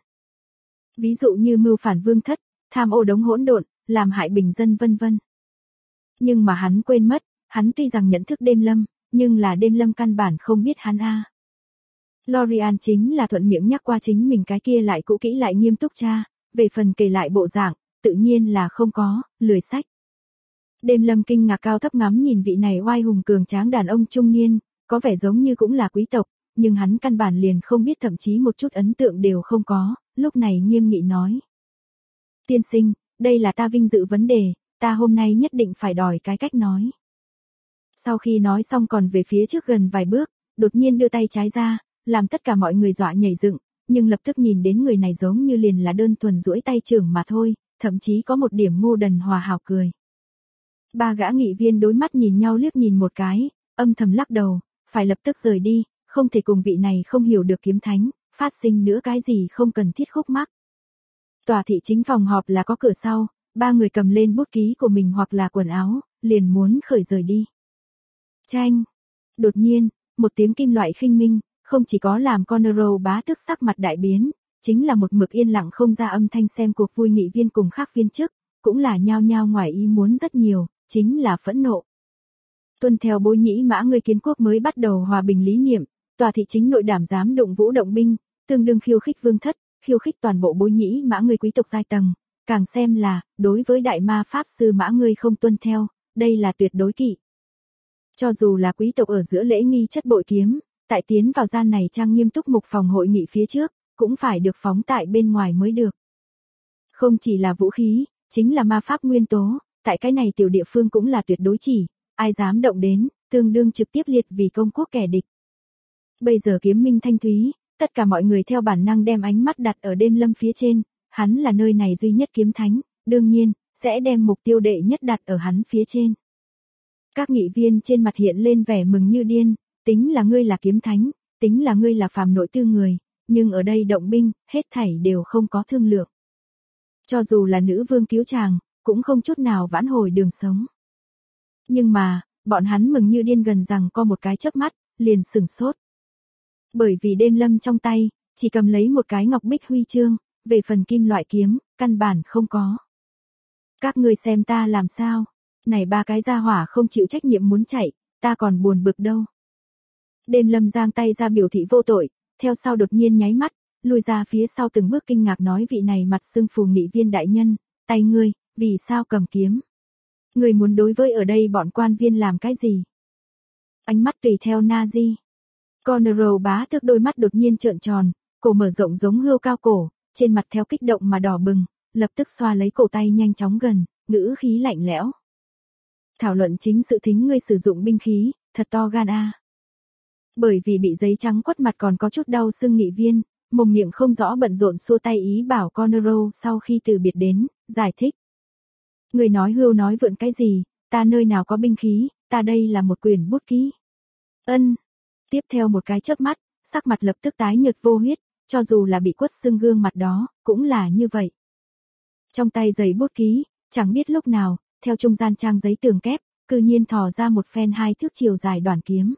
Ví dụ như mưu phản Vương Thất, tham ô đống hỗn độn, làm hại bình dân vân vân. Nhưng mà hắn quên mất, hắn tuy rằng nhận thức Đêm Lâm, nhưng là Đêm Lâm căn bản không biết hắn a. Lorian chính là thuận miệng nhắc qua chính mình cái kia lại cũ kỹ lại nghiêm túc cha, về phần kể lại bộ dạng, tự nhiên là không có, lười sách. Đêm Lâm kinh ngạc cao thấp ngắm nhìn vị này oai hùng cường tráng đàn ông trung niên, có vẻ giống như cũng là quý tộc, nhưng hắn căn bản liền không biết thậm chí một chút ấn tượng đều không có, lúc này nghiêm nghị nói. Tiên sinh, đây là ta vinh dự vấn đề, ta hôm nay nhất định phải đòi cái cách nói. Sau khi nói xong còn về phía trước gần vài bước, đột nhiên đưa tay trái ra, làm tất cả mọi người dọa nhảy dựng, nhưng lập tức nhìn đến người này giống như liền là đơn thuần duỗi tay trưởng mà thôi, thậm chí có một điểm ngu đần hòa hảo cười. Ba gã nghị viên đối mắt nhìn nhau liếc nhìn một cái, âm thầm lắc đầu, phải lập tức rời đi, không thể cùng vị này không hiểu được kiếm thánh, phát sinh nữa cái gì không cần thiết khúc mắc. Tòa thị chính phòng họp là có cửa sau, ba người cầm lên bút ký của mình hoặc là quần áo, liền muốn khởi rời đi. Chanh! Đột nhiên, một tiếng kim loại khinh minh, không chỉ có làm Conero bá tước sắc mặt đại biến, chính là một mực yên lặng không ra âm thanh xem cuộc vui nghị viên cùng khác viên chức, cũng là nhao nhao ngoài ý muốn rất nhiều, chính là phẫn nộ. Tuân theo bối nhĩ mã người kiến quốc mới bắt đầu hòa bình lý niệm, tòa thị chính nội đảm dám động vũ động binh, tương đương khiêu khích Vương Thất, khiêu khích toàn bộ bối nhĩ mã người quý tộc giai tầng, càng xem là, đối với đại ma pháp sư mã người không tuân theo, đây là tuyệt đối kỵ. Cho dù là quý tộc ở giữa lễ nghi chất bội kiếm, tại tiến vào gian này trang nghiêm túc mục phòng hội nghị phía trước, cũng phải được phóng tại bên ngoài mới được. Không chỉ là vũ khí, chính là ma pháp nguyên tố, tại cái này tiểu địa phương cũng là tuyệt đối chỉ, ai dám động đến, tương đương trực tiếp liệt vì công quốc kẻ địch. Bây giờ kiếm minh thanh thúy, tất cả mọi người theo bản năng đem ánh mắt đặt ở Đêm Lâm phía trên, hắn là nơi này duy nhất kiếm thánh, đương nhiên, sẽ đem mục tiêu đệ nhất đặt ở hắn phía trên. Các nghị viên trên mặt hiện lên vẻ mừng như điên, tính là ngươi là kiếm thánh, tính là ngươi là phàm nội tư người, nhưng ở đây động binh, hết thảy đều không có thương lượng. Cho dù là nữ vương cứu chàng, cũng không chút nào vãn hồi đường sống. Nhưng mà, bọn hắn mừng như điên gần rằng có một cái chớp mắt, liền sửng sốt. Bởi vì đêm lâm trong tay, chỉ cầm lấy một cái ngọc bích huy chương, về phần kim loại kiếm, căn bản không có. Các ngươi xem ta làm sao, này ba cái gia hỏa không chịu trách nhiệm muốn chạy, ta còn buồn bực đâu. Đêm lâm giang tay ra biểu thị vô tội, theo sau đột nhiên nháy mắt, lùi ra phía sau từng bước kinh ngạc nói vị này mặt sưng phù nghị viên đại nhân, tay ngươi, vì sao cầm kiếm? Ngươi muốn đối với ở đây bọn quan viên làm cái gì? Ánh mắt tùy theo Nazi. Conrad bá tước đôi mắt đột nhiên trợn tròn, cổ mở rộng giống hươu cao cổ, trên mặt theo kích động mà đỏ bừng, lập tức xoa lấy cổ tay nhanh chóng gần, ngữ khí lạnh lẽo. Thảo luận chính sự thính ngươi sử dụng binh khí, thật to gan a. Bởi vì bị giấy trắng quất mặt còn có chút đau sưng nghị viên, mồm miệng không rõ bận rộn xua tay ý bảo Conrad sau khi từ biệt đến, giải thích. Người nói hưu nói vượn cái gì, ta nơi nào có binh khí, ta đây là một quyển bút ký. Ân. Tiếp theo một cái chớp mắt, sắc mặt lập tức tái nhợt vô huyết, cho dù là bị quất sưng gương mặt đó, cũng là như vậy. Trong tay giấy bút ký, chẳng biết lúc nào, theo trung gian trang giấy tường kép, cư nhiên thò ra một phen 2 thước chiều dài đoản kiếm.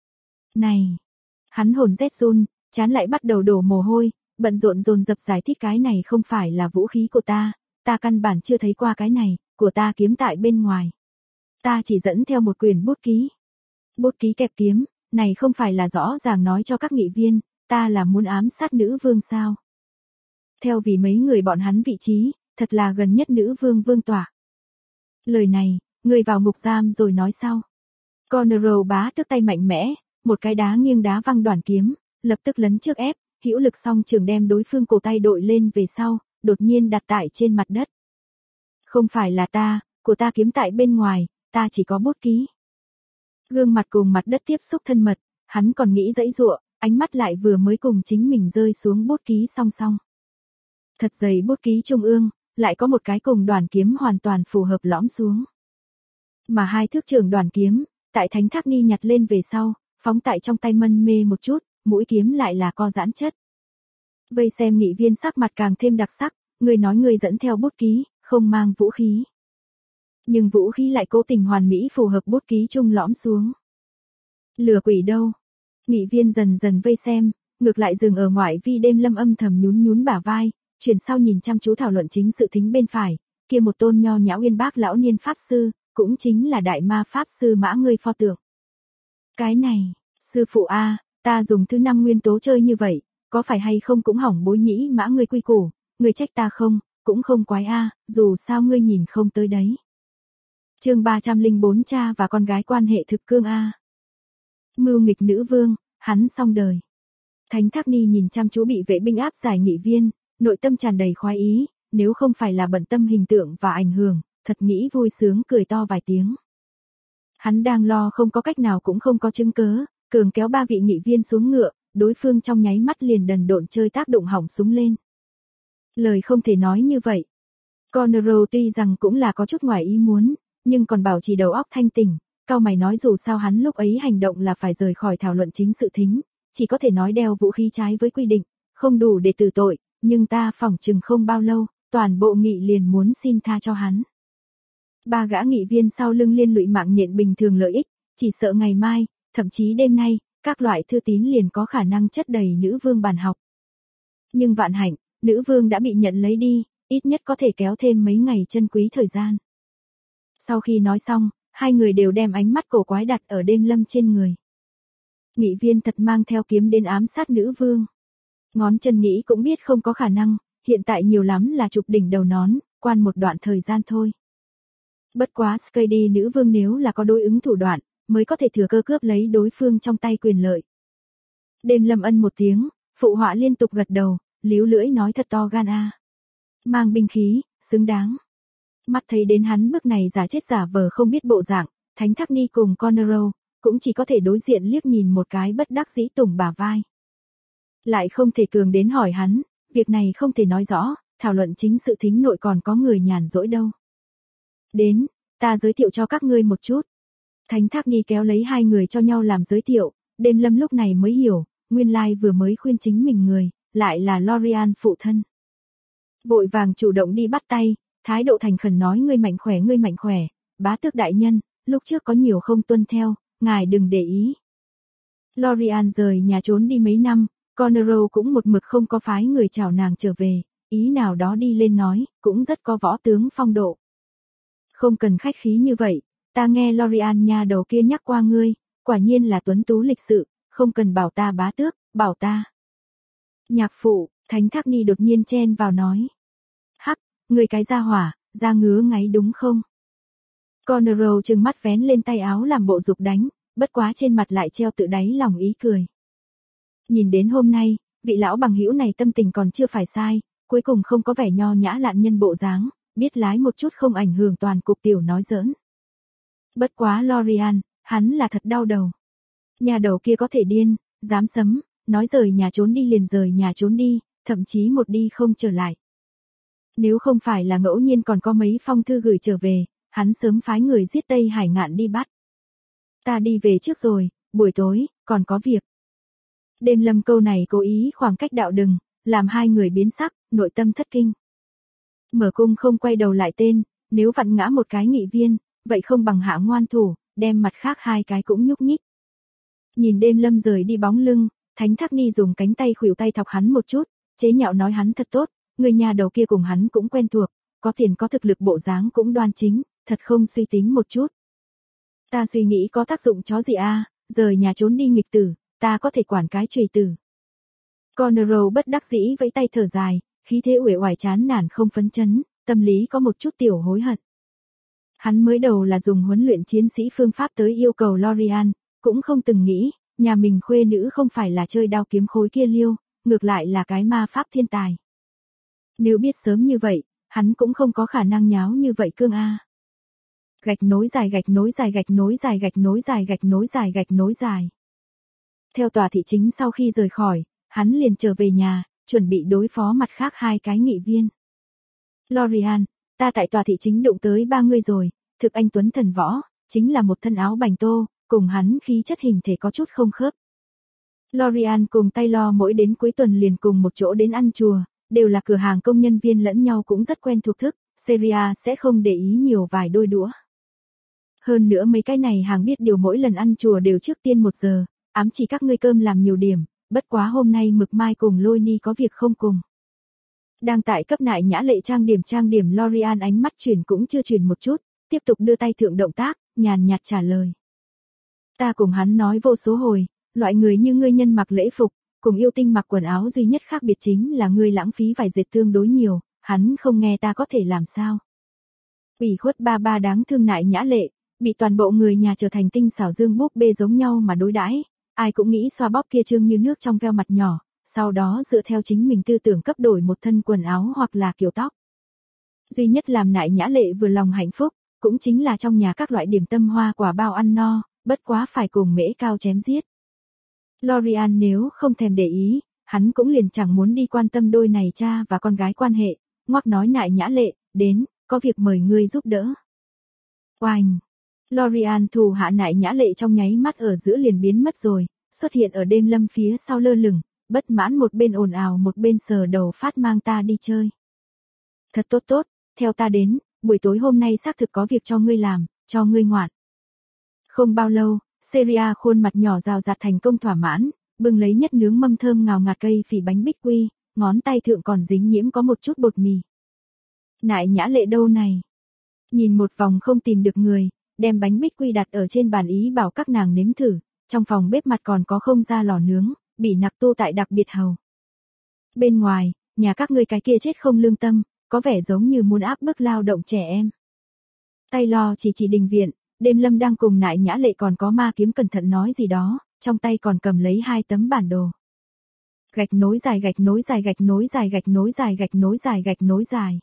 Này! Hắn hồn rét run, chán lại bắt đầu đổ mồ hôi, bận rộn dồn dập giải thích cái này không phải là vũ khí của ta căn bản chưa thấy qua cái này, của ta kiếm tại bên ngoài. Ta chỉ dẫn theo một quyển bút ký. Bút ký kẹp kiếm, này không phải là rõ ràng nói cho các nghị viên, ta là muốn ám sát nữ vương sao? Theo vì mấy người bọn hắn vị trí, thật là gần nhất nữ vương vương tỏa. Lời này, người vào ngục giam rồi nói sau. Conrad bá tước tay mạnh mẽ, một cái đá nghiêng đá văng đoản kiếm, lập tức lấn trước ép, hữu lực song trường đem đối phương cổ tay đội lên về sau, đột nhiên đặt tại trên mặt đất. Không phải là ta, của ta kiếm tại bên ngoài, ta chỉ có bút ký. Gương mặt cùng mặt đất tiếp xúc thân mật, hắn còn nghĩ dãy dụa, ánh mắt lại vừa mới cùng chính mình rơi xuống bút ký song song. Thật dày bút ký trung ương, lại có một cái cùng đoàn kiếm hoàn toàn phù hợp lõm xuống. Mà 2 thước trường đoàn kiếm, tại Thánh Thác Ni nhặt lên về sau, phóng tại trong tay mân mê một chút, mũi kiếm lại là co giãn chất. Vây xem nghị viên sắc mặt càng thêm đặc sắc, người nói người dẫn theo bút ký, không mang vũ khí. Nhưng vũ khí lại cố tình hoàn mỹ phù hợp bút ký trung lõm xuống. Lừa quỷ đâu? Nghị viên dần dần vây xem, ngược lại dừng ở ngoại vi đêm lâm âm thầm nhún nhún bả vai, chuyển sau nhìn chăm chú thảo luận chính sự thính bên phải, kia một tôn nho nhã uyên bác lão niên pháp sư, cũng chính là đại ma pháp sư Mã ngươi pho tượng. Cái này, sư phụ a, ta dùng thứ 5 nguyên tố chơi như vậy, có phải hay không cũng hỏng bối nhĩ Mã ngươi quy củ, ngươi trách ta không, cũng không quái a, dù sao ngươi nhìn không tới đấy. Chương 304 cha và con gái quan hệ thực cương a. Mưu nghịch nữ vương, hắn xong đời. Thánh Thác Ni nhìn chăm chú bị vệ binh áp giải nghị viên, nội tâm tràn đầy khoái ý, nếu không phải là bận tâm hình tượng và ảnh hưởng, thật nghĩ vui sướng cười to vài tiếng. Hắn đang lo không có cách nào cũng không có chứng cớ, cường kéo 3 vị nghị viên xuống ngựa, đối phương trong nháy mắt liền đần độn chơi tác động hỏng súng lên. Lời không thể nói như vậy. Conrad tuy rằng cũng là có chút ngoài ý muốn, nhưng còn bảo trì đầu óc thanh tỉnh, cau mày nói dù sao hắn lúc ấy hành động là phải rời khỏi thảo luận chính sự thính, chỉ có thể nói đeo vũ khí trái với quy định, không đủ để tử tội, nhưng ta phỏng chừng không bao lâu, toàn bộ nghị liền muốn xin tha cho hắn. 3 gã nghị viên sau lưng liên lụy mạng nhện bình thường lợi ích, chỉ sợ ngày mai, thậm chí đêm nay, các loại thư tín liền có khả năng chất đầy nữ vương bàn học. Nhưng vạn hạnh, nữ vương đã bị nhận lấy đi, ít nhất có thể kéo thêm mấy ngày chân quý thời gian. Sau khi nói xong, 2 người đều đem ánh mắt cổ quái đặt ở đêm lâm trên người. Nghị viên thật mang theo kiếm đến ám sát nữ vương. Ngón chân nghĩ cũng biết không có khả năng, hiện tại nhiều lắm là chụp đỉnh đầu nón, quan một đoạn thời gian thôi. Bất quá Skady nữ vương nếu là có đối ứng thủ đoạn, mới có thể thừa cơ cướp lấy đối phương trong tay quyền lợi. Đêm lâm ân một tiếng, phụ họa liên tục gật đầu, líu lưỡi nói thật to gan a. Mang binh khí, xứng đáng. Mắt thấy đến hắn bước này giả chết giả vờ không biết bộ dạng, Thánh Thác Ni cùng Conrad cũng chỉ có thể đối diện liếc nhìn một cái bất đắc dĩ tùng bả vai. Lại không thể cường đến hỏi hắn, việc này không thể nói rõ, thảo luận chính sự thính nội còn có người nhàn rỗi đâu. Đến, ta giới thiệu cho các ngươi một chút. Thánh Thác Ni kéo lấy hai người cho nhau làm giới thiệu, Đêm Lâm lúc này mới hiểu, nguyên lai vừa mới khuyên chính mình người, lại là Lorian phụ thân. Vội vàng chủ động đi bắt tay, thái độ thành khẩn nói ngươi mạnh khỏe, bá tước đại nhân, lúc trước có nhiều không tuân theo, ngài đừng để ý. Lorian rời nhà trốn đi mấy năm, Conero cũng một mực không có phái người chào nàng trở về, ý nào đó đi lên nói, cũng rất có võ tướng phong độ. Không cần khách khí như vậy, ta nghe Lorian nhà đầu kia nhắc qua ngươi, quả nhiên là tuấn tú lịch sự, không cần bảo ta bá tước, bảo ta. Nhạc phụ, Thánh Thác Ni đột nhiên chen vào nói. Hắc, ngươi cái gia hỏa, da ngứa ngáy đúng không? Conero trừng mắt vén lên tay áo làm bộ dục đánh, bất quá trên mặt lại treo tự đáy lòng ý cười. Nhìn đến hôm nay, vị lão bằng hữu này tâm tình còn chưa phải sai, cuối cùng không có vẻ nho nhã lạn nhân bộ dáng, biết lái một chút không ảnh hưởng toàn cục tiểu nói giỡn. Bất quá Lorian, hắn là thật đau đầu. Nhà đầu kia có thể điên, dám sấm, nói rời nhà trốn đi liền rời nhà trốn đi, thậm chí một đi không trở lại. Nếu không phải là ngẫu nhiên còn có mấy phong thư gửi trở về, hắn sớm phái người giết Tây Hải Ngạn đi bắt. Ta đi về trước rồi, buổi tối, còn có việc. Đêm Lâm câu này cố ý khoảng cách đạo đừng, làm hai người biến sắc, nội tâm thất kinh. Mở cung không quay đầu lại tên, nếu vặn ngã một cái nghị viên, vậy không bằng hạ ngoan thủ, đem mặt khác hai cái cũng nhúc nhích. Nhìn Đêm Lâm rời đi bóng lưng, Thánh Thác Ni dùng cánh tay khuỷu tay thọc hắn một chút, chế nhạo nói hắn thật tốt, người nhà đầu kia cùng hắn cũng quen thuộc, có tiền có thực lực bộ dáng cũng đoan chính, thật không suy tính một chút. Ta suy nghĩ có tác dụng chó gì a, rời nhà trốn đi nghịch tử, ta có thể quản cái chùy tử. Conero bất đắc dĩ vẫy tay thở dài, khí thế uể oải chán nản không phấn chấn, tâm lý có một chút tiểu hối hận. Hắn mới đầu là dùng huấn luyện chiến sĩ phương pháp tới yêu cầu Lorian, cũng không từng nghĩ, nhà mình khuê nữ không phải là chơi đao kiếm khối kia liêu, ngược lại là cái ma pháp thiên tài. Nếu biết sớm như vậy, hắn cũng không có khả năng nháo như vậy cương a. Gạch nối dài gạch nối dài gạch nối dài gạch nối dài gạch nối dài gạch nối dài. Theo tòa thị chính sau khi rời khỏi, hắn liền trở về nhà, chuẩn bị đối phó mặt khác hai cái nghị viên. Lorian, ta tại tòa thị chính đụng tới ba người rồi, thực anh tuấn thần võ, chính là một thân áo bành tô, cùng hắn khí chất hình thể có chút không khớp. Lorian cùng Taylor mỗi đến cuối tuần liền cùng một chỗ đến ăn chùa, đều là cửa hàng công nhân viên lẫn nhau cũng rất quen thuộc thức, Seria sẽ không để ý nhiều vài đôi đũa. Hơn nữa mấy cái này hàng biết điều mỗi lần ăn chùa đều trước tiên 1 giờ, ám chỉ các ngươi cơm làm nhiều điểm, bất quá hôm nay Mực Mai cùng Lôi Ni có việc không cùng. Đang tại cấp nại nhã lệ trang điểm Lorian ánh mắt chuyển cũng chưa chuyển một chút, tiếp tục đưa tay thượng động tác, nhàn nhạt trả lời. Ta cùng hắn nói vô số hồi, loại người như ngươi nhân mặc lễ phục, cùng yêu tinh mặc quần áo duy nhất khác biệt chính là ngươi lãng phí vải dệt tương đối nhiều, hắn không nghe ta có thể làm sao. Ủy khuất ba đáng thương nại nhã lệ, bị toàn bộ người nhà trở thành tinh xảo dương búp bê giống nhau mà đối đãi, ai cũng nghĩ xoa bóp kia trương như nước trong veo mặt nhỏ, sau đó dựa theo chính mình tư tưởng cấp đổi một thân quần áo hoặc là kiểu tóc. Duy nhất làm nại nhã lệ vừa lòng hạnh phúc, cũng chính là trong nhà các loại điểm tâm hoa quả bao ăn no, bất quá phải cùng mễ cao chém giết. Lorian nếu không thèm để ý, hắn cũng liền chẳng muốn đi quan tâm đôi này cha và con gái quan hệ, ngoắc nói nại nhã lệ, đến, có việc mời ngươi giúp đỡ. Oanh! Lorian thù hạ nại nhã lệ trong nháy mắt ở giữa liền biến mất rồi, xuất hiện ở Đêm Lâm phía sau lơ lửng, bất mãn một bên ồn ào một bên sờ đầu phát mang ta đi chơi. Thật tốt, theo ta đến, buổi tối hôm nay xác thực có việc cho ngươi làm, cho ngươi ngoạn. Không bao lâu, Seria khuôn mặt nhỏ rào rạt thành công thỏa mãn, bưng lấy nhất nướng mâm thơm ngào ngạt cây phỉ bánh bích quy, ngón tay thượng còn dính nhiễm có một chút bột mì. Nại nhã lệ đâu này? Nhìn một vòng không tìm được người, đem bánh bích quy đặt ở trên bàn ý bảo các nàng nếm thử, trong phòng bếp mặt còn có không ra lò nướng, bị nặc tu tại đặc biệt hầu. Bên ngoài, nhà các ngươi cái kia chết không lương tâm, có vẻ giống như muốn áp bức lao động trẻ em. Taylor chỉ đình viện, Đêm Lâm đang cùng nại nhã lệ còn có ma kiếm cẩn thận nói gì đó, trong tay còn cầm lấy 2 tấm bản đồ. Gạch nối dài gạch nối dài gạch nối dài gạch nối dài gạch nối dài gạch nối dài.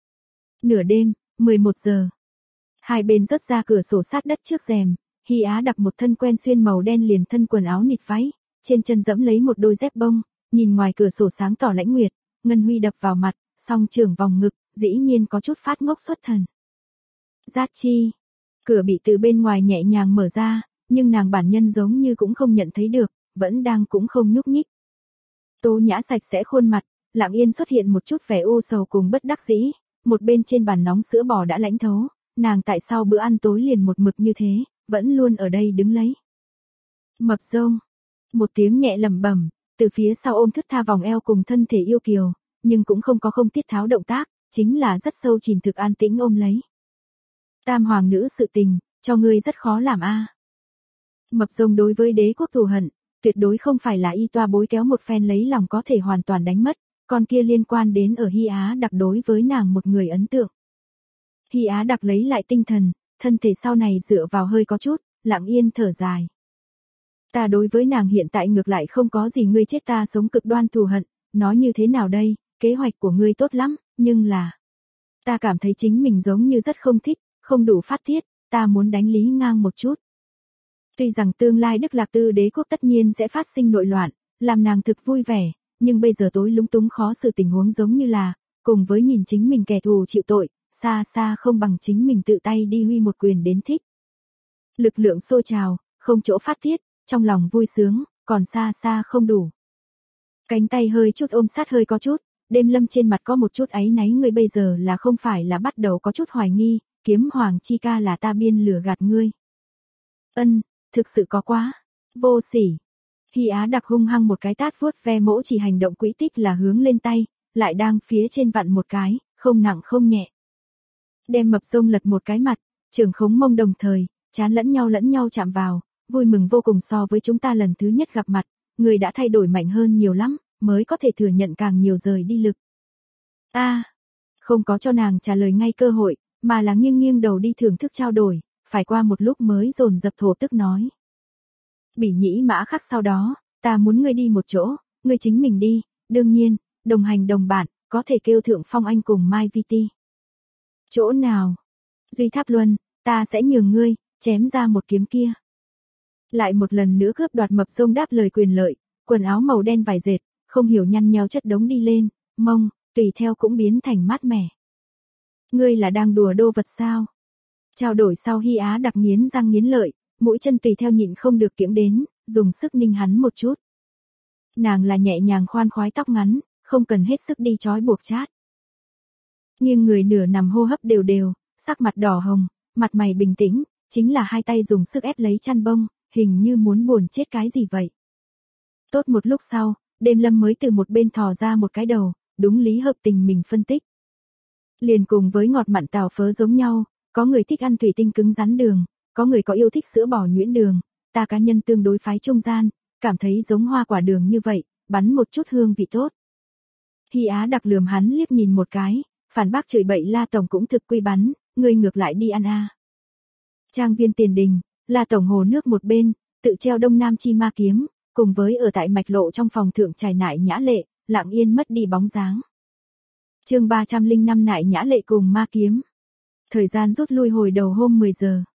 Nửa đêm, 11 giờ. Hai bên rớt ra cửa sổ sát đất trước rèm, Hy Á đặt một thân quen xuyên màu đen liền thân quần áo nịt váy, trên chân dẫm lấy một đôi dép bông, nhìn ngoài cửa sổ sáng tỏ lãnh nguyệt, ngân huy đập vào mặt, song trường vòng ngực, dĩ nhiên có chút phát ngốc xuất thần. Giác chi. Cửa bị từ bên ngoài nhẹ nhàng mở ra, nhưng nàng bản nhân giống như cũng không nhận thấy được, vẫn đang cũng không nhúc nhích. Tố Nhã sạch sẽ khuôn mặt, lặng yên xuất hiện một chút vẻ u sầu cùng bất đắc dĩ, một bên trên bàn nóng sữa bò đã lãnh thấu, nàng tại sao bữa ăn tối liền một mực như thế, vẫn luôn ở đây đứng lấy. Mập rông, một tiếng nhẹ lẩm bẩm, từ phía sau ôm thướt tha vòng eo cùng thân thể yêu kiều, nhưng cũng không có không tiết tháo động tác, chính là rất sâu chìm thực an tĩnh ôm lấy. Tam hoàng nữ sự tình, cho ngươi rất khó làm a. Mập rông đối với đế quốc thù hận, tuyệt đối không phải là y toa bối kéo một phen lấy lòng có thể hoàn toàn đánh mất, còn kia liên quan đến ở Hy Á Đặc đối với nàng một người ấn tượng. Hy Á Đặc lấy lại tinh thần, thân thể sau này dựa vào hơi có chút, lặng yên thở dài. Ta đối với nàng hiện tại ngược lại không có gì ngươi chết ta sống cực đoan thù hận, nói như thế nào đây, kế hoạch của ngươi tốt lắm, nhưng là... Ta cảm thấy chính mình giống như rất không thích, không đủ phát tiết, ta muốn đánh lý ngang một chút. Tuy rằng tương lai Đức Lạc Tư đế quốc tất nhiên sẽ phát sinh nội loạn, làm nàng thực vui vẻ, nhưng bây giờ tối lúng túng khó xử tình huống giống như là, cùng với nhìn chính mình kẻ thù chịu tội, xa xa không bằng chính mình tự tay đi huy một quyền đến thích. Lực lượng sôi trào, không chỗ phát tiết, trong lòng vui sướng, còn xa xa không đủ. Cánh tay hơi chút ôm sát hơi có chút, Đêm Lâm trên mặt có một chút áy náy, ngươi bây giờ là không phải là bắt đầu có chút hoài nghi, Kiếm Hoàng chi ca là ta biên lừa gạt ngươi. Ân, thực sự có quá, vô sỉ. Hy Á Đặc hung hăng một cái tát vuốt ve mỗ chỉ hành động quỹ tích là hướng lên tay, lại đang phía trên vặn một cái, không nặng không nhẹ. Đem mập rông lật một cái mặt, trường khống mông đồng thời, chán lẫn nhau chạm vào, vui mừng vô cùng so với chúng ta lần thứ nhất gặp mặt, người đã thay đổi mạnh hơn nhiều lắm, mới có thể thừa nhận càng nhiều rời đi lực. Không có cho nàng trả lời ngay cơ hội, mà là nghiêng đầu đi thưởng thức trao đổi, phải qua một lúc mới dồn dập thổ tức nói. Bỉ Nhĩ Mã Khắc sau đó, ta muốn ngươi đi một chỗ, ngươi chính mình đi, đương nhiên, đồng hành đồng bạn, có thể kêu Thượng Phong Anh cùng Mai Vi Ti. Chỗ nào? Duy Tháp Luân, ta sẽ nhường ngươi, chém ra một kiếm kia. Lại một lần nữa cướp đoạt mập rông đáp lời quyền lợi, quần áo màu đen vải dệt, không hiểu nhăn nheo chất đống đi lên, mông, tùy theo cũng biến thành mát mẻ. Ngươi là đang đùa đô vật sao? Trao đổi sau Hy Á Đặc nghiến răng nghiến lợi, mũi chân tùy theo nhịn không được kiễng đến, dùng sức ninh hắn một chút. Nàng là nhẹ nhàng khoan khoái tóc ngắn, không cần hết sức đi trói buộc chát. Nghiêng người nửa nằm hô hấp đều đều, sắc mặt đỏ hồng, mặt mày bình tĩnh, chính là hai tay dùng sức ép lấy chăn bông, hình như muốn buồn chết cái gì vậy. Tốt một lúc sau, Đêm Lâm mới từ một bên thò ra một cái đầu, đúng lý hợp tình mình phân tích. Liền cùng với ngọt mặn tàu phớ giống nhau, có người thích ăn thủy tinh cứng rắn đường, có người có yêu thích sữa bò nhuyễn đường, ta cá nhân tương đối phái trung gian, cảm thấy giống hoa quả đường như vậy, bắn một chút hương vị tốt. Hy Á Đặc lườm hắn liếc nhìn một cái, phản bác chửi bậy La Tổng cũng thực quy bắn, ngươi ngược lại đi ăn a. Trang viên Tiền Đình, La Tổng hồ nước một bên, tự treo Đông Nam chi ma kiếm, cùng với ở tại mạch lộ trong phòng thượng trải Nại Nhã Lệ, lặng yên mất đi bóng dáng. Chương 305 Nại Nhã Lệ cùng ma kiếm. Thời gian rút lui hồi đầu hôm 10 giờ.